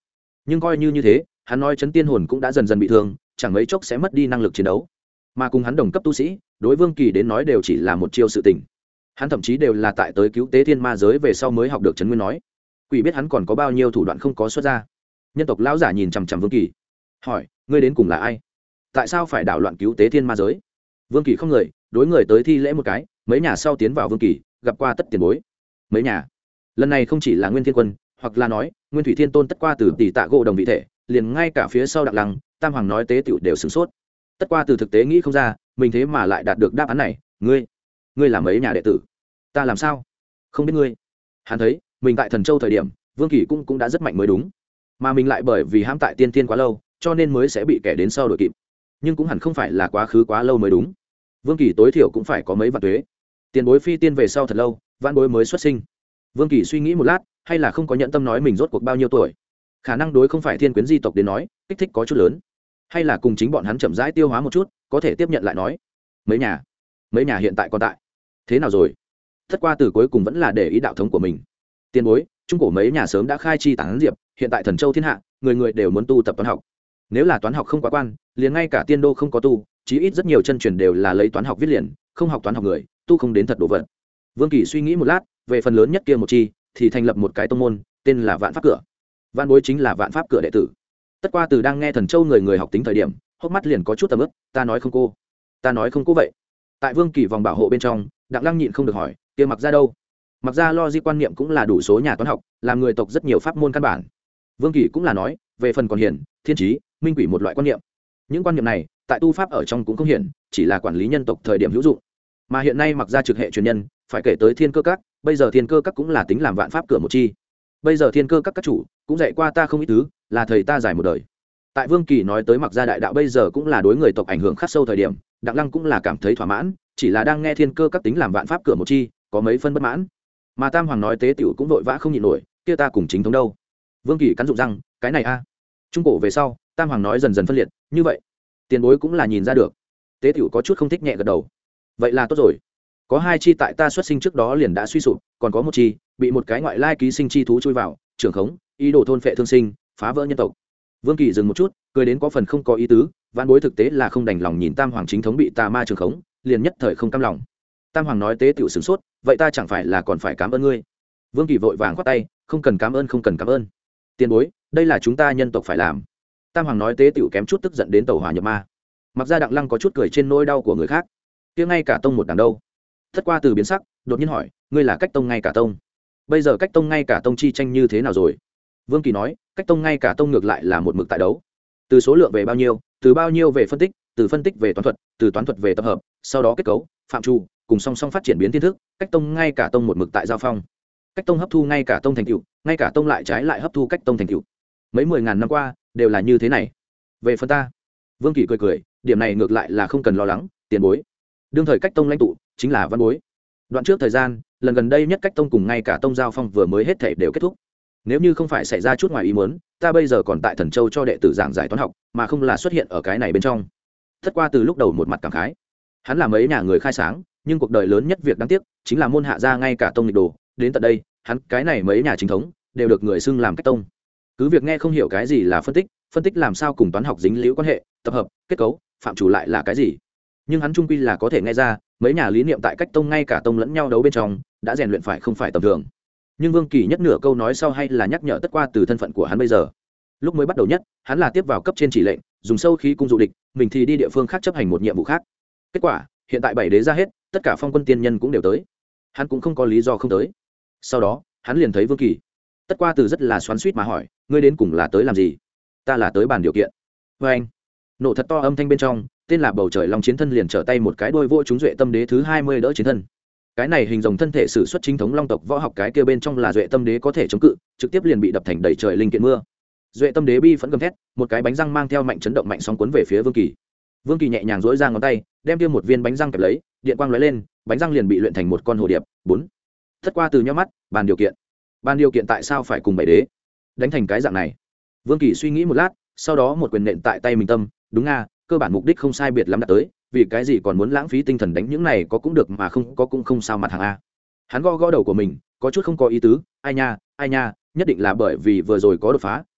nhưng coi như như thế hắn nói chấn tiên hồn cũng đã dần dần bị thương, chẳng mấy chốc sẽ mất đi năng lực chiến đấu, mà cùng hắn đồng cấp tu sĩ đối Vương Kỳ đến nói đều chỉ là một chiêu sự tình. Hắn thậm chí đều là tại tới cứu tế thiên ma giới về sau mới học được Trấn Nguyên nói. Quỷ biết hắn còn có bao nhiêu thủ đoạn không có xuất ra. Nhân tộc lão giả nhìn chằm chằm Vương Kỳ, hỏi: ngươi đến cùng là ai? Tại sao phải đảo loạn cứu tế thiên ma giới? Vương Kỳ không người, đối người tới thi lễ một cái, mấy nhà sau tiến vào Vương Kỳ, gặp qua tất tiền bối. Mấy nhà lần này không chỉ là Nguyên Thiên Quân, hoặc là nói Nguyên Thủy Thiên Tôn tất qua từ tỷ tạ gỗ đồng vị thể, liền ngay cả phía sau Đặng Lăng, Tam Hoàng nói tế tiểu đều sửng sốt. Tất qua từ thực tế nghĩ không ra, mình thế mà lại đạt được đáp án này. Ngươi, ngươi là mấy nhà đệ tử? Ta làm sao không biết ngươi? Hắn thấy mình tại Thần Châu thời điểm, Vương Kỳ cũng cũng đã rất mạnh mới đúng, mà mình lại bởi vì hãm tại tiên tiên quá lâu, cho nên mới sẽ bị kẻ đến sau đuổi kịp. Nhưng cũng hẳn không phải là quá khứ quá lâu mới đúng. Vương Kỳ tối thiểu cũng phải có mấy vạn tuế. Tiền bối phi tiên về sau thật lâu, vạn bối mới xuất sinh. Vương Kỳ suy nghĩ một lát, hay là không có nhận tâm nói mình rốt cuộc bao nhiêu tuổi. Khả năng đối không phải thiên quyến di tộc đến nói, kích thích có chút lớn, hay là cùng chính bọn hắn chậm rãi tiêu hóa một chút, có thể tiếp nhận lại nói. Mấy nhà, mấy nhà hiện tại còn tại. Thế nào rồi? Thất qua từ cuối cùng vẫn là để ý đạo thống của mình. Tiền bối, trung cổ mấy nhà sớm đã khai chi tán diệp, hiện tại Thần Châu thiên hạ, người người đều muốn tu tập toán học. Nếu là toán học không quá quan, liền ngay cả tiên đô không có tu, chí ít rất nhiều chân truyền đều là lấy toán học viết liền, không học toán học người, tu không đến thật đồ vật. Vương Kỳ suy nghĩ một lát, về phần lớn nhất kia một chi, thì thành lập một cái tông môn, tên là Vạn Pháp Cửa. Vạn bối chính là Vạn Pháp Cửa đệ tử. Tất qua từ đang nghe Thần Châu người người học tính thời điểm, hốc mắt liền có chút tầm ướp, ta nói không cô, ta nói không cô vậy. Tại Vương Kỳ vòng bảo hộ bên trong, Đặng Lăng nhịn không được hỏi, kia Mặc Gia đâu? Mặc Gia lo di quan niệm cũng là đủ số nhà toán học, làm người tộc rất nhiều pháp môn căn bản. Vương Kỳ cũng là nói, về phần còn hiển, thiên trí, minh quỷ một loại quan niệm. Những quan niệm này, tại tu pháp ở trong cũng không hiển, chỉ là quản lý nhân tộc thời điểm hữu dụng. Mà hiện nay Mặc Gia trực hệ truyền nhân, phải kể tới Thiên Cơ Các, bây giờ Thiên Cơ Các cũng là tính làm Vạn Pháp Cửa một chi. Bây giờ Thiên Cơ Các các chủ cũng dạy qua ta không ít thứ, là thầy ta giải một đời. Tại Vương Kỳ nói tới Mặc Gia đại đạo bây giờ cũng là đối người tộc ảnh hưởng khắc sâu thời điểm, Đặng Lăng cũng là cảm thấy thỏa mãn, chỉ là đang nghe Thiên Cơ Các tính làm Vạn Pháp Cửa một chi, có mấy phân bất mãn. Mà Tam Hoàng nói tế tiểu cũng vội vã không nhịn nổi, kia ta cùng chính thống đâu? Vương Kỳ cắn rụng răng, cái này a. Trung cổ về sau, Tam Hoàng nói dần dần phân liệt, như vậy, tiền bối cũng là nhìn ra được. Tế tiểu có chút không thích, nhẹ gật đầu. Vậy là tốt rồi. Có hai chi tại ta xuất sinh trước đó liền đã suy sụp, còn có một chi bị một cái ngoại lai ký sinh chi thú chui vào, trưởng khống, ý đồ thôn phệ thương sinh, phá vỡ nhân tộc. Vương Kỳ dừng một chút, cười đến có phần không có ý tứ, vạn bối thực tế là không đành lòng nhìn Tam Hoàng chính thống bị tà ma trưởng khống, liền nhất thời không cam lòng. Tam Hoàng nói tế tiểu sửng sốt, vậy ta chẳng phải là còn phải cảm ơn ngươi? Vương Kỳ vội vàng khoát tay, không cần cảm ơn, không cần cảm ơn. Tiền bối, đây là chúng ta nhân tộc phải làm. Tam Hoàng nói tế tiểu kém chút tức giận đến tẩu hỏa nhập ma. Mặc ra Đặng Lăng có chút cười trên nỗi đau của người khác. Kia ngay cả tông một đằng đâu? Thất qua từ biến sắc, đột nhiên hỏi, ngươi là cách tông ngay cả tông? Bây giờ cách tông ngay cả tông chi tranh như thế nào rồi? Vương Kỳ nói, cách tông ngay cả tông ngược lại là một mực tại đấu. Từ số lượng về bao nhiêu, từ bao nhiêu về phân tích, từ phân tích về toán thuật, từ toán thuật về tập hợp, sau đó kết cấu, phạm trù, cùng song song phát triển biến thiên thức, cách tông ngay cả tông một mực tại giao phong. Cách tông hấp thu ngay cả tông thành tựu, ngay cả tông lại trái lại hấp thu cách tông thành tựu. Mấy mười ngàn năm qua đều là như thế này. Về phần ta, Vương Kỳ cười cười, điểm này ngược lại là không cần lo lắng, tiền bối. Đương thời cách tông lãnh tụ chính là văn bối. Đoạn trước thời gian, lần gần đây nhất cách tông cùng ngay cả tông giao phong vừa mới hết thể đều kết thúc. Nếu như không phải xảy ra chút ngoài ý muốn, ta bây giờ còn tại Thần Châu cho đệ tử giảng giải toán học, mà không là xuất hiện ở cái này bên trong. Thất qua từ lúc đầu một mặt cảm khái. Hắn là mấy nhà người khai sáng, nhưng cuộc đời lớn nhất việc đáng tiếc chính là môn hạ ra ngay cả tông nghịch đồ, đến tận đây, hắn cái này mấy nhà chính thống đều được người xưng làm cách tông. Cứ việc nghe không hiểu cái gì là phân tích, phân tích làm sao cùng toán học dính liễu quan hệ, tập hợp, kết cấu, phạm chủ lại là cái gì, nhưng hắn trung quy là có thể nghe ra mấy nhà lý niệm tại cách tông ngay cả tông lẫn nhau đấu bên trong đã rèn luyện phải không phải tầm thường. Nhưng Vương Kỳ nhất nửa câu nói sau hay là nhắc nhở tất qua từ thân phận của hắn bây giờ. Lúc mới bắt đầu nhất, hắn là tiếp vào cấp trên chỉ lệnh, dùng sâu khí cung dụ địch, mình thì đi địa phương khác chấp hành một nhiệm vụ khác. Kết quả, hiện tại bảy đế ra hết, tất cả phong quân tiên nhân cũng đều tới, hắn cũng không có lý do không tới. Sau đó, hắn liền thấy Vương Kỳ. Tất qua từ rất là xoắn xuýt mà hỏi, ngươi đến cùng là tới làm gì? Ta là tới bàn điều kiện. Với anh, nổ thật to âm thanh bên trong, tên là bầu trời long chiến thân liền trở tay một cái đôi vỗ trúng duệ tâm đế thứ hai mươi đỡ chiến thân. Cái này hình rồng thân thể sử xuất chính thống long tộc võ học, cái kia bên trong là duệ tâm đế có thể chống cự, trực tiếp liền bị đập thành đầy trời linh kiện mưa. Duệ tâm đế bi phẫn gầm thét, một cái bánh răng mang theo mạnh chấn động mạnh sóng cuốn về phía Vương Kỳ. Vương Kỳ nhẹ nhàng duỗi ra ngón tay, đem kia một viên bánh răng kẹp lấy, điện quang lóe lên, bánh răng liền bị luyện thành một con hồ điệp. Bốn. Thất qua từ nhíu mắt, bàn điều kiện. Bàn điều kiện tại sao phải cùng bảy đế đánh thành cái dạng này? Vương Kỳ suy nghĩ một lát, sau đó một quyền nện tại tay mình tâm, đúng nga, cơ bản mục đích không sai biệt lắm đạt tới, vì cái gì còn muốn lãng phí tinh thần đánh những này, có cũng được mà không có cũng không sao, mặt hàng a. Hắn gõ gõ đầu của mình, có chút không có ý tứ, ai nha, ai nha, nhất định là bởi vì vừa rồi có đột phá,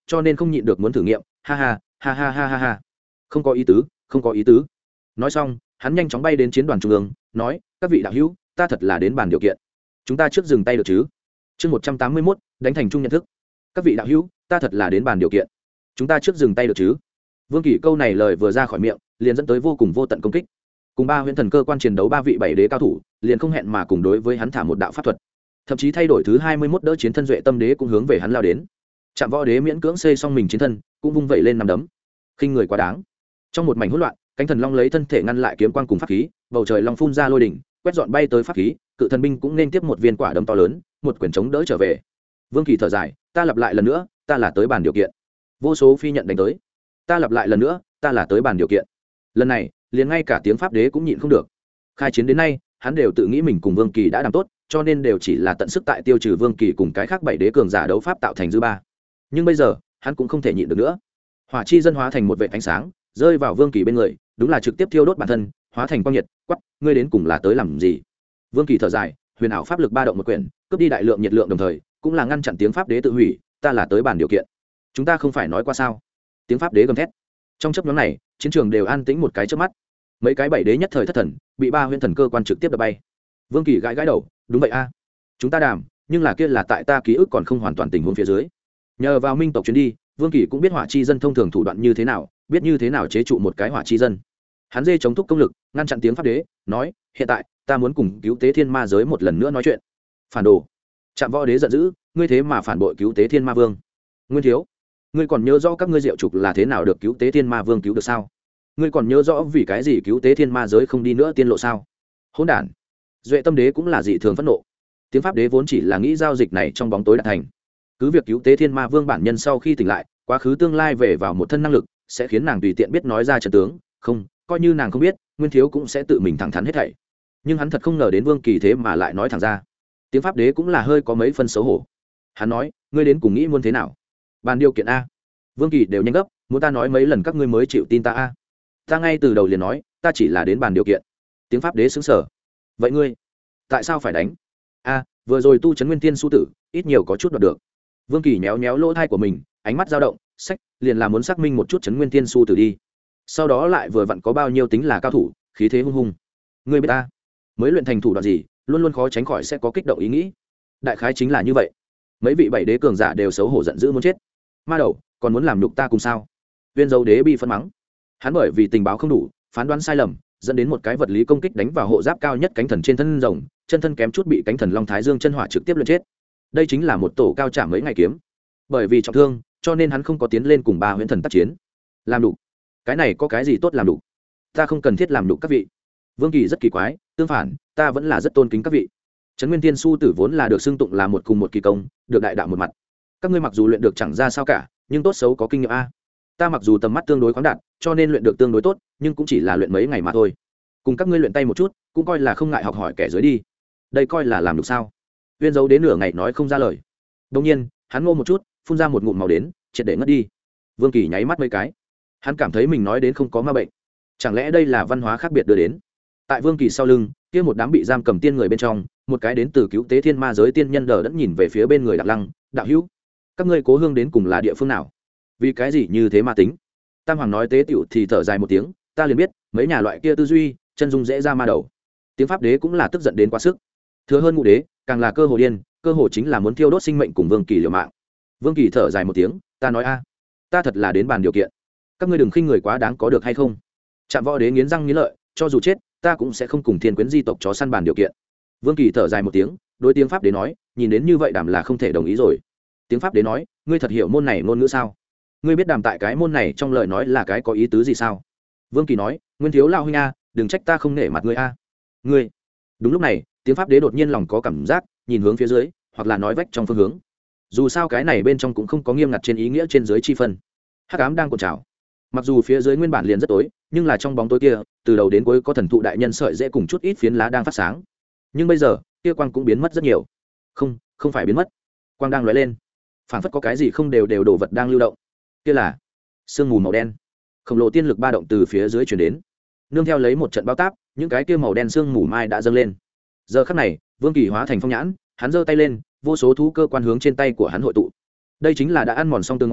cho nên không nhịn được muốn thử nghiệm. Ha ha ha ha ha ha ha, không có ý tứ, không có ý tứ. Nói xong hắn nhanh chóng bay đến chiến đoàn trung ương, nói: các vị đạo hữu, ta thật là đến bàn điều kiện, chúng ta trước dừng tay được chứ? Chương một trăm tám mươi mốt, đánh thành chung nhận thức. Các vị đạo hữu, ta thật là đến bàn điều kiện, chúng ta trước dừng tay được chứ? Vương Kỳ câu này lời vừa ra khỏi miệng, liền dẫn tới vô cùng vô tận công kích. Cùng ba huyễn thần cơ quan chiến đấu ba vị bảy đế cao thủ, liền không hẹn mà cùng đối với hắn thả một đạo pháp thuật. Thậm chí thay đổi thứ hai mươi mốt đỡ chiến thân duệ tâm đế cũng hướng về hắn lao đến. Trạm Võ đế miễn cưỡng xây xong mình chiến thân, cũng vung vẩy lên nằm đấm. Khinh người quá đáng. Trong một mảnh hỗn loạn, cánh thần long lấy thân thể ngăn lại kiếm quang cùng pháp khí, bầu trời long phun ra lôi đỉnh, quét dọn bay tới pháp khí, cự thần binh cũng nên tiếp một viên quả đấm to lớn, một quyển chống đỡ trở về. Vương Kỳ thở dài, ta lặp lại lần nữa, ta là tới bàn điều kiện. Vô số phi nhận đánh tới. Ta lặp lại lần nữa, ta là tới bàn điều kiện. Lần này, liền ngay cả tiếng pháp đế cũng nhịn không được. Khai chiến đến nay, hắn đều tự nghĩ mình cùng Vương Kỳ đã làm tốt, cho nên đều chỉ là tận sức tại tiêu trừ Vương Kỳ cùng cái khác bảy đế cường giả đấu pháp tạo thành dư ba. Nhưng bây giờ, hắn cũng không thể nhịn được nữa. Hỏa chi dân hóa thành một vệt ánh sáng, rơi vào Vương Kỳ bên người, đúng là trực tiếp thiêu đốt bản thân, hóa thành quang nhiệt, quắc, ngươi đến cùng là tới làm gì? Vương Kỳ thở dài, huyền ảo pháp lực ba động một quyển, cướp đi đại lượng nhiệt lượng đồng thời, cũng là ngăn chặn tiếng pháp đế tự hủy, ta là tới bàn điều kiện. Chúng ta không phải nói qua sao? Tiếng pháp đế gầm thét. Trong chớp nhoáng này, chiến trường đều an tĩnh một cái chớp mắt. Mấy cái bảy đế nhất thời thất thần, bị ba huyền thần cơ quan trực tiếp đập bay. Vương Kỳ gãi gãi đầu, đúng vậy a, chúng ta đàm, nhưng là kia là tại ta ký ức còn không hoàn toàn tình huống phía dưới. Nhờ vào minh tộc chuyến đi, Vương Kỳ cũng biết hỏa chi dân thông thường thủ đoạn như thế nào, biết như thế nào chế trụ một cái hỏa chi dân. Hắn dê chống thúc công lực, ngăn chặn tiếng pháp đế, nói: hiện tại ta muốn cùng cứu tế thiên ma giới một lần nữa nói chuyện. Phản đồ! Trạm Võ đế giận dữ, ngươi thế mà phản bội cứu tế thiên ma vương. Nguyên thiếu, ngươi còn nhớ rõ các ngươi diệu trục là thế nào được cứu tế thiên ma vương cứu được sao? Ngươi còn nhớ rõ vì cái gì cứu tế thiên ma giới không đi nữa tiên lộ sao? Hỗn đản! Duệ tâm đế cũng là dị thường phẫn nộ. Tiếng pháp đế vốn chỉ là nghĩ giao dịch này trong bóng tối đạt thành, cứ việc cứu tế thiên ma vương bản nhân sau khi tỉnh lại, quá khứ tương lai về vào một thân năng lực, sẽ khiến nàng tùy tiện biết nói ra trận tướng, không, coi như nàng không biết, Nguyên thiếu cũng sẽ tự mình thẳng thắn hết thảy. Nhưng hắn thật không ngờ đến Vương Kỳ thế mà lại nói thẳng ra. Tiếng pháp đế cũng là hơi có mấy phân xấu hổ. Hắn nói: ngươi đến cùng nghĩ muốn thế nào? Bàn điều kiện a. Vương Kỳ đều nhanh gấp, muốn ta nói mấy lần các ngươi mới chịu tin ta a? Ta ngay từ đầu liền nói, ta chỉ là đến bàn điều kiện. Tiếng pháp đế sững sờ. Vậy ngươi, tại sao phải đánh? A, vừa rồi tu trấn nguyên tiên su tử, ít nhiều có chút đoạt được. Vương Kỳ nhéo nhéo lỗ thai của mình, ánh mắt dao động, sách, liền là muốn xác minh một chút trấn nguyên tiên su tử đi. Sau đó lại vừa vặn có bao nhiêu tính là cao thủ, khí thế hung hùng. Ngươi biết ta, mới luyện thành thủ đoạn gì, luôn luôn khó tránh khỏi sẽ có kích động ý nghĩ. Đại khái chính là như vậy. Mấy vị bảy đế cường giả đều xấu hổ giận dữ muốn chết. Ma đầu, còn muốn làm nhục ta cùng sao? Viên Dấu đế bị phân mắng. Hắn bởi vì tình báo không đủ, phán đoán sai lầm, dẫn đến một cái vật lý công kích đánh vào hộ giáp cao nhất cánh thần trên thân rồng, chân thân kém chút bị cánh thần long thái dương chân hỏa trực tiếp luyện chết. Đây chính là một tổ cao trảm mấy ngày kiếm. Bởi vì trọng thương, cho nên hắn không có tiến lên cùng ba huyễn thần tác chiến. Làm đủ? Cái này có cái gì tốt làm đủ? Ta không cần thiết làm đủ các vị. Vương Kỳ rất kỳ quái, tương phản, ta vẫn là rất tôn kính các vị. Trấn Nguyên Tiên Su Tử vốn là được xưng tụng là một cùng một kỳ công, được đại đạo một mặt. Các ngươi mặc dù luyện được chẳng ra sao cả, nhưng tốt xấu có kinh nghiệm a. Ta mặc dù tầm mắt tương đối khoáng đạt, cho nên luyện được tương đối tốt, nhưng cũng chỉ là luyện mấy ngày mà thôi. Cùng các ngươi luyện tay một chút, cũng coi là không ngại học hỏi kẻ dưới đi. Đây coi là làm được sao? Viên Dấu đến nửa ngày nói không ra lời. Đương nhiên, hắn ngô một chút, phun ra một ngụm màu đến, triệt để ngất đi. Vương Kỳ nháy mắt mấy cái. Hắn cảm thấy mình nói đến không có ma bệnh. Chẳng lẽ đây là văn hóa khác biệt đưa đến? Tại Vương Kỳ sau lưng, kia một đám bị giam cầm tiên người bên trong, một cái đến từ cứu tế thiên ma giới tiên nhân đờ đẫn nhìn về phía bên người Đặng Lăng, đạo hữu, các ngươi cố hương đến cùng là địa phương nào? Vì cái gì như thế ma tính? Tam Hoàng nói tế tiểu thì thở dài một tiếng, ta liền biết, mấy nhà loại kia tư duy, chân dung dễ ra ma đầu. Tiếng pháp đế cũng là tức giận đến quá sức. Thừa hơn ngũ đế, càng là cơ hồ điên, cơ hồ chính là muốn thiêu đốt sinh mệnh cùng Vương Kỳ liều mạng. Vương Kỳ thở dài một tiếng, ta nói a, ta thật là đến bàn điều kiện. Các ngươi đừng khinh người quá đáng có được hay không? Trạm Võ đế nghiến răng nghiến lợi, cho dù chết, ta cũng sẽ không cùng thiên quyến di tộc chó săn bàn điều kiện. Vương Kỳ thở dài một tiếng, đối tiếng pháp đế nói, nhìn đến như vậy đảm là không thể đồng ý rồi. Tiếng pháp đế nói, ngươi thật hiểu môn này ngôn ngữ sao? Ngươi biết đàm tại cái môn này trong lời nói là cái có ý tứ gì sao? Vương Kỳ nói, nguyên thiếu lao huynh a, đừng trách ta không nể mặt ngươi a. Ngươi. Đúng lúc này, tiếng pháp đế đột nhiên lòng có cảm giác, nhìn hướng phía dưới, hoặc là nói vách trong phương hướng. Dù sao cái này bên trong cũng không có nghiêm ngặt trên ý nghĩa trên dưới chi phân. Hắc ám đang cuộn trào. Mặc dù phía dưới nguyên bản liền rất tối, nhưng là trong bóng tối kia, từ đầu đến cuối có thần thụ đại nhân sợi dễ cùng chút ít phiến lá đang phát sáng. Nhưng bây giờ, kia quang cũng biến mất rất nhiều. Không, không phải biến mất. Quang đang lóe lên. Phản phất có cái gì không đều đều đồ vật đang lưu động. Kia là sương mù màu đen. Khổng lồ tiên lực ba động từ phía dưới truyền đến. Nương theo lấy một trận bao táp, những cái kia màu đen sương mù mai đã dâng lên. Giờ khắc này, Vương Kỳ hóa thành phong nhãn, hắn giơ tay lên, vô số thú cơ quan hướng trên tay của hắn hội tụ. Đây chính là đã ăn mòn xong tương ngoài,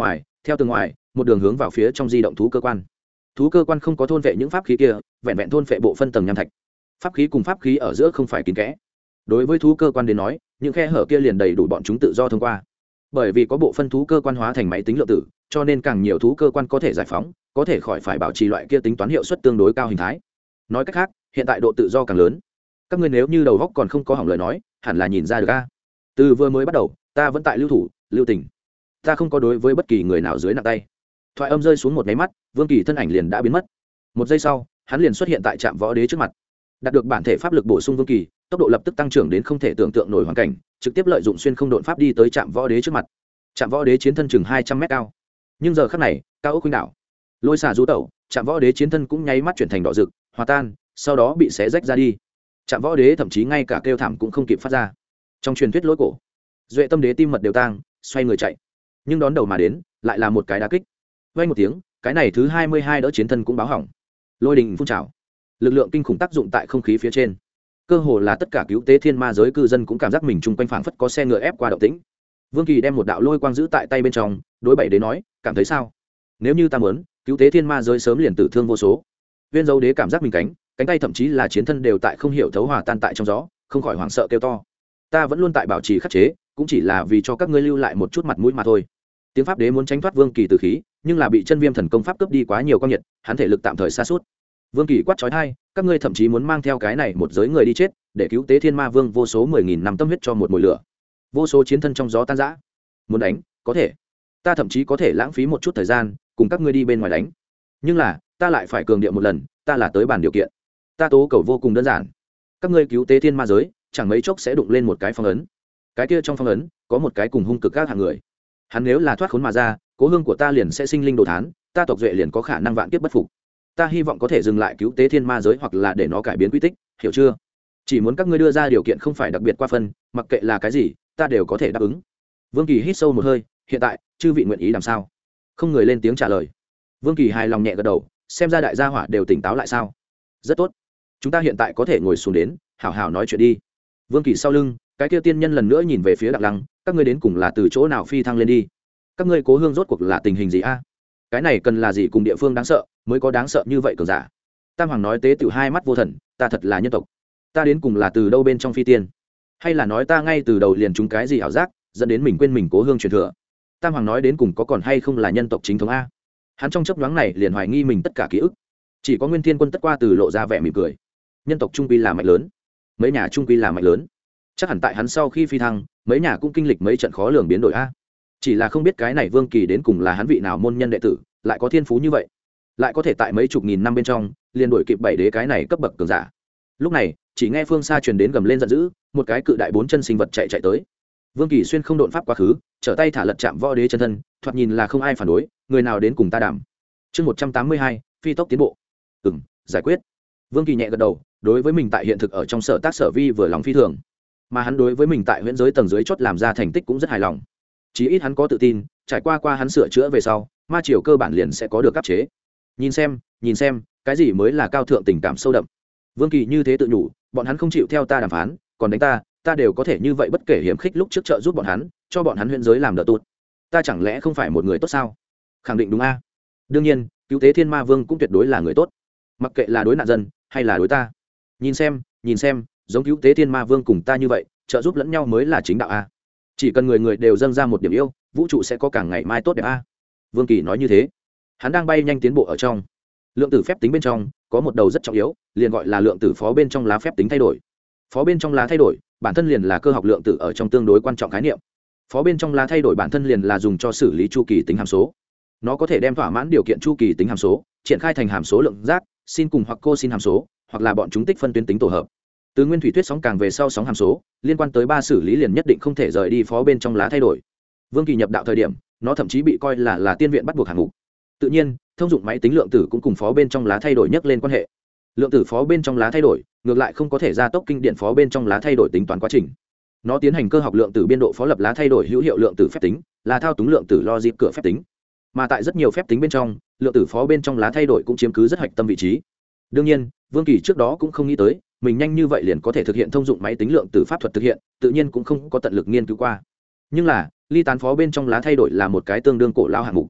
theo tường ngoài một đường hướng vào phía trong di động thú cơ quan. Thú cơ quan không có thôn vệ những pháp khí kia, vẹn vẹn thôn vệ bộ phân tầng nham thạch. Pháp khí cùng pháp khí ở giữa không phải kín kẽ. Đối với thú cơ quan đến nói, những khe hở kia liền đầy đủ bọn chúng tự do thông qua. Bởi vì có bộ phân thú cơ quan hóa thành máy tính lượng tử, cho nên càng nhiều thú cơ quan có thể giải phóng, có thể khỏi phải bảo trì loại kia tính toán hiệu suất tương đối cao hình thái. Nói cách khác, hiện tại độ tự do càng lớn. Các ngươi nếu như đầu góc còn không có hỏng lời nói, hẳn là nhìn ra được a. Từ vừa mới bắt đầu, ta vẫn tại lưu thủ, lưu tình. Ta không có đối với bất kỳ người nào dưới nặng tay. Thoại âm rơi xuống một máy mắt, Vương Kỳ thân ảnh liền đã biến mất. Một giây sau, hắn liền xuất hiện tại trạm võ đế trước mặt. Đạt được bản thể pháp lực bổ sung Vương Kỳ, tốc độ lập tức tăng trưởng đến không thể tưởng tượng nổi hoàn cảnh, trực tiếp lợi dụng xuyên không độn pháp đi tới trạm võ đế trước mặt. Trạm võ đế chiến thân chừng hai trăm mét cao. Nhưng giờ khắc này, cao ốc khuynh đảo, lôi xả du tẩu, trạm võ đế chiến thân cũng nháy mắt chuyển thành đỏ rực, hòa tan, sau đó bị xé rách ra đi. Trạm võ đế thậm chí ngay cả kêu thảm cũng không kịp phát ra. Trong truyền thuyết lối cổ, Duệ Tâm đế tim mật đều tang, xoay người chạy. Nhưng đón đầu mà đến, lại là một cái đá kích. Vang một tiếng, cái này thứ hai mươi hai đỡ chiến thân cũng báo hỏng. Lôi đình phun trào, lực lượng kinh khủng tác dụng tại không khí phía trên. Cơ hồ là tất cả cứu tế thiên ma giới cư dân cũng cảm giác mình chung quanh phảng phất có xe ngựa ép qua động tĩnh. Vương Kỳ đem một đạo lôi quang giữ tại tay bên trong, đối bảy đế nói, cảm thấy sao? Nếu như ta muốn, cứu tế thiên ma giới sớm liền tử thương vô số. Viên Dấu đế cảm giác mình cánh, cánh tay thậm chí là chiến thân đều tại không hiểu thấu hòa tan tại trong gió, không khỏi hoảng sợ kêu to. Ta vẫn luôn tại bảo trì khắc chế, cũng chỉ là vì cho các ngươi lưu lại một chút mặt mũi mà thôi. Tiếng pháp đế muốn tránh thoát Vương Kỳ từ khí, nhưng là bị chân viêm thần công pháp cướp đi quá nhiều công nhiệt, hắn thể lực tạm thời sa sút. Vương Kỳ quát chói tai, các ngươi thậm chí muốn mang theo cái này một giới người đi chết, để cứu tế thiên ma vương vô số mười nghìn năm tâm huyết cho một mùi lửa. Vô số chiến thân trong gió tan rã. Muốn đánh, có thể. Ta thậm chí có thể lãng phí một chút thời gian, cùng các ngươi đi bên ngoài đánh. Nhưng là, ta lại phải cường điệu một lần, ta là tới bàn điều kiện. Ta tố cầu vô cùng đơn giản. Các ngươi cứu tế thiên ma giới, chẳng mấy chốc sẽ đụng lên một cái phong ấn. Cái kia trong phong ấn, có một cái cùng hung cực các hạng người. Hắn nếu là thoát khốn mà ra, cố hương của ta liền sẽ sinh linh đồ thán, ta tộc duệ liền có khả năng vạn kiếp bất phục. Ta hy vọng có thể dừng lại cứu tế thiên ma giới hoặc là để nó cải biến quy tích, hiểu chưa? Chỉ muốn các ngươi đưa ra điều kiện không phải đặc biệt qua phân, mặc kệ là cái gì, ta đều có thể đáp ứng. Vương Kỳ hít sâu một hơi, hiện tại, chư vị nguyện ý làm sao? Không người lên tiếng trả lời. Vương Kỳ hài lòng nhẹ gật đầu, xem ra đại gia hỏa đều tỉnh táo lại sao? Rất tốt. Chúng ta hiện tại có thể ngồi xuống đến, hảo hảo nói chuyện đi. Vương Kỳ sau lưng, cái kia tiên nhân lần nữa nhìn về phía Đặng Lăng, các ngươi đến cùng là từ chỗ nào phi thăng lên đi? Các ngươi cố hương rốt cuộc là tình hình gì a? Cái này cần là gì cùng địa phương đáng sợ, mới có đáng sợ như vậy cường giả. Tam Hoàng nói tế tiểu hai mắt vô thần, ta thật là nhân tộc. Ta đến cùng là từ đâu bên trong phi tiên? Hay là nói ta ngay từ đầu liền trúng cái gì ảo giác, dẫn đến mình quên mình cố hương truyền thừa? Tam Hoàng nói đến cùng có còn hay không là nhân tộc chính thống a? Hắn trong chớp nhoáng này liền hoài nghi mình tất cả ký ức. Chỉ có Nguyên Thiên Quân tất qua từ lộ ra vẻ mỉm cười. Nhân tộc trung quy là mạnh lớn, mấy nhà trung quy là mạnh lớn. Chắc hẳn tại hắn sau khi phi thăng, mấy nhà cũng kinh lịch mấy trận khó lường biến đổi a. Chỉ là không biết cái này Vương Kỳ đến cùng là hắn vị nào môn nhân đệ tử, lại có thiên phú như vậy, lại có thể tại mấy chục nghìn năm bên trong liền đổi kịp bảy đế cái này cấp bậc cường giả. Lúc này, chỉ nghe phương xa truyền đến gầm lên giận dữ, một cái cự đại bốn chân sinh vật chạy chạy tới. Vương Kỳ xuyên không độn pháp quá khứ, trở tay thả lật chạm võ đế chân thân, thoạt nhìn là không ai phản đối, người nào đến cùng ta đảm. Chương một trăm tám mươi hai, phi tốc tiến bộ. Ừm, giải quyết. Vương Kỳ nhẹ gật đầu, đối với mình tại hiện thực ở trong sở tác sở vi vừa lòng phi thường, mà hắn đối với mình tại huyễn giới tầng dưới chót làm ra thành tích cũng rất hài lòng. Chí ít hắn có tự tin, trải qua qua hắn sửa chữa về sau, ma triều cơ bản liền sẽ có được áp chế. Nhìn xem, nhìn xem, cái gì mới là cao thượng tình cảm sâu đậm. Vương Kỳ như thế tự nhủ, bọn hắn không chịu theo ta đàm phán, còn đánh ta, ta đều có thể như vậy bất kể hiểm khích lúc trước trợ giúp bọn hắn, cho bọn hắn huyễn giới làm đỡ tụt. Ta chẳng lẽ không phải một người tốt sao? Khẳng định đúng a. Đương nhiên, cứu tế thiên ma vương cũng tuyệt đối là người tốt, mặc kệ là đối nạn dân hay là đối ta. Nhìn xem, nhìn xem, giống cứu tế thiên ma vương cùng ta như vậy, trợ giúp lẫn nhau mới là chính đạo a. Chỉ cần người người đều dâng ra một điểm yêu, vũ trụ sẽ có càng ngày mai tốt đẹp a. Vương Kỳ nói như thế, hắn đang bay nhanh tiến bộ ở trong lượng tử phép tính bên trong, có một đầu rất trọng yếu, liền gọi là lượng tử phó bên trong lá phép tính thay đổi. Phó bên trong lá thay đổi, bản thân liền là cơ học lượng tử ở trong tương đối quan trọng khái niệm. Phó bên trong lá thay đổi bản thân liền là dùng cho xử lý chu kỳ tính hàm số. Nó có thể đem thỏa mãn điều kiện chu kỳ tính hàm số, triển khai thành hàm số lượng giác, sin cùng hoặc cô sin hàm số, hoặc là bọn chúng tích phân tuyến tính tổ hợp. Từ nguyên thủy thuyết sóng càng về sau sóng hàm số, liên quan tới ba xử lý liền nhất định không thể rời đi phó bên trong lá thay đổi. Vương Kỳ nhập đạo thời điểm, nó thậm chí bị coi là là tiên viện bắt buộc hạng mục. Tự nhiên, thông dụng máy tính lượng tử cũng cùng phó bên trong lá thay đổi nhắc lên quan hệ. Lượng tử phó bên trong lá thay đổi, ngược lại không có thể gia tốc kinh điện phó bên trong lá thay đổi tính toán quá trình. Nó tiến hành cơ học lượng tử biên độ phó lập lá thay đổi hữu hiệu lượng tử phép tính, là thao túng lượng tử logic cửa phép tính. Mà tại rất nhiều phép tính bên trong, lượng tử phó bên trong lá thay đổi cũng chiếm cứ rất hạch tâm vị trí. Đương nhiên, Vương Kỳ trước đó cũng không nghĩ tới, mình nhanh như vậy liền có thể thực hiện thông dụng máy tính lượng tử pháp thuật thực hiện, tự nhiên cũng không có tận lực nghiên cứu qua. Nhưng là, ly tán phó bên trong lá thay đổi là một cái tương đương cổ lao hạng mục.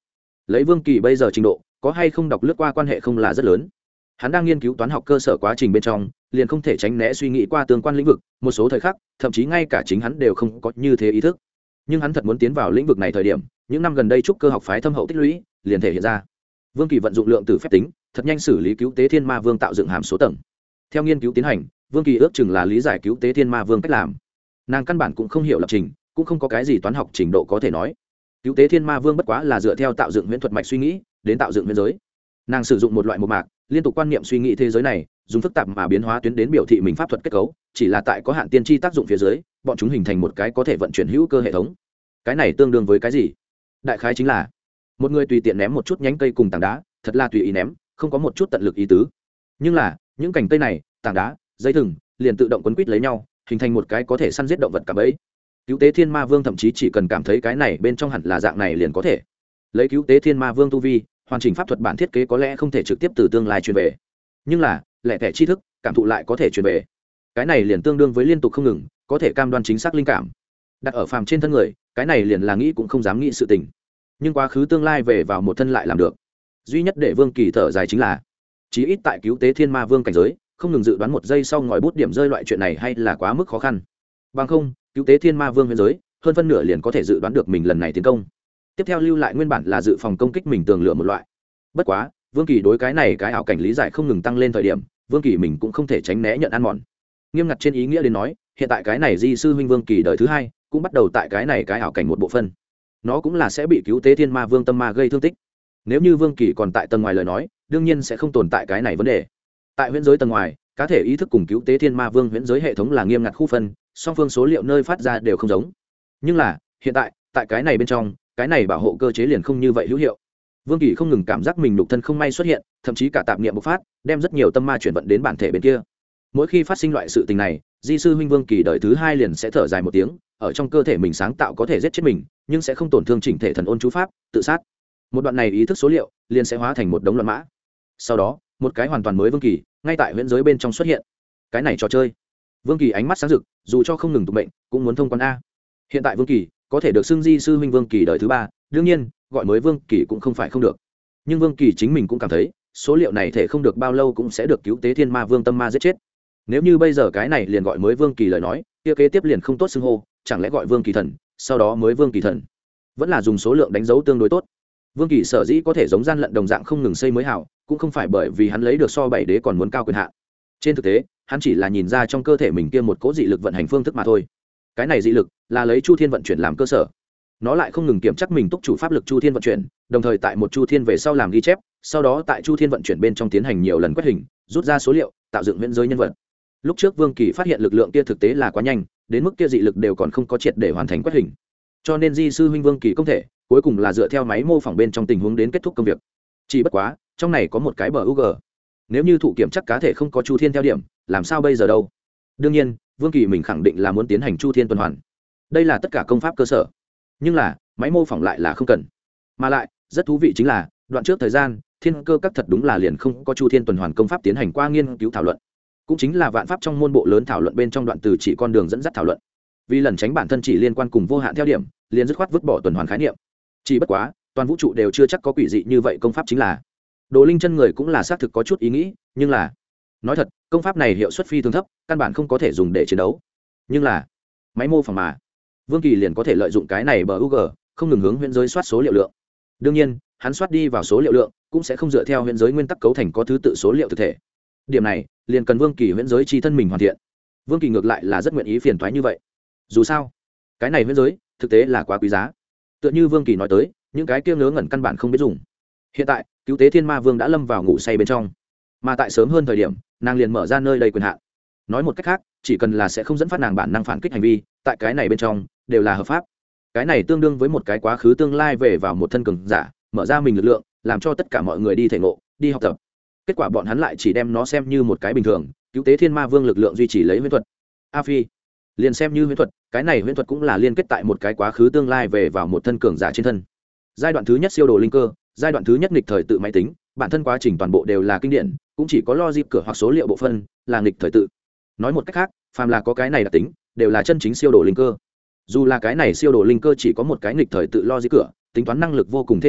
lấy Vương Kỳ bây giờ trình độ, có hay không đọc lướt qua quan hệ không là rất lớn. Hắn đang nghiên cứu toán học cơ sở quá trình bên trong, liền không thể tránh né suy nghĩ qua tương quan lĩnh vực, một số thời khắc, thậm chí ngay cả chính hắn đều không có như thế ý thức. Nhưng hắn thật muốn tiến vào lĩnh vực này thời điểm, những năm gần đây trúc cơ học phái thâm hậu tích lũy, liền thể hiện ra. Vương Kỳ vận dụng lượng tử phép tính, thật nhanh xử lý cứu tế thiên ma vương tạo dựng hàm số tầng. Theo nghiên cứu tiến hành, Vương Kỳ ước chừng là lý giải cứu tế thiên ma vương cách làm. Nàng căn bản cũng không hiểu lập trình, cũng không có cái gì toán học trình độ có thể nói. Cứu tế thiên ma vương bất quá là dựa theo tạo dựng huyễn thuật mạch suy nghĩ, đến tạo dựng huyễn giới. Nàng sử dụng một loại một mạc, liên tục quan niệm suy nghĩ thế giới này, dùng phức tạp mà biến hóa tuyến đến biểu thị mình pháp thuật kết cấu, chỉ là tại có hạn tiên tri tác dụng phía dưới, bọn chúng hình thành một cái có thể vận chuyển hữu cơ hệ thống. Cái này tương đương với cái gì? Đại khái chính là một người tùy tiện ném một chút nhánh cây cùng tảng đá, thật là tùy ý ném, không có một chút tận lực ý tứ. Nhưng là những cành cây này, tảng đá, dây thừng liền tự động quấn quýt lấy nhau, hình thành một cái có thể săn giết động vật cả bẫy. Cứu tế thiên ma vương thậm chí chỉ cần cảm thấy cái này bên trong hẳn là dạng này liền có thể lấy cứu tế thiên ma vương tu vi, hoàn chỉnh pháp thuật bản thiết kế có lẽ không thể trực tiếp từ tương lai truyền về, nhưng là lẻ tẻ tri thức cảm thụ lại có thể truyền về. Cái này liền tương đương với liên tục không ngừng có thể cam đoan chính xác linh cảm đặt ở phàm trên thân người, cái này liền là nghĩ cũng không dám nghĩ sự tình, nhưng quá khứ tương lai về vào một thân lại làm được. Duy nhất để Vương Kỳ thở dài chính là chí ít tại cứu tế thiên ma vương cảnh giới, không ngừng dự đoán một giây sau ngòi bút điểm rơi loại chuyện này hay là quá mức khó khăn. Bằng không cứu tế thiên ma vương huyền giới hơn phân nửa liền có thể dự đoán được mình lần này tiến công, tiếp theo lưu lại nguyên bản là dự phòng công kích mình tường lửa một loại. Bất quá Vương Kỳ đối cái này cái ảo cảnh lý giải không ngừng tăng lên thời điểm, Vương Kỳ mình cũng không thể tránh né nhận ăn mòn. Nghiêm ngặt trên ý nghĩa đến nói, hiện tại cái này di sư huynh Vương Kỳ đời thứ hai cũng bắt đầu tại cái này cái ảo cảnh một bộ phân, nó cũng là sẽ bị cứu tế thiên ma vương tâm ma gây thương tích. Nếu như Vương Kỳ còn tại tầng ngoài lời nói, đương nhiên sẽ không tồn tại cái này vấn đề. Tại huyễn giới tầng ngoài, cá thể ý thức cùng cứu tế thiên ma vương huyễn giới hệ thống là nghiêm ngặt khu phân, song phương số liệu nơi phát ra đều không giống. Nhưng là hiện tại tại cái này bên trong, cái này bảo hộ cơ chế liền không như vậy hữu hiệu. Vương Kỳ không ngừng cảm giác mình nhục thân không may xuất hiện, thậm chí cả tạp niệm bộc phát, đem rất nhiều tâm ma chuyển vận đến bản thể bên kia. Mỗi khi phát sinh loại sự tình này, di sư huynh Vương Kỳ đời thứ hai liền sẽ thở dài một tiếng, ở trong cơ thể mình sáng tạo có thể giết chết mình, nhưng sẽ không tổn thương chỉnh thể thần ôn chú pháp, tự sát. Một đoạn này ý thức số liệu liền sẽ hóa thành một đống loạn mã. Sau đó, một cái hoàn toàn mới Vương Kỳ ngay tại huyễn giới bên trong xuất hiện. Cái này trò chơi. Vương Kỳ ánh mắt sáng rực, dù cho không ngừng tụ bệnh, cũng muốn thông quan a. Hiện tại Vương Kỳ có thể được xưng di sư huynh Vương Kỳ đời thứ ba, đương nhiên, gọi mới Vương Kỳ cũng không phải không được. Nhưng Vương Kỳ chính mình cũng cảm thấy, số liệu này thể không được bao lâu cũng sẽ được cứu tế thiên ma vương tâm ma giết chết. Nếu như bây giờ cái này liền gọi mới Vương Kỳ lời nói, kia kế tiếp liền không tốt xưng hô, chẳng lẽ gọi Vương Kỳ thần, sau đó mới Vương Kỳ thần. Vẫn là dùng số lượng đánh dấu tương đối tốt. Vương Kỳ sở dĩ có thể giống gian lận đồng dạng không ngừng xây mới hảo, cũng không phải bởi vì hắn lấy được so bảy đế còn muốn cao quyền hạn. Trên thực tế, hắn chỉ là nhìn ra trong cơ thể mình kia một cỗ dị lực vận hành phương thức mà thôi. Cái này dị lực là lấy Chu Thiên vận chuyển làm cơ sở. Nó lại không ngừng kiểm chắc mình túc chủ pháp lực Chu Thiên vận chuyển, đồng thời tại một Chu Thiên về sau làm ghi chép, sau đó tại Chu Thiên vận chuyển bên trong tiến hành nhiều lần quét hình, rút ra số liệu, tạo dựng huyễn giới nhân vật. Lúc trước Vương Kỳ phát hiện lực lượng kia thực tế là quá nhanh, đến mức kia dị lực đều còn không có triệt để hoàn thành quét hình. Cho nên di sư huynh Vương Kỳ công thể, cuối cùng là dựa theo máy mô phỏng bên trong tình huống đến kết thúc công việc. Chỉ bất quá, trong này có một cái bờ u giê. Nếu như thụ kiểm chắc cá thể không có Chu Thiên theo điểm, làm sao bây giờ đâu? Đương nhiên, Vương Kỳ mình khẳng định là muốn tiến hành Chu Thiên tuần hoàn. Đây là tất cả công pháp cơ sở. Nhưng là, máy mô phỏng lại là không cần. Mà lại, rất thú vị chính là, đoạn trước thời gian, Thiên Cơ Các thật đúng là liền không có Chu Thiên tuần hoàn công pháp tiến hành qua nghiên cứu thảo luận. Cũng chính là vạn pháp trong môn bộ lớn thảo luận bên trong đoạn từ chỉ con đường dẫn dắt thảo luận. Vì lần tránh bản thân chỉ liên quan cùng vô hạn theo điểm, liền dứt khoát vứt bỏ tuần hoàn khái niệm. Chỉ bất quá, toàn vũ trụ đều chưa chắc có quỷ dị như vậy công pháp chính là. Đồ Linh chân người cũng là xác thực có chút ý nghĩ, nhưng là nói thật, công pháp này hiệu suất phi thường thấp, căn bản không có thể dùng để chiến đấu. Nhưng là máy mô phỏng mà, Vương Kỳ liền có thể lợi dụng cái này bờ u giê, không ngừng hướng huyễn giới soát số liệu lượng. Đương nhiên, hắn soát đi vào số liệu lượng, cũng sẽ không dựa theo huyễn giới nguyên tắc cấu thành có thứ tự số liệu thực thể. Điểm này, liền cần Vương Kỳ huyễn giới chi thân mình hoàn thiện. Vương Kỳ ngược lại là rất nguyện ý phiền toái như vậy. Dù sao, cái này huyễn giới thực tế là quá quý giá. Tựa như Vương Kỳ nói tới, những cái kia ngớ ngẩn căn bản không biết dùng. Hiện tại, cứu tế thiên ma vương đã lâm vào ngủ say bên trong, mà tại sớm hơn thời điểm, nàng liền mở ra nơi đầy quyền hạn. Nói một cách khác, chỉ cần là sẽ không dẫn phát nàng bản năng phản kích hành vi, tại cái này bên trong đều là hợp pháp. Cái này tương đương với một cái quá khứ tương lai về vào một thân cường giả, mở ra mình lực lượng, làm cho tất cả mọi người đi thể ngộ, đi học tập. Kết quả bọn hắn lại chỉ đem nó xem như một cái bình thường, cứu tế thiên ma vương lực lượng duy trì lấy huyễn thuật. A Phi, liền xem như huyễn thuật, cái này huyễn thuật cũng là liên kết tại một cái quá khứ tương lai về vào một thân cường giả trên thân. Giai đoạn thứ nhất siêu đồ linh cơ, giai đoạn thứ nhất nghịch thời tự máy tính, bản thân quá trình toàn bộ đều là kinh điển, cũng chỉ có logic cửa hoặc số liệu bộ phân là nghịch thời tự. Nói một cách khác, phàm là có cái này đặc tính, đều là chân chính siêu đồ linh cơ. Dù là cái này siêu đồ linh cơ chỉ có một cái nghịch thời tự logic cửa, tính toán năng lực vô cùng thê thảm,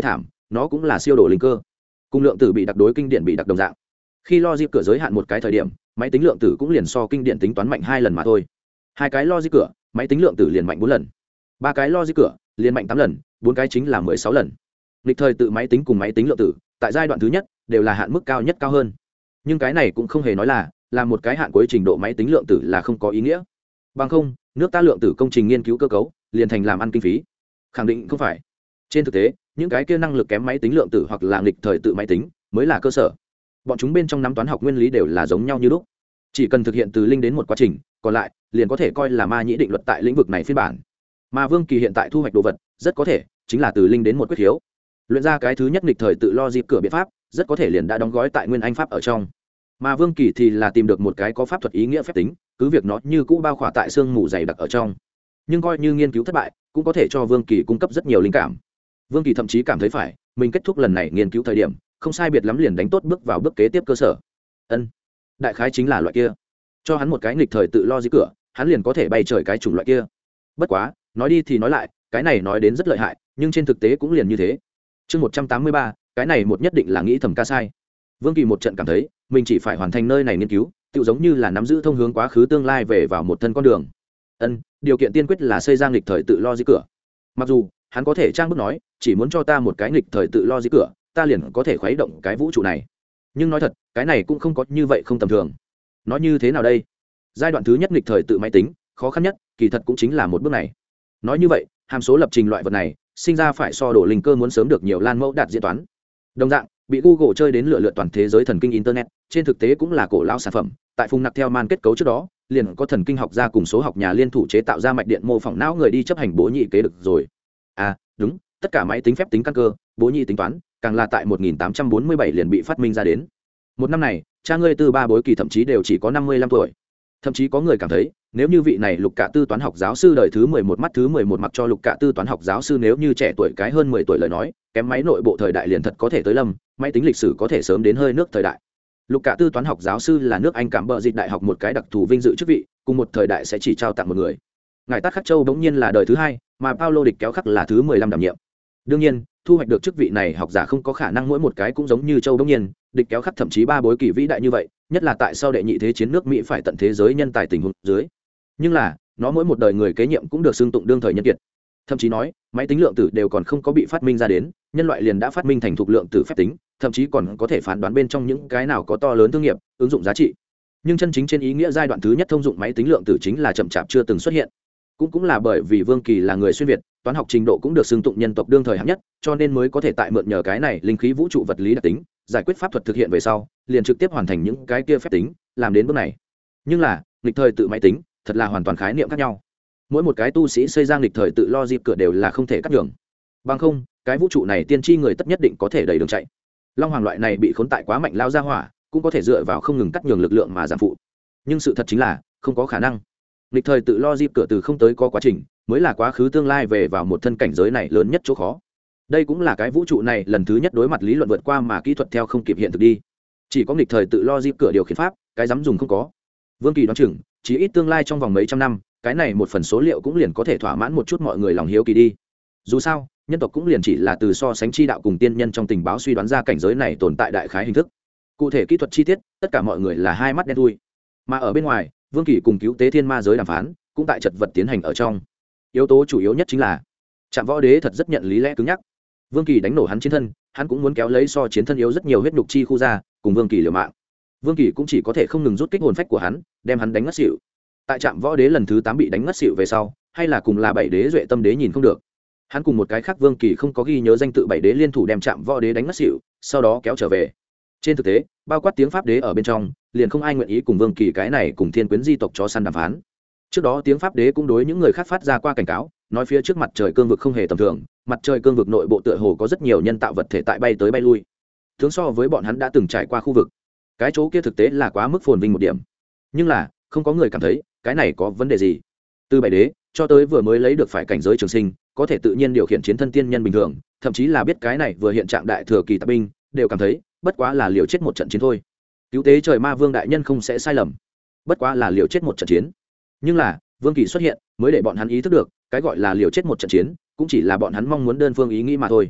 nó cũng là siêu đồ linh cơ, cùng lượng tử bị đặc đối kinh điển bị đặc đồng dạng. Khi logic cửa giới hạn một cái thời điểm, máy tính lượng tử cũng liền so kinh điển tính toán mạnh hai lần mà thôi. Hai cái logic cửa, máy tính lượng tử liền mạnh bốn lần. Ba cái logic cửa, liền mạnh tám lần, bốn cái chính là mười sáu lần. Nghịch thời tự máy tính cùng máy tính lượng tử, tại giai đoạn thứ nhất đều là hạn mức cao nhất cao hơn. Nhưng cái này cũng không hề nói là là một cái hạn cuối trình độ máy tính lượng tử là không có ý nghĩa. Bằng không, nước ta lượng tử công trình nghiên cứu cơ cấu liền thành làm ăn kinh phí. Khẳng định không phải. Trên thực tế, những cái kia năng lực kém máy tính lượng tử hoặc là nghịch thời tự máy tính mới là cơ sở. Bọn chúng bên trong nắm toán học nguyên lý đều là giống nhau như lúc, chỉ cần thực hiện từ linh đến một quá trình, còn lại liền có thể coi là ma nhĩ định luật tại lĩnh vực này phiên bản. Mà Vương Kỳ hiện tại thu hoạch đồ vật rất có thể chính là từ linh đến một quyết khiếu, luyện ra cái thứ nhất nghịch thời tự logic cửa biện pháp rất có thể liền đã đóng gói tại nguyên anh pháp ở trong. Mà Vương Kỳ thì là tìm được một cái có pháp thuật ý nghĩa phép tính, cứ việc nó như cũ bao khỏa tại xương mù dày đặc ở trong, nhưng coi như nghiên cứu thất bại cũng có thể cho Vương Kỳ cung cấp rất nhiều linh cảm. Vương Kỳ thậm chí cảm thấy phải mình kết thúc lần này nghiên cứu thời điểm không sai biệt lắm liền đánh tốt bước vào bước kế tiếp cơ sở. Ân, đại khái chính là loại kia, cho hắn một cái nghịch thời tự logic cửa, hắn liền có thể bay trời cái chủng loại kia. Bất quá nói đi thì nói lại, cái này nói đến rất lợi hại, nhưng trên thực tế cũng liền như thế. Chương một trăm tám mươi ba, cái này một nhất định là nghĩ thầm ca sai. Vương Kỳ một trận cảm thấy mình chỉ phải hoàn thành nơi này nghiên cứu, tự giống như là nắm giữ thông hướng quá khứ tương lai về vào một thân con đường. Ân, điều kiện tiên quyết là xây ra nghịch thời tự logic cửa. Mặc dù hắn có thể trang bức nói, chỉ muốn cho ta một cái nghịch thời tự logic cửa, ta liền có thể khuấy động cái vũ trụ này. Nhưng nói thật, cái này cũng không có như vậy không tầm thường. Nói như thế nào đây? Giai đoạn thứ nhất nghịch thời tự máy tính, khó khăn nhất, kỳ thật cũng chính là một bước này. Nói như vậy, hàm số lập trình loại vật này, sinh ra phải so đổ linh cơ muốn sớm được nhiều lan mẫu đạt diễn toán. Đồng dạng, bị Google chơi đến lựa lượt toàn thế giới thần kinh internet, trên thực tế cũng là cổ lao sản phẩm, tại phùng nặc theo man kết cấu trước đó, liền có thần kinh học gia cùng số học nhà liên thủ chế tạo ra mạch điện mô phỏng não người đi chấp hành bố nhị kế được rồi. À, đúng, tất cả máy tính phép tính căn cơ, bố nhị tính toán, càng là tại một nghìn tám trăm bốn mươi bảy liền bị phát minh ra đến. Một năm này, cha ngươi Tư Ba Bối Kỳ thậm chí đều chỉ có năm mươi lăm tuổi. Thậm chí có người cảm thấy, nếu như vị này Lục Cạ Tư toán học giáo sư đời thứ mười một mắt thứ mười một mặc cho Lục Cạ Tư toán học giáo sư nếu như trẻ tuổi cái hơn mười tuổi lời nói, kém máy nội bộ thời đại liền thật có thể tới lâm, máy tính lịch sử có thể sớm đến hơi nước thời đại. Lục Cạ Tư toán học giáo sư là nước Anh cảm bợ dịch đại học một cái đặc thù vinh dự chức vị, cùng một thời đại sẽ chỉ trao tặng một người. Ngài Tát Khắc Châu bỗng nhiên là đời thứ hai, mà Paulo Địch Kéo Khắc là thứ mười lăm đảm nhiệm. Đương nhiên, thu hoạch được chức vị này học giả không có khả năng mỗi một cái cũng giống như Châu bỗng nhiên, Địch Kéo Khắc thậm chí ba bối kỳ vĩ đại như vậy, nhất là tại sau đệ nhị thế chiến nước Mỹ phải tận thế giới nhân tài tình huống dưới. Nhưng là, nó mỗi một đời người kế nhiệm cũng được xưng tụng đương thời nhân kiệt. Thậm chí nói, máy tính lượng tử đều còn không có bị phát minh ra đến, nhân loại liền đã phát minh thành thục lượng tử phép tính, thậm chí còn có thể phán đoán bên trong những cái nào có to lớn thương nghiệp, ứng dụng giá trị. Nhưng chân chính trên ý nghĩa giai đoạn thứ nhất thông dụng máy tính lượng tử chính là chậm chạp chưa từng xuất hiện. Cũng cũng là bởi vì Vương Kỳ là người xuyên việt, toán học trình độ cũng được xưng tụng nhân tộc đương thời hạng nhất, cho nên mới có thể tại mượn nhờ cái này linh khí vũ trụ vật lý đặc tính, giải quyết pháp thuật thực hiện về sau, liền trực tiếp hoàn thành những cái kia phép tính, làm đến bước này. Nhưng là, nghịch thời tự máy tính, thật là hoàn toàn khái niệm khác nhau. Mỗi một cái tu sĩ xây ra nghịch thời tự logic cửa đều là không thể cắt nhường. Bằng không, cái vũ trụ này tiên tri người tất nhất định có thể đầy đường chạy. Long Hoàng loại này bị khốn tại quá mạnh lao ra hỏa, cũng có thể dựa vào không ngừng cắt nhường lực lượng mà giảm phụ. Nhưng sự thật chính là, không có khả năng. Nghịch thời tự logic cửa từ không tới có quá trình, mới là quá khứ tương lai về vào một thân cảnh giới này lớn nhất chỗ khó. Đây cũng là cái vũ trụ này lần thứ nhất đối mặt lý luận vượt qua mà kỹ thuật theo không kịp hiện thực đi. Chỉ có nghịch thời tự logic cửa điều khiển pháp, cái dám dùng không có. Vương Kỳ đoán chừng, chỉ ít tương lai trong vòng mấy trăm năm, cái này một phần số liệu cũng liền có thể thỏa mãn một chút mọi người lòng hiếu kỳ đi. Dù sao, nhân tộc cũng liền chỉ là từ so sánh chi đạo cùng tiên nhân trong tình báo suy đoán ra cảnh giới này tồn tại đại khái hình thức. Cụ thể kỹ thuật chi tiết, tất cả mọi người là hai mắt đen thui. Mà ở bên ngoài, Vương Kỳ cùng cứu tế thiên ma giới đàm phán, cũng tại chật vật tiến hành ở trong. Yếu tố chủ yếu nhất chính là, Trạm Võ Đế thật rất nhận lý lẽ cứng nhắc. Vương Kỳ đánh nổ hắn chiến thân, hắn cũng muốn kéo lấy so chiến thân yếu rất nhiều huyết nhục chi khu ra, cùng Vương Kỳ liều mạng. Vương Kỳ cũng chỉ có thể không ngừng rút kích hồn phách của hắn, đem hắn đánh ngất xỉu. Tại Trạm Võ Đế lần thứ tám bị đánh ngất xỉu về sau, hay là cùng là bảy đế duệ tâm đế nhìn không được. Hắn cùng một cái khác Vương Kỳ không có ghi nhớ danh tự bảy đế liên thủ đem Trạm Võ Đế đánh ngất xỉu, sau đó kéo trở về. Trên thực tế, bao quát tiếng Pháp đế ở bên trong, liền không ai nguyện ý cùng Vương Kỳ cái này cùng Thiên Quyến di tộc chó săn đàm phán. Trước đó tiếng Pháp đế cũng đối những người khác phát ra qua cảnh cáo, nói phía trước mặt trời cương vực không hề tầm thường, mặt trời cương vực nội bộ tựa hồ có rất nhiều nhân tạo vật thể tại bay tới bay lui. Tướng so với bọn hắn đã từng trải qua khu vực, cái chỗ kia thực tế là quá mức phồn vinh một điểm. Nhưng là, không có người cảm thấy cái này có vấn đề gì. Từ bảy đế cho tới vừa mới lấy được phải cảnh giới trường sinh, có thể tự nhiên điều khiển chiến thân tiên nhân bình thường, thậm chí là biết cái này vừa hiện trạng đại thừa kỳ tạp binh, đều cảm thấy bất quá là liều chết một trận chiến thôi. Cứu tế trời ma vương đại nhân không sẽ sai lầm, bất quá là liều chết một trận chiến. Nhưng là Vương Kỳ xuất hiện mới để bọn hắn ý thức được, cái gọi là liều chết một trận chiến cũng chỉ là bọn hắn mong muốn đơn phương ý nghĩ mà thôi.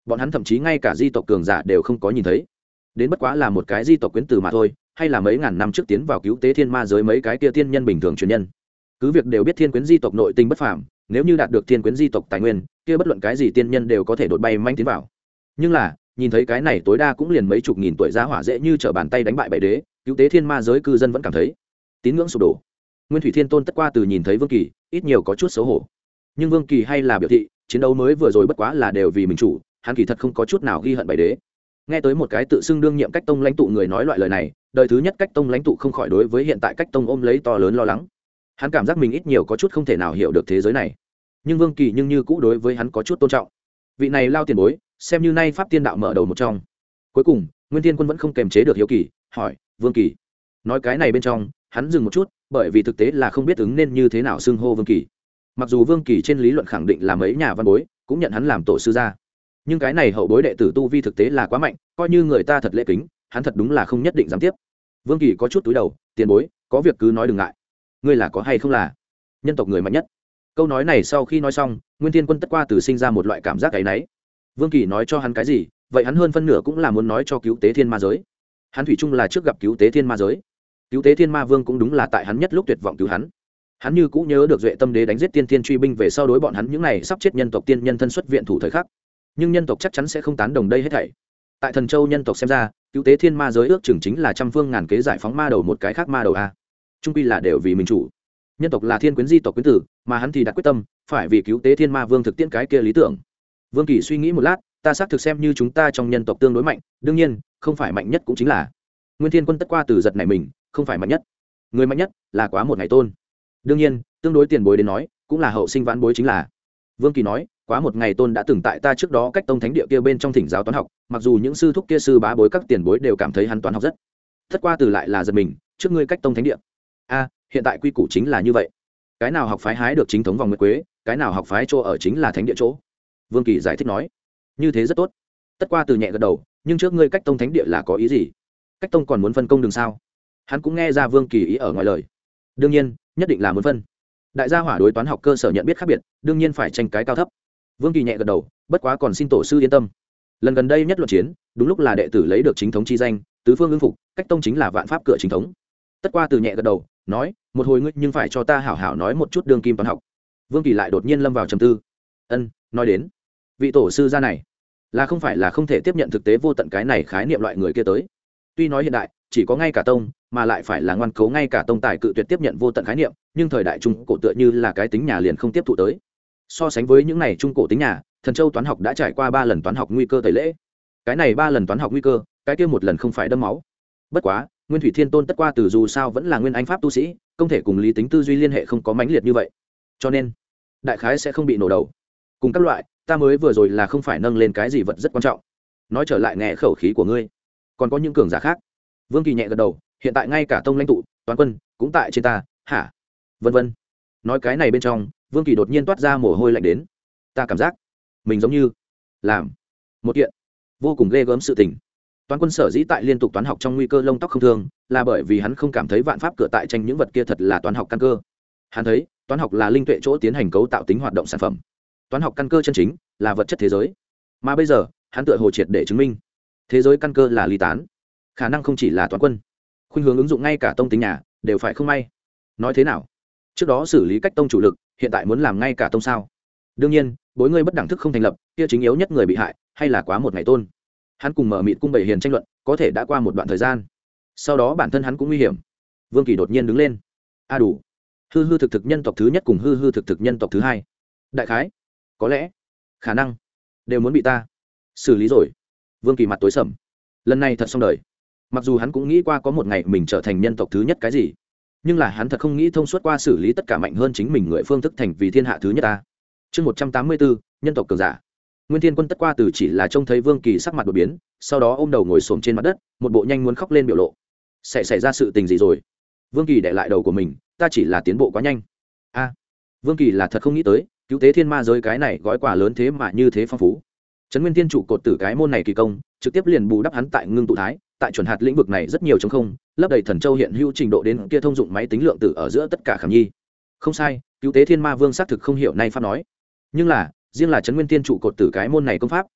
bọn hắn thậm chí ngay cả di tộc cường giả đều không có nhìn thấy, đến bất quá là một cái di tộc quyến từ mà thôi, hay là mấy ngàn năm trước tiến vào cứu tế thiên ma giới mấy cái kia tiên nhân bình thường truyền nhân. Cứ việc đều biết thiên quyến di tộc nội tình bất phàm, nếu như đạt được thiên quyến di tộc tài nguyên, kia bất luận cái gì tiên nhân đều có thể đột bay manh tiến vào. Nhưng là nhìn thấy cái này tối đa cũng liền mấy chục nghìn tuổi giá hỏa dễ như trở bàn tay đánh bại bảy đế, cứu tế thiên ma giới cư dân vẫn cảm thấy tín ngưỡng sụp đổ. Nguyên Thủy Thiên Tôn tất qua từ nhìn thấy Vương Kỳ, ít nhiều có chút xấu hổ. Nhưng Vương Kỳ hay là biểu thị, chiến đấu mới vừa rồi bất quá là đều vì mình chủ, hắn kỳ thật không có chút nào ghi hận bảy đế. Nghe tới một cái tự xưng đương nhiệm cách tông lãnh tụ người nói loại lời này, đời thứ nhất cách tông lãnh tụ không khỏi đối với hiện tại cách tông ôm lấy to lớn lo lắng. Hắn cảm giác mình ít nhiều có chút không thể nào hiểu được thế giới này. Nhưng Vương Kỳ nhưng như cũ đối với hắn có chút tôn trọng. Vị này lao tiền bối, xem như nay pháp tiên đạo mở đầu một trong. Cuối cùng, Nguyên Thiên Quân vẫn không kềm chế được hiếu kỳ, hỏi: "Vương Kỳ?" Nói cái này bên trong, hắn dừng một chút, bởi vì thực tế là không biết ứng nên như thế nào xưng hô Vương Kỳ. Mặc dù Vương Kỳ trên lý luận khẳng định là mấy nhà văn bối cũng nhận hắn làm tổ sư gia, nhưng cái này hậu bối đệ tử tu vi thực tế là quá mạnh, coi như người ta thật lễ kính, hắn thật đúng là không nhất định dám tiếp. Vương Kỳ có chút túi đầu: "Tiền bối, có việc cứ nói đừng ngại. Ngươi là có hay không là nhân tộc người mạnh nhất?" Câu nói này sau khi nói xong, Nguyên Thiên Quân tất qua từ sinh ra một loại cảm giác áy náy. Vương Kỳ nói cho hắn cái gì, vậy hắn hơn phân nửa cũng là muốn nói cho cứu tế thiên ma giới. Hắn thủy chung là trước gặp cứu tế thiên ma giới, cứu tế thiên ma vương cũng đúng là tại hắn nhất lúc tuyệt vọng cứu hắn. Hắn như cũ nhớ được Duệ Tâm Đế đánh giết tiên tiên truy binh về sau đối bọn hắn những này sắp chết nhân tộc tiên nhân thân xuất viện thủ thời khắc, nhưng nhân tộc chắc chắn sẽ không tán đồng đây hết thảy. Tại Thần Châu nhân tộc xem ra, cứu tế thiên ma giới ước chừng chính là trăm phương ngàn kế giải phóng ma đầu một cái khác ma đầu a. Trung quy là đều vì mình chủ. Nhân tộc là thiên quyến di tộc quyến tử, mà hắn thì đặt quyết tâm phải vì cứu tế thiên ma vương thực tiễn cái kia lý tưởng. Vương Kỳ suy nghĩ một lát, ta xác thực xem như chúng ta trong nhân tộc tương đối mạnh, đương nhiên không phải mạnh nhất cũng chính là Nguyên Thiên Quân tất qua từ giật này mình, không phải mạnh nhất, người mạnh nhất là quá một ngày tôn. Đương nhiên tương đối tiền bối đến nói cũng là hậu sinh vãn bối chính là. Vương Kỳ nói, quá một ngày tôn đã từng tại ta trước đó cách tông thánh địa kia bên trong thỉnh giáo toán học, mặc dù những sư thúc kia sư bá bối các tiền bối đều cảm thấy hắn toán học rất tất qua từ lại là giật mình, trước ngươi cách tông thánh địa a hiện tại quy củ chính là như vậy, cái nào học phái hái được chính thống vòng nguyệt quế, cái nào học phái chỗ ở chính là thánh địa chỗ. Vương Kỳ giải thích nói, như thế rất tốt. Tất qua từ nhẹ gật đầu, nhưng trước ngươi cách tông thánh địa là có ý gì? Cách tông còn muốn phân công đường sao? Hắn cũng nghe ra Vương Kỳ ý ở ngoài lời. Đương nhiên nhất định là muốn phân. Đại gia hỏa đối toán học cơ sở nhận biết khác biệt, đương nhiên phải tranh cái cao thấp. Vương Kỳ nhẹ gật đầu, bất quá còn xin tổ sư yên tâm, lần gần đây nhất luận chiến đúng lúc là đệ tử lấy được chính thống chi danh, tứ phương ứng phục, cách tông chính là vạn pháp cửa chính thống. Tất qua từ nhẹ gật đầu nói, một hồi ngươi nhưng phải cho ta hảo hảo nói một chút đương kim toán học. Vương Kỳ lại đột nhiên lâm vào trầm tư. Ân, nói đến vị tổ sư gia này là không phải là không thể tiếp nhận thực tế vô tận cái này khái niệm loại người kia tới. Tuy nói hiện đại chỉ có ngay cả tông mà lại phải là ngoan cố ngay cả tông tài cự tuyệt tiếp nhận vô tận khái niệm, nhưng thời đại trung cổ tựa như là cái tính nhà liền không tiếp thụ tới. So sánh với những này trung cổ tính nhà, Thần Châu toán học đã trải qua ba lần toán học nguy cơ tẩy lễ. Cái này ba lần toán học nguy cơ, cái kia một lần không phải đẫm máu. Bất quá Nguyên Thủy Thiên Tôn tất qua từ dù sao vẫn là nguyên anh pháp tu sĩ, không thể cùng lý tính tư duy liên hệ không có mãnh liệt như vậy, cho nên đại khái sẽ không bị nổ đầu. Cùng các loại, ta mới vừa rồi là không phải nâng lên cái gì vật rất quan trọng. Nói trở lại nghe khẩu khí của ngươi, còn có những cường giả khác. Vương Kỳ nhẹ gật đầu, hiện tại ngay cả tông lãnh tụ toán quân cũng tại trên ta, hả? Vân vân. Nói cái này bên trong, Vương Kỳ đột nhiên toát ra mồ hôi lạnh đến. Ta cảm giác mình giống như làm một kiện vô cùng ghê gớm sự tình. Toán quân sở dĩ tại liên tục toán học trong nguy cơ lông tóc không thương, là bởi vì hắn không cảm thấy vạn pháp cửa tại tranh những vật kia thật là toán học căn cơ. Hắn thấy toán học là linh tuệ chỗ tiến hành cấu tạo tính hoạt động sản phẩm, toán học căn cơ chân chính là vật chất thế giới. Mà bây giờ hắn tựa hồ triệt để chứng minh thế giới căn cơ là ly tán, khả năng không chỉ là toán quân, khuynh hướng ứng dụng ngay cả tông tính nhà đều phải không may. Nói thế nào, trước đó xử lý cách tông chủ lực, hiện tại muốn làm ngay cả tông sao? Đương nhiên bối ngươi bất đẳng thức không thành lập, kia chính yếu nhất người bị hại hay là quá một ngày tôn. Hắn cùng mở mịt cung bảy hiền tranh luận có thể đã qua một đoạn thời gian, sau đó bản thân hắn cũng nguy hiểm. Vương Kỳ đột nhiên đứng lên, a đủ, hư hư thực thực nhân tộc thứ nhất cùng hư hư thực thực nhân tộc thứ hai, đại khái có lẽ khả năng đều muốn bị ta xử lý rồi. Vương Kỳ mặt tối sầm, lần này thật xong đời. Mặc dù hắn cũng nghĩ qua có một ngày mình trở thành nhân tộc thứ nhất cái gì, nhưng là hắn thật không nghĩ thông suốt qua xử lý tất cả mạnh hơn chính mình người phương thức thành vì thiên hạ thứ nhất ta. Chương một trăm tám mươi bốn, nhân tộc cường giả. Nguyên Thiên Quân tất qua từ chỉ là trông thấy Vương Kỳ sắc mặt đột biến, sau đó ôm đầu ngồi xổm trên mặt đất, một bộ nhanh muốn khóc lên biểu lộ. Sẽ xảy ra sự tình gì rồi? Vương Kỳ để lại đầu của mình, ta chỉ là tiến bộ quá nhanh. A, Vương Kỳ là thật không nghĩ tới, cứu tế thiên ma giới cái này gói quà lớn thế mà như thế phong phú. Trấn Nguyên Thiên trụ cột tử cái môn này kỳ công, trực tiếp liền bù đắp hắn tại ngưng tụ thái, tại chuẩn hạt lĩnh vực này rất nhiều trống không, lấp đầy Thần Châu hiện hữu trình độ đến kia thông dụng máy tính lượng tử ở giữa tất cả khảm nhi. Không sai, cứu tế thiên ma vương xác thực không hiểu nay pháp nói. Nhưng là, riêng là Trấn Nguyên Thiên trụ cột tử cái môn này công pháp,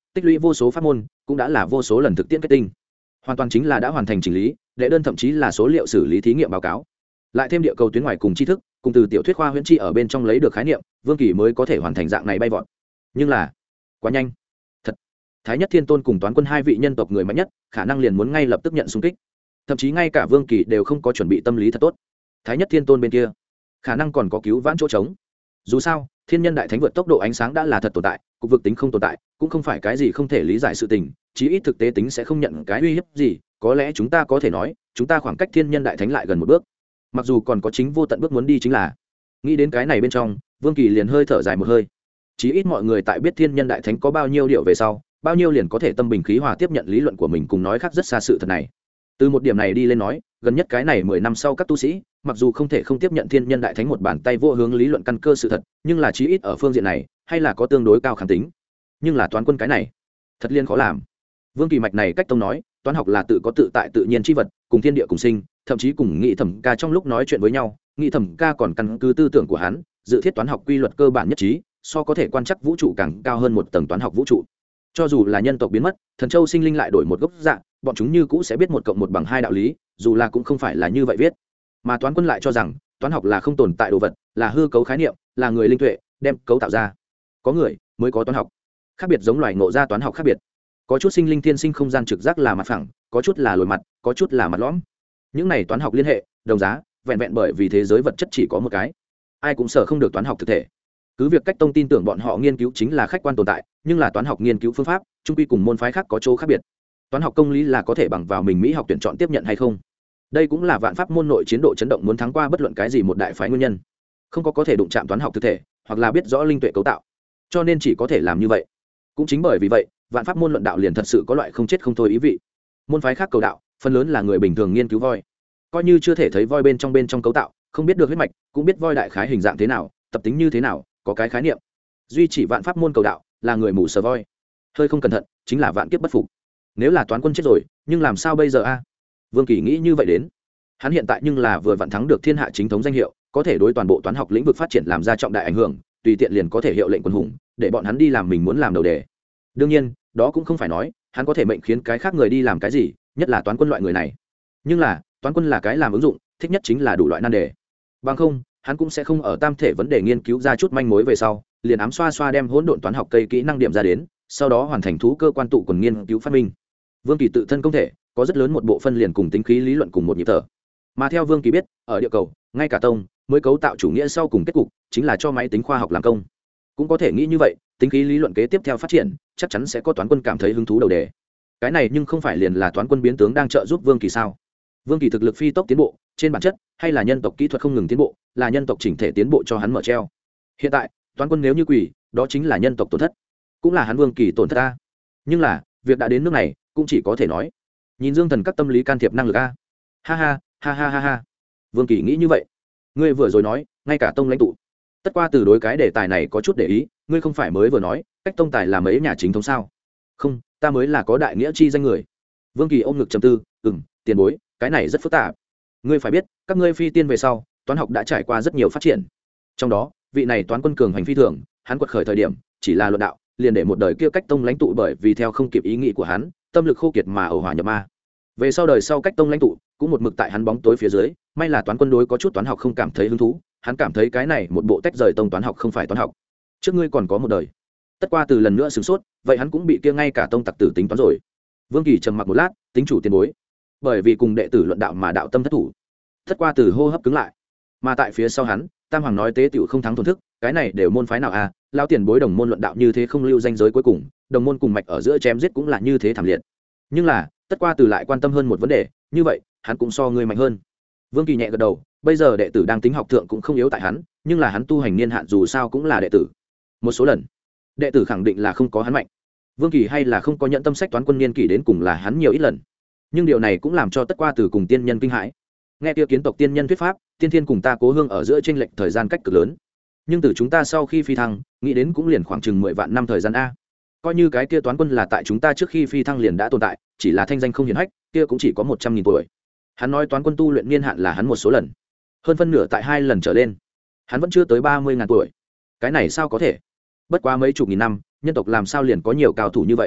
tích lũy vô số pháp môn cũng đã là vô số lần thực tiễn kết tinh, hoàn toàn chính là đã hoàn thành chỉnh lý đệ đơn, thậm chí là số liệu xử lý thí nghiệm báo cáo, lại thêm địa cầu tuyến ngoài cùng tri thức cùng từ tiểu thuyết khoa huyễn tri ở bên trong lấy được khái niệm, Vương Kỳ mới có thể hoàn thành dạng này bay vọt. Nhưng là quá nhanh thật, Thái Nhất Thiên Tôn cùng Toán Quân hai vị nhân tộc người mạnh nhất khả năng liền muốn ngay lập tức nhận xung kích, thậm chí ngay cả Vương Kỳ đều không có chuẩn bị tâm lý thật tốt. Thái Nhất Thiên Tôn bên kia khả năng còn có cứu vãn chỗ trống. Dù sao thiên nhân đại thánh vượt tốc độ ánh sáng đã là thật tồn tại, cục vực tính không tồn tại cũng không phải cái gì không thể lý giải sự tình, chí ít thực tế tính sẽ không nhận cái uy hiếp gì. Có lẽ chúng ta có thể nói chúng ta khoảng cách thiên nhân đại thánh lại gần một bước, mặc dù còn có chính vô tận bước muốn đi. Chính là nghĩ đến cái này bên trong, Vương Kỳ liền hơi thở dài một hơi. Chí ít mọi người tại biết thiên nhân đại thánh có bao nhiêu điệu về sau, bao nhiêu liền có thể tâm bình khí hòa tiếp nhận lý luận của mình cùng nói khác rất xa sự thật này. Từ một điểm này đi lên nói, gần nhất cái này mười năm sau các tu sĩ mặc dù không thể không tiếp nhận thiên nhân đại thánh một bàn tay vô hướng lý luận căn cơ sự thật, nhưng là chí ít ở phương diện này hay là có tương đối cao kháng tính. Nhưng là Toán Quân cái này thật liên khó làm. Vương Kỳ mạch này cách tông nói toán học là tự có tự tại tự nhiên chi vật, cùng thiên địa cùng sinh, thậm chí cùng Nghị Thẩm Ca trong lúc nói chuyện với nhau, Nghị Thẩm Ca còn căn cứ tư tưởng của hắn dự thiết toán học quy luật cơ bản nhất trí, so có thể quan trắc vũ trụ càng cao hơn một tầng toán học vũ trụ. Cho dù là nhân tộc biến mất, thần châu sinh linh lại đổi một gốc dạng, bọn chúng như cũ sẽ biết một cộng một bằng hai đạo lý, dù là cũng không phải là như vậy viết. Mà Toán Quân lại cho rằng toán học là không tồn tại đồ vật, là hư cấu khái niệm, là người linh tuệ đem cấu tạo ra. Có người mới có toán học. Khác biệt giống loài ngộ ra toán học khác biệt. Có chút sinh linh thiên sinh không gian trực giác là mặt phẳng, có chút là lồi mặt, có chút là mặt lõm. Những này toán học liên hệ, đồng giá, vẹn vẹn bởi vì thế giới vật chất chỉ có một cái. Ai cũng sợ không được toán học thực thể. Cứ việc cách tông tin tưởng bọn họ nghiên cứu chính là khách quan tồn tại, nhưng là toán học nghiên cứu phương pháp trung quy cùng môn phái khác có chỗ khác biệt. Toán học công lý là có thể bằng vào mình mỹ học tuyển chọn tiếp nhận hay không, đây cũng là vạn pháp môn nội chiến độ chấn động muốn thắng qua bất luận cái gì một đại phái nguyên nhân. Không có có thể đụng chạm toán học thực thể, hoặc là biết rõ linh tuệ cấu tạo, cho nên chỉ có thể làm như vậy. Cũng chính bởi vì vậy, vạn pháp môn luận đạo liền thật sự có loại không chết không thôi ý vị. Môn phái khác cầu đạo phần lớn là người bình thường nghiên cứu voi, coi như chưa thể thấy voi bên trong bên trong cấu tạo, không biết được huyết mạch, cũng biết voi đại khái hình dạng thế nào, tập tính như thế nào, có cái khái niệm. Duy chỉ vạn pháp môn cầu đạo là người mù sờ voi, hơi không cẩn thận chính là vạn kiếp bất phục. Nếu là Toán Quân chết rồi, nhưng làm sao bây giờ a? Vương Kỳ nghĩ như vậy đến. Hắn hiện tại nhưng là vừa vặn thắng được thiên hạ chính thống danh hiệu, có thể đối toàn bộ toán học lĩnh vực phát triển làm ra trọng đại ảnh hưởng, tùy tiện liền có thể hiệu lệnh quân hùng, để bọn hắn đi làm mình muốn làm đầu đề. Đương nhiên, đó cũng không phải nói hắn có thể mệnh khiến cái khác người đi làm cái gì, nhất là Toán Quân loại người này. Nhưng là Toán Quân là cái làm ứng dụng thích nhất chính là đủ loại nan đề. Bằng không hắn cũng sẽ không ở tam thể vấn đề nghiên cứu ra chút manh mối về sau liền ám xoa xoa đem hỗn độn toán học cây kỹ năng điểm ra đến, sau đó hoàn thành thú cơ quan tụ quần nghiên cứu phát minh. Vương Kỳ tự thân công thể có rất lớn một bộ phân liền cùng tính khí lý luận cùng một nhịp thở, mà theo Vương Kỳ biết, ở địa cầu ngay cả tông mới cấu tạo chủ nghĩa sau cùng kết cục chính là cho máy tính khoa học làm công. Cũng có thể nghĩ như vậy, tính khí lý luận kế tiếp theo phát triển chắc chắn sẽ có Toán Quân cảm thấy hứng thú đầu đề. Cái này nhưng không phải liền là Toán Quân biến tướng đang trợ giúp Vương Kỳ sao? Vương Kỳ thực lực phi tốc tiến bộ, trên bản chất hay là nhân tộc kỹ thuật không ngừng tiến bộ, là nhân tộc chỉnh thể tiến bộ cho hắn mở treo. Hiện tại Toán Quân nếu như quỷ, đó chính là nhân tộc tổn thất, cũng là hắn Vương Kỳ tổn thất ta. Nhưng là việc đã đến nước này, cũng chỉ có thể nói nhìn Dương Thần các tâm lý can thiệp năng lực a. Ha ha ha ha ha ha. Vương Kỳ nghĩ như vậy. Ngươi vừa rồi nói ngay cả tông lãnh tụ tất qua từ đối cái đề tài này có chút để ý, ngươi không phải mới vừa nói cách tông tài là mấy nhà chính thống sao? Không, ta mới là có đại nghĩa chi danh người. Vương Kỳ ôm ngực trầm tư. Ừm, tiền bối, cái này rất phức tạp. Ngươi phải biết, các ngươi phi tiên về sau toán học đã trải qua rất nhiều phát triển, trong đó vị này Toán Quân cường hành phi thường, hắn quật khởi thời điểm chỉ là luận đạo, liền để một đời kia cách tông lãnh tụ bởi vì theo không kịp ý nghĩ của hắn, tâm lực khô kiệt mà ẩu hỏa nhập ma. Về sau đời sau cách tông lãnh tụ cũng một mực tại hắn bóng tối phía dưới, may là Toán Quân đối có chút toán học không cảm thấy hứng thú, hắn cảm thấy cái này một bộ tách rời tông toán học không phải toán học. Trước ngươi còn có một đời. Tất qua từ lần nữa sửng sốt, vậy hắn cũng bị kia ngay cả tông tặc tử tính toán rồi. Vương Kỳ trầm mặc một lát, tính chủ tiền bối, bởi vì cùng đệ tử luận đạo mà đạo tâm thất thủ. Tất qua từ hô hấp cứng lại, mà tại phía sau hắn, Tam Hoàng nói tế tiểu không thắng thổn thức, cái này đều môn phái nào à? Lão tiền bối đồng môn luận đạo như thế không lưu danh giới cuối cùng, đồng môn cùng mạch ở giữa chém giết cũng là như thế thảm liệt. Nhưng là tất qua từ lại quan tâm hơn một vấn đề, như vậy hắn cũng so ngươi mạnh hơn. Vương Kỳ nhẹ gật đầu, bây giờ đệ tử đang tính học thượng cũng không yếu tại hắn, nhưng là hắn tu hành niên hạn dù sao cũng là đệ tử, một số lần đệ tử khẳng định là không có hắn mạnh. Vương Kỳ hay là không có nhận tâm sách Toán Quân niên kỷ đến cùng là hắn nhiều ít lần, nhưng điều này cũng làm cho tất qua từ cùng tiên nhân kinh hãi. Nghe kia kiến tộc tiên nhân thuyết pháp, tiên thiên cùng ta cố hương ở giữa chênh lệch thời gian cách cực lớn, nhưng từ chúng ta sau khi phi thăng nghĩ đến cũng liền khoảng chừng mười vạn năm thời gian a. Coi như cái kia Toán Quân là tại chúng ta trước khi phi thăng liền đã tồn tại, chỉ là thanh danh không hiển hách, kia cũng chỉ có một trăm nghìn tuổi. Hắn nói Toán Quân tu luyện niên hạn là hắn một số lần, hơn phân nửa tại hai lần trở lên, hắn vẫn chưa tới ba mươi ngàn tuổi. Cái này sao có thể? Bất quá mấy chục nghìn năm, nhân tộc làm sao liền có nhiều cao thủ như vậy?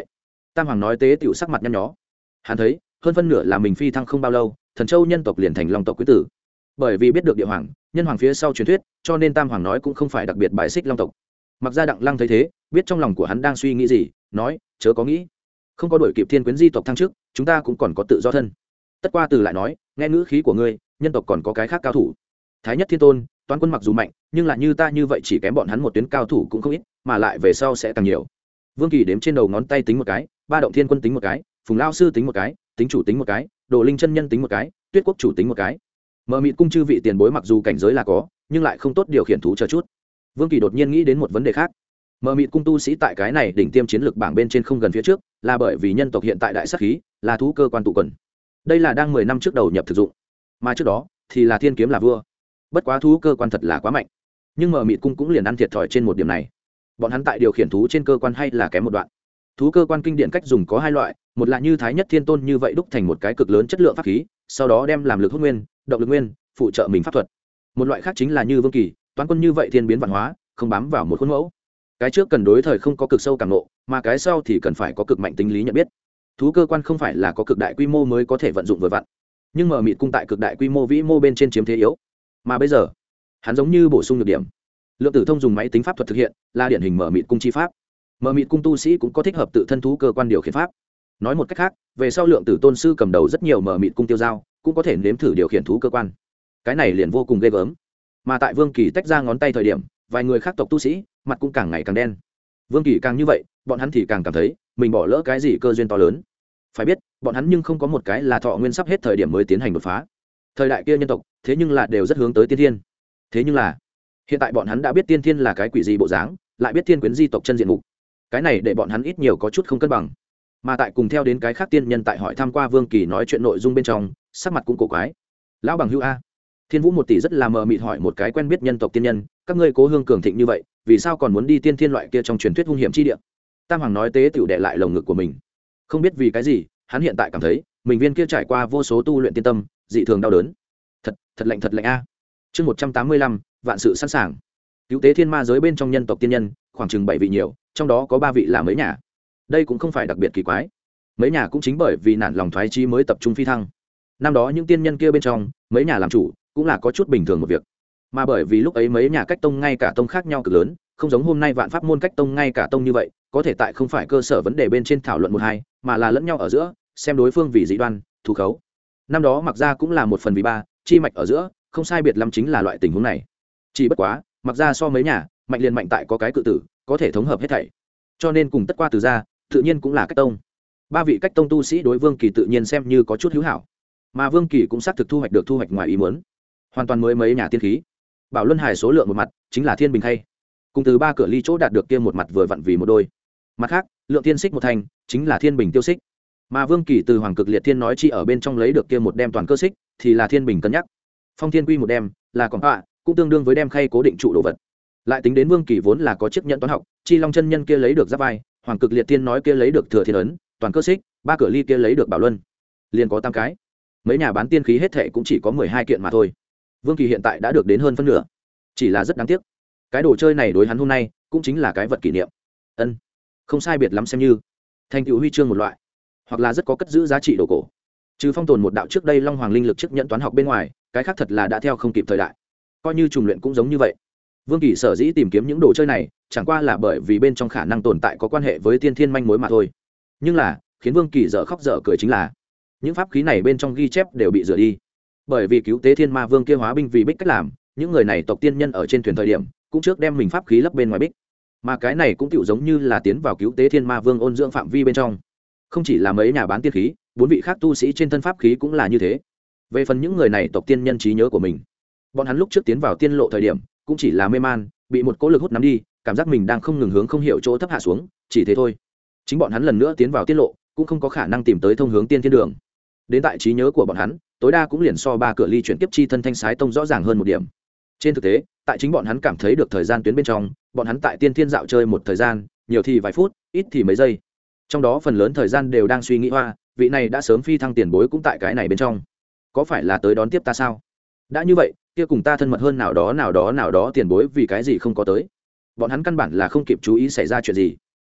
Tam hoàng nói tế tiểu sắc mặt nhăn nhó. Hắn thấy hơn phân nửa là mình phi thăng không bao lâu, Thần Châu nhân tộc liền thành Long tộc quý tử. Bởi vì biết được địa hoàng nhân hoàng phía sau truyền thuyết, cho nên Tam hoàng nói cũng không phải đặc biệt bài xích Long tộc. Mặc ra Đặng Lăng thấy thế, biết trong lòng của hắn đang suy nghĩ gì, nói chớ có nghĩ, không có đuổi kịp thiên quyến di tộc thăng trước, chúng ta cũng còn có tự do thân. Tất Qua Từ lại nói, nghe ngữ khí của ngươi, nhân tộc còn có cái khác cao thủ. Thái Nhất Thiên Tôn, Toán Quân mặc dù mạnh, nhưng là như ta như vậy chỉ kém bọn hắn một tuyến cao thủ cũng không ít, mà lại về sau sẽ càng nhiều. Vương Kỳ đếm trên đầu ngón tay tính một cái, Ba Động Thiên Quân tính một cái, Phùng Lao sư tính một cái, Tính chủ tính một cái, Đồ Linh chân nhân tính một cái, Tuyết Quốc chủ tính một cái. Mở Mịt cung chư vị tiền bối mặc dù cảnh giới là có, nhưng lại không tốt điều khiển thú chờ chút. Vương Kỳ đột nhiên nghĩ đến một vấn đề khác. Mở Mịt cung tu sĩ tại cái này đỉnh tiêm chiến lược bảng bên trên không gần phía trước, là bởi vì nhân tộc hiện tại đại sát khí, là thú cơ quan tụ quần. Đây là đang mười năm trước đầu nhập thực dụng, mà trước đó thì là thiên kiếm là vua. Bất quá thú cơ quan thật là quá mạnh, nhưng Mở Mịt cung cũng liền ăn thiệt thòi trên một điểm này. Bọn hắn tại điều khiển thú trên cơ quan hay là kém một đoạn. Thú cơ quan kinh điển cách dùng có hai loại, một là như Thái Nhất Thiên Tôn như vậy đúc thành một cái cực lớn chất lượng pháp khí, sau đó đem làm lực hút nguyên, động lực nguyên, phụ trợ mình pháp thuật. Một loại khác chính là như Vương Kỳ, Toán Quân như vậy thiên biến vạn hóa, không bám vào một khuôn mẫu. Cái trước cần đối thời không có cực sâu cảm nộ, mà cái sau thì cần phải có cực mạnh tính lý nhận biết. Thú cơ quan không phải là có cực đại quy mô mới có thể vận dụng vừa vặn, nhưng Mở Mịt cung tại cực đại quy mô vĩ mô bên trên chiếm thế yếu, mà bây giờ hắn giống như bổ sung được điểm. Lượng Tử Thông dùng máy tính pháp thuật thực hiện, là điển hình Mở Mịt cung chi pháp. Mở Mịt cung tu sĩ cũng có thích hợp tự thân thú cơ quan điều khiển pháp. Nói một cách khác, về sau Lượng Tử tôn sư cầm đầu rất nhiều Mở Mịt cung tiêu giao, cũng có thể nếm thử điều khiển thú cơ quan. Cái này liền vô cùng ghê gớm. Mà tại Vương Kỳ tách ra ngón tay thời điểm, vài người khác tộc tu sĩ mặt cũng càng ngày càng đen. Vương Kỳ càng như vậy, bọn hắn thì càng cảm thấy mình bỏ lỡ cái gì cơ duyên to lớn. Phải biết, bọn hắn nhưng không có một cái là thọ nguyên sắp hết thời điểm mới tiến hành đột phá. Thời đại kia nhân tộc, thế nhưng là đều rất hướng tới tiên thiên. Thế nhưng là, hiện tại bọn hắn đã biết tiên thiên là cái quỷ gì bộ dáng, lại biết thiên quyến di tộc chân diện mục. Cái này để bọn hắn ít nhiều có chút không cân bằng. Mà tại cùng theo đến cái khác tiên nhân tại hỏi thăm qua Vương Kỳ nói chuyện nội dung bên trong, sắc mặt cũng cổ quái. Lão bằng hữu a, Thiên Vũ một tỷ rất là mờ mịt hỏi một cái quen biết nhân tộc tiên nhân, các ngươi cố hương cường thịnh như vậy, vì sao còn muốn đi tiên thiên loại kia trong truyền thuyết hung hiểm chi địa? Tam Hoàng nói tế tiểu đệ lại lồng ngực của mình. Không biết vì cái gì, hắn hiện tại cảm thấy, mình viên kia trải qua vô số tu luyện tiên tâm, dị thường đau đớn. Thật, thật lạnh thật lạnh a. Chương một trăm tám mươi lăm, vạn sự sẵn sàng. Cứu tế thiên ma giới bên trong nhân tộc tiên nhân, khoảng chừng bảy vị nhiều, trong đó có ba vị là mấy nhà. Đây cũng không phải đặc biệt kỳ quái. Mấy nhà cũng chính bởi vì nản lòng thoái chí mới tập trung phi thăng. Năm đó những tiên nhân kia bên trong, mấy nhà làm chủ, cũng là có chút bình thường một việc. Mà bởi vì lúc ấy mấy nhà cách tông ngay cả tông khác nhau cực lớn, không giống hôm nay vạn pháp môn cách tông ngay cả tông như vậy, có thể tại không phải cơ sở vấn đề bên trên thảo luận một hai, mà là lẫn nhau ở giữa, xem đối phương vì dị đoan, thù khấu. Năm đó Mặc Gia cũng là một phần vì ba, chi mạch ở giữa, không sai biệt lắm chính là loại tình huống này. Chỉ bất quá, Mặc Gia so mấy nhà, mạnh liền mạnh tại có cái cự tử, có thể thống hợp hết thảy. Cho nên cùng Tất Qua Từ gia, tự nhiên cũng là cách tông. Ba vị cách tông tu sĩ đối Vương Kỳ tự nhiên xem như có chút hữu hảo. Mà Vương Kỳ cũng xác thực thu hoạch được thu hoạch ngoài ý muốn. Hoàn toàn mới mấy nhà tiên khí. Bảo Luân Hải số lượng một mặt, chính là Thiên Bình Khay. Cùng từ ba cửa ly chỗ đạt được kia một mặt vừa vặn vì một đôi. Mặt khác, lượng tiên xích một thành, chính là Thiên Bình Tiêu Xích. Mà Vương Kỳ từ Hoàng Cực Liệt Thiên nói chi ở bên trong lấy được kia một đem toàn cơ xích, thì là Thiên Bình cân nhắc. Phong Thiên Quy một đem, là còn họa, cũng tương đương với đem khay cố định trụ đồ vật. Lại tính đến Vương Kỳ vốn là có chiếc nhẫn toán học, Chi Long chân nhân kia lấy được giáp vai, Hoàng Cực Liệt Thiên nói kia lấy được thừa thiên ấn, toàn cơ xích, ba cửa ly kia lấy được Bảo Luân. Liền có tám cái. Mấy nhà bán tiên khí hết thệ cũng chỉ có mười hai kiện mà thôi. Vương Kỳ hiện tại đã được đến hơn phân nửa, chỉ là rất đáng tiếc. Cái đồ chơi này đối hắn hôm nay cũng chính là cái vật kỷ niệm. Ân, không sai biệt lắm xem như thành tựu huy chương một loại, hoặc là rất có cất giữ giá trị đồ cổ. Trừ phong tồn một đạo trước đây Long Hoàng linh lực chức nhận toán học bên ngoài, cái khác thật là đã theo không kịp thời đại. Coi như trùng luyện cũng giống như vậy. Vương Kỳ sở dĩ tìm kiếm những đồ chơi này, chẳng qua là bởi vì bên trong khả năng tồn tại có quan hệ với tiên thiên manh mối mà thôi. Nhưng là, khiến Vương Kỳ dở khóc dở cười chính là, những pháp khí này bên trong ghi chép đều bị rửa đi. Bởi vì cứu tế thiên ma vương kia hóa binh vì bích cách làm, những người này tộc tiên nhân ở trên thuyền thời điểm, cũng trước đem mình pháp khí lấp bên ngoài bích. Mà cái này cũng tựu giống như là tiến vào cứu tế thiên ma vương ôn dưỡng phạm vi bên trong. Không chỉ là mấy nhà bán tiên khí, bốn vị khác tu sĩ trên thân pháp khí cũng là như thế. Về phần những người này tộc tiên nhân trí nhớ của mình, bọn hắn lúc trước tiến vào tiên lộ thời điểm, cũng chỉ là mê man, bị một cỗ lực hút nắm đi, cảm giác mình đang không ngừng hướng không hiểu chỗ thấp hạ xuống, chỉ thế thôi. Chính bọn hắn lần nữa tiến vào tiên lộ, cũng không có khả năng tìm tới thông hướng tiên thiên đường. Đến tại trí nhớ của bọn hắn, tối đa cũng liền so ba cửa ly chuyển tiếp chi thân thanh sái tông rõ ràng hơn một điểm. Trên thực tế, tại chính bọn hắn cảm thấy được thời gian tuyến bên trong, bọn hắn tại tiên thiên dạo chơi một thời gian, nhiều thì vài phút, ít thì mấy giây. Trong đó phần lớn thời gian đều đang suy nghĩ hoa, vị này đã sớm phi thăng tiền bối cũng tại cái này bên trong. Có phải là tới đón tiếp ta sao? Đã như vậy, kia cùng ta thân mật hơn nào đó nào đó nào đó tiền bối vì cái gì không có tới? Bọn hắn căn bản là không kịp chú ý xảy ra chuyện gì.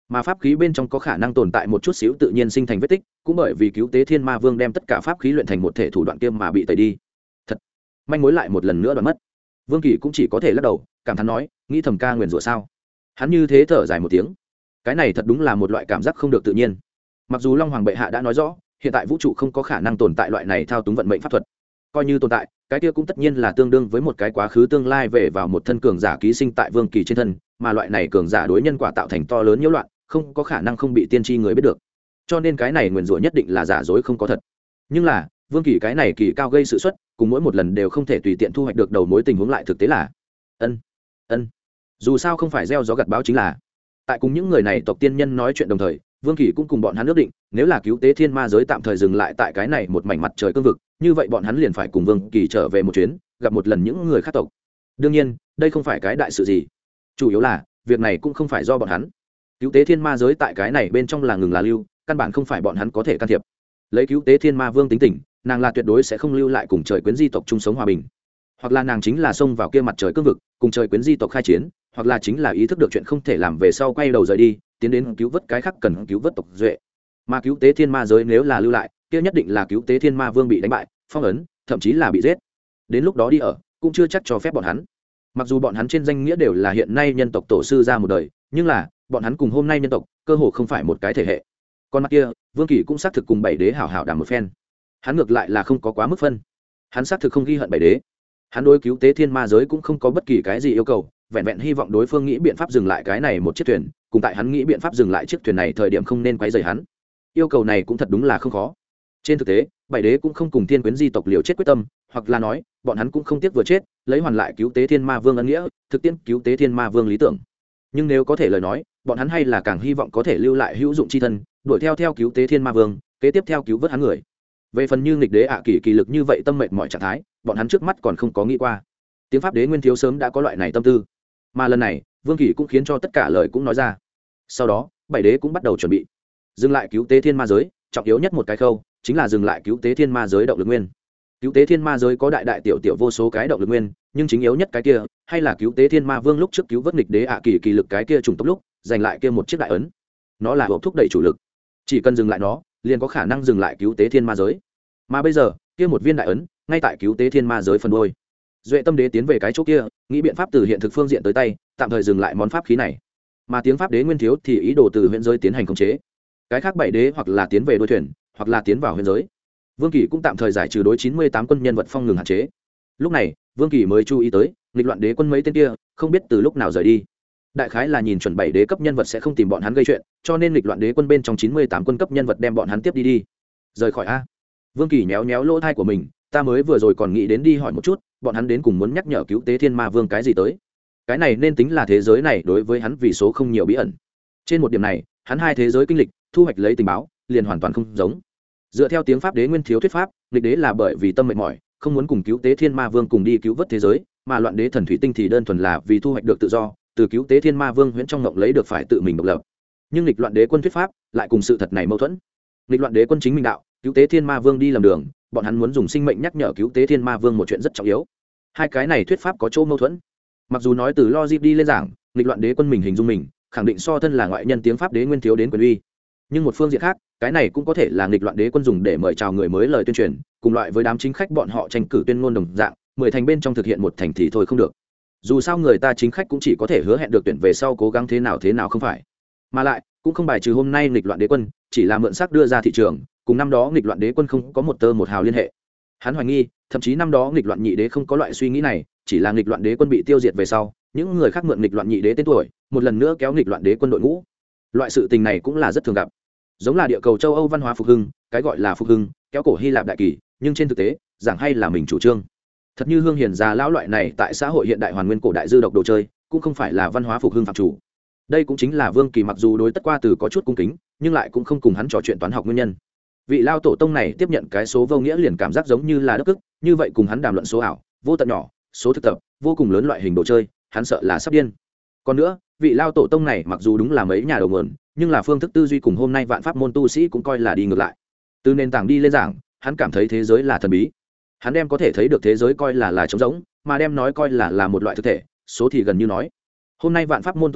mà pháp khí bên trong có khả năng tồn tại một chút xíu tự nhiên sinh thành vết tích, cũng bởi vì cứu tế thiên ma vương đem tất cả pháp khí luyện thành một thể thủ đoạn kia mà bị tẩy đi. Thật, manh mối lại một lần nữa đoạn mất. Vương Kỳ cũng chỉ có thể lắc đầu, cảm thán nói, nghĩ thầm ca nguyền rủa sao? Hắn như thế thở dài một tiếng. Cái này thật đúng là một loại cảm giác không được tự nhiên. Mặc dù Long Hoàng bệ hạ đã nói rõ, hiện tại vũ trụ không có khả năng tồn tại loại này thao túng vận mệnh pháp thuật. Coi như tồn tại, cái kia cũng tất nhiên là tương đương với một cái quá khứ tương lai về vào một thân cường giả ký sinh tại Vương Kỳ trên thân, mà loại này cường giả đối nhân quả tạo thành to lớn nhiễu loạn, không có khả năng không bị tiên tri người biết được. Cho nên cái này nguyền rủa nhất định là giả dối không có thật. Nhưng là, Vương Kỳ cái này kỳ cao gây sự xuất, cùng mỗi một lần đều không thể tùy tiện thu hoạch được đầu mối tình huống lại thực tế là ân ân dù sao không phải gieo gió gặt báo chính là. Tại cùng những người này tộc tiên nhân nói chuyện đồng thời, Vương Kỳ cũng cùng bọn hắn ước định, nếu là cứu tế thiên ma giới tạm thời dừng lại tại cái này một mảnh mặt trời cương vực, như vậy bọn hắn liền phải cùng Vương Kỳ trở về một chuyến, gặp một lần những người khác tộc. Đương nhiên, đây không phải cái đại sự gì, chủ yếu là việc này cũng không phải do bọn hắn. Cứu tế thiên ma giới tại cái này bên trong là ngừng là lưu, căn bản không phải bọn hắn có thể can thiệp. Lấy cứu tế thiên ma vương tính tình, nàng là tuyệt đối sẽ không lưu lại cùng trời quyến di tộc chung sống hòa bình, hoặc là nàng chính là xông vào kia mặt trời cương vực cùng trời quyến di tộc khai chiến, hoặc là chính là ý thức được chuyện không thể làm về sau quay đầu rời đi, tiến đến cứu vớt cái khác cần cứu vớt tộc duệ. Mà cứu tế thiên ma giới nếu là lưu lại, kia nhất định là cứu tế thiên ma vương bị đánh bại, phong ấn, thậm chí là bị giết. Đến lúc đó đi ở cũng chưa chắc cho phép bọn hắn. Mặc dù bọn hắn trên danh nghĩa đều là hiện nay nhân tộc tổ sư ra một đời, nhưng là bọn hắn cùng hôm nay nhân tộc cơ hồ không phải một cái thể hệ. Còn mặt kia, Vương Kỳ cũng xác thực cùng bảy đế hảo hảo đàm một phen. Hắn ngược lại là không có quá mức phân. Hắn xác thực không ghi hận bảy đế. Hắn đối cứu tế thiên ma giới cũng không có bất kỳ cái gì yêu cầu, vẹn vẹn hy vọng đối phương nghĩ biện pháp dừng lại cái này một chiếc thuyền, cùng tại hắn nghĩ biện pháp dừng lại chiếc thuyền này thời điểm không nên quấy rầy hắn. Yêu cầu này cũng thật đúng là không khó. Trên thực tế, bảy đế cũng không cùng thiên quyến di tộc liều chết quyết tâm, hoặc là nói, bọn hắn cũng không tiếc vừa chết, lấy hoàn lại cứu tế thiên ma vương ân nghĩa, thực tiễn cứu tế thiên ma vương lý tưởng. Nhưng nếu có thể lời nói, bọn hắn hay là càng hy vọng có thể lưu lại hữu dụng chi thân, đuổi theo theo cứu tế thiên ma vương, kế tiếp theo cứu vớt hắn người. Về phần như nghịch đế ạ kỳ kỳ lực như vậy tâm mệnh mọi trạng thái, bọn hắn trước mắt còn không có nghĩ qua. Tiếng pháp đế nguyên thiếu sớm đã có loại này tâm tư, mà lần này Vương Kỳ cũng khiến cho tất cả lời cũng nói ra. Sau đó bảy đế cũng bắt đầu chuẩn bị dừng lại cứu tế thiên ma giới. Trọng yếu nhất một cái khâu chính là dừng lại cứu tế thiên ma giới động lực nguyên. Cứu tế thiên ma giới có đại đại tiểu tiểu vô số cái động lực nguyên, nhưng chính yếu nhất cái kia hay là cứu tế thiên ma vương lúc trước cứu vớt nghịch đế ạ kỳ kỳ lực cái kia trùng tốc lúc giành lại kia một chiếc đại ấn. Nó là hộp thúc đẩy chủ lực, chỉ cần dừng lại nó liền có khả năng dừng lại cứu tế thiên ma giới. Mà bây giờ kia một viên đại ấn ngay tại cứu tế thiên ma giới phần đôi. Duệ tâm đế tiến về cái chỗ kia, nghĩ biện pháp từ hiện thực phương diện tới tay, tạm thời dừng lại món pháp khí này. Mà tiếng pháp đế nguyên thiếu thì ý đồ từ huyện giới tiến hành khống chế. Cái khác bảy đế hoặc là tiến về đôi thuyền, hoặc là tiến vào huyện giới. Vương Kỳ cũng tạm thời giải trừ đối chín mươi tám quân nhân vật phong ngừng hạn chế. Lúc này, Vương Kỳ mới chú ý tới, nghịch loạn đế quân mấy tên kia, không biết từ lúc nào rời đi. Đại khái là nhìn chuẩn bảy đế cấp nhân vật sẽ không tìm bọn hắn gây chuyện, cho nên nghịch loạn đế quân bên trong chín mươi tám quân cấp nhân vật đem bọn hắn tiếp đi đi. Rời khỏi a. Vương Kỳ nhéo nhéo lỗ thai của mình, ta mới vừa rồi còn nghĩ đến đi hỏi một chút, bọn hắn đến cùng muốn nhắc nhở cứu tế thiên ma vương cái gì tới. Cái này nên tính là thế giới này đối với hắn vì số không nhiều bí ẩn. Trên một điểm này, hắn hai thế giới kinh lịch, thu hoạch lấy tình báo, liền hoàn toàn không giống. Dựa theo tiếng pháp đế nguyên thiếu thuyết pháp, nghịch đế là bởi vì tâm mệt mỏi, không muốn cùng cứu tế thiên ma vương cùng đi cứu vớt thế giới, mà loạn đế thần thủy tinh thì đơn thuần là vì thu hoạch được tự do, từ cứu tế thiên ma vương huyễn trong ngộng lấy được phải tự mình độc lập. Nhưng nghịch loạn đế quân thuyết pháp lại cùng sự thật này mâu thuẫn. Nghịch loạn đế quân chính minh đạo, cứu tế thiên ma vương đi lầm đường, bọn hắn muốn dùng sinh mệnh nhắc nhở cứu tế thiên ma vương một chuyện rất trọng yếu. Hai cái này thuyết pháp có chỗ mâu thuẫn. Mặc dù nói từ logic đi lên giảng, nghịch loạn đế quân mình hình dung mình khẳng định so thân là ngoại nhân tiếng pháp đế nguyên thiếu đến quyền uy, nhưng một phương diện khác, cái này cũng có thể là nghịch loạn đế quân dùng để mời chào người mới lời tuyên truyền, cùng loại với đám chính khách bọn họ tranh cử tuyên ngôn đồng dạng, mười thành bên trong thực hiện một thành thì thôi không được. Dù sao người ta chính khách cũng chỉ có thể hứa hẹn được tuyển về sau cố gắng thế nào thế nào không phải. Mà lại cũng không bài trừ hôm nay nghịch loạn đế quân chỉ là mượn sắc đưa ra thị trường, cùng năm đó nghịch loạn đế quân không có một tơ một hào liên hệ. Hắn hoài nghi, thậm chí năm đó nghịch loạn nhị đế không có loại suy nghĩ này, chỉ là nghịch loạn đế quân bị tiêu diệt về sau, những người khác mượn nghịch loạn nhị đế tên tuổi, một lần nữa kéo nghịch loạn đế quân đội ngũ. Loại sự tình này cũng là rất thường gặp. Giống là địa cầu châu Âu văn hóa phục hưng, cái gọi là phục hưng, kéo cổ Hy Lạp đại kỳ, nhưng trên thực tế, giảng hay là mình chủ trương. Thật như Hương Hiền già lão loại này tại xã hội hiện đại hoàn nguyên cổ đại dư độc đồ chơi, cũng không phải là văn hóa phục hưng phạm chủ. Đây cũng chính là Vương Kỳ mặc dù đối tất qua từ có chút cung kính, nhưng lại cũng không cùng hắn trò chuyện toán học nguyên nhân. Vị lao tổ tông này tiếp nhận cái số vô nghĩa liền cảm giác giống như là đất ức, như vậy cùng hắn đàm luận số ảo, vô tận nhỏ, số thực tập, vô cùng lớn loại hình đồ chơi, hắn sợ là sắp điên. Còn nữa, vị lao tổ tông này mặc dù đúng là mấy nhà đầu nguồn, nhưng là phương thức tư duy cùng hôm nay vạn pháp môn tu sĩ cũng coi là đi ngược lại. Từ nền tảng đi lên giảng, hắn cảm thấy thế giới là thần bí. Hắn đem có thể thấy được thế giới coi là là trống rỗng, mà đem nói coi là là một loại thực thể, số thì gần như nói. Hôm nay vạn pháp môn tu ra,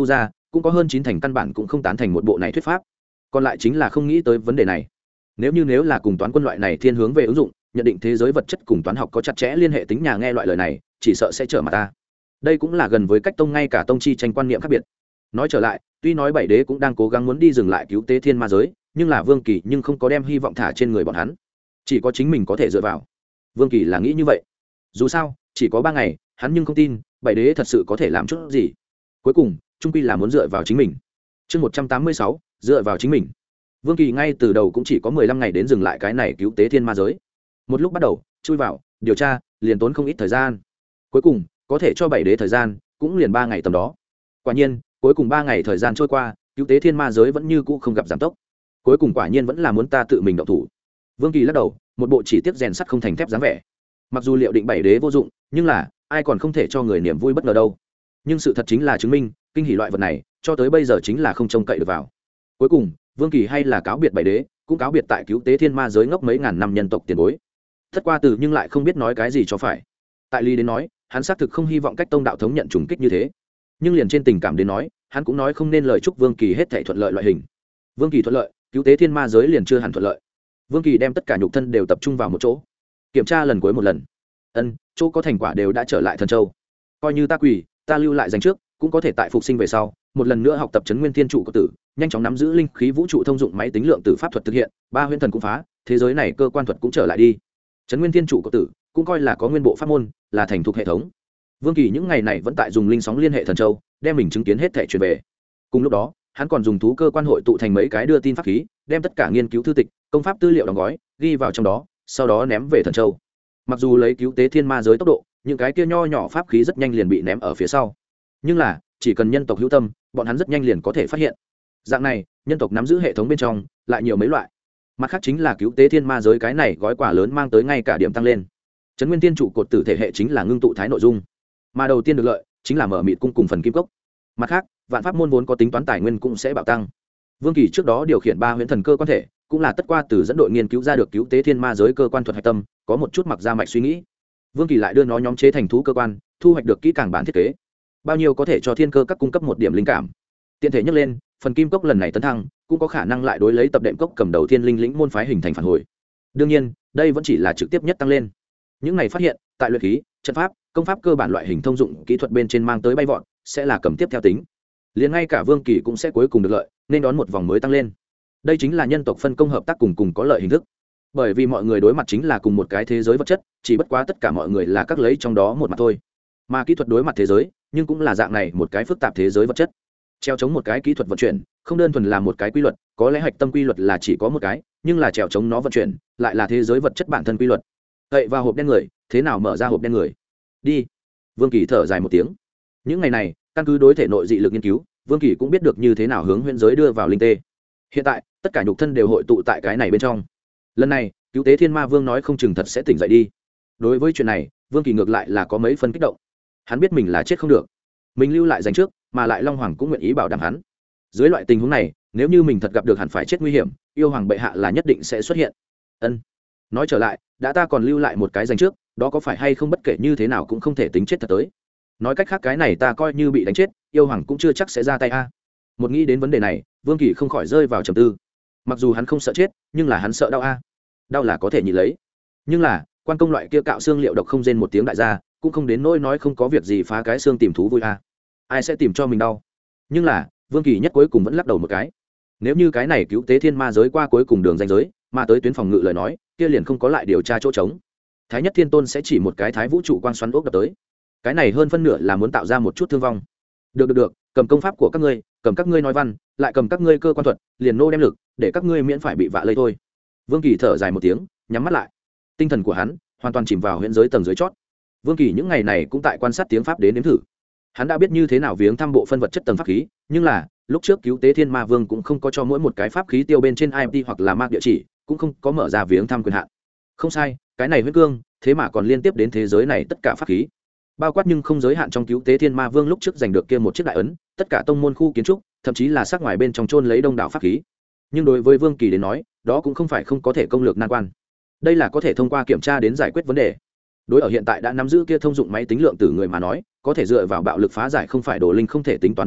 cũng có hơn chín thành căn bản cũng không tán thành một bộ này thuyết pháp, còn lại chính là không nghĩ tới vấn đề này. Nếu như nếu là cùng toán quân loại này thiên hướng về ứng dụng, nhận định thế giới vật chất cùng toán học có chặt chẽ liên hệ tính nhà nghe loại lời này, chỉ sợ sẽ trở mặt ta. Đây cũng là gần với cách tông ngay cả tông chi tranh quan niệm khác biệt. Nói trở lại, tuy nói bảy đế cũng đang cố gắng muốn đi dừng lại cứu tế thiên ma giới, nhưng là Vương Kỳ nhưng không có đem hy vọng thả trên người bọn hắn, chỉ có chính mình có thể dựa vào. Vương Kỳ là nghĩ như vậy. Dù sao, chỉ có ba ngày, hắn nhưng không tin bảy đế thật sự có thể làm chút gì. Cuối cùng, trung quy là muốn dựa vào chính mình. Chương một trăm tám mươi sáu, dựa vào chính mình. Vương Kỳ ngay từ đầu cũng chỉ có mười lăm ngày đến dừng lại cái này cứu tế thiên ma giới. Một lúc bắt đầu, chui vào, điều tra, liền tốn không ít thời gian. Cuối cùng, có thể cho bảy đế thời gian, cũng liền ba ngày tầm đó. Quả nhiên, cuối cùng ba ngày thời gian trôi qua, cứu tế thiên ma giới vẫn như cũ không gặp giảm tốc. Cuối cùng quả nhiên vẫn là muốn ta tự mình động thủ. Vương Kỳ lắc đầu, một bộ chỉ tiếc rèn sắt không thành thép dáng vẻ. Mặc dù liệu định bảy đế vô dụng, nhưng là ai còn không thể cho người niềm vui bất ngờ đâu. Nhưng sự thật chính là chứng minh, kinh hỉ loại vật này, cho tới bây giờ chính là không trông cậy được vào. Cuối cùng, Vương Kỳ hay là cáo biệt bảy đế, cũng cáo biệt tại cứu tế thiên ma giới ngốc mấy ngàn năm nhân tộc tiền bối. Thất qua từ nhưng lại không biết nói cái gì cho phải. Tại lý đến nói, hắn xác thực không hy vọng cách tông đạo thống nhận trùng kích như thế. Nhưng liền trên tình cảm đến nói, hắn cũng nói không nên lời chúc Vương Kỳ hết thảy thuận lợi loại hình. Vương Kỳ thuận lợi, cứu tế thiên ma giới liền chưa hẳn thuận lợi. Vương Kỳ đem tất cả nhục thân đều tập trung vào một chỗ, kiểm tra lần cuối một lần. Ân, chỗ có thành quả đều đã trở lại Thần Châu. Coi như ta quỳ, ta lưu lại danh trước, cũng có thể tại phục sinh về sau, một lần nữa học tập Trấn Nguyên Thiên trụ của tử, nhanh chóng nắm giữ linh khí vũ trụ thông dụng máy tính lượng tử pháp thuật thực hiện, ba huyễn thần cũng phá, thế giới này cơ quan thuật cũng trở lại đi. Trấn Nguyên Thiên trụ của tử cũng coi là có nguyên bộ pháp môn, là thành thuộc hệ thống. Vương Kỳ những ngày này vẫn tại dùng linh sóng liên hệ Thần Châu, đem mình chứng kiến hết thảy truyền về. Cùng lúc đó, hắn còn dùng thú cơ quan hội tụ thành mấy cái đưa tin pháp khí, đem tất cả nghiên cứu thư tịch, công pháp tư liệu đóng gói, ghi vào trong đó, sau đó ném về Thần Châu. Mặc dù lấy cứu tế thiên ma giới tốc độ, những cái kia nho nhỏ pháp khí rất nhanh liền bị ném ở phía sau. Nhưng là, chỉ cần nhân tộc hữu tâm, bọn hắn rất nhanh liền có thể phát hiện. Dạng này, nhân tộc nắm giữ hệ thống bên trong, lại nhiều mấy loại. Mặt khác chính là cứu tế thiên ma giới cái này gói quà lớn mang tới ngay cả điểm tăng lên. Trấn Nguyên Tiên trụ cột tử thể hệ chính là ngưng tụ thái nội dung, mà đầu tiên được lợi chính là mở mịt cung cùng phần kim cốc. Mặt khác, vạn pháp môn vốn có tính toán tài nguyên cũng sẽ bạo tăng. Vương Kỳ trước đó điều khiển ba huyễn thần cơ quan thể, cũng là tất qua từ dẫn đội nghiên cứu ra được cứu tế thiên ma giới cơ quan thuật hạch tâm, có một chút mặc ra mạch suy nghĩ. Vương Kỳ lại đưa nó nhóm chế thành thú cơ quan, thu hoạch được kỹ càng bản thiết kế, bao nhiêu có thể cho thiên cơ các cung cấp một điểm linh cảm. Tiện thể nhắc lên, phần kim cốc lần này tấn thăng, cũng có khả năng lại đối lấy tập đệm cốc cầm đầu thiên linh lĩnh môn phái hình thành phản hồi. Đương nhiên, đây vẫn chỉ là trực tiếp nhất tăng lên. Những này phát hiện, tại luyện khí, trận pháp, công pháp cơ bản loại hình thông dụng kỹ thuật bên trên mang tới bay vọt, sẽ là cầm tiếp theo tính. Liền ngay cả Vương Kỳ cũng sẽ cuối cùng được lợi, nên đón một vòng mới tăng lên. Đây chính là nhân tộc phân công hợp tác cùng cùng có lợi hình thức. Bởi vì mọi người đối mặt chính là cùng một cái thế giới vật chất, chỉ bất quá tất cả mọi người là các lấy trong đó một mặt thôi. Mà kỹ thuật đối mặt thế giới, nhưng cũng là dạng này một cái phức tạp thế giới vật chất. Treo chống một cái kỹ thuật vận chuyển, không đơn thuần là một cái quy luật, có lẽ hạch tâm quy luật là chỉ có một cái, nhưng là treo chống nó vận chuyển, lại là thế giới vật chất bản thân quy luật. Cậy vào hộp đen người, thế nào mở ra hộp đen người? Đi. Vương Kỳ thở dài một tiếng. Những ngày này, căn cứ đối thể nội dị lực nghiên cứu, Vương Kỳ cũng biết được như thế nào hướng huyễn giới đưa vào linh tê. Hiện tại, tất cả nhục thân đều hội tụ tại cái này bên trong. Lần này, cứu tế thiên ma vương nói không chừng thật sẽ tỉnh dậy đi. Đối với chuyện này, Vương Kỳ ngược lại là có mấy phân kích động. Hắn biết mình là chết không được, mình lưu lại dành trước, mà lại Long Hoàng cũng nguyện ý bảo đảm hắn. Dưới loại tình huống này, nếu như mình thật gặp được hẳn phải chết nguy hiểm, yêu hoàng bệ hạ là nhất định sẽ xuất hiện. Ân. Nói trở lại, đã ta còn lưu lại một cái dành trước, đó có phải hay không bất kể như thế nào cũng không thể tính chết thật tới. Nói cách khác cái này ta coi như bị đánh chết, yêu hoàng cũng chưa chắc sẽ ra tay a. Một nghĩ đến vấn đề này, Vương Kỳ không khỏi rơi vào trầm tư. Mặc dù hắn không sợ chết, nhưng là hắn sợ đau a. Đau là có thể nhịn lấy, nhưng là quan công loại kia cạo xương liệu độc không rên một tiếng đại gia, cũng không đến nỗi nói không có việc gì phá cái xương tìm thú vui a. Ai sẽ tìm cho mình đau? Nhưng là Vương Kỳ nhất cuối cùng vẫn lắc đầu một cái. Nếu như cái này cứu tế thiên ma giới qua cuối cùng đường ranh giới, mà tới tuyến phòng ngự lời nói, kia liền không có lại điều tra chỗ trống. Thái Nhất Thiên Tôn sẽ chỉ một cái thái vũ trụ quang xoắn ốc đập tới. Cái này hơn phân nửa là muốn tạo ra một chút thương vong. Được được được, cầm công pháp của các ngươi, cầm các ngươi nói văn, lại cầm các ngươi cơ quan thuật, liền nô đem lực, để các ngươi miễn phải bị vạ lây thôi. Vương Kỳ thở dài một tiếng, nhắm mắt lại. Tinh thần của hắn hoàn toàn chìm vào huyễn giới tầng dưới chót. Vương Kỳ những ngày này cũng tại quan sát tiếng pháp đến nếm thử. Hắn đã biết như thế nào viếng thăm bộ phân vật chất tầng pháp khí, nhưng là lúc trước cứu tế thiên ma vương cũng không có cho mỗi một cái pháp khí tiêu bên trên i em tê hoặc là mark địa chỉ, cũng không có mở ra viếng thăm quyền hạn. Không sai, cái này huyễn cương, thế mà còn liên tiếp đến thế giới này tất cả pháp khí, bao quát nhưng không giới hạn trong cứu tế thiên ma vương lúc trước giành được kia một chiếc đại ấn, tất cả tông môn khu kiến trúc, thậm chí là sắc ngoài bên trong chôn lấy đông đảo pháp khí. Nhưng đối với Vương Kỳ đến nói, đó cũng không phải không có thể công lược nan quan. Đây là có thể thông qua kiểm tra đến giải quyết vấn đề. Đối ở hiện tại đã nắm giữ kia thông dụng máy tính lượng tử người mà nói, có thể dựa vào bạo lực phá giải không phải đồ linh không thể tính toán vấn đề,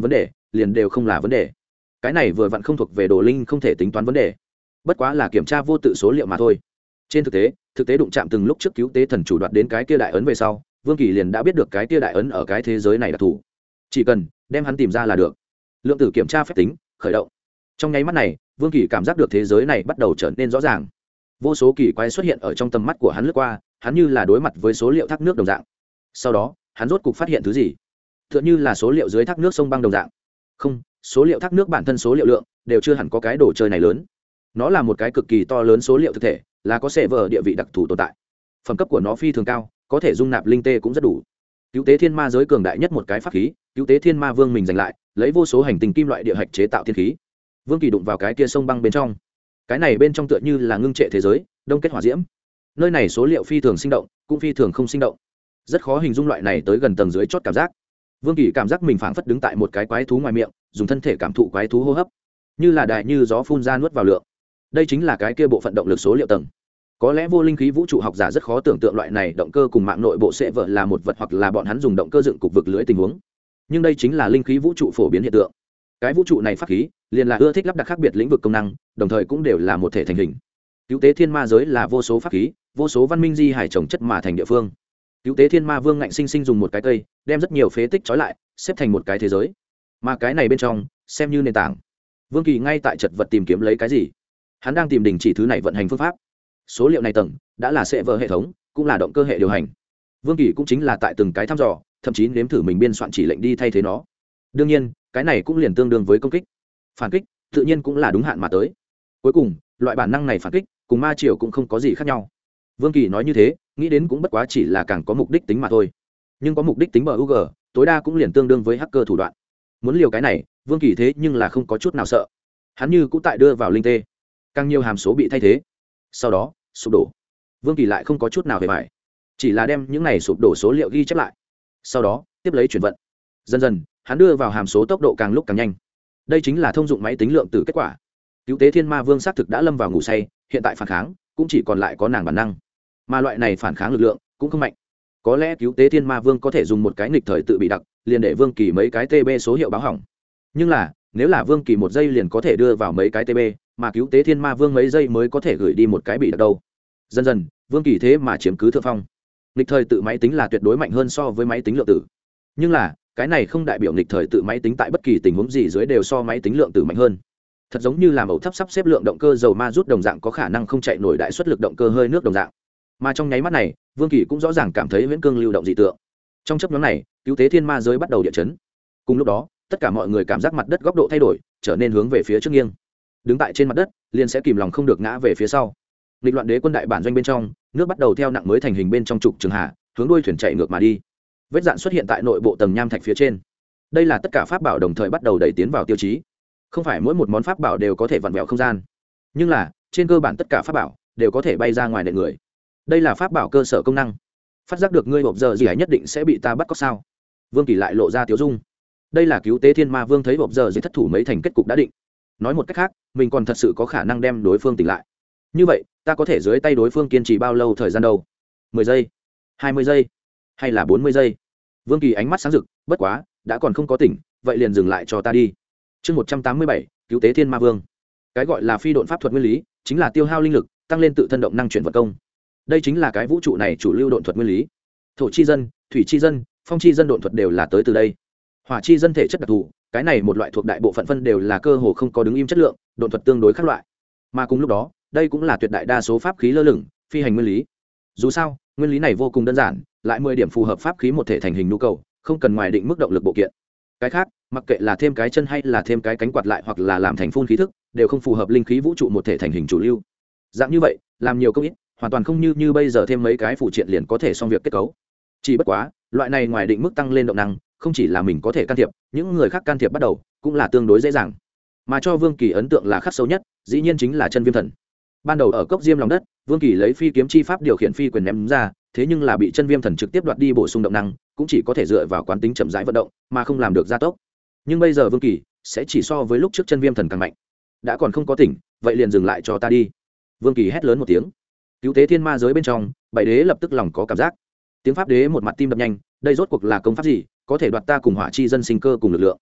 liền đều không là vấn đề. Cái này vừa vặn không thuộc về đồ linh không thể tính toán vấn đề, bất quá là kiểm tra vô tự số liệu mà thôi. Trên thực tế thực tế đụng chạm từng lúc trước cứu tế thần chủ đoạt đến cái kia đại ấn về sau, Vương Kỳ liền đã biết được cái kia đại ấn ở cái thế giới này đặc thù, chỉ cần đem hắn tìm ra là được. Lượng tử kiểm tra phép tính khởi động. Trong nháy mắt này, Vương Kỳ cảm giác được thế giới này bắt đầu trở nên rõ ràng. Vô số kỳ quái xuất hiện ở trong tầm mắt của hắn lướt qua, hắn như là đối mặt với số liệu thác nước đồng dạng. Sau đó hắn rốt cục phát hiện thứ gì, tựa như là số liệu dưới thác nước sông băng đồng dạng. Không, số liệu thác nước bản thân số liệu lượng đều chưa hẳn có cái đồ chơi này lớn. Nó là một cái cực kỳ to lớn số liệu thực thể, là có sẽ vờ địa vị đặc thù tồn tại. Phẩm cấp của nó phi thường cao, có thể dung nạp linh tê cũng rất đủ. Cứu tế thiên ma giới cường đại nhất một cái pháp khí, cứu tế thiên ma vương mình giành lại, lấy vô số hành tinh kim loại địa hạch chế tạo thiên khí. Vương Kỳ đụng vào cái kia sông băng bên trong, cái này bên trong tựa như là ngưng trệ thế giới, đông kết hỏa diễm. Nơi này số liệu phi thường sinh động, cũng phi thường không sinh động, rất khó hình dung loại này tới gần tầng dưới chót cảm giác. Vương Kỳ cảm giác mình phảng phất đứng tại một cái quái thú ngoài miệng, dùng thân thể cảm thụ quái thú hô hấp, như là đại như gió phun ra nuốt vào lượng. Đây chính là cái kia bộ phận động lực số liệu tầng. Có lẽ vô linh khí vũ trụ học giả rất khó tưởng tượng loại này động cơ cùng mạng nội bộ sẽ vợ là một vật, hoặc là bọn hắn dùng động cơ dựng cục vực lưỡi tình huống. Nhưng đây chính là linh khí vũ trụ phổ biến hiện tượng. Cái vũ trụ này pháp khí liền là ưa thích lắp đặt khác biệt lĩnh vực công năng, đồng thời cũng đều là một thể thành hình. Cứu tế thiên ma giới là vô số pháp khí, vô số văn minh di hải trồng chất mà thành địa phương. Cứu tế thiên ma vương ngạnh sinh sinh dùng một cái cây đem rất nhiều phế tích trói lại, xếp thành một cái thế giới. Mà cái này bên trong xem như nền tảng. Vương Kỳ ngay tại chật vật tìm kiếm lấy cái gì, hắn đang tìm đình chỉ thứ này vận hành phương pháp. Số liệu này tầng đã là sẽ vỡ hệ thống, cũng là động cơ hệ điều hành. Vương Kỳ cũng chính là tại từng cái thăm dò, thậm chí nếm thử mình biên soạn chỉ lệnh đi thay thế nó. Đương nhiên cái này cũng liền tương đương với công kích. Phản kích tự nhiên cũng là đúng hạn mà tới. Cuối cùng loại bản năng này phản kích cùng ma triều cũng không có gì khác nhau. Vương Kỳ nói như thế nghĩ đến cũng bất quá chỉ là càng có mục đích tính mà thôi, nhưng có mục đích tính bờ u g tối đa cũng liền tương đương với hacker thủ đoạn. Muốn liều cái này Vương Kỳ thế nhưng là không có chút nào sợ. Hắn như cũng tại đưa vào linh tê, càng nhiều hàm số bị thay thế, sau đó sụp đổ. Vương Kỳ lại không có chút nào hề bại, chỉ là đem những này sụp đổ số liệu ghi chép lại, sau đó tiếp lấy chuyển vận. Dần dần hắn đưa vào hàm số tốc độ càng lúc càng nhanh. Đây chính là thông dụng máy tính lượng tử kết quả. Cứu tế thiên ma vương xác thực đã lâm vào ngủ say, hiện tại phản kháng cũng chỉ còn lại có nàng bản năng, mà loại này phản kháng lực lượng cũng không mạnh. Có lẽ cứu tế thiên ma vương có thể dùng một cái nghịch thời tự bị đặc liền để Vương Kỳ mấy cái tb số hiệu báo hỏng, nhưng là nếu là Vương Kỳ một giây liền có thể đưa vào mấy cái tb, mà cứu tế thiên ma vương mấy giây mới có thể gửi đi một cái bị đặc đâu. Dần dần Vương Kỳ thế mà chiếm cứ thượng phong. Nghịch thời tự máy tính là tuyệt đối mạnh hơn so với máy tính lượng tử, nhưng là cái này không đại biểu nghịch thời tự máy tính tại bất kỳ tình huống gì dưới đều so máy tính lượng tử mạnh hơn. Thật giống như làm ẩu thấp sắp xếp lượng động cơ dầu ma rút đồng dạng, có khả năng không chạy nổi đại suất lực động cơ hơi nước đồng dạng. Mà trong nháy mắt này Vương Kỳ cũng rõ ràng cảm thấy viễn cương lưu động dị tượng. Trong chấp nhóm này cứu tế thiên ma giới bắt đầu địa chấn. Cùng lúc đó tất cả mọi người cảm giác mặt đất góc độ thay đổi, trở nên hướng về phía trước nghiêng. Đứng tại trên mặt đất liền sẽ kìm lòng không được ngã về phía sau. Nghịch loạn đế quân đại bản doanh bên trong, nước bắt đầu theo nặng mới thành hình bên trong trục trường hạ, hướng đuôi thuyền chạy ngược mà đi. Vết dạn xuất hiện tại nội bộ tầng nham thạch phía trên. Đây là tất cả pháp bảo đồng thời bắt đầu đẩy tiến vào tiêu chí. Không phải mỗi một món pháp bảo đều có thể vặn vẹo không gian, nhưng là trên cơ bản tất cả pháp bảo đều có thể bay ra ngoài nền người. Đây là pháp bảo cơ sở công năng. Phát giác được ngươi hộp giờ gì ấy nhất định sẽ bị ta bắt có sao? Vương Kỳ lại lộ ra tiếu dung. Đây là cứu tế thiên ma vương thấy hộp giờ gì thất thủ mấy thành kết cục đã định. Nói một cách khác, mình còn thật sự có khả năng đem đối phương tỉnh lại. Như vậy ta có thể dưới tay đối phương kiên trì bao lâu thời gian đâu? Mười giây, hai mươi giây, hay là bốn mươi giây? Vương Kỳ ánh mắt sáng rực. Bất quá đã còn không có tỉnh, vậy liền dừng lại cho ta đi. Chương một trăm tám mươi bảy, cứu tế thiên ma vương. Cái gọi là phi độn pháp thuật nguyên lý chính là tiêu hao linh lực, tăng lên tự thân động năng chuyển vật công. Đây chính là cái vũ trụ này chủ lưu độn thuật nguyên lý. Thổ chi dân, thủy chi dân, phong chi dân độn thuật đều là tới từ đây. Hỏa chi dân thể chất đặc thù, cái này một loại thuộc đại bộ phận phân đều là cơ hồ không có đứng im chất lượng, độn thuật tương đối khác loại. Mà cùng lúc đó, đây cũng là tuyệt đại đa số pháp khí lơ lửng, phi hành nguyên lý. Dù sao, nguyên lý này vô cùng đơn giản, lại mười điểm phù hợp pháp khí một thể thành hình nhu cầu, không cần ngoài định mức động lực bộ kiện. Cái khác, mặc kệ là thêm cái chân hay là thêm cái cánh quạt lại hoặc là làm thành phun khí thức, đều không phù hợp linh khí vũ trụ một thể thành hình chủ lưu. Dạng như vậy, làm nhiều công ít, hoàn toàn không như như bây giờ thêm mấy cái phụ triện liền có thể xong việc kết cấu. Chỉ bất quá, loại này ngoài định mức tăng lên động năng, không chỉ là mình có thể can thiệp, những người khác can thiệp bắt đầu cũng là tương đối dễ dàng. Mà cho Vương Kỳ ấn tượng là khắc sâu nhất, dĩ nhiên chính là chân viêm thần. Ban đầu ở cốc diêm lòng đất, Vương Kỳ lấy phi kiếm chi pháp điều khiển phi quyền ném ra, thế nhưng là bị chân viêm thần trực tiếp đoạt đi bổ sung động năng, cũng chỉ có thể dựa vào quán tính chậm rãi vận động, mà không làm được gia tốc. Nhưng bây giờ Vương Kỳ sẽ chỉ so với lúc trước chân viêm thần càng mạnh. Đã còn không có tỉnh, vậy liền dừng lại cho ta đi. Vương Kỳ hét lớn một tiếng. Cứu tế thiên ma giới bên trong, bảy đế lập tức lòng có cảm giác. Tiếng pháp đế một mặt tim đập nhanh, đây rốt cuộc là công pháp gì, có thể đoạt ta cùng hỏa chi dân sinh cơ cùng lực lượng.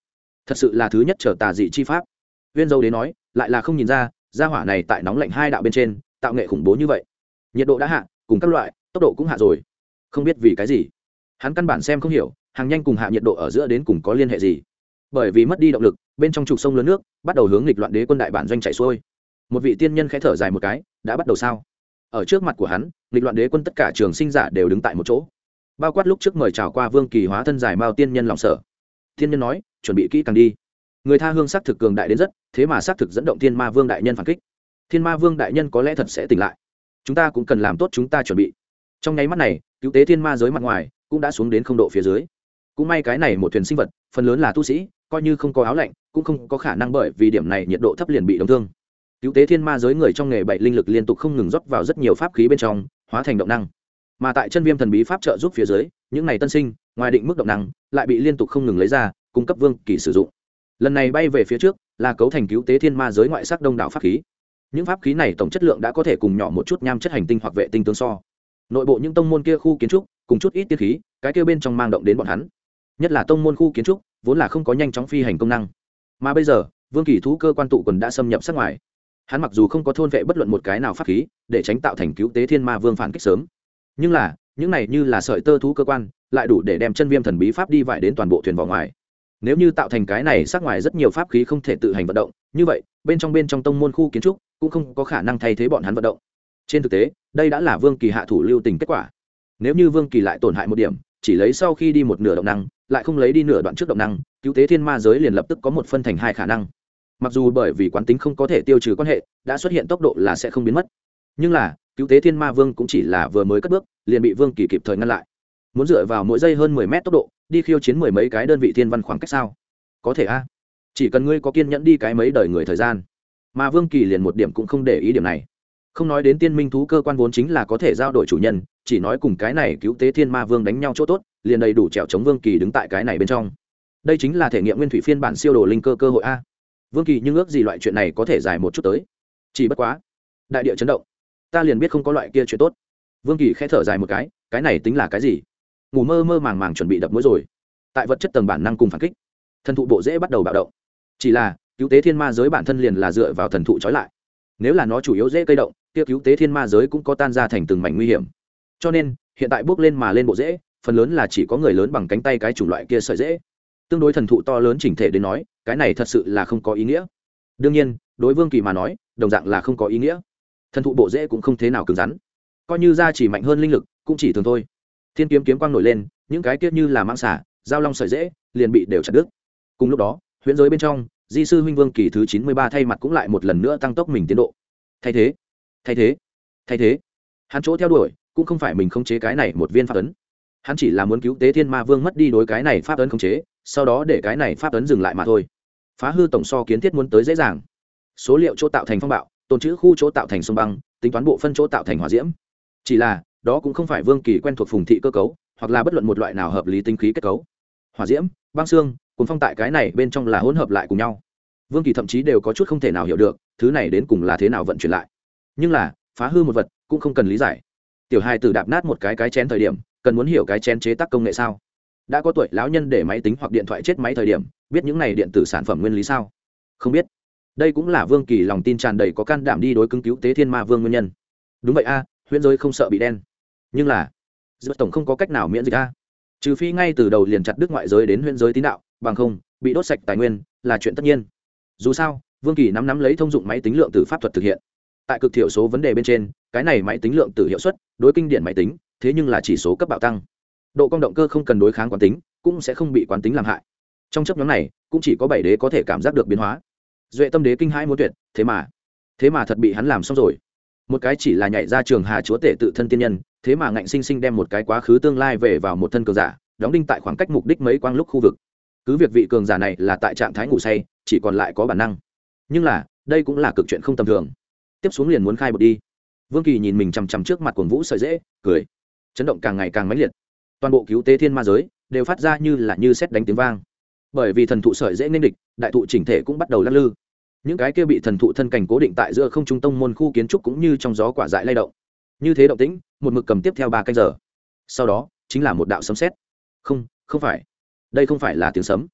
thật sự là thứ nhất trở tà dị chi pháp. Viên dâu đế nói, lại là không nhìn ra gia hỏa này tại nóng lạnh hai đạo bên trên tạo nghệ khủng bố như vậy. Nhiệt độ đã hạ, cùng các loại tốc độ cũng hạ rồi, không biết vì cái gì hắn căn bản xem không hiểu hàng nhanh cùng hạ nhiệt độ ở giữa đến cùng có liên hệ gì. Bởi vì mất đi động lực, bên trong trục sông lớn nước bắt đầu hướng nghịch loạn đế quân đại bản doanh chạy xuôi. Một vị tiên nhân khẽ thở dài một cái, đã bắt đầu sao? Ở trước mặt của hắn, nghịch loạn đế quân tất cả trường sinh giả đều đứng tại một chỗ, bao quát lúc trước mời chào qua Vương Kỳ hóa thân giải mao tiên nhân lòng sở. Tiên nhân nói, chuẩn bị kỹ càng đi. Người tha hương sắc thực cường đại đến rất, thế mà sắc thực dẫn động Thiên Ma Vương đại nhân phản kích. Thiên Ma Vương đại nhân có lẽ thật sẽ tỉnh lại. Chúng ta cũng cần làm tốt chúng ta chuẩn bị. Trong nháy mắt này, cứu tế thiên ma giới mặt ngoài cũng đã xuống đến không độ phía dưới. Cũng may cái này một thuyền sinh vật, phần lớn là tu sĩ, coi như không có áo lạnh, cũng không có khả năng bởi vì điểm này nhiệt độ thấp liền bị đóng thương. Cứu tế thiên ma giới người trong nghề bảy linh lực liên tục không ngừng rót vào rất nhiều pháp khí bên trong, hóa thành động năng. Mà tại chân viêm thần bí pháp trợ giúp phía dưới, những này tân sinh, ngoài định mức động năng, lại bị liên tục không ngừng lấy ra, cung cấp Vương Kỳ sử dụng. Lần này bay về phía trước, là cấu thành cứu tế thiên ma giới ngoại sắc đông đảo pháp khí. Những pháp khí này tổng chất lượng đã có thể cùng nhỏ một chút nham chất hành tinh hoặc vệ tinh tương so. Nội bộ những tông môn kia khu kiến trúc, cùng chút ít tiên khí, cái kia bên trong mang động đến bọn hắn. Nhất là tông môn khu kiến trúc, vốn là không có nhanh chóng phi hành công năng. Mà bây giờ, Vương Kỳ thú cơ quan tụ quần đã xâm nhập sát ngoài. Hắn mặc dù không có thôn vệ bất luận một cái nào pháp khí, để tránh tạo thành cứu tế thiên ma vương phản kích sớm, nhưng là, những này như là sợi tơ thú cơ quan, lại đủ để đem chân viêm thần bí pháp đi vải đến toàn bộ thuyền vỏ ngoài. Nếu như tạo thành cái này sát ngoài rất nhiều pháp khí không thể tự hành vận động, như vậy, bên trong bên trong tông môn khu kiến trúc cũng không có khả năng thay thế bọn hắn vận động. Trên thực tế, đây đã là Vương Kỳ hạ thủ lưu tình kết quả. Nếu như Vương Kỳ lại tổn hại một điểm, chỉ lấy sau khi đi một nửa động năng, lại không lấy đi nửa đoạn trước động năng, cứu tế thiên ma giới liền lập tức có một phân thành hai khả năng. Mặc dù bởi vì quán tính không có thể tiêu trừ quan hệ, đã xuất hiện tốc độ là sẽ không biến mất, nhưng là cứu tế thiên ma vương cũng chỉ là vừa mới cất bước, liền bị Vương Kỳ kịp thời ngăn lại. Muốn dựa vào mỗi giây hơn mười mét tốc độ đi khiêu chiến mười mấy cái đơn vị thiên văn khoảng cách sao? Có thể a, chỉ cần ngươi có kiên nhẫn đi cái mấy đời người thời gian. Mà Vương Kỳ liền một điểm cũng không để ý điểm này. Không nói đến tiên minh thú cơ quan vốn chính là có thể giao đổi chủ nhân, chỉ nói cùng cái này cứu tế thiên ma vương đánh nhau chỗ tốt, liền đầy đủ trèo chống Vương Kỳ đứng tại cái này bên trong. Đây chính là thể nghiệm nguyên thủy phiên bản siêu đồ linh cơ cơ hội a. Vương Kỳ nhưng ước gì loại chuyện này có thể dài một chút tới. Chỉ bất quá, đại địa chấn động, ta liền biết không có loại kia chuyện tốt. Vương Kỳ khẽ thở dài một cái, cái này tính là cái gì? Ngủ mơ mơ màng màng chuẩn bị đập mũi rồi. Tại vật chất tầng bản năng cùng phản kích, thần thụ bộ dễ bắt đầu bạo động. Chỉ là cứu tế thiên ma giới bản thân liền là dựa vào thần thụ trói lại. Nếu là nó chủ yếu dễ cây động, kia cứu tế thiên ma giới cũng có tan ra thành từng mảnh nguy hiểm. Cho nên hiện tại bước lên mà lên bộ dễ, phần lớn là chỉ có người lớn bằng cánh tay cái chủng loại kia sợi dễ. Tương đối thần thụ to lớn chỉnh thể đến nói, cái này thật sự là không có ý nghĩa. Đương nhiên, đối Vương Kỳ mà nói, đồng dạng là không có ý nghĩa. Thần thụ bộ dễ cũng không thế nào cứng rắn, coi như ra chỉ mạnh hơn linh lực, cũng chỉ thường thôi. Thiên kiếm kiếm quang nổi lên, những cái kia như là mãng xả, giao long sợi dễ, liền bị đều chặt đứt. Cùng lúc đó, huyễn giới bên trong, Di sư huynh Vương Kỳ thứ chín mươi ba thay mặt cũng lại một lần nữa tăng tốc mình tiến độ. Thay thế, thay thế, thay thế. Hắn chỗ theo đuổi, cũng không phải mình khống chế cái này một viên pháp ấn. Hắn chỉ là muốn cứu tế thiên ma vương mất đi đối cái này pháp ấn khống chế, sau đó để cái này pháp ấn dừng lại mà thôi. Phá hư tổng so kiến thiết muốn tới dễ dàng. Số liệu chỗ tạo thành phong bạo, tồn trữ khu chỗ tạo thành sông băng, tính toán bộ phân chỗ tạo thành hỏa diễm. Chỉ là, đó cũng không phải Vương Kỳ quen thuộc phùng thị cơ cấu, hoặc là bất luận một loại nào hợp lý tinh khí kết cấu. Hỏa diễm, băng xương, cùng phong tại cái này bên trong là hỗn hợp lại cùng nhau. Vương Kỳ thậm chí đều có chút không thể nào hiểu được, thứ này đến cùng là thế nào vận chuyển lại. Nhưng là, phá hư một vật, cũng không cần lý giải. Tiểu hài tử đạp nát một cái cái chén thời điểm, cần muốn hiểu cái chén chế tác công nghệ sao? Đã có tuổi lão nhân để máy tính hoặc điện thoại chết máy thời điểm, biết những này điện tử sản phẩm nguyên lý sao? Không biết. Đây cũng là Vương Kỳ lòng tin tràn đầy có can đảm đi đối cứng cứu tế thiên ma vương nguyên nhân. Đúng vậy a, huyễn giới không sợ bị đen. Nhưng là, giữa tổng không có cách nào miễn dịch a. Trừ phi ngay từ đầu liền chặt đứt ngoại giới đến huyễn giới tín đạo, bằng không, bị đốt sạch tài nguyên là chuyện tất nhiên. Dù sao, Vương Kỳ nắm nắm lấy thông dụng máy tính lượng tử pháp thuật thực hiện. Tại cực thiểu số vấn đề bên trên, cái này máy tính lượng tử hiệu suất, đối kinh điển máy tính, thế nhưng là chỉ số cấp bạo tăng. Độ cong động cơ không cần đối kháng quán tính, cũng sẽ không bị quán tính làm hại. Trong chấp nhóm này, cũng chỉ có bảy đế có thể cảm giác được biến hóa. Duệ tâm đế kinh hãi muốn tuyệt, thế mà, thế mà thật bị hắn làm xong rồi. Một cái chỉ là nhảy ra trường hà chúa tể tự thân tiên nhân, thế mà ngạnh sinh sinh đem một cái quá khứ tương lai về vào một thân cường giả, đóng đinh tại khoảng cách mục đích mấy quang lúc khu vực. Cứ việc vị cường giả này là tại trạng thái ngủ say, chỉ còn lại có bản năng. Nhưng là, đây cũng là cực chuyện không tầm thường. Tiếp xuống liền muốn khai bột đi. Vương Kỳ nhìn mình chằm chằm trước mặt cuồng vũ sợi dễ, cười. Chấn động càng ngày càng mãnh liệt. Toàn bộ cứu tế thiên ma giới đều phát ra như là như sét đánh tiếng vang. Bởi vì thần thụ sợi dễ nên địch, đại thụ chỉnh thể cũng bắt đầu lắc lư. Những cái kia bị thần thụ thân cảnh cố định tại giữa không trung tông môn khu kiến trúc cũng như trong gió quả dại lay động. Như thế động tĩnh, một mực cầm tiếp theo ba canh giờ. Sau đó, chính là một đạo sấm sét. Không, không phải. Đây không phải là tiếng sấm.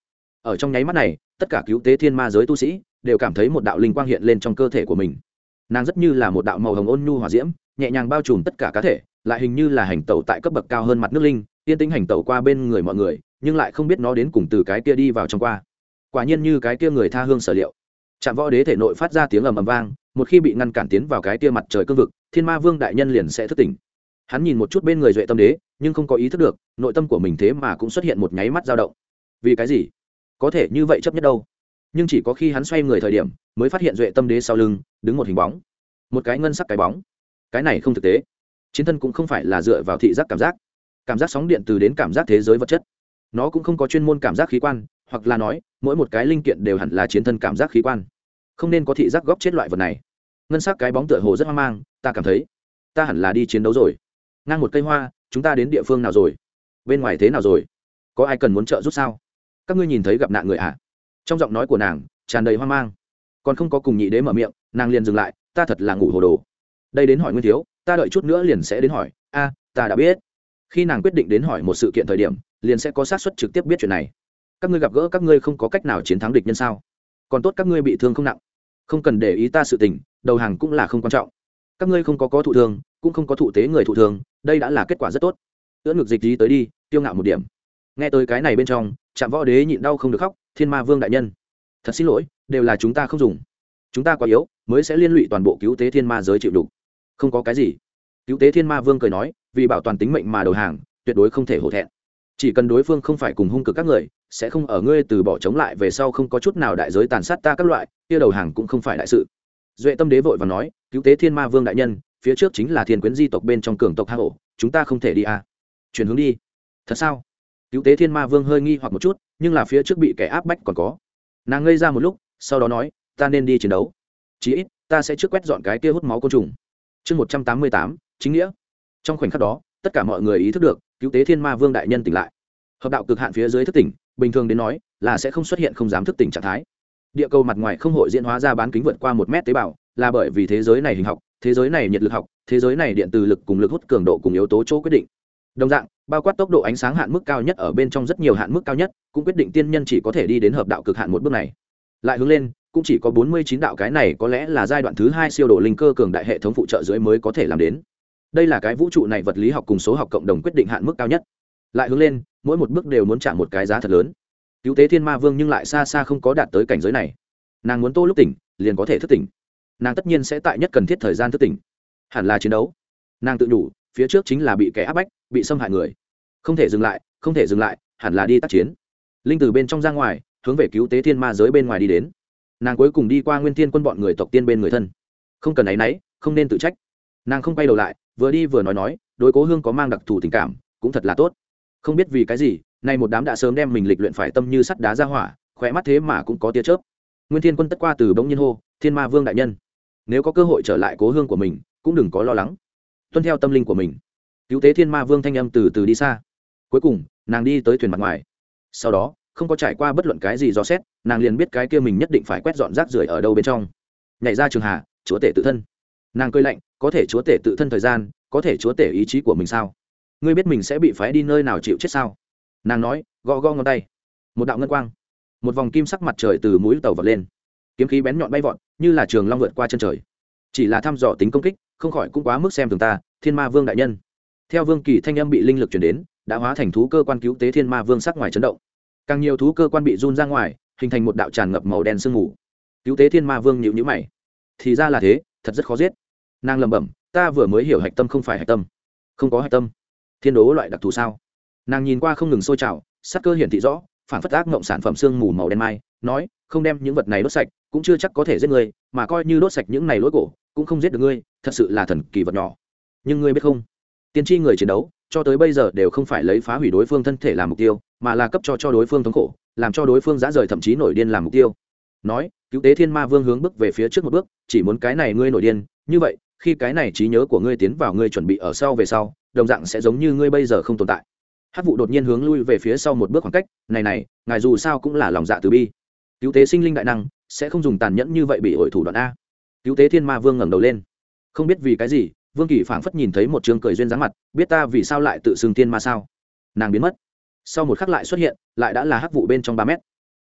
ở trong nháy mắt này tất cả cứu tế thiên ma giới tu sĩ đều cảm thấy một đạo linh quang hiện lên trong cơ thể của mình. Nàng rất như là một đạo màu hồng ôn nhu hỏa diễm, nhẹ nhàng bao trùm tất cả cá thể, lại hình như là hành tẩu tại cấp bậc cao hơn mặt nước linh, yên tĩnh hành tẩu qua bên người mọi người, nhưng lại không biết nó đến cùng từ cái kia đi vào trong qua. Quả nhiên như cái kia người tha hương sở liệu. Trạm Võ Đế thể nội phát ra tiếng ầm ầm vang, một khi bị ngăn cản tiến vào cái kia mặt trời cương vực, Thiên Ma Vương đại nhân liền sẽ thức tỉnh. Hắn nhìn một chút bên người Duệ Tâm Đế, nhưng không có ý thức được, nội tâm của mình thế mà cũng xuất hiện một nháy mắt dao động. Vì cái gì? Có thể như vậy chấp nhất đâu? Nhưng chỉ có khi hắn xoay người thời điểm, mới phát hiện Duệ Tâm Đế sau lưng đứng một hình bóng, một cái ngân sắc cái bóng. Cái này không thực tế. Chiến thân cũng không phải là dựa vào thị giác cảm giác, cảm giác sóng điện từ đến cảm giác thế giới vật chất. Nó cũng không có chuyên môn cảm giác khí quan, hoặc là nói, mỗi một cái linh kiện đều hẳn là chiến thân cảm giác khí quan, không nên có thị giác góp chết loại vật này. Ngân sắc cái bóng tựa hồ rất hoang mang, ta cảm thấy ta hẳn là đi chiến đấu rồi. Ngang một cây hoa, chúng ta đến địa phương nào rồi? Bên ngoài thế nào rồi? Có ai cần muốn trợ giúp sao? Các ngươi nhìn thấy gặp nạn người à? Trong giọng nói của nàng tràn đầy hoang mang, còn không có cùng nhị đế mở miệng, nàng liền dừng lại. Ta thật là ngủ hồ đồ. Đây đến hỏi Nguyên Thiếu, ta đợi chút nữa liền sẽ đến hỏi. A, ta đã biết. Khi nàng quyết định đến hỏi một sự kiện thời điểm, liền sẽ có xác suất trực tiếp biết chuyện này. Các ngươi gặp gỡ các ngươi không có cách nào chiến thắng địch nhân sao? Còn tốt các ngươi bị thương không nặng, không cần để ý ta sự tình, đầu hàng cũng là không quan trọng. Các ngươi không có có thụ thương, cũng không có thụ tế người thụ thương, đây đã là kết quả rất tốt. Ưỡn ngực dịch gì tới đi, tiêu ngạo một điểm. Nghe tới cái này bên trong, Trạm Võ Đế nhịn đau không được khóc. Thiên Ma Vương đại nhân, thật xin lỗi, đều là chúng ta không dùng, chúng ta quá yếu, mới sẽ liên lụy toàn bộ cứu tế thiên ma giới chịu đủ. Không có cái gì. Cứu tế thiên ma vương cười nói, vì bảo toàn tính mệnh mà đầu hàng, tuyệt đối không thể hổ thẹn. Chỉ cần đối phương không phải cùng hung cực các người, sẽ không ở ngươi từ bỏ chống lại về sau không có chút nào đại giới tàn sát ta các loại, kia đầu hàng cũng không phải đại sự. Duệ Tâm Đế vội vàng nói, cứu tế thiên ma vương đại nhân, phía trước chính là thiên quyến di tộc bên trong cường tộc hang ổ, chúng ta không thể đi à? Chuyển hướng đi. Thật sao? Cứu tế thiên ma vương hơi nghi hoặc một chút, nhưng là phía trước bị kẻ áp bách còn có. Nàng ngây ra một lúc, sau đó nói, ta nên đi chiến đấu. Chí ít ta sẽ trước quét dọn cái kia hút máu côn trùng. Chương một trăm tám mươi tám, chính nghĩa. Trong khoảnh khắc đó, tất cả mọi người ý thức được, cứu tế thiên ma vương đại nhân tỉnh lại. Hợp đạo cực hạn phía dưới thức tỉnh, bình thường đến nói là sẽ không xuất hiện không dám thức tỉnh trạng thái. Địa cầu mặt ngoài không hội diễn hóa ra bán kính vượt qua một mét tế bào, là bởi vì thế giới này hình học, thế giới này nhiệt lực học, thế giới này điện từ lực cùng lực hút cường độ cùng yếu tố chỗ quyết định. Đồng dạng, bao quát tốc độ ánh sáng hạn mức cao nhất ở bên trong rất nhiều hạn mức cao nhất, cũng quyết định tiên nhân chỉ có thể đi đến hợp đạo cực hạn một bước này. Lại hướng lên, cũng chỉ có bốn mươi chín đạo, cái này có lẽ là giai đoạn thứ hai siêu độ linh cơ cường đại hệ thống phụ trợ dưới mới có thể làm đến. Đây là cái vũ trụ này vật lý học cùng số học cộng đồng quyết định hạn mức cao nhất. Lại hướng lên, mỗi một bước đều muốn trả một cái giá thật lớn. Cứu tế thiên ma vương nhưng lại xa xa không có đạt tới cảnh giới này. Nàng muốn tô lúc tỉnh, liền có thể thức tỉnh. Nàng tất nhiên sẽ tại nhất cần thiết thời gian thức tỉnh. Hẳn là chiến đấu. Nàng tự nhủ, phía trước chính là bị kẻ áp bách, bị xâm hại người. Không thể dừng lại, không thể dừng lại, hẳn là đi tác chiến. Linh từ bên trong ra ngoài, hướng về cứu tế thiên ma giới bên ngoài đi đến. Nàng cuối cùng đi qua Nguyên Thiên quân bọn người tộc tiên bên người thân. Không cần áy náy, không nên tự trách. Nàng không quay đầu lại, vừa đi vừa nói nói, đối Cố Hương có mang đặc thù tình cảm, cũng thật là tốt. Không biết vì cái gì, nay một đám đã sớm đem mình lịch luyện phải tâm như sắt đá ra hỏa, khỏe mắt thế mà cũng có tia chớp. Nguyên Thiên quân tất qua từ bỗng nhiên hô, Thiên Ma Vương đại nhân, nếu có cơ hội trở lại Cố Hương của mình, cũng đừng có lo lắng, tuân theo tâm linh của mình. Cứu tế Thiên Ma Vương thanh âm từ từ đi xa. Cuối cùng, nàng đi tới thuyền mặt ngoài. Sau đó, không có trải qua bất luận cái gì do xét, nàng liền biết cái kia mình nhất định phải quét dọn rác rưởi ở đâu bên trong. Nhảy ra trường hà, chúa tể tự thân. Nàng cười lạnh, có thể chúa tể tự thân thời gian, có thể chúa tể ý chí của mình sao? Ngươi biết mình sẽ bị phái đi nơi nào chịu chết sao? Nàng nói, gõ gõ ngón tay. Một đạo ngân quang, một vòng kim sắc mặt trời từ mũi tàu vọt lên, kiếm khí bén nhọn bay vọt, như là trường long vượt qua chân trời. Chỉ là thăm dò tính công kích, không khỏi cũng quá mức xem thường ta, Thiên Ma Vương đại nhân. Theo Vương Kỳ thanh âm bị linh lực truyền đến, đã hóa thành thú cơ quan cứu tế Thiên Ma Vương sắc ngoài chấn động. Càng nhiều thú cơ quan bị run ra ngoài, hình thành một đạo tràn ngập màu đen sương mù. Cứu tế Thiên Ma Vương nhíu nhíu mày. Thì ra là thế, thật rất khó giết. Nàng lẩm bẩm, ta vừa mới hiểu hạch tâm không phải hạch tâm. Không có hạch tâm, thiên đố loại đặc thù sao? Nàng nhìn qua không ngừng sôi trào, sắc cơ hiển thị rõ, phản phất ác ngộng sản phẩm sương mù màu đen mai, nói, không đem những vật này đốt sạch, cũng chưa chắc có thể giết ngươi, mà coi như đốt sạch những này lỗi cổ, cũng không giết được ngươi, thật sự là thần kỳ vật nhỏ. Nhưng ngươi biết không, tiên tri người chiến đấu, cho tới bây giờ đều không phải lấy phá hủy đối phương thân thể làm mục tiêu, mà là cấp cho cho đối phương thống khổ, làm cho đối phương dã rời thậm chí nổi điên làm mục tiêu. Nói, cứu tế Thiên Ma Vương hướng bước về phía trước một bước, chỉ muốn cái này ngươi nổi điên, như vậy, khi cái này trí nhớ của ngươi tiến vào ngươi chuẩn bị ở sau về sau, đồng dạng sẽ giống như ngươi bây giờ không tồn tại. Hắc vụ đột nhiên hướng lui về phía sau một bước khoảng cách, này này, ngài dù sao cũng là lòng dạ từ bi. Cứu tế sinh linh đại năng, sẽ không dùng tàn nhẫn như vậy bị ổi thủ đoạn a. Cứu tế Thiên Ma Vương ngẩng đầu lên. Không biết vì cái gì, Vương Kỳ phảng phất nhìn thấy một trương cười duyên dáng mặt, biết ta vì sao lại tự xưng thiên ma sao? Nàng biến mất. Sau một khắc lại xuất hiện, lại đã là hắc vụ bên trong ba mét.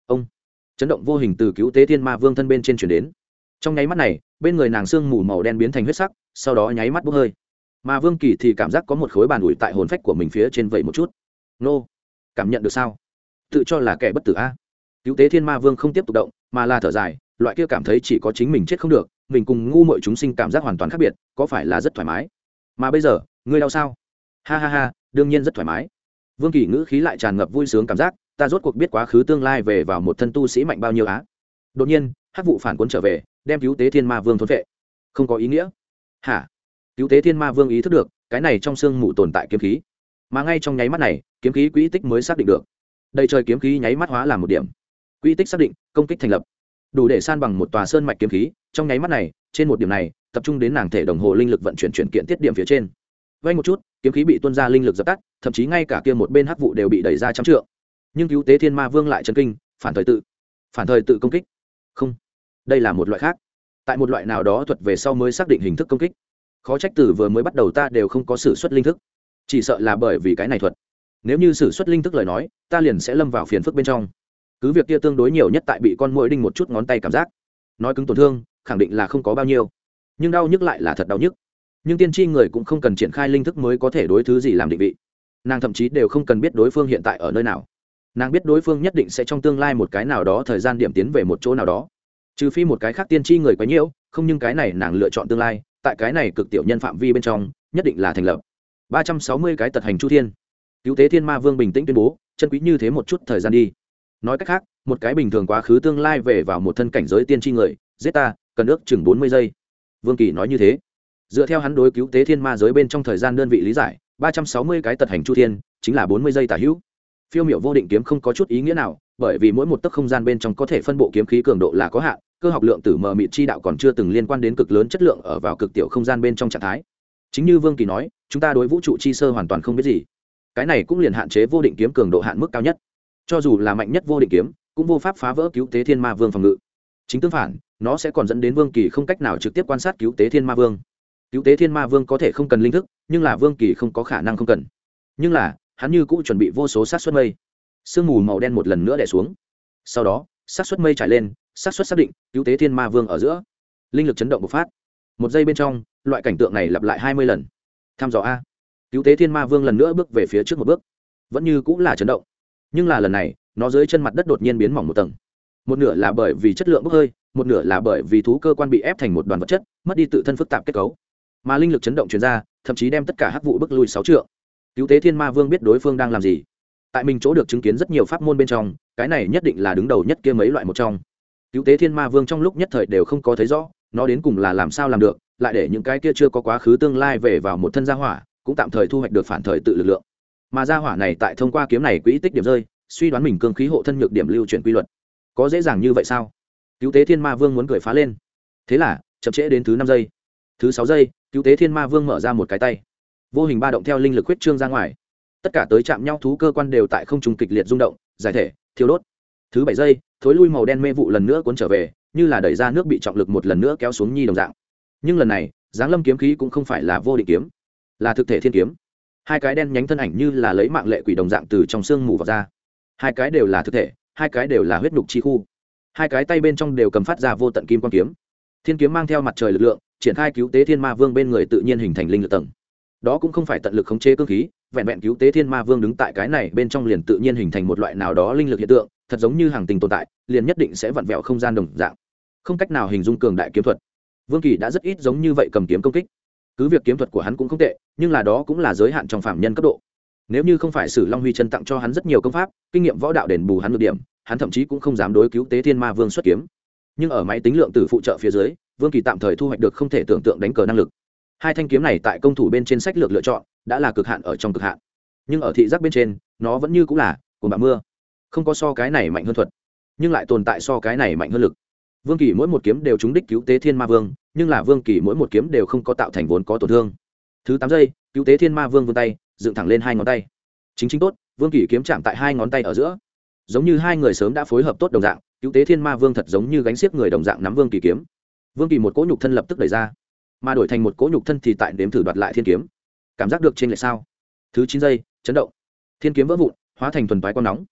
ông chấn động vô hình từ cứu tế thiên ma vương thân bên trên chuyển đến. Trong nháy mắt này bên người nàng sương mù màu đen biến thành huyết sắc, sau đó nháy mắt bốc hơi. Mà Vương Kỳ thì cảm giác có một khối bàn ủi tại hồn phách của mình phía trên vậy một chút. Nô, cảm nhận được sao? Tự cho là kẻ bất tử a. Cứu tế thiên ma vương không tiếp tục động, mà là thở dài, loại kia cảm thấy chỉ có chính mình chết không được, mình cùng ngu muội chúng sinh cảm giác hoàn toàn khác biệt, có phải là rất thoải mái? Mà bây giờ, ngươi đau sao? Ha ha ha, đương nhiên rất thoải mái. Vương Kỳ ngữ khí lại tràn ngập vui sướng cảm giác, ta rốt cuộc biết quá khứ tương lai về vào một thân tu sĩ mạnh bao nhiêu á. Đột nhiên, hắc vụ phản cuốn trở về, đem cứu tế thiên ma vương thôn vệ. Không có ý nghĩa. Hả? Cứu tế thiên ma vương ý thức được, cái này trong xương mù tồn tại kiếm khí. Mà ngay trong nháy mắt này, kiếm khí quỹ tích mới xác định được. Đầy trời kiếm khí nháy mắt hóa làm một điểm. Quỹ tích xác định, công kích thành lập. Đủ để san bằng một tòa sơn mạch kiếm khí, trong nháy mắt này, trên một điểm này, tập trung đến nàng thể đồng hồ linh lực vận chuyển chuyển kiện tiết điểm phía trên. Vay một chút, kiếm khí bị tuôn ra linh lực dập tắt, thậm chí ngay cả kia một bên hắc vụ đều bị đẩy ra trăm trượng. Nhưng cứu tế thiên ma vương lại chấn kinh, phản thời tự, phản thời tự công kích. Không, đây là một loại khác. Tại một loại nào đó thuật về sau mới xác định hình thức công kích. Khó trách từ vừa mới bắt đầu ta đều không có sử xuất linh thức, chỉ sợ là bởi vì cái này thuật. Nếu như sử xuất linh thức lời nói, ta liền sẽ lâm vào phiền phức bên trong. Cứ việc kia tương đối nhiều nhất tại bị con muỗi đinh một chút ngón tay cảm giác, nói cứng tổn thương khẳng định là không có bao nhiêu, nhưng đau nhức lại là thật đau nhức. Nhưng tiên tri người cũng không cần triển khai linh thức mới có thể đối thứ gì làm định vị, nàng thậm chí đều không cần biết đối phương hiện tại ở nơi nào, nàng biết đối phương nhất định sẽ trong tương lai một cái nào đó thời gian điểm tiến về một chỗ nào đó, trừ phi một cái khác tiên tri người quá nhiễu, không nhưng cái này nàng lựa chọn tương lai tại cái này cực tiểu nhân phạm vi bên trong nhất định là thành lập. Ba trăm sáu mươi cái tật hành chu thiên. Cứu tế thiên ma vương bình tĩnh tuyên bố, chân quý như thế một chút thời gian đi. Nói cách khác, một cái bình thường quá khứ tương lai về vào một thân cảnh giới tiên tri người, giết ta cần ước chừng bốn mươi giây. Vương Kỳ nói như thế, dựa theo hắn đối cứu tế thiên ma giới bên trong thời gian đơn vị lý giải, ba trăm sáu mươi cái tật hành chu thiên chính là bốn mươi giây tả hữu. Phiêu miểu vô định kiếm không có chút ý nghĩa nào, bởi vì mỗi một tấc không gian bên trong có thể phân bộ kiếm khí cường độ là có hạn, cơ học lượng tử mờ mịt chi đạo còn chưa từng liên quan đến cực lớn chất lượng ở vào cực tiểu không gian bên trong trạng thái. Chính như Vương Kỳ nói, chúng ta đối vũ trụ chi sơ hoàn toàn không biết gì, cái này cũng liền hạn chế vô định kiếm cường độ hạn mức cao nhất. Cho dù là mạnh nhất vô định kiếm, cũng vô pháp phá vỡ cứu tế thiên ma vương phòng ngự. Chính tương phản, nó sẽ còn dẫn đến Vương Kỳ không cách nào trực tiếp quan sát cứu tế thiên ma vương. Cứu tế thiên ma vương có thể không cần linh thức, nhưng là Vương Kỳ không có khả năng không cần. Nhưng là hắn như cũ chuẩn bị vô số sát suất mây. Sương mù màu đen một lần nữa đè xuống, sau đó sát suất mây trải lên, sát suất xác định cứu tế thiên ma vương ở giữa, linh lực chấn động bộc phát. Một giây bên trong, loại cảnh tượng này lặp lại hai mươi lần. Tham dò a. Cứu tế thiên ma vương lần nữa bước về phía trước một bước, vẫn như cũng là chấn động, nhưng là lần này nó dưới chân mặt đất đột nhiên biến mỏng một tầng. Một nửa là bởi vì chất lượng bốc hơi, một nửa là bởi vì thú cơ quan bị ép thành một đoàn vật chất, mất đi tự thân phức tạp kết cấu. Mà linh lực chấn động truyền ra, thậm chí đem tất cả hắc vụ bức lui sáu trượng. Cứu tế thiên ma vương biết đối phương đang làm gì. Tại mình chỗ được chứng kiến rất nhiều pháp môn bên trong, cái này nhất định là đứng đầu nhất kia mấy loại một trong. Cứu tế thiên ma vương trong lúc nhất thời đều không có thấy rõ nó đến cùng là làm sao làm được, lại để những cái kia chưa có quá khứ tương lai về vào một thân gia hỏa, cũng tạm thời thu hoạch được phản thời tự lực lượng. Mà gia hỏa này tại thông qua kiếm này quỹ tích điểm rơi, suy đoán mình cương khí hộ thân nhược điểm lưu chuyển quy luật. Có dễ dàng như vậy sao? Cứu tế thiên ma vương muốn cười phá lên. Thế là chậm trễ đến thứ năm giây, thứ sáu giây, cứu tế thiên ma vương mở ra một cái tay, vô hình ba động theo linh lực huyết trương ra ngoài, tất cả tới chạm nhau thú cơ quan đều tại không trung kịch liệt rung động, giải thể, thiêu đốt. Thứ bảy giây, thối lui màu đen mê vụ lần nữa cuốn trở về, như là đẩy ra nước bị trọng lực một lần nữa kéo xuống nhi đồng dạng. Nhưng lần này, giáng lâm kiếm khí cũng không phải là vô định kiếm, là thực thể thiên kiếm. Hai cái đen nhánh thân ảnh như là lấy mạng lệ quỷ đồng dạng từ trong xương mù vào ra. Hai cái đều là thực thể, hai cái đều là huyết nhục chi khu. Hai cái tay bên trong đều cầm phát ra vô tận kim quang kiếm. Thiên kiếm mang theo mặt trời lực lượng, triển khai cứu tế thiên ma vương bên người tự nhiên hình thành linh lực tầng. Đó cũng không phải tận lực khống chế cương khí, vẹn vẹn cứu tế thiên ma vương đứng tại cái này bên trong liền tự nhiên hình thành một loại nào đó linh lực hiện tượng, thật giống như hàng tình tồn tại, liền nhất định sẽ vặn vẹo không gian đồng dạng, không cách nào hình dung cường đại kiếm thuật. Vương Kỳ đã rất ít giống như vậy cầm kiếm công kích, cứ việc kiếm thuật của hắn cũng không tệ, nhưng là đó cũng là giới hạn trong phạm nhân cấp độ. Nếu như không phải Sử Long Huy chân tặng cho hắn rất nhiều công pháp, kinh nghiệm võ đạo đền bù hắn được điểm, hắn thậm chí cũng không dám đối cứu tế thiên ma vương xuất kiếm. Nhưng ở máy tính lượng tử phụ trợ phía dưới, Vương Kỳ tạm thời thu hoạch được không thể tưởng tượng đánh cờ năng lực. Hai thanh kiếm này tại công thủ bên trên sách lược lựa chọn đã là cực hạn ở trong cực hạn, nhưng ở thị giác bên trên nó vẫn như cũng là cuồng bạo mưa, không có so cái này mạnh hơn thuật, nhưng lại tồn tại so cái này mạnh hơn lực. Vương Kỳ mỗi một kiếm đều trúng đích cứu tế thiên ma vương, nhưng là Vương Kỳ mỗi một kiếm đều không có tạo thành vốn có tổn thương. Thứ tám giây, cứu tế thiên ma vương vươn tay dựng thẳng lên hai ngón tay, chính chính tốt, Vương Kỳ kiếm chạm tại hai ngón tay ở giữa, giống như hai người sớm đã phối hợp tốt đồng dạng. Cứu tế thiên ma vương thật giống như gánh xiếc người đồng dạng nắm Vương Kỳ kiếm. Vương Kỳ một cỗ nhục thân lập tức đẩy ra, mà đổi thành một cỗ nhục thân thì tại đếm thử đoạt lại thiên kiếm. Cảm giác được trên lệch sao? Thứ chín giây, chấn động, thiên kiếm vỡ vụn, hóa thành thuần toái quang nóng.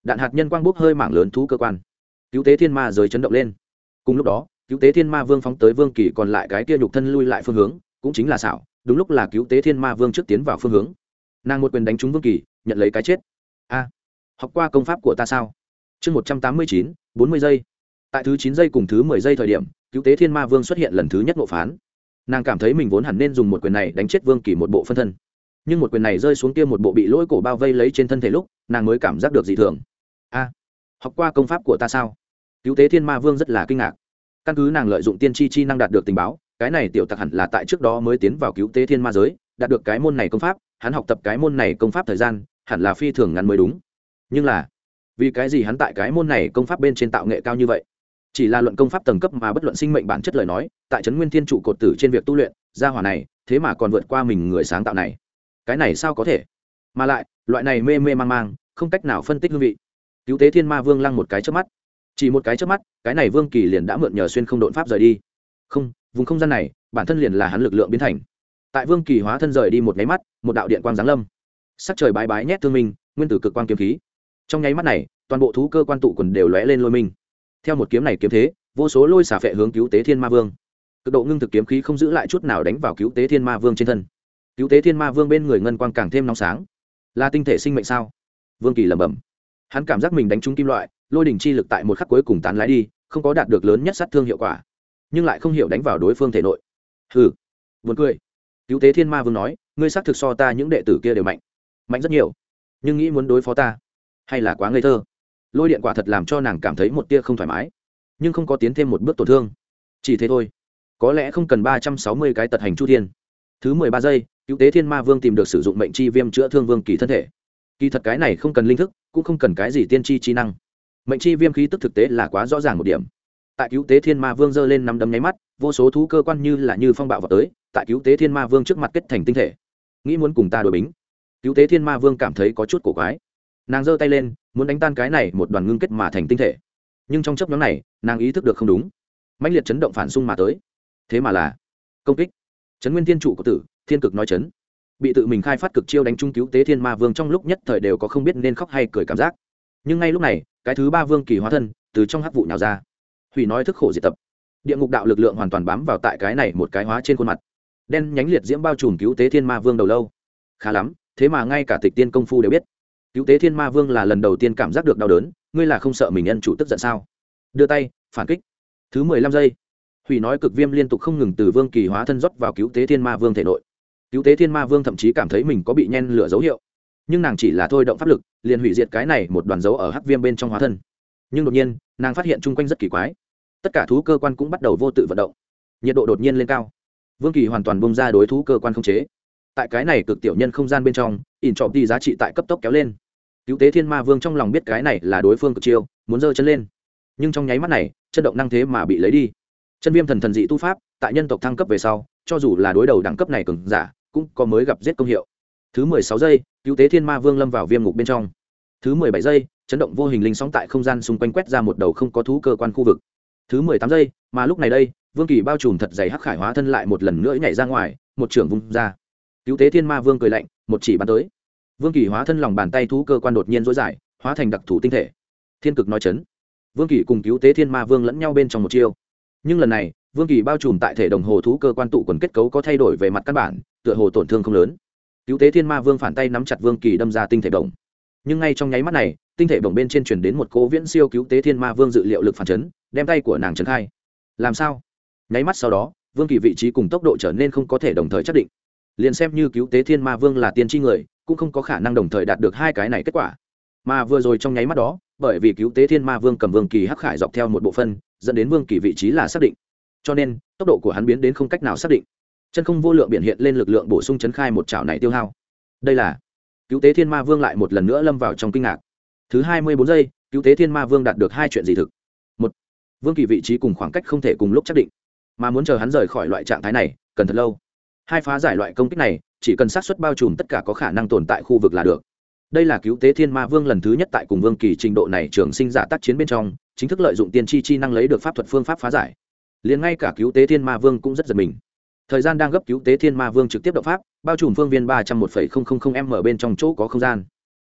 đạn hạt nhân quang bốc hơi mảng lớn thú cơ quan, cứu tế thiên ma giới chấn động lên. Cùng lúc đó cứu tế thiên ma vương phóng tới vương kỳ còn lại cái kia nhục thân lui lại phương hướng, cũng chính là xảo, đúng lúc là cứu tế thiên ma vương trước tiến vào phương hướng, nàng một quyền đánh trúng vương kỳ, nhận lấy cái chết. A, học qua công pháp của ta sao? Chương một trăm tám mươi chín, bốn mươi giây. Tại thứ chín giây cùng thứ mười giây thời điểm, cứu tế thiên ma vương xuất hiện lần thứ nhất ngộ phán. Nàng cảm thấy mình vốn hẳn nên dùng một quyền này đánh chết vương kỳ một bộ phân thân, nhưng một quyền này rơi xuống kia một bộ bị lỗi cổ bao vây lấy trên thân thể lúc, nàng mới cảm giác được dị thường. A, học qua công pháp của ta sao? Cứu tế thiên ma vương rất là kinh ngạc. Căn cứ nàng lợi dụng tiên tri chi năng đạt được tình báo, cái này tiểu tặc hẳn là tại trước đó mới tiến vào cứu tế thiên ma giới, đạt được cái môn này công pháp, hắn học tập cái môn này công pháp thời gian hẳn là phi thường ngắn mới đúng. Nhưng là vì cái gì hắn tại cái môn này công pháp bên trên tạo nghệ cao như vậy? Chỉ là luận công pháp tầng cấp mà bất luận sinh mệnh bản chất lời nói, tại trấn nguyên thiên trụ cột tử trên việc tu luyện, gia hỏa này thế mà còn vượt qua mình người sáng tạo này. Cái này sao có thể? Mà lại loại này mê mê mang mang, không cách nào phân tích hương vị. Cứu tế thiên ma vương lăng một cái chớp mắt, chỉ một cái chớp mắt, cái này vương kỳ liền đã mượn nhờ xuyên không độn pháp rời đi. Không, vùng không gian này bản thân liền là hắn lực lượng biến thành. Tại vương kỳ hóa thân rời đi một nháy mắt, một đạo điện quang giáng lâm, sắc trời bái bái nhét thương minh, nguyên tử cực quang kiếm khí. Trong nháy mắt này, toàn bộ thú cơ quan tụ quần đều lóe lên lôi minh. Theo một kiếm này kiếm thế, vô số lôi xả phệ hướng cứu tế thiên ma vương. Cực độ ngưng thực kiếm khí không giữ lại chút nào đánh vào cứu tế thiên ma vương trên thân. Cứu tế thiên ma vương bên người ngân quang càng thêm nóng sáng. Là tinh thể sinh mệnh sao? Vương kỳ lẩm bẩm. Hắn cảm giác mình đánh trúng kim loại, lôi đỉnh chi lực tại một khắc cuối cùng tán lái đi, không có đạt được lớn nhất sát thương hiệu quả, nhưng lại không hiểu đánh vào đối phương thể nội. Hừ, buồn cười. Cứu tế thiên ma vương nói, ngươi xác thực so ta những đệ tử kia đều mạnh, mạnh rất nhiều, nhưng nghĩ muốn đối phó ta, hay là quá ngây thơ. Lôi điện quả thật làm cho nàng cảm thấy một tia không thoải mái, nhưng không có tiến thêm một bước tổn thương, chỉ thế thôi. Có lẽ không cần ba trăm sáu mươi cái tật hành chu thiên. Thứ mười ba giây, cứu tế thiên ma vương tìm được sử dụng mệnh chi viêm chữa thương vương kỳ thân thể. Kỳ thật cái này không cần linh thức, cũng không cần cái gì tiên tri chi năng. Mệnh chi viêm khí tức thực tế là quá rõ ràng một điểm. Tại cứu tế thiên ma vương giơ lên năm đấm nháy mắt, vô số thú cơ quan như là như phong bạo vào tới, tại cứu tế thiên ma vương trước mặt kết thành tinh thể. Nghĩ muốn cùng ta đối bính. Cứu tế thiên ma vương cảm thấy có chút cổ quái. Nàng giơ tay lên, muốn đánh tan cái này một đoàn ngưng kết mà thành tinh thể. Nhưng trong chốc ngắn này, nàng ý thức được không đúng. Mãnh liệt chấn động phản xung mà tới. Thế mà là công kích. Trấn Nguyên Thiên trụ của tử, thiên cực nói chấn. Bị tự mình khai phát cực chiêu đánh trung cứu tế thiên ma vương trong lúc nhất thời đều có không biết nên khóc hay cười cảm giác. Nhưng ngay lúc này, cái thứ ba vương kỳ hóa thân từ trong hắc vụ nhào ra, hủy nói thức khổ diệt tập. Địa ngục đạo lực lượng hoàn toàn bám vào tại cái này một cái hóa trên khuôn mặt, đen nhánh liệt diễm bao trùm cứu tế thiên ma vương đầu lâu. Khá lắm, thế mà ngay cả tịch tiên công phu đều biết. Cứu tế thiên ma vương là lần đầu tiên cảm giác được đau đớn, ngươi là không sợ mình nhân chủ tức giận sao? Đưa tay phản kích. Thứ mười lăm giây, hủy nói cực viêm liên tục không ngừng từ vương kỳ hóa thân rót vào cứu tế thiên ma vương thể nội. Cứu tế thiên ma vương thậm chí cảm thấy mình có bị nhen lửa dấu hiệu, nhưng nàng chỉ là thôi động pháp lực liền hủy diệt cái này một đoàn dấu ở hắc viêm bên trong hóa thân. Nhưng đột nhiên nàng phát hiện chung quanh rất kỳ quái, tất cả thú cơ quan cũng bắt đầu vô tự vận động, nhiệt độ đột nhiên lên cao. Vương kỳ hoàn toàn bung ra đối thú cơ quan không chế. Tại cái này cực tiểu nhân không gian bên trong, ỉn trọm đi giá trị tại cấp tốc kéo lên. Cứu tế thiên ma vương trong lòng biết cái này là đối phương cực chiêu, muốn giơ chân lên, nhưng trong nháy mắt này chân động năng thế mà bị lấy đi. Chân viêm thần thần dị tu pháp tại nhân tộc thăng cấp về sau, cho dù là đối đầu đẳng cấp này cường giả cũng có mới gặp giết công hiệu. Thứ mười sáu giây, cứu tế thiên ma vương lâm vào viêm ngục bên trong. Thứ mười bảy giây, chấn động vô hình linh sóng tại không gian xung quanh quét ra một đầu không có thú cơ quan khu vực. Thứ mười tám giây, mà lúc này đây, vương kỳ bao trùm thật dày hắc khải hóa thân lại một lần nữa nhảy ra ngoài, một trưởng vung ra. Cứu tế thiên ma vương cười lạnh, một chỉ bắn tới. Vương kỳ hóa thân lòng bàn tay thú cơ quan đột nhiên rối dài, hóa thành đặc thù tinh thể. Thiên cực nói chấn. Vương kỳ cùng cứu tế thiên ma vương lẫn nhau bên trong một chiêu. Nhưng lần này, vương kỳ bao trùm tại thể đồng hồ thú cơ quan tụ quần kết cấu có thay đổi về mặt căn bản, tựa hồ tổn thương không lớn. Cứu tế thiên ma vương phản tay nắm chặt vương kỳ đâm ra tinh thể đồng. Nhưng ngay trong nháy mắt này, tinh thể bổng bên trên truyền đến một cỗ viễn siêu cứu tế thiên ma vương dự liệu lực phản chấn, đem tay của nàng chấn khai. Làm sao? Nháy mắt sau đó, vương kỳ vị trí cùng tốc độ trở nên không có thể đồng thời xác định. Liền xem như cứu tế thiên ma vương là tiên tri người, cũng không có khả năng đồng thời đạt được hai cái này kết quả. Mà vừa rồi trong nháy mắt đó, bởi vì cứu tế thiên ma vương cầm vương kỳ hắc khải dọc theo một bộ phân, dẫn đến vương kỳ vị trí là xác định, cho nên tốc độ của hắn biến đến không cách nào xác định. Chân không vô lượng biểu hiện lên lực lượng bổ sung chấn khai một chảo này tiêu hao. Đây là cứu tế thiên ma vương lại một lần nữa lâm vào trong kinh ngạc. Thứ hai mươi bốn giây, cứu tế thiên ma vương đạt được hai chuyện gì thực. Một, vương kỳ vị trí cùng khoảng cách không thể cùng lúc xác định, mà muốn chờ hắn rời khỏi loại trạng thái này cần thật lâu. Hai, phá giải loại công kích này chỉ cần xác suất bao trùm tất cả có khả năng tồn tại khu vực là được. Đây là cứu tế thiên ma vương lần thứ nhất tại cùng vương kỳ trình độ này trường sinh giả tác chiến bên trong chính thức lợi dụng tiên tri chi năng lấy được pháp thuật phương pháp phá giải. Liền ngay cả cứu tế thiên ma vương cũng rất giật mình. Thời gian đang gấp, cứu tế thiên ma vương trực tiếp động pháp bao trùm phương viên ba trăm một phẩy không không không m bên trong chỗ có không gian.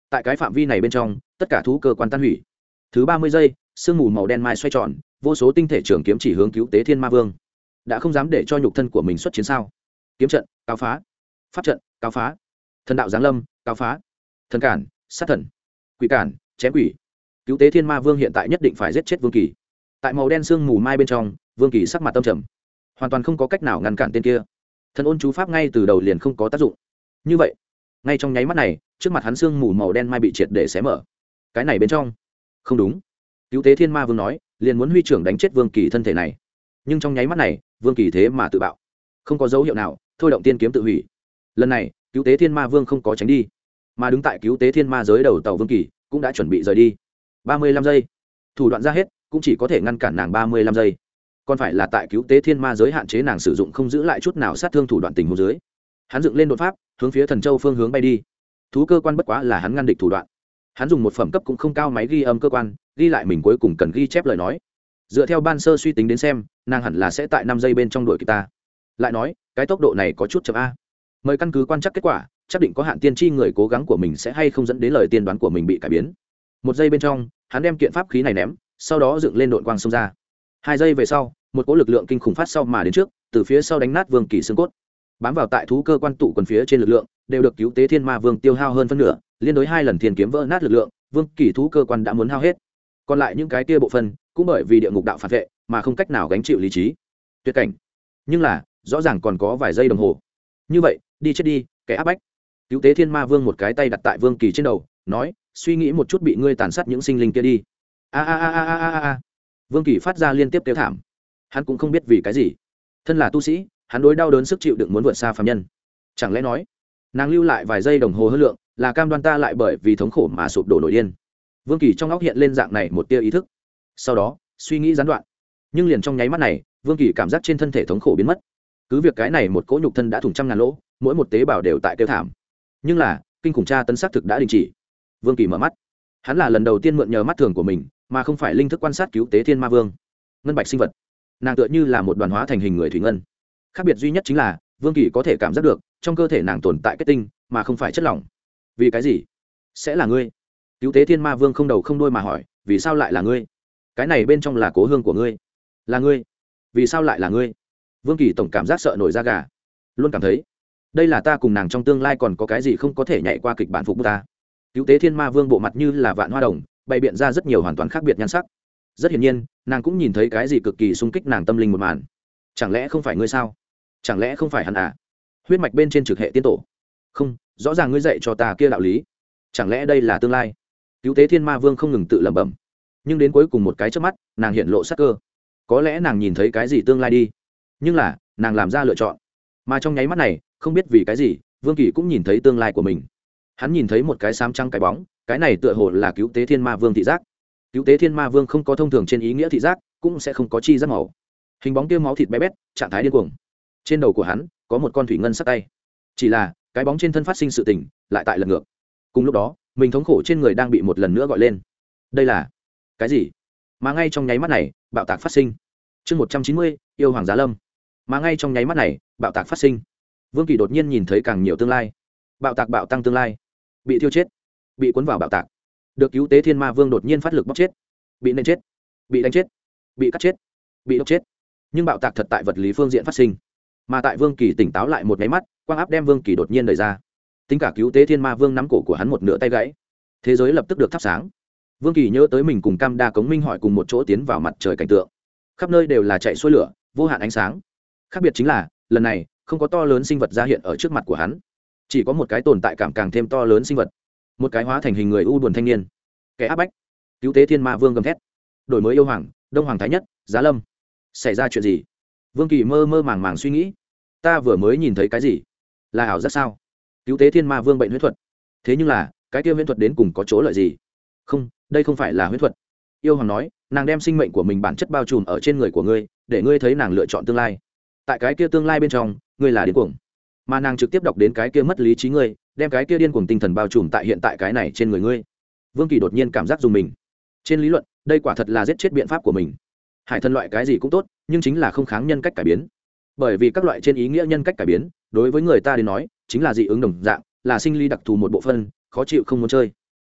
tại cái phạm vi này bên trong tất cả thú cơ quan tan hủy. Thứ ba mươi giây, sương mù màu đen mai xoay tròn, vô số tinh thể trường kiếm chỉ hướng cứu tế thiên ma vương. Đã không dám để cho nhục thân của mình xuất chiến sao? Kiếm trận cao phá, pháp trận cao phá, thần đạo giáng lâm cao phá, thần cản sát thần, quỷ cản chém quỷ. Cứu tế thiên ma vương hiện tại nhất định phải giết chết vương kỳ. Tại màu đen sương mù mai bên trong, vương kỳ sắc mặt tâm trầm, hoàn toàn không có cách nào ngăn cản tên kia. Thần ôn chú pháp ngay từ đầu liền không có tác dụng. Như vậy, ngay trong nháy mắt này, trước mặt hắn sương mù màu đen mai bị triệt để xé mở. Cái này bên trong không đúng. Cứu tế thiên ma vương nói liền muốn huy trưởng đánh chết vương kỳ thân thể này, nhưng trong nháy mắt này vương kỳ thế mà tự bạo, không có dấu hiệu nào thôi động tiên kiếm tự hủy. Lần này cứu tế thiên ma vương không có tránh đi, mà đứng tại cứu tế thiên ma giới đầu tàu vương kỳ cũng đã chuẩn bị rời đi. ba mươi lăm giây, thủ đoạn ra hết cũng chỉ có thể ngăn cản nàng ba mươi lăm giây, còn phải là tại cứu tế thiên ma giới hạn chế nàng sử dụng không giữ lại chút nào sát thương thủ đoạn tình huống dưới. Hắn dựng lên đột pháp hướng phía thần châu phương hướng bay đi. Thú cơ quan bất quá là hắn ngăn địch thủ đoạn. Hắn dùng một phẩm cấp cũng không cao máy ghi âm cơ quan ghi lại mình cuối cùng cần ghi chép lời nói. Dựa theo ban sơ suy tính đến xem, nàng hẳn là sẽ tại năm giây bên trong đuổi kịp ta. Lại nói cái tốc độ này có chút chậm a. Mời căn cứ quan chắc kết quả, chắc định có hạn tiên tri người cố gắng của mình sẽ hay không dẫn đến lời tiên đoán của mình bị cải biến. Một giây bên trong hắn đem kiện pháp khí này ném, sau đó dựng lên đội quang xông ra. Hai giây về sau, một cỗ lực lượng kinh khủng phát sau mà đến trước, từ phía sau đánh nát vương kỳ xương cốt. Bám vào tại thú cơ quan tụ quần phía trên lực lượng đều được cứu tế thiên ma vương tiêu hao hơn phân nửa, liên đối hai lần thiên kiếm vỡ nát lực lượng, vương kỳ thú cơ quan đã muốn hao hết. Còn lại những cái kia bộ phận cũng bởi vì địa ngục đạo phản vệ mà không cách nào gánh chịu lý trí. Tuyệt cảnh. Nhưng là rõ ràng còn có vài giây đồng hồ. Như vậy đi chết đi, kẻ áp bách. Cứu tế thiên ma vương một cái tay đặt tại vương kỳ trên đầu, nói suy nghĩ một chút bị ngươi tàn sát những sinh linh kia đi. A a a a a a. Vương kỳ phát ra liên tiếp kêu thảm. Hắn cũng không biết vì cái gì, thân là tu sĩ hắn đối đau đớn sức chịu đựng muốn vượt xa phàm nhân. Chẳng lẽ nói nàng lưu lại vài giây đồng hồ hơn lượng là cam đoan ta lại bởi vì thống khổ mà sụp đổ nổi điên? Vương kỳ trong óc hiện lên dạng này một tia ý thức, sau đó suy nghĩ gián đoạn. Nhưng liền trong nháy mắt này vương kỳ cảm giác trên thân thể thống khổ biến mất. Cứ việc cái này một cỗ nhục thân đã thủng trăm ngàn lỗ, mỗi một tế bào đều tại kêu thảm, nhưng là kinh khủng tra tấn xác thực đã đình chỉ. Vương kỳ mở mắt, hắn là lần đầu tiên mượn nhờ mắt thường của mình mà không phải linh thức quan sát cứu tế thiên ma vương. Ngân bạch sinh vật, nàng tựa như là một đoàn hóa thành hình người thủy ngân. Khác biệt duy nhất chính là vương kỳ có thể cảm giác được trong cơ thể nàng tồn tại kết tinh mà không phải chất lỏng. Vì cái gì sẽ là ngươi? Cứu tế thiên ma vương không đầu không đuôi mà hỏi, vì sao lại là ngươi? Cái này bên trong là cố hương của ngươi, là ngươi, vì sao lại là ngươi? Vương kỳ tổng cảm giác sợ nổi da gà, luôn cảm thấy đây là ta cùng nàng trong tương lai còn có cái gì không có thể nhảy qua kịch bản phục ta. Cứu tế thiên ma vương bộ mặt như là vạn hoa đồng, bày biện ra rất nhiều hoàn toàn khác biệt nhan sắc. Rất hiển nhiên nàng cũng nhìn thấy cái gì cực kỳ xung kích nàng tâm linh một màn. Chẳng lẽ không phải ngươi sao? Chẳng lẽ không phải hắn à? Huyết mạch bên trên trực hệ tiên tổ. Không, rõ ràng ngươi dạy cho ta kia đạo lý. Chẳng lẽ đây là tương lai? Cứu tế thiên ma vương không ngừng tự lẩm bẩm. Nhưng đến cuối cùng một cái chớp mắt nàng hiện lộ sắc cơ. Có lẽ nàng nhìn thấy cái gì tương lai đi, nhưng là nàng làm ra lựa chọn. Mà trong nháy mắt này không biết vì cái gì vương kỳ cũng nhìn thấy tương lai của mình. Hắn nhìn thấy một cái xám trắng cái bóng, cái này tựa hồ là cứu tế thiên ma vương thị giác. Cứu tế thiên ma vương không có thông thường trên ý nghĩa thị giác, cũng sẽ không có chi giác màu. Hình bóng kia máu thịt bé bét, trạng thái điên cuồng. Trên đầu của hắn có một con thủy ngân sắc tay, chỉ là cái bóng trên thân phát sinh sự tình lại tại lật ngược. Cùng lúc đó mình thống khổ trên người đang bị một lần nữa gọi lên. Đây là cái gì? Mà ngay trong nháy mắt này bạo tạc phát sinh. Chương một trăm chín mươi, yêu hoàng giá lâm. Mà ngay trong nháy mắt này bạo tạc phát sinh. Vương kỳ đột nhiên nhìn thấy càng nhiều tương lai. Bạo tạc bạo tăng tương lai, bị thiêu chết, bị cuốn vào bạo tạc, được cứu tế thiên ma vương đột nhiên phát lực bóc chết, bị nện chết, bị đánh chết, bị cắt chết, bị đốt chết. Nhưng bạo tạc thật tại vật lý phương diện phát sinh. Mà tại vương kỳ tỉnh táo lại một máy mắt, quang áp đem vương kỳ đột nhiên đẩy ra. Tính cả cứu tế thiên ma vương nắm cổ của hắn một nửa tay gãy. Thế giới lập tức được thắp sáng. Vương kỳ nhớ tới mình cùng Cam Đa Cống Minh hỏi cùng một chỗ tiến vào mặt trời cảnh tượng, khắp nơi đều là chạy xuôi lửa, vô hạn ánh sáng. Khác biệt chính là lần này không có to lớn sinh vật ra hiện ở trước mặt của hắn, chỉ có một cái tồn tại cảm càng thêm to lớn sinh vật, một cái hóa thành hình người u buồn thanh niên, kẻ áp bách. Cứu tế thiên ma vương gầm thét, đổi mới yêu hoàng, đông hoàng thái nhất, giá lâm. Xảy ra chuyện gì? Vương kỳ mơ mơ màng màng suy nghĩ. Ta vừa mới nhìn thấy cái gì? Là ảo giác sao? Cứu tế thiên ma vương bệnh huyễn thuật. Thế nhưng là cái kia huyễn thuật đến cùng có chỗ lợi gì? Không, đây không phải là huyễn thuật. Yêu hoàng nói, nàng đem sinh mệnh của mình bản chất bao trùm ở trên người của ngươi, để ngươi thấy nàng lựa chọn tương lai. Tại cái kia tương lai bên trong, ngươi là điên cuồng. Mà nàng trực tiếp đọc đến cái kia mất lý trí ngươi, đem cái kia điên cuồng tinh thần bao trùm tại hiện tại cái này trên người ngươi. Vương kỳ đột nhiên cảm giác dùng mình. Trên lý luận đây quả thật là giết chết biện pháp của mình. Hải thần loại cái gì cũng tốt, nhưng chính là không kháng nhân cách cải biến. Bởi vì các loại trên ý nghĩa nhân cách cải biến đối với người ta đến nói chính là dị ứng đồng dạng, là sinh lý đặc thù một bộ phận, khó chịu không muốn chơi.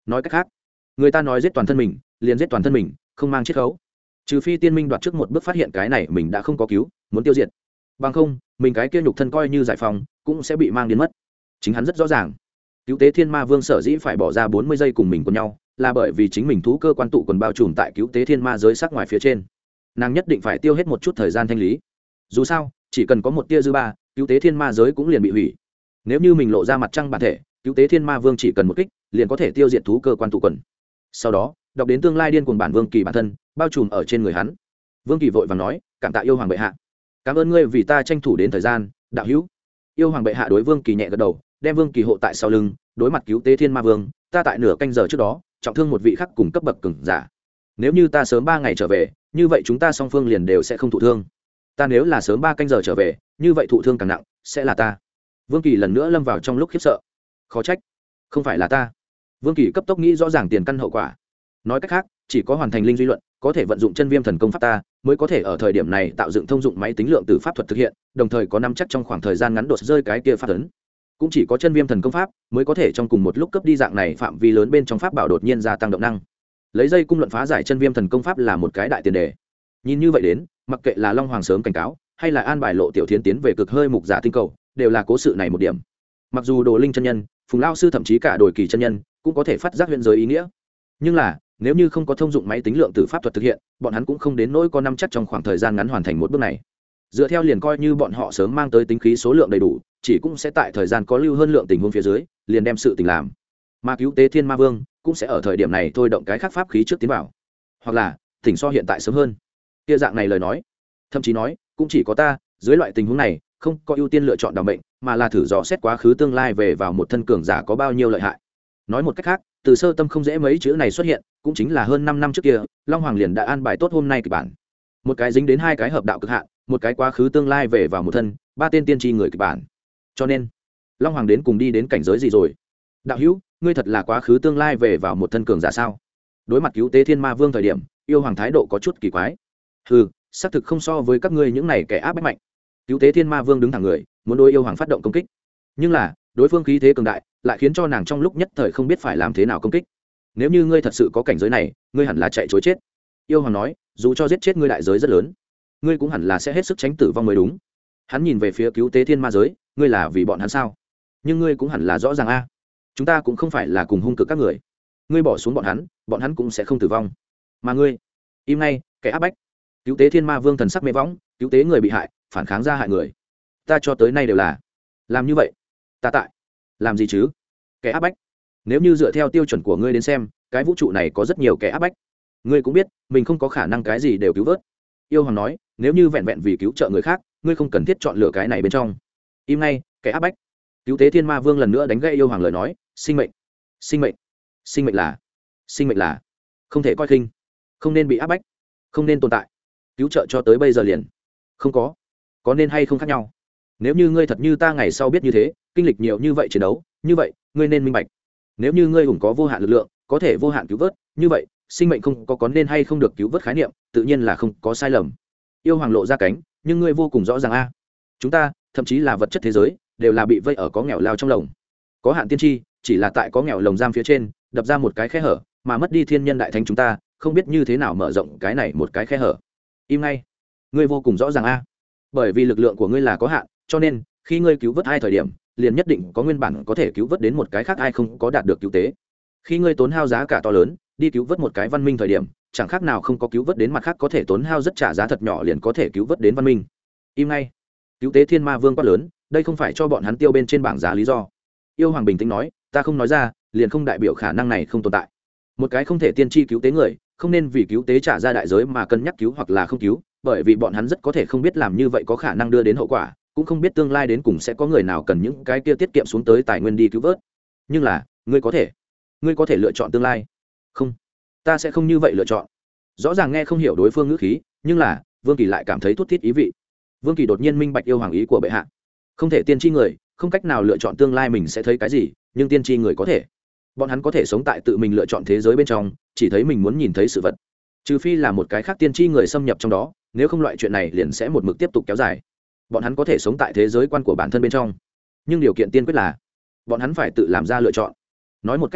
nói cách khác, người ta nói giết toàn thân mình liền giết toàn thân mình, không mang chiết khấu. Trừ phi tiên minh đoạt trước một bước phát hiện cái này mình đã không có cứu, muốn tiêu diệt, bằng không mình cái kia nhục thân coi như giải phóng cũng sẽ bị mang đến mất. Chính hắn rất rõ ràng, cứu tế thiên ma vương sở dĩ phải bỏ ra bốn mươi giây cùng mình cùng nhau, là bởi vì chính mình thú cơ quan tụ quần bao trùm tại cứu tế thiên ma giới sắc ngoài phía trên, nàng nhất định phải tiêu hết một chút thời gian thanh lý. Dù sao chỉ cần có một tia dư ba, cứu tế thiên ma giới cũng liền bị hủy. Nếu như mình lộ ra mặt trăng bản thể, cứu tế thiên ma vương chỉ cần một kích liền có thể tiêu diệt thú cơ quan tụ quần. Sau đó đọc đến tương lai điên cuồng bản vương kỳ bản thân bao trùm ở trên người hắn. Vương kỳ vội vàng nói, cảm tạ yêu hoàng bệ hạ, cảm ơn ngươi vì ta tranh thủ đến thời gian, đạo hữu. Yêu hoàng bệ hạ đối vương kỳ nhẹ gật đầu, đem vương kỳ hộ tại sau lưng, đối mặt cứu tế thiên ma vương, ta tại nửa canh giờ trước đó trọng thương một vị khắc cùng cấp bậc cường giả. Nếu như ta sớm ba ngày trở về, như vậy chúng ta song phương liền đều sẽ không thụ thương. Ta nếu là sớm ba canh giờ trở về, như vậy thụ thương càng nặng sẽ là ta. Vương kỳ lần nữa lâm vào trong lúc khiếp sợ. Khó trách không phải là ta. Vương kỳ cấp tốc nghĩ rõ ràng tiền căn hậu quả. Nói cách khác, chỉ có hoàn thành linh duy luận, có thể vận dụng chân viêm thần công pháp ta mới có thể ở thời điểm này tạo dựng thông dụng máy tính lượng từ pháp thuật thực hiện, đồng thời có nắm chắc trong khoảng thời gian ngắn đột rơi cái kia pháp tấn. Cũng chỉ có chân viêm thần công pháp mới có thể trong cùng một lúc cấp đi dạng này phạm vi lớn bên trong pháp bảo đột nhiên gia tăng động năng. Lấy dây cung luận phá giải chân viêm thần công pháp là một cái đại tiền đề. Nhìn như vậy đến, mặc kệ là Long Hoàng sớm cảnh cáo, hay là an bài Lộ Tiểu Thiến tiến về cực hơi mục giả tinh cầu, đều là cố sự này một điểm. Mặc dù Đồ Linh chân nhân, Phùng Lao sư thậm chí cả Đồi Kỳ chân nhân cũng có thể phát giác huyền giới ý nghĩa, nhưng là nếu như không có thông dụng máy tính lượng từ pháp thuật thực hiện, bọn hắn cũng không đến nỗi có năm chắc trong khoảng thời gian ngắn hoàn thành một bước này. Dựa theo liền coi như bọn họ sớm mang tới tính khí số lượng đầy đủ, chỉ cũng sẽ tại thời gian có lưu hơn lượng tình huống phía dưới, liền đem sự tình làm. Mà cứu tế thiên ma vương cũng sẽ ở thời điểm này thôi động cái khác pháp khí trước tiến vào, hoặc là tỉnh so hiện tại sớm hơn. Kia dạng này lời nói, thậm chí nói cũng chỉ có ta dưới loại tình huống này không có ưu tiên lựa chọn đảm mệnh, mà là thử dò xét quá khứ tương lai về vào một thân cường giả có bao nhiêu lợi hại. Nói một cách khác, từ sơ tâm không dễ mấy chữ này xuất hiện, cũng chính là hơn năm năm trước kia, Long Hoàng liền đã an bài tốt hôm nay kịch bản. Một cái dính đến hai cái hợp đạo cực hạn, một cái quá khứ tương lai về vào một thân, ba tên tiên tri người kịch bản. Cho nên, Long Hoàng đến cùng đi đến cảnh giới gì rồi? Đạo hữu, ngươi thật là quá khứ tương lai về vào một thân cường giả sao? Đối mặt cứu tế thiên ma vương thời điểm, yêu hoàng thái độ có chút kỳ quái. Hừ, xác thực không so với các ngươi những này kẻ áp bách mạnh. Cứu tế thiên ma vương đứng thẳng người, muốn đối yêu hoàng phát động công kích. Nhưng là, đối phương khí thế cường đại, lại khiến cho nàng trong lúc nhất thời không biết phải làm thế nào công kích. Nếu như ngươi thật sự có cảnh giới này, ngươi hẳn là chạy trối chết. Yêu hoàng nói, dù cho giết chết ngươi đại giới rất lớn, ngươi cũng hẳn là sẽ hết sức tránh tử vong mới đúng. Hắn nhìn về phía cứu tế thiên ma giới, ngươi là vì bọn hắn sao? Nhưng ngươi cũng hẳn là rõ ràng a, chúng ta cũng không phải là cùng hung cực các người. Ngươi bỏ xuống bọn hắn, bọn hắn cũng sẽ không tử vong. Mà ngươi, im ngay, kẻ áp bách. Cứu tế thiên ma vương thần sắc mê võng, cứu tế người bị hại, phản kháng ra hại người. Ta cho tới nay đều là làm như vậy. Ta tại làm gì chứ? Kẻ áp bách. Nếu như dựa theo tiêu chuẩn của ngươi đến xem, cái vũ trụ này có rất nhiều kẻ áp bách. Ngươi cũng biết, mình không có khả năng cái gì đều cứu vớt. Yêu hoàng nói, nếu như vẹn vẹn vì cứu trợ người khác, ngươi không cần thiết chọn lựa cái này bên trong. Im ngay, kẻ áp bách. Cứu tế thiên ma vương lần nữa đánh gãy yêu hoàng lời nói, sinh mệnh, sinh mệnh, sinh mệnh là, sinh mệnh là không thể coi khinh, không nên bị áp bách, không nên tồn tại. Cứu trợ cho tới bây giờ liền không có, có nên hay không khác nhau. Nếu như ngươi thật như ta ngày sau biết như thế, kinh lịch nhiều như vậy chiến đấu, như vậy ngươi nên minh bạch, nếu như ngươi hùng có vô hạn lực lượng, có thể vô hạn cứu vớt, như vậy sinh mệnh không có có nên hay không được cứu vớt khái niệm, tự nhiên là không có sai lầm. Yêu hoàng lộ ra cánh, nhưng ngươi vô cùng rõ ràng a, chúng ta thậm chí là vật chất thế giới đều là bị vây ở có nghèo lao trong lồng. Có hạn tiên tri chỉ là tại có nghèo lồng giam phía trên đập ra một cái khe hở, mà mất đi thiên nhân đại thánh chúng ta không biết như thế nào mở rộng cái này một cái khe hở. Im ngay, ngươi vô cùng rõ ràng a, bởi vì lực lượng của ngươi là có hạn, cho nên khi ngươi cứu vớt hai thời điểm, liền nhất định có nguyên bản có thể cứu vớt đến một cái khác ai không có đạt được cứu tế. Khi ngươi tốn hao giá cả to lớn đi cứu vớt một cái văn minh thời điểm, chẳng khác nào không có cứu vớt đến mặt khác có thể tốn hao rất trả giá thật nhỏ liền có thể cứu vớt đến văn minh. Im ngay. Cứu tế thiên ma vương quát lớn, đây không phải cho bọn hắn tiêu bên trên bảng giá lý do. Yêu hoàng bình tĩnh nói, ta không nói ra liền không đại biểu khả năng này không tồn tại. Một cái không thể tiên tri cứu tế người, không nên vì cứu tế trả ra đại giới mà cân nhắc cứu hoặc là không cứu, bởi vì bọn hắn rất có thể không biết làm như vậy có khả năng đưa đến hậu quả, cũng không biết tương lai đến cùng sẽ có người nào cần những cái kia tiết kiệm xuống tới tài nguyên đi cứu vớt. Nhưng là ngươi có thể ngươi có thể lựa chọn tương lai. Không, ta sẽ không như vậy lựa chọn. Rõ ràng nghe không hiểu đối phương ngữ khí, nhưng là Vương Kỳ lại cảm thấy thút thít ý vị. Vương Kỳ đột nhiên minh bạch yêu hoàng ý của bệ hạ. Không thể tiên tri người không cách nào lựa chọn tương lai mình sẽ thấy cái gì, nhưng tiên tri người có thể. Bọn hắn có thể sống tại tự mình lựa chọn thế giới bên trong, chỉ thấy mình muốn nhìn thấy sự vật, trừ phi là một cái khác tiên tri người xâm nhập trong đó, nếu không loại chuyện này liền sẽ một mực tiếp tục kéo dài. Bọn hắn có thể sống tại thế giới quan của bản thân bên trong, nhưng điều kiện tiên quyết là bọn hắn phải tự làm ra lựa chọn. Nói một cách khác,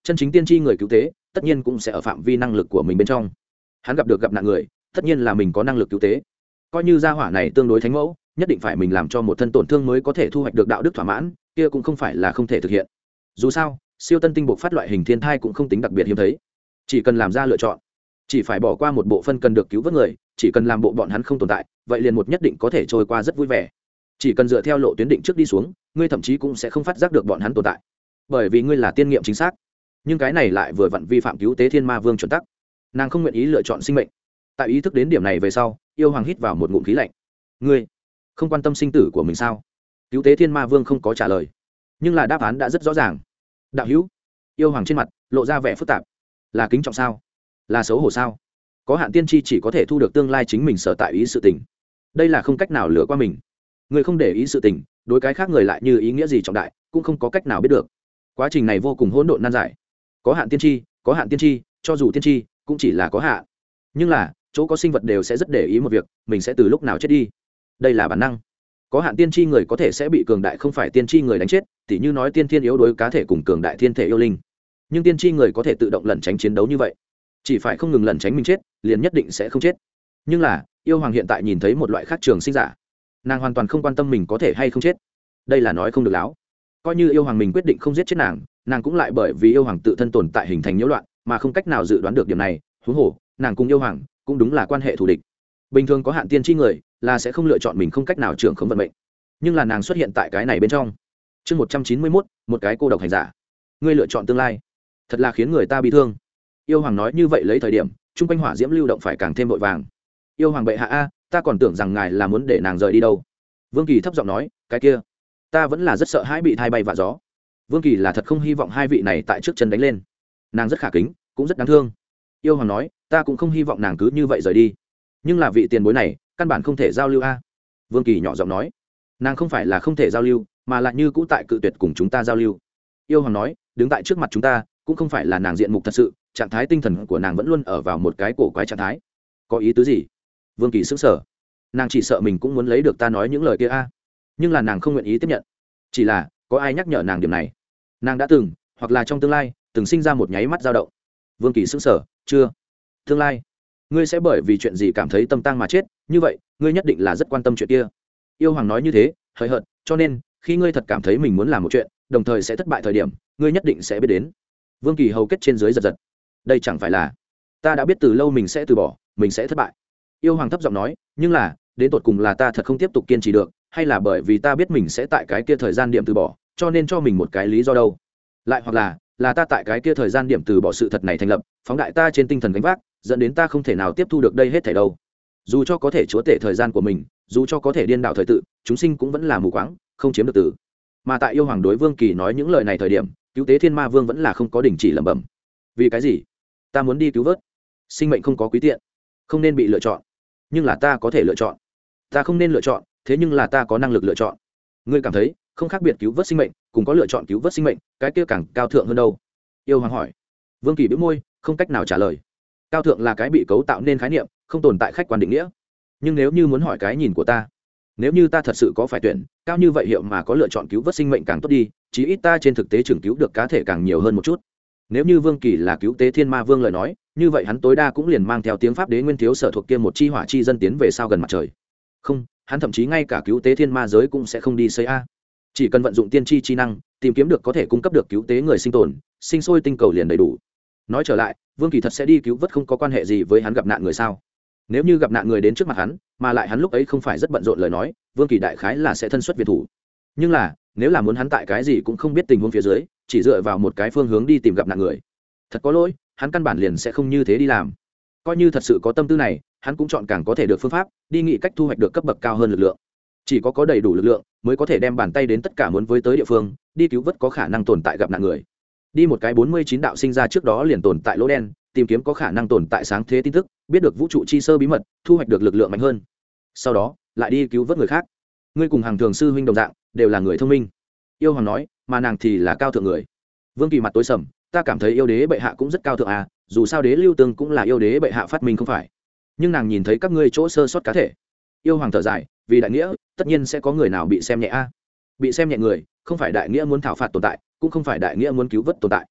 chân chính tiên tri người cứu tế tất nhiên cũng sẽ ở phạm vi năng lực của mình bên trong. Hắn gặp được gặp nạn người, tất nhiên là mình có năng lực cứu tế. Coi như gia hỏa này tương đối thánh mẫu, nhất định phải mình làm cho một thân tổn thương mới có thể thu hoạch được đạo đức thỏa mãn, kia cũng không phải là không thể thực hiện. Dù sao, siêu tân tinh buộc phát loại hình thiên thai cũng không tính đặc biệt hiếm thấy. Chỉ cần làm ra lựa chọn, chỉ phải bỏ qua một bộ phân cần được cứu vớt người, chỉ cần làm bộ bọn hắn không tồn tại, vậy liền một nhất định có thể trôi qua rất vui vẻ. Chỉ cần dựa theo lộ tuyến định trước đi xuống, ngươi thậm chí cũng sẽ không phát giác được bọn hắn tồn tại, bởi vì ngươi là tiên nghiệm chính xác. Nhưng cái này lại vừa vặn vi phạm cứu tế thiên ma vương chuẩn tắc. Nàng không nguyện ý lựa chọn sinh mệnh. Tại ý thức đến điểm này về sau, yêu hoàng hít vào một ngụm khí lạnh. Ngươi không quan tâm sinh tử của mình sao? Cứu tế thiên ma vương không có trả lời, nhưng là đáp án đã rất rõ ràng. Đạo hữu. Yêu hoàng trên mặt lộ ra vẻ phức tạp. Là kính trọng sao? Là xấu hổ sao? Có hạn tiên tri chỉ có thể thu được tương lai chính mình sở tại ý sự tình. Đây là không cách nào lừa qua mình. Người không để ý sự tình, đối cái khác người lại như ý nghĩa gì trọng đại, cũng không có cách nào biết được. Quá trình này vô cùng hỗn độn nan giải. Có hạn tiên tri, có hạn tiên tri, cho dù tiên tri cũng chỉ là có hạn. Nhưng là chỗ có sinh vật đều sẽ rất để ý một việc, mình sẽ từ lúc nào chết đi. Đây là bản năng. Có hạn tiên tri người có thể sẽ bị cường đại không phải tiên tri người đánh chết, tỉ như nói tiên thiên yếu đối cá thể cùng cường đại thiên thể yêu linh. Nhưng tiên tri người có thể tự động lẩn tránh chiến đấu như vậy, chỉ phải không ngừng lẩn tránh mình chết, liền nhất định sẽ không chết. Nhưng là yêu hoàng hiện tại nhìn thấy một loại khác trường sinh giả, nàng hoàn toàn không quan tâm mình có thể hay không chết. Đây là nói không được láo. Coi như yêu hoàng mình quyết định không giết chết nàng, nàng cũng lại bởi vì yêu hoàng tự thân tồn tại hình thành nhiễu loạn, mà không cách nào dự đoán được điểm này. Huống hồ nàng cùng yêu hoàng cũng đúng là quan hệ thù địch. Bình thường có hạn tiên tri người là sẽ không lựa chọn mình không cách nào trưởng khống vận mệnh, nhưng là nàng xuất hiện tại cái này bên trong. Chương một trăm chín mươi mốt, một cái cô độc hành giả. Ngươi lựa chọn tương lai, thật là khiến người ta bị thương. Yêu hoàng nói như vậy lấy thời điểm, trung quanh hỏa diễm lưu động phải càng thêm vội vàng. Yêu hoàng bệ hạ a, ta còn tưởng rằng ngài là muốn để nàng rời đi đâu. Vương Kỳ thấp giọng nói, cái kia, ta vẫn là rất sợ hãi bị thai bay vạ gió. Vương Kỳ là thật không hy vọng hai vị này tại trước chân đánh lên. Nàng rất khả kính, cũng rất đáng thương. Yêu hoàng nói, ta cũng không hy vọng nàng cứ như vậy rời đi, nhưng là vị tiền bối này căn bản không thể giao lưu a. Vương Kỳ nhỏ giọng nói, nàng không phải là không thể giao lưu, mà lại như cũ tại cự tuyệt cùng chúng ta giao lưu. Yêu hoàng nói, đứng tại trước mặt chúng ta cũng không phải là nàng diện mục thật sự, trạng thái tinh thần của nàng vẫn luôn ở vào một cái cổ quái trạng thái. Có ý tứ gì? Vương Kỳ sững sờ. Nàng chỉ sợ mình cũng muốn lấy được ta nói những lời kia a, nhưng là nàng không nguyện ý tiếp nhận. Chỉ là có ai nhắc nhở nàng điểm này? Nàng đã từng, hoặc là trong tương lai từng sinh ra một nháy mắt dao động. Vương Kỳ sững sờ, chưa. Tương lai ngươi sẽ bởi vì chuyện gì cảm thấy tâm tang mà chết, như vậy ngươi nhất định là rất quan tâm chuyện kia. Yêu hoàng nói như thế hời hợt, cho nên khi ngươi thật cảm thấy mình muốn làm một chuyện, đồng thời sẽ thất bại thời điểm, ngươi nhất định sẽ biết đến. Vương Kỳ hầu kết trên dưới giật giật. Đây chẳng phải là ta đã biết từ lâu mình sẽ từ bỏ, mình sẽ thất bại. Yêu hoàng thấp giọng nói, nhưng là đến tột cùng là ta thật không tiếp tục kiên trì được, hay là bởi vì ta biết mình sẽ tại cái kia thời gian điểm từ bỏ, cho nên cho mình một cái lý do đâu. Lại hoặc là là ta tại cái kia thời gian điểm từ bỏ sự thật này thành lập, phóng đại ta trên tinh thần gánh vác, dẫn đến ta không thể nào tiếp thu được đây hết thảy đâu. Dù cho có thể chúa tể thời gian của mình, dù cho có thể điên đảo thời tự, chúng sinh cũng vẫn là mù quáng, không chiếm được từ. Mà tại yêu hoàng đối Vương Kỳ nói những lời này thời điểm, cứu tế thiên ma vương vẫn là không có đình chỉ lẩm bẩm. Vì cái gì? Ta muốn đi cứu vớt. Sinh mệnh không có quý tiện, không nên bị lựa chọn, nhưng là ta có thể lựa chọn. Ta không nên lựa chọn, thế nhưng là ta có năng lực lựa chọn. Ngươi cảm thấy không khác biệt cứu vớt sinh mệnh cùng có lựa chọn cứu vớt sinh mệnh, cái kia càng cao thượng hơn đâu? Yêu hoàng hỏi. Vương Kỳ bĩu môi, không cách nào trả lời. Cao thượng là cái bị cấu tạo nên khái niệm, không tồn tại khách quan định nghĩa. Nhưng nếu như muốn hỏi cái nhìn của ta, nếu như ta thật sự có phải tuyển cao như vậy hiệu mà có lựa chọn cứu vớt sinh mệnh càng tốt đi, chí ít ta trên thực tế trưởng cứu được cá thể càng nhiều hơn một chút. Nếu như Vương Kỳ là cứu tế thiên ma vương lời nói, như vậy hắn tối đa cũng liền mang theo tiếng pháp đế nguyên thiếu sở thuộc kia một chi hỏa chi dân tiến về sao gần mặt trời. Không, hắn thậm chí ngay cả cứu tế thiên ma giới cũng sẽ không đi xây a. Chỉ cần vận dụng tiên tri chi năng, tìm kiếm được có thể cung cấp được cứu tế người sinh tồn, sinh sôi tinh cầu liền đầy đủ. Nói trở lại, Vương Kỳ thật sẽ đi cứu vớt không có quan hệ gì với hắn gặp nạn người sao? Nếu như gặp nạn người đến trước mặt hắn, mà lại hắn lúc ấy không phải rất bận rộn lời nói, Vương Kỳ đại khái là sẽ thân xuất viện thủ. Nhưng là, nếu là muốn hắn tại cái gì cũng không biết tình huống phía dưới, chỉ dựa vào một cái phương hướng đi tìm gặp nạn người, thật có lỗi, hắn căn bản liền sẽ không như thế đi làm. Coi như thật sự có tâm tư này, hắn cũng chọn càng có thể được phương pháp, đi nghĩ cách thu hoạch được cấp bậc cao hơn lực lượng. Chỉ có có đầy đủ lực lượng, mới có thể đem bàn tay đến tất cả muốn với tới địa phương, đi cứu vớt có khả năng tồn tại gặp nạn người. Đi một cái bốn mươi chín đạo sinh ra trước đó liền tồn tại lỗ đen, tìm kiếm có khả năng tồn tại sáng thế tin tức, biết được vũ trụ chi sơ bí mật, thu hoạch được lực lượng mạnh hơn. Sau đó, lại đi cứu vớt người khác. Ngươi cùng hàng thường sư huynh đồng dạng, đều là người thông minh. Yêu hoàng nói, mà nàng thì là cao thượng người. Vương Kỳ mặt tối sầm, ta cảm thấy yêu đế bệ hạ cũng rất cao thượng à, dù sao đế lưu tương cũng là yêu đế bệ hạ phát minh không phải. Nhưng nàng nhìn thấy các ngươi chỗ sơ sót cá thể. Yêu hoàng thở dài, vì đại nghĩa, tất nhiên sẽ có người nào bị xem nhẹ a. Bị xem nhẹ người, không phải đại nghĩa muốn thảo phạt tồn tại, cũng không phải đại nghĩa muốn cứu vớt tồn tại.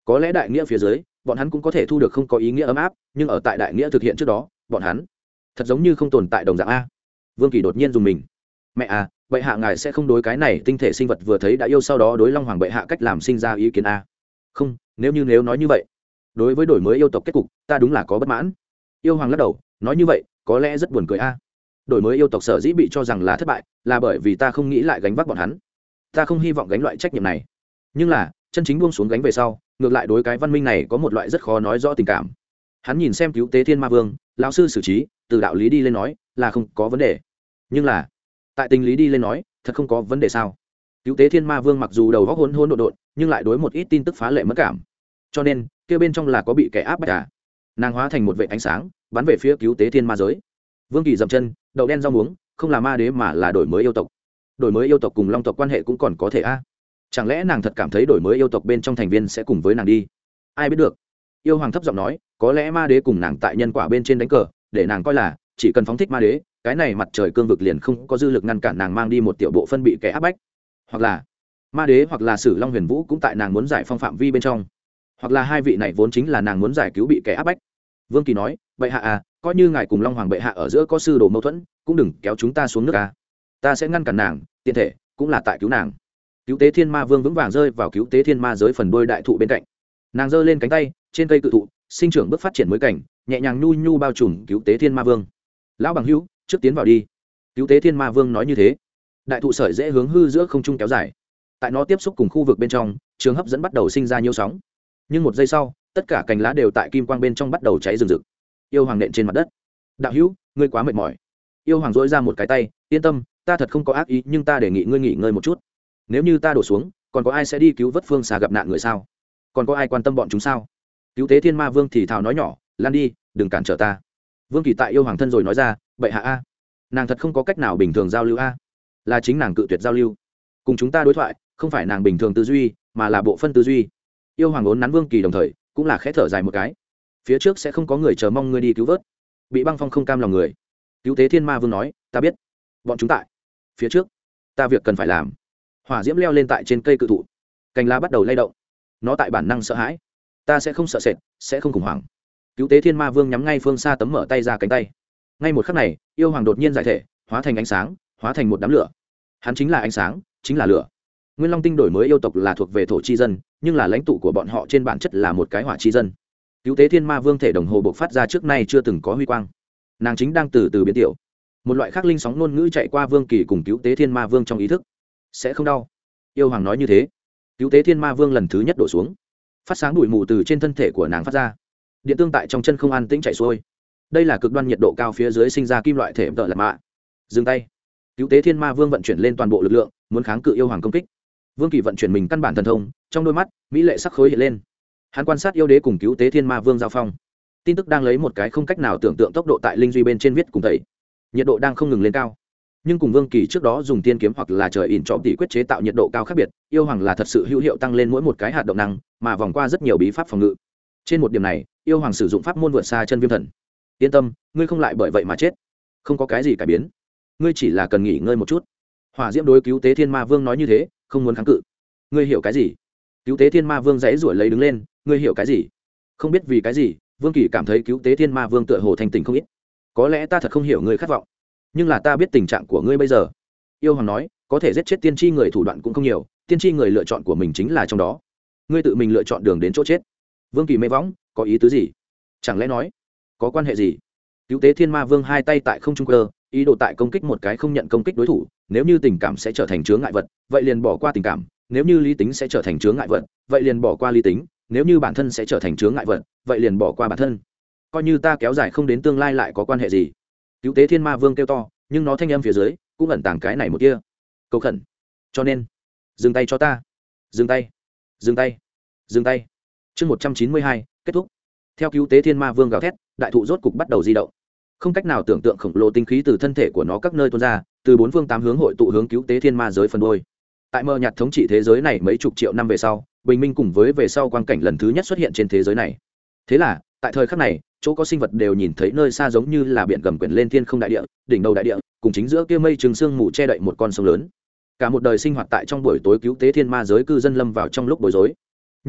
có lẽ đại nghĩa phía dưới bọn hắn cũng có thể thu được không có ý nghĩa ấm áp, nhưng ở tại đại nghĩa thực hiện trước đó bọn hắn thật giống như không tồn tại đồng dạng a. Vương Kỳ đột nhiên dùng mình. Mẹ à, bệ hạ ngài sẽ không đối cái này tinh thể sinh vật vừa thấy đã yêu sau đó đối Long Hoàng bệ hạ cách làm sinh ra ý kiến a? Không, nếu như nếu nói như vậy, đối với đổi mới yêu tộc kết cục ta đúng là có bất mãn. Yêu Hoàng lắc đầu nói như vậy có lẽ rất buồn cười a. Đổi mới yêu tộc sở dĩ bị cho rằng là thất bại là bởi vì ta không nghĩ lại gánh vác bọn hắn, ta không hy vọng gánh loại trách nhiệm này. Nhưng là chân chính buông xuống gánh về sau, ngược lại đối cái văn minh này có một loại rất khó nói rõ tình cảm. Hắn nhìn xem cứu tế thiên ma vương, lão sư xử trí từ đạo lý đi lên nói là không có vấn đề, nhưng là tại tình lý đi lên nói thật không có vấn đề sao? Cứu tế thiên ma vương mặc dù đầu góc hỗn hỗn độn độn, nhưng lại đối một ít tin tức phá lệ mất cảm, cho nên kia bên trong là có bị kẻ áp bách à. Nàng hóa thành một vệ ánh sáng bắn về phía cứu tế thiên ma giới. Vương Kỳ dậm chân, đậu đen rau muống, không là ma đế mà là đổi mới yêu tộc. Đổi mới yêu tộc cùng long tộc quan hệ cũng còn có thể a. Chẳng lẽ nàng thật cảm thấy đổi mới yêu tộc bên trong thành viên sẽ cùng với nàng đi? Ai biết được. Yêu Hoàng thấp giọng nói, có lẽ ma đế cùng nàng tại nhân quả bên trên đánh cờ, để nàng coi là chỉ cần phóng thích ma đế, cái này mặt trời cương vực liền không có dư lực ngăn cản nàng mang đi một tiểu bộ phân bị kẻ áp bách. Hoặc là ma đế hoặc là Sử Long Huyền Vũ cũng tại nàng muốn giải phong phạm vi bên trong, hoặc là hai vị này vốn chính là nàng muốn giải cứu bị kẻ áp bách. Vương Kỳ nói, bệ hạ à, coi như ngài cùng Long Hoàng bệ hạ ở giữa có sư đồ mâu thuẫn, cũng đừng kéo chúng ta xuống nước à. Ta sẽ ngăn cản nàng, tiện thể cũng là tại cứu nàng. Cứu tế thiên ma vương vững vàng rơi vào cứu tế thiên ma giới phần đuôi đại thụ bên cạnh. Nàng giơ lên cánh tay, trên cây cự thụ sinh trưởng bước phát triển mới cảnh, nhẹ nhàng nhu nhu bao trùm cứu tế thiên ma vương. Lão bằng hữu, trước tiến vào đi. Cứu tế thiên ma vương nói như thế. Đại thụ sợi dễ hướng hư giữa không trung kéo dài, tại nó tiếp xúc cùng khu vực bên trong, trường hấp dẫn bắt đầu sinh ra nhiều sóng. Nhưng một giây sau, tất cả cành lá đều tại kim quang bên trong bắt đầu cháy rừng rực. Yêu Hoàng nện trên mặt đất. Đạo hữu, ngươi quá mệt mỏi. Yêu Hoàng dỗi ra một cái tay, yên tâm, ta thật không có ác ý, nhưng ta đề nghị ngươi nghỉ ngơi một chút. Nếu như ta đổ xuống, còn có ai sẽ đi cứu vớt phương xa gặp nạn người sao? Còn có ai quan tâm bọn chúng sao? Cứu tế thiên ma vương thì thào nói nhỏ, lan đi, đừng cản trở ta. Vương Kỳ tại Yêu Hoàng thân rồi nói ra, bệ hạ a, nàng thật không có cách nào bình thường giao lưu a. Là chính nàng cự tuyệt giao lưu. Cùng chúng ta đối thoại, không phải nàng bình thường tư duy, mà là bộ phân tư duy. Yêu Hoàng ốn nắn Vương Kỳ đồng thời cũng là khẽ thở dài một cái. Phía trước sẽ không có người chờ mong ngươi đi cứu vớt. Bị băng phong không cam lòng người. Cứu tế thiên ma vương nói, ta biết. Bọn chúng tại phía trước, ta việc cần phải làm. Hỏa diễm leo lên tại trên cây cự thụ, cành lá bắt đầu lay động. Nó tại bản năng sợ hãi. Ta sẽ không sợ sệt, sẽ không khủng hoảng. Cứu tế thiên ma vương nhắm ngay phương xa tấm mở tay ra cánh tay. Ngay một khắc này, Yêu Hoàng đột nhiên giải thể, hóa thành ánh sáng, hóa thành một đám lửa. Hắn chính là ánh sáng, chính là lửa. Nguyên Long Tinh đổi mới yêu tộc là thuộc về thổ chi dân, nhưng là lãnh tụ của bọn họ trên bản chất là một cái hỏa chi dân. Cứu tế thiên ma vương thể đồng hồ bộc phát ra trước nay chưa từng có huy quang. Nàng chính đang từ từ biến tiểu. Một loại khắc linh sóng ngôn ngữ chạy qua Vương Kỳ cùng cứu tế thiên ma vương trong ý thức. Sẽ không đau. Yêu Hoàng nói như thế. Cứu tế thiên ma vương lần thứ nhất đổ xuống. Phát sáng bụi mù từ trên thân thể của nàng phát ra. Điện tương tại trong chân không an tĩnh chạy xuôi. Đây là cực đoan nhiệt độ cao phía dưới sinh ra kim loại thể tợ lạt mạ. Dừng tay. Cứu tế thiên ma vương vận chuyển lên toàn bộ lực lượng, muốn kháng cự Yêu Hoàng công kích. Vương Kỳ vận chuyển mình căn bản thần thông, trong đôi mắt mỹ lệ sắc khối hiện lên. Hắn quan sát yêu đế cùng cứu tế thiên ma vương giao phong. Tin tức đang lấy một cái không cách nào tưởng tượng tốc độ tại linh duy bên trên viết cùng tẩy. Nhiệt độ đang không ngừng lên cao. Nhưng cùng Vương Kỳ trước đó dùng tiên kiếm hoặc là trời ỉn trọm tỷ quyết chế tạo nhiệt độ cao khác biệt, Yêu Hoàng là thật sự hữu hiệu tăng lên mỗi một cái hạt động năng, mà vòng qua rất nhiều bí pháp phòng ngự. Trên một điểm này, Yêu Hoàng sử dụng pháp môn vượt xa chân viêm thần. Yên tâm, ngươi không lại bởi vậy mà chết. Không có cái gì cải biến. Ngươi chỉ là cần nghỉ ngơi một chút. Hỏa diễm đối cứu tế thiên ma vương nói như thế, không muốn kháng cự. Ngươi hiểu cái gì? Cứu tế thiên ma vương dãy rủi lấy đứng lên, ngươi hiểu cái gì? Không biết vì cái gì, Vương Kỳ cảm thấy cứu tế thiên ma vương tựa hồ thanh tỉnh không ít. Có lẽ ta thật không hiểu ngươi khát vọng, nhưng là ta biết tình trạng của ngươi bây giờ. Yêu Hoàng nói, có thể giết chết tiên tri người thủ đoạn cũng không nhiều, tiên tri người lựa chọn của mình chính là trong đó. Ngươi tự mình lựa chọn đường đến chỗ chết. Vương Kỳ mê võng, có ý tứ gì? Chẳng lẽ nói có quan hệ gì? Cứu tế thiên ma vương hai tay tại không trung cơ, ý đồ tại công kích một cái không nhận công kích đối thủ. Nếu như tình cảm sẽ trở thành chướng ngại vật, vậy liền bỏ qua tình cảm. Nếu như lý tính sẽ trở thành chướng ngại vật, vậy liền bỏ qua lý tính. Nếu như bản thân sẽ trở thành chướng ngại vật, vậy liền bỏ qua bản thân. Coi như ta kéo dài không đến tương lai lại có quan hệ gì? Cứu tế thiên ma vương kêu to, nhưng nó thanh âm phía dưới cũng ẩn tàng cái này một kia cầu khẩn. Cho nên dừng tay cho ta, dừng tay, dừng tay, dừng tay. Chương một trăm chín mươi hai kết thúc. Theo cứu tế thiên ma vương gào thét, đại thụ rốt cục bắt đầu di động. Không cách nào tưởng tượng khổng lồ tinh khí từ thân thể của nó các nơi tuôn ra, từ bốn phương tám hướng hội tụ hướng cứu tế thiên ma giới phần đôi. Tại mờ nhạt thống trị thế giới này mấy chục triệu năm về sau, bình minh cùng với về sau quang cảnh lần thứ nhất xuất hiện trên thế giới này. Thế là tại thời khắc này, chỗ có sinh vật đều nhìn thấy nơi xa giống như là biển gầm quyển lên thiên không đại địa, đỉnh đầu đại địa cùng chính giữa kia mây trường sương mù che đậy một con sông lớn. Cả một đời sinh hoạt tại trong buổi tối cứu tế thiên ma giới cư dân lâm vào trong lúc bối rối. Nhưng là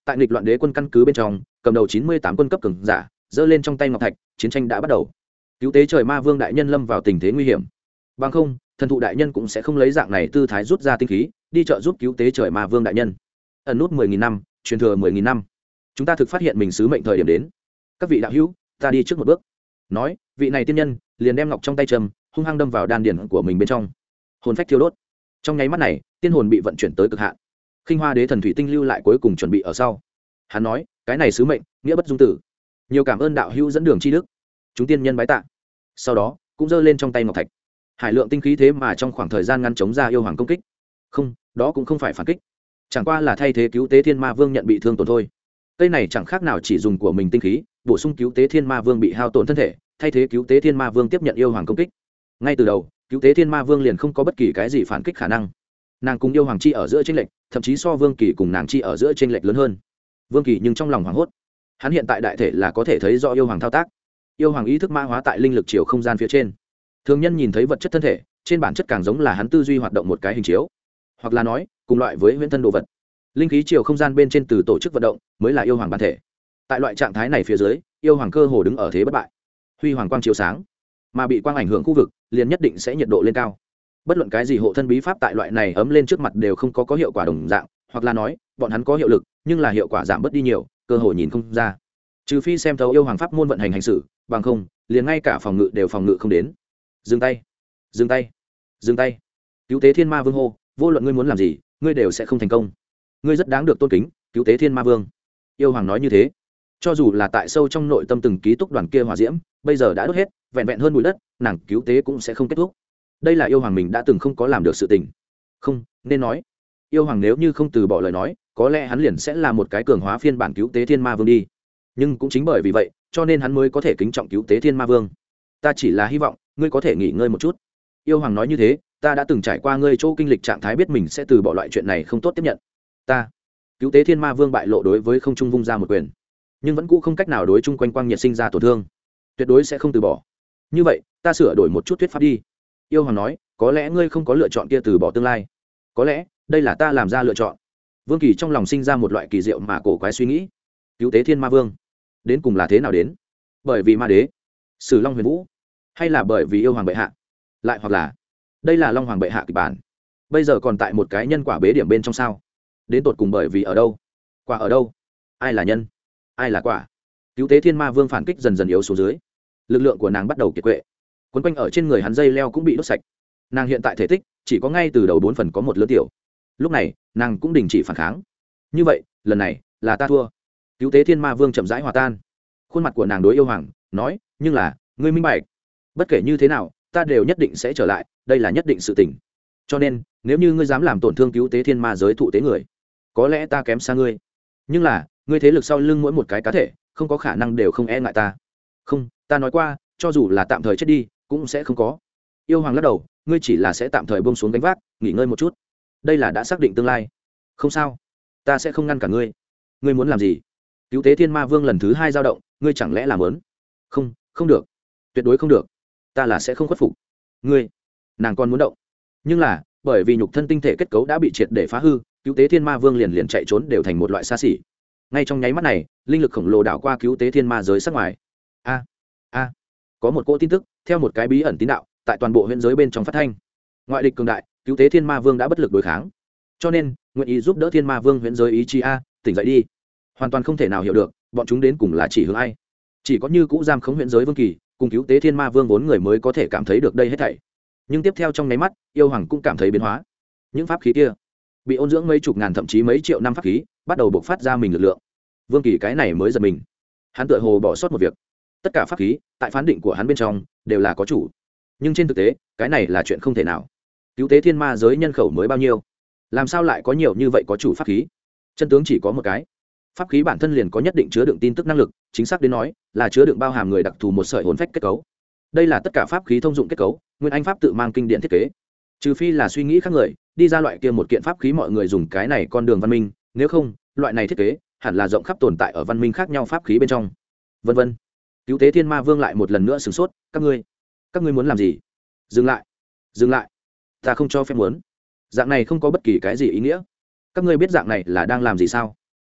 tại nghịch loạn đế quân căn cứ bên trong cầm đầu chín mươi tám quân cấp cường giả giơ lên trong tay ngọc thạch, chiến tranh đã bắt đầu. Cứu tế trời ma vương đại nhân lâm vào tình thế nguy hiểm, bằng không thần thụ đại nhân cũng sẽ không lấy dạng này tư thái rút ra tinh khí đi trợ giúp cứu tế trời ma vương đại nhân. Ẩn nút mười nghìn năm, truyền thừa mười nghìn năm, chúng ta thực phát hiện mình sứ mệnh thời điểm đến. Các vị đạo hữu, ta đi trước một bước. Nói, vị này tiên nhân liền đem ngọc trong tay trầm hung hăng đâm vào đan điển của mình bên trong, hồn phách thiêu đốt. Trong nháy mắt này, tiên hồn bị vận chuyển tới cực hạn. Khinh Hoa Đế thần thủy tinh lưu lại cuối cùng chuẩn bị ở sau. Hắn nói, cái này sứ mệnh nghĩa bất dung tử, nhiều cảm ơn đạo hữu dẫn đường chi đức. Chúng tiên nhân bái tạ. Sau đó cũng giơ lên trong tay ngọc thạch. Hải lượng tinh khí thế mà trong khoảng thời gian ngắn chống ra yêu hoàng công kích. Không, đó cũng không phải phản kích, chẳng qua là thay thế cứu tế thiên ma vương nhận bị thương tổn thôi. Cây này chẳng khác nào chỉ dùng của mình tinh khí bổ sung cứu tế thiên ma vương bị hao tổn thân thể, thay thế cứu tế thiên ma vương tiếp nhận yêu hoàng công kích. Ngay từ đầu cứu tế thiên ma vương liền không có bất kỳ cái gì phản kích khả năng. Nàng cùng yêu hoàng chi ở giữa chênh lệch thậm chí so vương kỳ cùng nàng chi ở giữa chênh lệch lớn hơn. Vương kỳ nhưng trong lòng hoảng hốt, hắn hiện tại đại thể là có thể thấy rõ yêu hoàng thao tác. Yêu hoàng ý thức mã hóa tại linh lực chiều không gian phía trên, thường nhân nhìn thấy vật chất thân thể trên bản chất càng giống là hắn tư duy hoạt động một cái hình chiếu, hoặc là nói cùng loại với huyễn thân đồ vật. Linh khí chiều không gian bên trên từ tổ chức vận động mới là yêu hoàng bản thể. Tại loại trạng thái này phía dưới, yêu hoàng cơ hồ đứng ở thế bất bại, huy hoàng quang chiếu sáng, mà bị quang ảnh hưởng khu vực liền nhất định sẽ nhiệt độ lên cao. Bất luận cái gì hộ thân bí pháp tại loại này ấm lên trước mặt đều không có có hiệu quả đồng dạng, hoặc là nói bọn hắn có hiệu lực nhưng là hiệu quả giảm bớt đi nhiều, cơ hội nhìn không ra. Trừ phi xem thấu yêu hoàng pháp môn vận hành hành xử, bằng không liền ngay cả phòng ngự đều phòng ngự không đến. Dừng tay, dừng tay, dừng tay. Cứu tế thiên ma vương hô, vô luận ngươi muốn làm gì ngươi đều sẽ không thành công, ngươi rất đáng được tôn kính, cứu tế thiên ma vương. Yêu hoàng nói như thế, cho dù là tại sâu trong nội tâm từng ký túc đoàn kia hỏa diễm bây giờ đã đốt hết, vẹn vẹn hơn bụi đất, nàng cứu tế cũng sẽ không kết thúc. Đây là yêu hoàng mình đã từng không có làm được sự tình. Không nên nói, yêu hoàng nếu như không từ bỏ lời nói, có lẽ hắn liền sẽ là một cái cường hóa phiên bản cứu tế thiên ma vương đi. Nhưng cũng chính bởi vì vậy cho nên hắn mới có thể kính trọng cứu tế thiên ma vương. Ta chỉ là hy vọng ngươi có thể nghỉ ngơi một chút. Yêu hoàng nói như thế, ta đã từng trải qua ngươi chỗ kinh lịch trạng thái, biết mình sẽ từ bỏ loại chuyện này không tốt tiếp nhận. Ta cứu tế thiên ma vương bại lộ đối với không trung vung ra một quyền, nhưng vẫn cũ không cách nào đối chung quanh quang nhiệt sinh ra tổn thương, tuyệt đối sẽ không từ bỏ. Như vậy ta sửa đổi một chút thuyết pháp đi. Yêu hoàng nói, có lẽ ngươi không có lựa chọn kia từ bỏ tương lai, có lẽ đây là ta làm ra lựa chọn. Vương Kỳ trong lòng sinh ra một loại kỳ diệu mà cổ quái suy nghĩ. Cứu tế thiên ma vương đến cùng là thế nào đến? Bởi vì ma đế, Sử Long Huyền Vũ, hay là bởi vì yêu hoàng bệ hạ? Lại hoặc là đây là Long hoàng bệ hạ kịch bản, bây giờ còn tại một cái nhân quả bế điểm bên trong sao? Đến tột cùng bởi vì ở đâu? Quả ở đâu? Ai là nhân, ai là quả? Cứu tế thiên ma vương phản kích dần dần yếu xuống dưới, lực lượng của nàng bắt đầu kiệt quệ, quấn quanh ở trên người hắn dây leo cũng bị đốt sạch. Nàng hiện tại thể tích chỉ có ngay từ đầu bốn phần có một lớn tiểu. Lúc này nàng cũng đình chỉ phản kháng. Như vậy lần này là ta thua. Cứu tế thiên ma vương chậm rãi hòa tan, khuôn mặt của nàng đối yêu hoàng nói, nhưng là ngươi minh bạch, bất kể như thế nào ta đều nhất định sẽ trở lại, đây là nhất định sự tình. Cho nên nếu như ngươi dám làm tổn thương cứu tế thiên ma giới thụ tế người, có lẽ ta kém xa ngươi, nhưng là ngươi thế lực sau lưng mỗi một cái cá thể không có khả năng đều không e ngại ta. Không, ta nói qua, cho dù là tạm thời chết đi cũng sẽ không có. Yêu hoàng lắc đầu, ngươi chỉ là sẽ tạm thời buông xuống gánh vác, nghỉ ngơi một chút, đây là đã xác định tương lai. Không sao, ta sẽ không ngăn cả ngươi. Ngươi muốn làm gì? Cứu tế thiên ma vương lần thứ hai dao động, ngươi chẳng lẽ làm lớn? Không, không được, tuyệt đối không được, ta là sẽ không khuất phục ngươi. Nàng còn muốn động, nhưng là bởi vì nhục thân tinh thể kết cấu đã bị triệt để phá hư, cứu tế thiên ma vương liền liền chạy trốn đều thành một loại xa xỉ. Ngay trong nháy mắt này, linh lực khổng lồ đảo qua cứu tế thiên ma giới sắc ngoài. A a có một cỗ tin tức theo một cái bí ẩn tín đạo tại toàn bộ huyện giới bên trong phát thanh. Ngoại địch cường đại, cứu tế thiên ma vương đã bất lực đối kháng, cho nên nguyện ý giúp đỡ thiên ma vương huyện giới ý chí a, tỉnh dậy đi. Hoàn toàn không thể nào hiểu được bọn chúng đến cùng là chỉ hướng ai, chỉ có như cũ giam khống huyện giới vương kỳ cùng cứu tế thiên ma vương vốn người mới có thể cảm thấy được đây hết thảy. Nhưng tiếp theo trong nháy mắt, yêu hoàng cũng cảm thấy biến hóa. Những pháp khí kia bị ôn dưỡng mấy chục ngàn thậm chí mấy triệu năm pháp khí bắt đầu bộc phát ra mình lực lượng. Vương kỳ cái này mới giật mình, hắn tựa hồ bỏ sót một việc. Tất cả pháp khí tại phán định của hắn bên trong đều là có chủ, nhưng trên thực tế cái này là chuyện không thể nào. Cứu tế thiên ma giới nhân khẩu mới bao nhiêu, làm sao lại có nhiều như vậy có chủ pháp khí? Chân tướng chỉ có một cái, pháp khí bản thân liền có nhất định chứa đựng tin tức năng lực, chính xác đến nói là chứa đựng bao hàm người đặc thù một sợi hồn phách kết cấu. Đây là tất cả pháp khí thông dụng kết cấu, nguyên anh pháp tự mang kinh điển thiết kế. Trừ phi là suy nghĩ khác người đi ra loại kia một kiện pháp khí mọi người dùng cái này con đường văn minh, nếu không loại này thiết kế hẳn là rộng khắp tồn tại ở văn minh khác nhau pháp khí bên trong, vân vân. Cứu tế thiên ma vương lại một lần nữa sửng sốt, các ngươi các ngươi muốn làm gì? Dừng lại, dừng lại, ta không cho phép muốn. Dạng này không có bất kỳ cái gì ý nghĩa. Các ngươi biết dạng này là đang làm gì sao?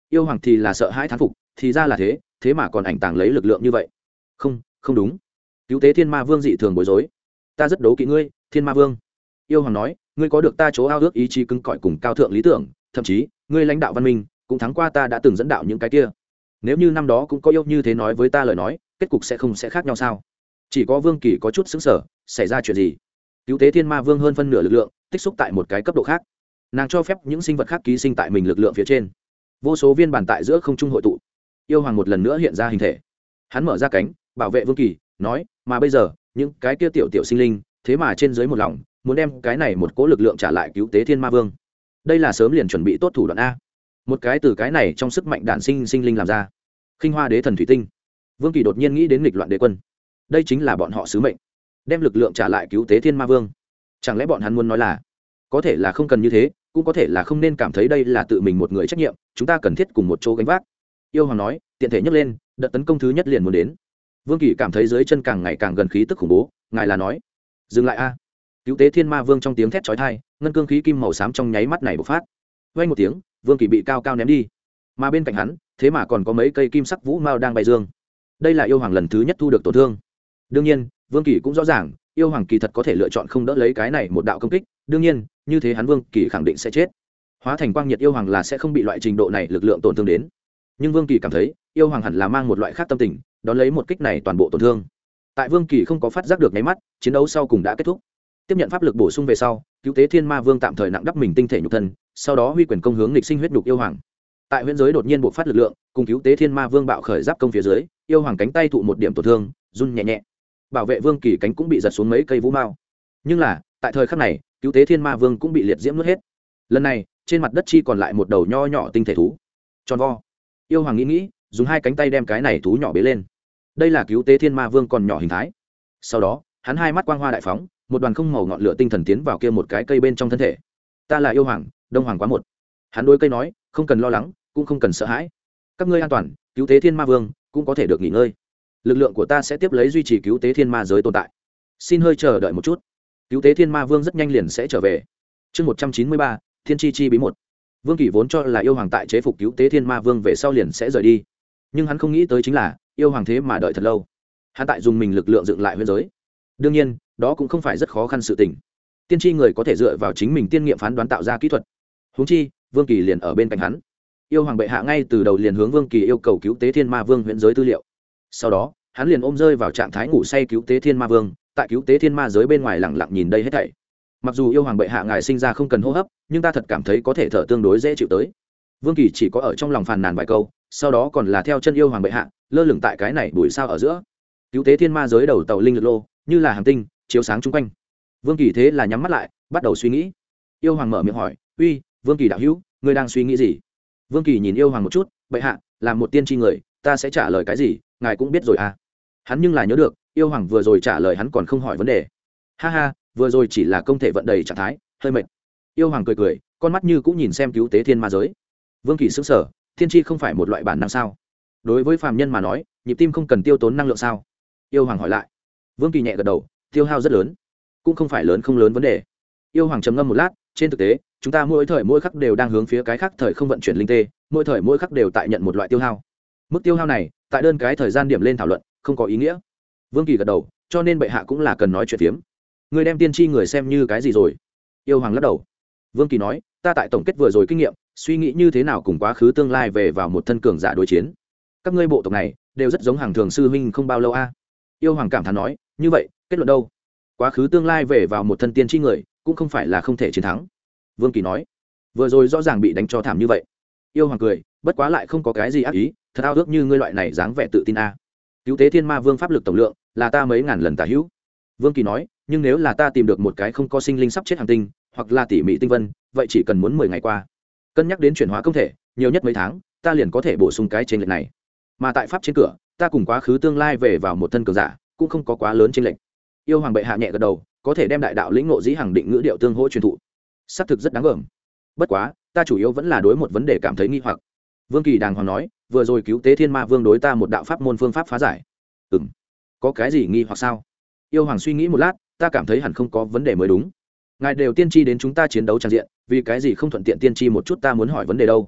yêu hoàng thì là sợ hãi thán phục, thì ra là thế, thế mà còn ảnh tàng lấy lực lượng như vậy. Không, không đúng. Cứu tế thiên ma vương dị thường bối rối. Ta rất đố kỵ ngươi, thiên ma vương. Yêu hoàng nói, ngươi có được ta chỗ ao ước ý chí cứng cỏi cùng cao thượng lý tưởng, thậm chí ngươi lãnh đạo văn minh cũng thắng qua ta đã từng dẫn đạo những cái kia. Nếu như năm đó cũng có yêu như thế nói với ta lời nói, kết cục sẽ không sẽ khác nhau sao? Chỉ có Vương Kỳ có chút sững sờ, xảy ra chuyện gì? Cứu tế thiên ma vương hơn phân nửa lực lượng tích xúc tại một cái cấp độ khác, nàng cho phép những sinh vật khác ký sinh tại mình lực lượng phía trên, vô số viên bản tại giữa không trung hội tụ. Yêu hoàng một lần nữa hiện ra hình thể, hắn mở ra cánh bảo vệ Vương Kỳ, nói, mà bây giờ những cái kia tiểu tiểu sinh linh thế mà trên dưới một lòng muốn đem cái này một cỗ lực lượng trả lại cứu tế thiên ma vương. Đây là sớm liền chuẩn bị tốt thủ đoạn a. Một cái từ cái này trong sức mạnh đản sinh sinh linh làm ra. Khinh Hoa đế thần thủy tinh. Vương Kỳ đột nhiên nghĩ đến nghịch loạn đế quân. Đây chính là bọn họ sứ mệnh, đem lực lượng trả lại cứu tế thiên ma vương. Chẳng lẽ bọn hắn muốn nói là, có thể là không cần như thế, cũng có thể là không nên cảm thấy đây là tự mình một người trách nhiệm, chúng ta cần thiết cùng một chỗ gánh vác. Yêu hoàng nói, tiện thể nhấc lên, đợt tấn công thứ nhất liền muốn đến. Vương Kỳ cảm thấy dưới chân càng ngày càng gần khí tức khủng bố, ngài là nói, dừng lại a. Cứu tế thiên ma vương trong tiếng thét chói tai, ngân cương khí kim màu xám trong nháy mắt này bộc phát. Vang một tiếng, Vương Kỳ bị cao cao ném đi, mà bên cạnh hắn thế mà còn có mấy cây kim sắc vũ mao đang bay dương. Đây là yêu hoàng lần thứ nhất thu được tổn thương. Đương nhiên Vương Kỳ cũng rõ ràng yêu hoàng kỳ thật có thể lựa chọn không đỡ lấy cái này một đạo công kích, đương nhiên như thế hắn Vương Kỳ khẳng định sẽ chết. Hóa thành quang nhiệt yêu hoàng là sẽ không bị loại trình độ này lực lượng tổn thương đến, nhưng Vương Kỳ cảm thấy yêu hoàng hẳn là mang một loại khác tâm tình đón lấy một kích này toàn bộ tổn thương. Tại Vương Kỳ không có phát giác được nháy mắt, chiến đấu sau cùng đã kết thúc. Tiếp nhận pháp lực bổ sung về sau, cứu tế thiên ma vương tạm thời nặng đắp mình tinh thể nhục thân, sau đó huy quyền công hướng nghịch sinh huyết nhục yêu hoàng. Tại huyễn giới đột nhiên bộc phát lực lượng, cùng cứu tế thiên ma vương bạo khởi giáp công phía dưới, yêu hoàng cánh tay thụ một điểm tổn thương, run nhẹ nhẹ. Bảo vệ Vương Kỳ cánh cũng bị giật xuống mấy cây vũ mao. Nhưng là tại thời khắc này, cứu tế thiên ma vương cũng bị liệt diễm nuốt hết. Lần này trên mặt đất chi còn lại một đầu nho nhỏ tinh thể thú, tròn vo. Yêu hoàng nghĩ nghĩ, dùng hai cánh tay đem cái này thú nhỏ bế lên. Đây là cứu tế thiên ma vương còn nhỏ hình thái. Sau đó hắn hai mắt quang hoa đại phóng, một đoàn không màu ngọn lửa tinh thần tiến vào kia một cái cây bên trong thân thể. Ta là yêu hoàng, đông hoàng quá một. Hắn đối cây nói, không cần lo lắng, cũng không cần sợ hãi, các ngươi an toàn, cứu tế thiên ma vương cũng có thể được nghỉ ngơi. Lực lượng của ta sẽ tiếp lấy duy trì cứu tế thiên ma giới tồn tại. Xin hơi chờ đợi một chút, cứu tế thiên ma vương rất nhanh liền sẽ trở về. Chương một trăm chín mươi ba, thiên chi chi bí một. Vương Kỳ vốn cho là yêu hoàng tại chế phục cứu tế thiên ma vương về sau liền sẽ rời đi, nhưng hắn không nghĩ tới chính là yêu hoàng thế mà đợi thật lâu. Hắn tại dùng mình lực lượng dựng lại huyễn giới. Đương nhiên đó cũng không phải rất khó khăn sự tình, tiên tri người có thể dựa vào chính mình tiên nghiệm phán đoán tạo ra kỹ thuật. Huống chi Vương Kỳ liền ở bên cạnh hắn. Yêu hoàng bệ hạ ngay từ đầu liền hướng Vương Kỳ yêu cầu cứu tế thiên ma vương huyễn giới tư liệu, sau đó hắn liền ôm rơi vào trạng thái ngủ say cứu tế thiên ma vương, tại cứu tế thiên ma giới bên ngoài lặng lặng nhìn đây hết thảy. Mặc dù yêu hoàng bệ hạ ngài sinh ra không cần hô hấp, nhưng ta thật cảm thấy có thể thở tương đối dễ chịu tới. Vương Kỳ chỉ có ở trong lòng phàn nàn vài câu, sau đó còn là theo chân yêu hoàng bệ hạ lơ lửng tại cái này bụi sao ở giữa. Cứu tế thiên ma giới đầu tàu linh lực lô như là hàng tinh chiếu sáng chung quanh. Vương Kỳ thế là nhắm mắt lại, bắt đầu suy nghĩ. Yêu hoàng mở miệng hỏi, uy Vương Kỳ đạo hữu, ngươi đang suy nghĩ gì? Vương Kỳ nhìn yêu hoàng một chút, bệ hạ, làm một tiên tri người ta sẽ trả lời cái gì ngài cũng biết rồi à. Hắn nhưng là nhớ được yêu hoàng vừa rồi trả lời hắn còn không hỏi vấn đề. Ha ha, vừa rồi chỉ là công thể vận đầy trạng thái, hơi mệt. Yêu hoàng cười cười, con mắt như cũng nhìn xem cứu tế thiên ma giới. Vương Kỳ sững sờ, thiên tri không phải một loại bản năng sao? Đối với phàm nhân mà nói, nhịp tim không cần tiêu tốn năng lượng sao? Yêu hoàng hỏi lại. Vương Kỳ nhẹ gật đầu, tiêu hao rất lớn, cũng không phải lớn không lớn vấn đề. Yêu hoàng trầm ngâm một lát, trên thực tế chúng ta mỗi thời mỗi khắc đều đang hướng phía cái khác thời không vận chuyển linh tê, mỗi thời mỗi khắc đều tại nhận một loại tiêu hao. Mức tiêu hao này tại đơn cái thời gian điểm lên thảo luận không có ý nghĩa. Vương Kỳ gật đầu, cho nên bệ hạ cũng là cần nói chuyện phiếm. Người đem tiên tri người xem như cái gì rồi? Yêu hoàng lắc đầu. Vương Kỳ nói, ta tại tổng kết vừa rồi kinh nghiệm, suy nghĩ như thế nào cùng quá khứ tương lai về vào một thân cường giả đối chiến. Các ngươi bộ tộc này đều rất giống hàng thường sư huynh không bao lâu a. Yêu hoàng cảm thán nói, như vậy kết luận đâu? Quá khứ tương lai về vào một thân tiên tri người cũng không phải là không thể chiến thắng. Vương Kỳ nói, vừa rồi rõ ràng bị đánh cho thảm như vậy. Yêu hoàng cười, bất quá lại không có cái gì ác ý, thật ao ước như ngươi loại này dáng vẻ tự tin a. Cứu tế thiên ma vương pháp lực tổng lượng là ta mấy ngàn lần tả hữu. Vương Kỳ nói, nhưng nếu là ta tìm được một cái không có sinh linh sắp chết hành tinh, hoặc là tỉ mỉ tinh vân, vậy chỉ cần muốn mười ngày qua. Cân nhắc đến chuyển hóa công thể, nhiều nhất mấy tháng, ta liền có thể bổ sung cái trên lệch này. Mà tại pháp trên cửa, ta cùng quá khứ tương lai về vào một thân cường giả, cũng không có quá lớn trên lệch. Yêu hoàng bệ hạ nhẹ gật đầu, có thể đem đại đạo lĩnh ngộ dĩ hàng định ngữ điệu tương hỗ truyền thụ, xác thực rất đáng gờm. Bất quá ta chủ yếu vẫn là đối một vấn đề cảm thấy nghi hoặc. Vương Kỳ đàng hoàng nói, vừa rồi cứu tế thiên ma vương đối ta một đạo pháp môn phương pháp phá giải. Ừm, có cái gì nghi hoặc sao? Yêu hoàng suy nghĩ một lát, ta cảm thấy hẳn không có vấn đề mới đúng. Ngài đều tiên tri đến chúng ta chiến đấu tràn diện, vì cái gì không thuận tiện tiên tri một chút ta muốn hỏi vấn đề đâu?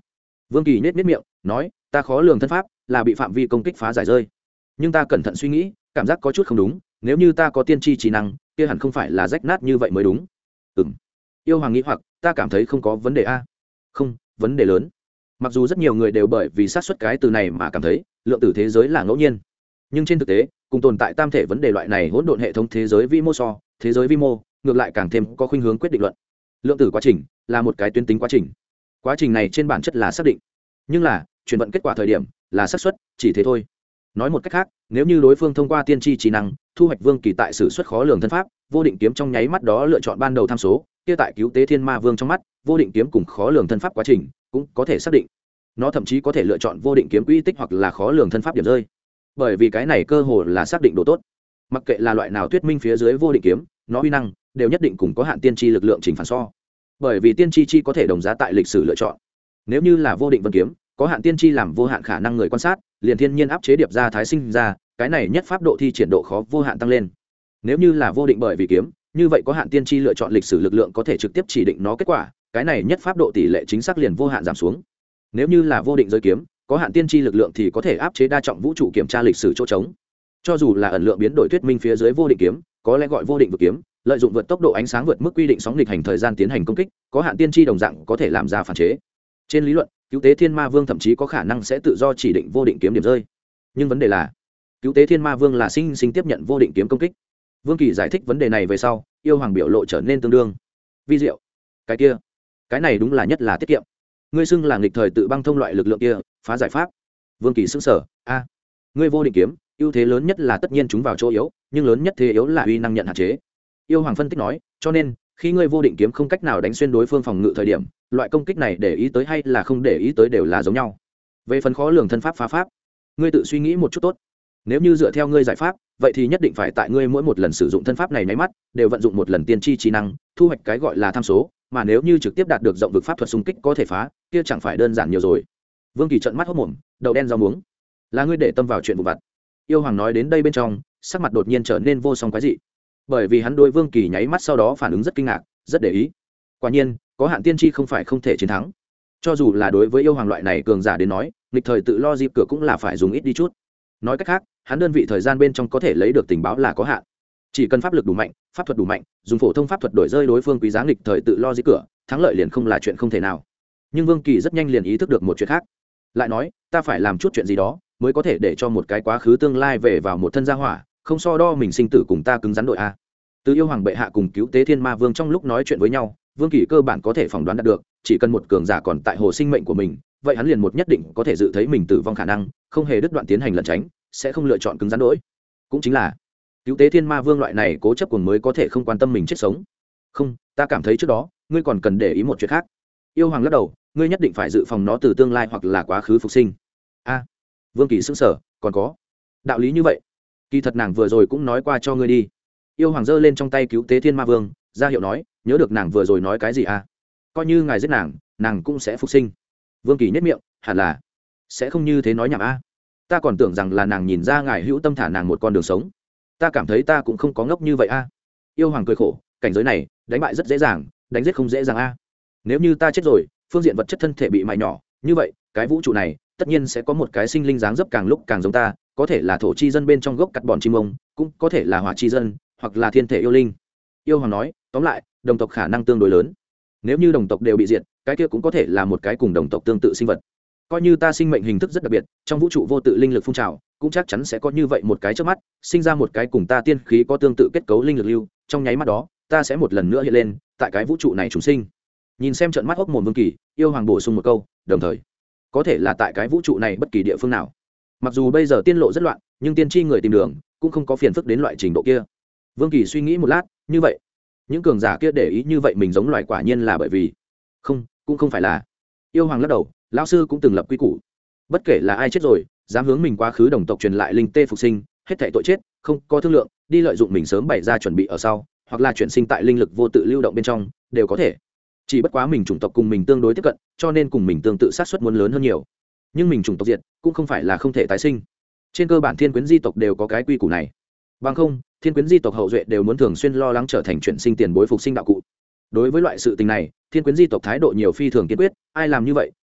Vương Kỳ nhếch nhếch miệng nói, ta khó lường thân pháp là bị phạm vi công kích phá giải rơi, nhưng ta cẩn thận suy nghĩ, cảm giác có chút không đúng, nếu như ta có tiên tri trí năng kia hẳn không phải là rách nát như vậy mới đúng. Ừm. Yêu Hoàng nghĩ hoặc, ta cảm thấy không có vấn đề a. Không, vấn đề lớn. Mặc dù rất nhiều người đều bởi vì xác suất cái từ này mà cảm thấy lượng tử thế giới là ngẫu nhiên, nhưng trên thực tế cùng tồn tại tam thể vấn đề loại này hỗn độn hệ thống thế giới vi mô so thế giới vi mô ngược lại càng thêm có khuynh hướng quyết định luận. Lượng tử quá trình là một cái tuyến tính quá trình, quá trình này trên bản chất là xác định, nhưng là chuyển vận kết quả thời điểm là xác suất, chỉ thế thôi. Nói một cách khác, nếu như đối phương thông qua tiên tri trí năng thu hoạch Vương Kỳ tại sử xuất khó lường thân pháp vô định kiếm trong nháy mắt đó lựa chọn ban đầu tham số, kia tại cứu tế thiên ma vương trong mắt vô định kiếm cùng khó lường thân pháp quá trình cũng có thể xác định. Nó thậm chí có thể lựa chọn vô định kiếm quỹ tích hoặc là khó lường thân pháp điểm rơi, bởi vì cái này cơ hồ là xác định độ tốt. Mặc kệ là loại nào thuyết minh phía dưới vô định kiếm, nó uy năng đều nhất định cùng có hạn tiên tri lực lượng chỉnh phản so, bởi vì tiên tri chi có thể đồng giá tại lịch sử lựa chọn. Nếu như là vô định vân kiếm, có hạn tiên tri làm vô hạn khả năng người quan sát liền thiên nhiên áp chế điệp ra thái sinh ra, cái này nhất pháp độ thi triển độ khó vô hạn tăng lên. Nếu như là vô định bởi vì kiếm, như vậy có hạn tiên tri lựa chọn lịch sử lực lượng có thể trực tiếp chỉ định nó kết quả, cái này nhất pháp độ tỷ lệ chính xác liền vô hạn giảm xuống. Nếu như là vô định giới kiếm, có hạn tiên tri lực lượng thì có thể áp chế đa trọng vũ trụ kiểm tra lịch sử chỗ trống. Cho dù là ẩn lượng biến đổi thuyết minh phía dưới vô định kiếm, có lẽ gọi vô định vượt kiếm, lợi dụng vượt tốc độ ánh sáng vượt mức quy định sóng nghịch hành thời gian tiến hành công kích, có hạn tiên tri đồng dạng có thể làm ra phản chế. Trên lý luận, cứu tế thiên ma vương thậm chí có khả năng sẽ tự do chỉ định vô định kiếm điểm rơi. Nhưng vấn đề là, cứu tế thiên ma vương là sinh sinh tiếp nhận vô định kiếm công kích. Vương Kỳ giải thích vấn đề này về sau, Yêu Hoàng biểu lộ trở nên tương đương vi diệu. Cái kia, cái này đúng là nhất là tiết kiệm. Ngươi xưng là nghịch thời tự băng thông loại lực lượng kia, phá giải pháp. Vương Kỳ sững sờ, a, ngươi vô định kiếm, ưu thế lớn nhất là tất nhiên chúng vào chỗ yếu, nhưng lớn nhất thế yếu là uy năng nhận hạn chế. Yêu Hoàng phân tích nói, cho nên khi ngươi vô định kiếm không cách nào đánh xuyên đối phương phòng ngự thời điểm, loại công kích này để ý tới hay là không để ý tới đều là giống nhau. Về phần khó lường thân pháp phá pháp, ngươi tự suy nghĩ một chút tốt. Nếu như dựa theo ngươi giải pháp, vậy thì nhất định phải tại ngươi mỗi một lần sử dụng thân pháp này nháy mắt đều vận dụng một lần tiên tri trí năng thu hoạch cái gọi là tham số, mà nếu như trực tiếp đạt được rộng vực pháp thuật xung kích có thể phá, kia chẳng phải đơn giản nhiều rồi. Vương Kỳ trợn mắt hốt mồm, đầu đen rau muống. Là ngươi để tâm vào chuyện vụ vặt. Yêu Hoàng nói đến đây bên trong, sắc mặt đột nhiên trở nên vô song quái dị, bởi vì hắn đối Vương Kỳ nháy mắt sau đó phản ứng rất kinh ngạc, rất để ý. Quả nhiên, có hạn tiên tri không phải không thể chiến thắng. Cho dù là đối với Yêu Hoàng loại này cường giả đến nói, nghịch thời tự lo dịp cửa cũng là phải dùng ít đi chút. Nói cách khác, hắn đơn vị thời gian bên trong có thể lấy được tình báo là có hạn. Chỉ cần pháp lực đủ mạnh, pháp thuật đủ mạnh, dùng phổ thông pháp thuật đổi rơi đối phương quý giá nghịch thời tự lo dịp cửa, thắng lợi liền không là chuyện không thể nào. Nhưng Vương Kỳ rất nhanh liền ý thức được một chuyện khác. Lại nói, ta phải làm chút chuyện gì đó mới có thể để cho một cái quá khứ tương lai về vào một thân gia hỏa, không so đo mình sinh tử cùng ta cứng rắn đội a. Từ Yêu Hoàng bệ hạ cùng cứu tế thiên ma vương trong lúc nói chuyện với nhau, Vương Kỳ cơ bản có thể phỏng đoán được, chỉ cần một cường giả còn tại hồ sinh mệnh của mình, vậy hắn liền một nhất định có thể dự thấy mình tử vong khả năng, không hề đứt đoạn tiến hành lẩn tránh, sẽ không lựa chọn cứng rắn đỗi. Cũng chính là cứu tế thiên ma vương loại này cố chấp cuồng mới có thể không quan tâm mình chết sống. Không, ta cảm thấy trước đó ngươi còn cần để ý một chuyện khác. Yêu Hoàng lắc đầu, ngươi nhất định phải dự phòng nó từ tương lai hoặc là quá khứ phục sinh. A, Vương Kỳ sững sờ, còn có đạo lý như vậy? Kỳ thật nàng vừa rồi cũng nói qua cho ngươi đi. Yêu Hoàng giơ lên trong tay cứu tế thiên ma vương, ra hiệu nói, nhớ được nàng vừa rồi nói cái gì à? Coi như ngài giết nàng, nàng cũng sẽ phục sinh. Vương Kỳ nhếch miệng, hẳn là sẽ không như thế nói nhảm a. Ta còn tưởng rằng là nàng nhìn ra ngài hữu tâm thả nàng một con đường sống. Ta cảm thấy ta cũng không có ngốc như vậy a. Yêu Hoàng cười khổ, cảnh giới này đánh bại rất dễ dàng, đánh giết không dễ dàng a. Nếu như ta chết rồi, phương diện vật chất thân thể bị mại nhỏ, như vậy cái vũ trụ này tất nhiên sẽ có một cái sinh linh dáng dấp càng lúc càng giống ta, có thể là thổ chi dân bên trong gốc cắt bọn chim ông, cũng có thể là hỏa chi dân, hoặc là thiên thể yêu linh. Yêu Hoàng nói, tóm lại đồng tộc khả năng tương đối lớn. Nếu như đồng tộc đều bị diệt, cái kia cũng có thể là một cái cùng đồng tộc tương tự sinh vật. Coi như ta sinh mệnh hình thức rất đặc biệt, trong vũ trụ vô tự linh lực phun trào, cũng chắc chắn sẽ có như vậy một cái trước mắt sinh ra một cái cùng ta tiên khí có tương tự kết cấu linh lực lưu, trong nháy mắt đó ta sẽ một lần nữa hiện lên tại cái vũ trụ này chúng sinh. Nhìn xem trận mắt hốc mồm Vương Kỳ, Yêu Hoàng bổ sung một câu, đồng thời có thể là tại cái vũ trụ này bất kỳ địa phương nào. Mặc dù bây giờ tiên lộ rất loạn, nhưng tiên tri người tìm đường cũng không có phiền phức đến loại trình độ kia. Vương Kỳ suy nghĩ một lát, như vậy những cường giả kia để ý như vậy mình giống loài quả nhiên là bởi vì không, cũng không phải là. Yêu Hoàng lắc đầu, lão sư cũng từng lập quy củ, bất kể là ai chết rồi dám hướng mình quá khứ đồng tộc truyền lại linh tê phục sinh, hết thảy tội chết không có thương lượng, đi lợi dụng mình sớm bày ra chuẩn bị ở sau, hoặc là chuyển sinh tại linh lực vô tự lưu động bên trong đều có thể. Chỉ bất quá mình chủng tộc cùng mình tương đối tiếp cận, cho nên cùng mình tương tự sát suất muốn lớn hơn nhiều. Nhưng mình chủng tộc diệt cũng không phải là không thể tái sinh. Trên cơ bản thiên quyến di tộc đều có cái quy củ này. Bằng không, thiên quyến di tộc hậu duệ đều muốn thường xuyên lo lắng trở thành chuyển sinh tiền bối phục sinh đạo cụ. Đối với loại sự tình này, thiên quyến di tộc thái độ nhiều phi thường kiên quyết, ai làm như vậy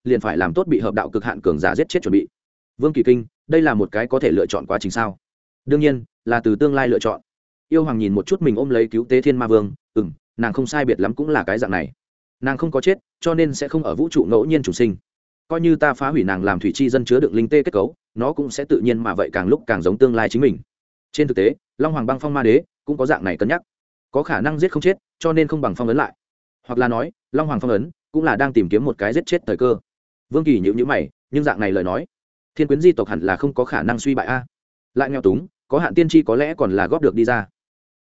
liền phải làm tốt bị hợp đạo cực hạn cường giả giết chết chuẩn bị. Vương Kỳ Kinh, đây là một cái có thể lựa chọn quá trình sao? Đương nhiên là từ tương lai lựa chọn. Yêu Hoàng nhìn một chút mình ôm lấy cứu tế Thiên Ma Vương, ừm, nàng không sai biệt lắm cũng là cái dạng này. Nàng không có chết, cho nên sẽ không ở vũ trụ ngẫu nhiên chủ sinh. Coi như ta phá hủy nàng làm thủy chi dân chứa đựng linh tê kết cấu, nó cũng sẽ tự nhiên mà vậy càng lúc càng giống tương lai chính mình. Trên thực tế, Long Hoàng Băng Phong Ma Đế cũng có dạng này cân nhắc, có khả năng giết không chết, cho nên không bằng phong ấn lại. Hoặc là nói, Long Hoàng phong ấn cũng là đang tìm kiếm một cái giết chết thời cơ. Vương Kỳ nhíu nhíu mày, nhưng dạng này lời nói, Thiên Quyến di tộc hẳn là không có khả năng suy bại a. Lại nghèo túng, có hạn tiên tri có lẽ còn là góp được đi ra.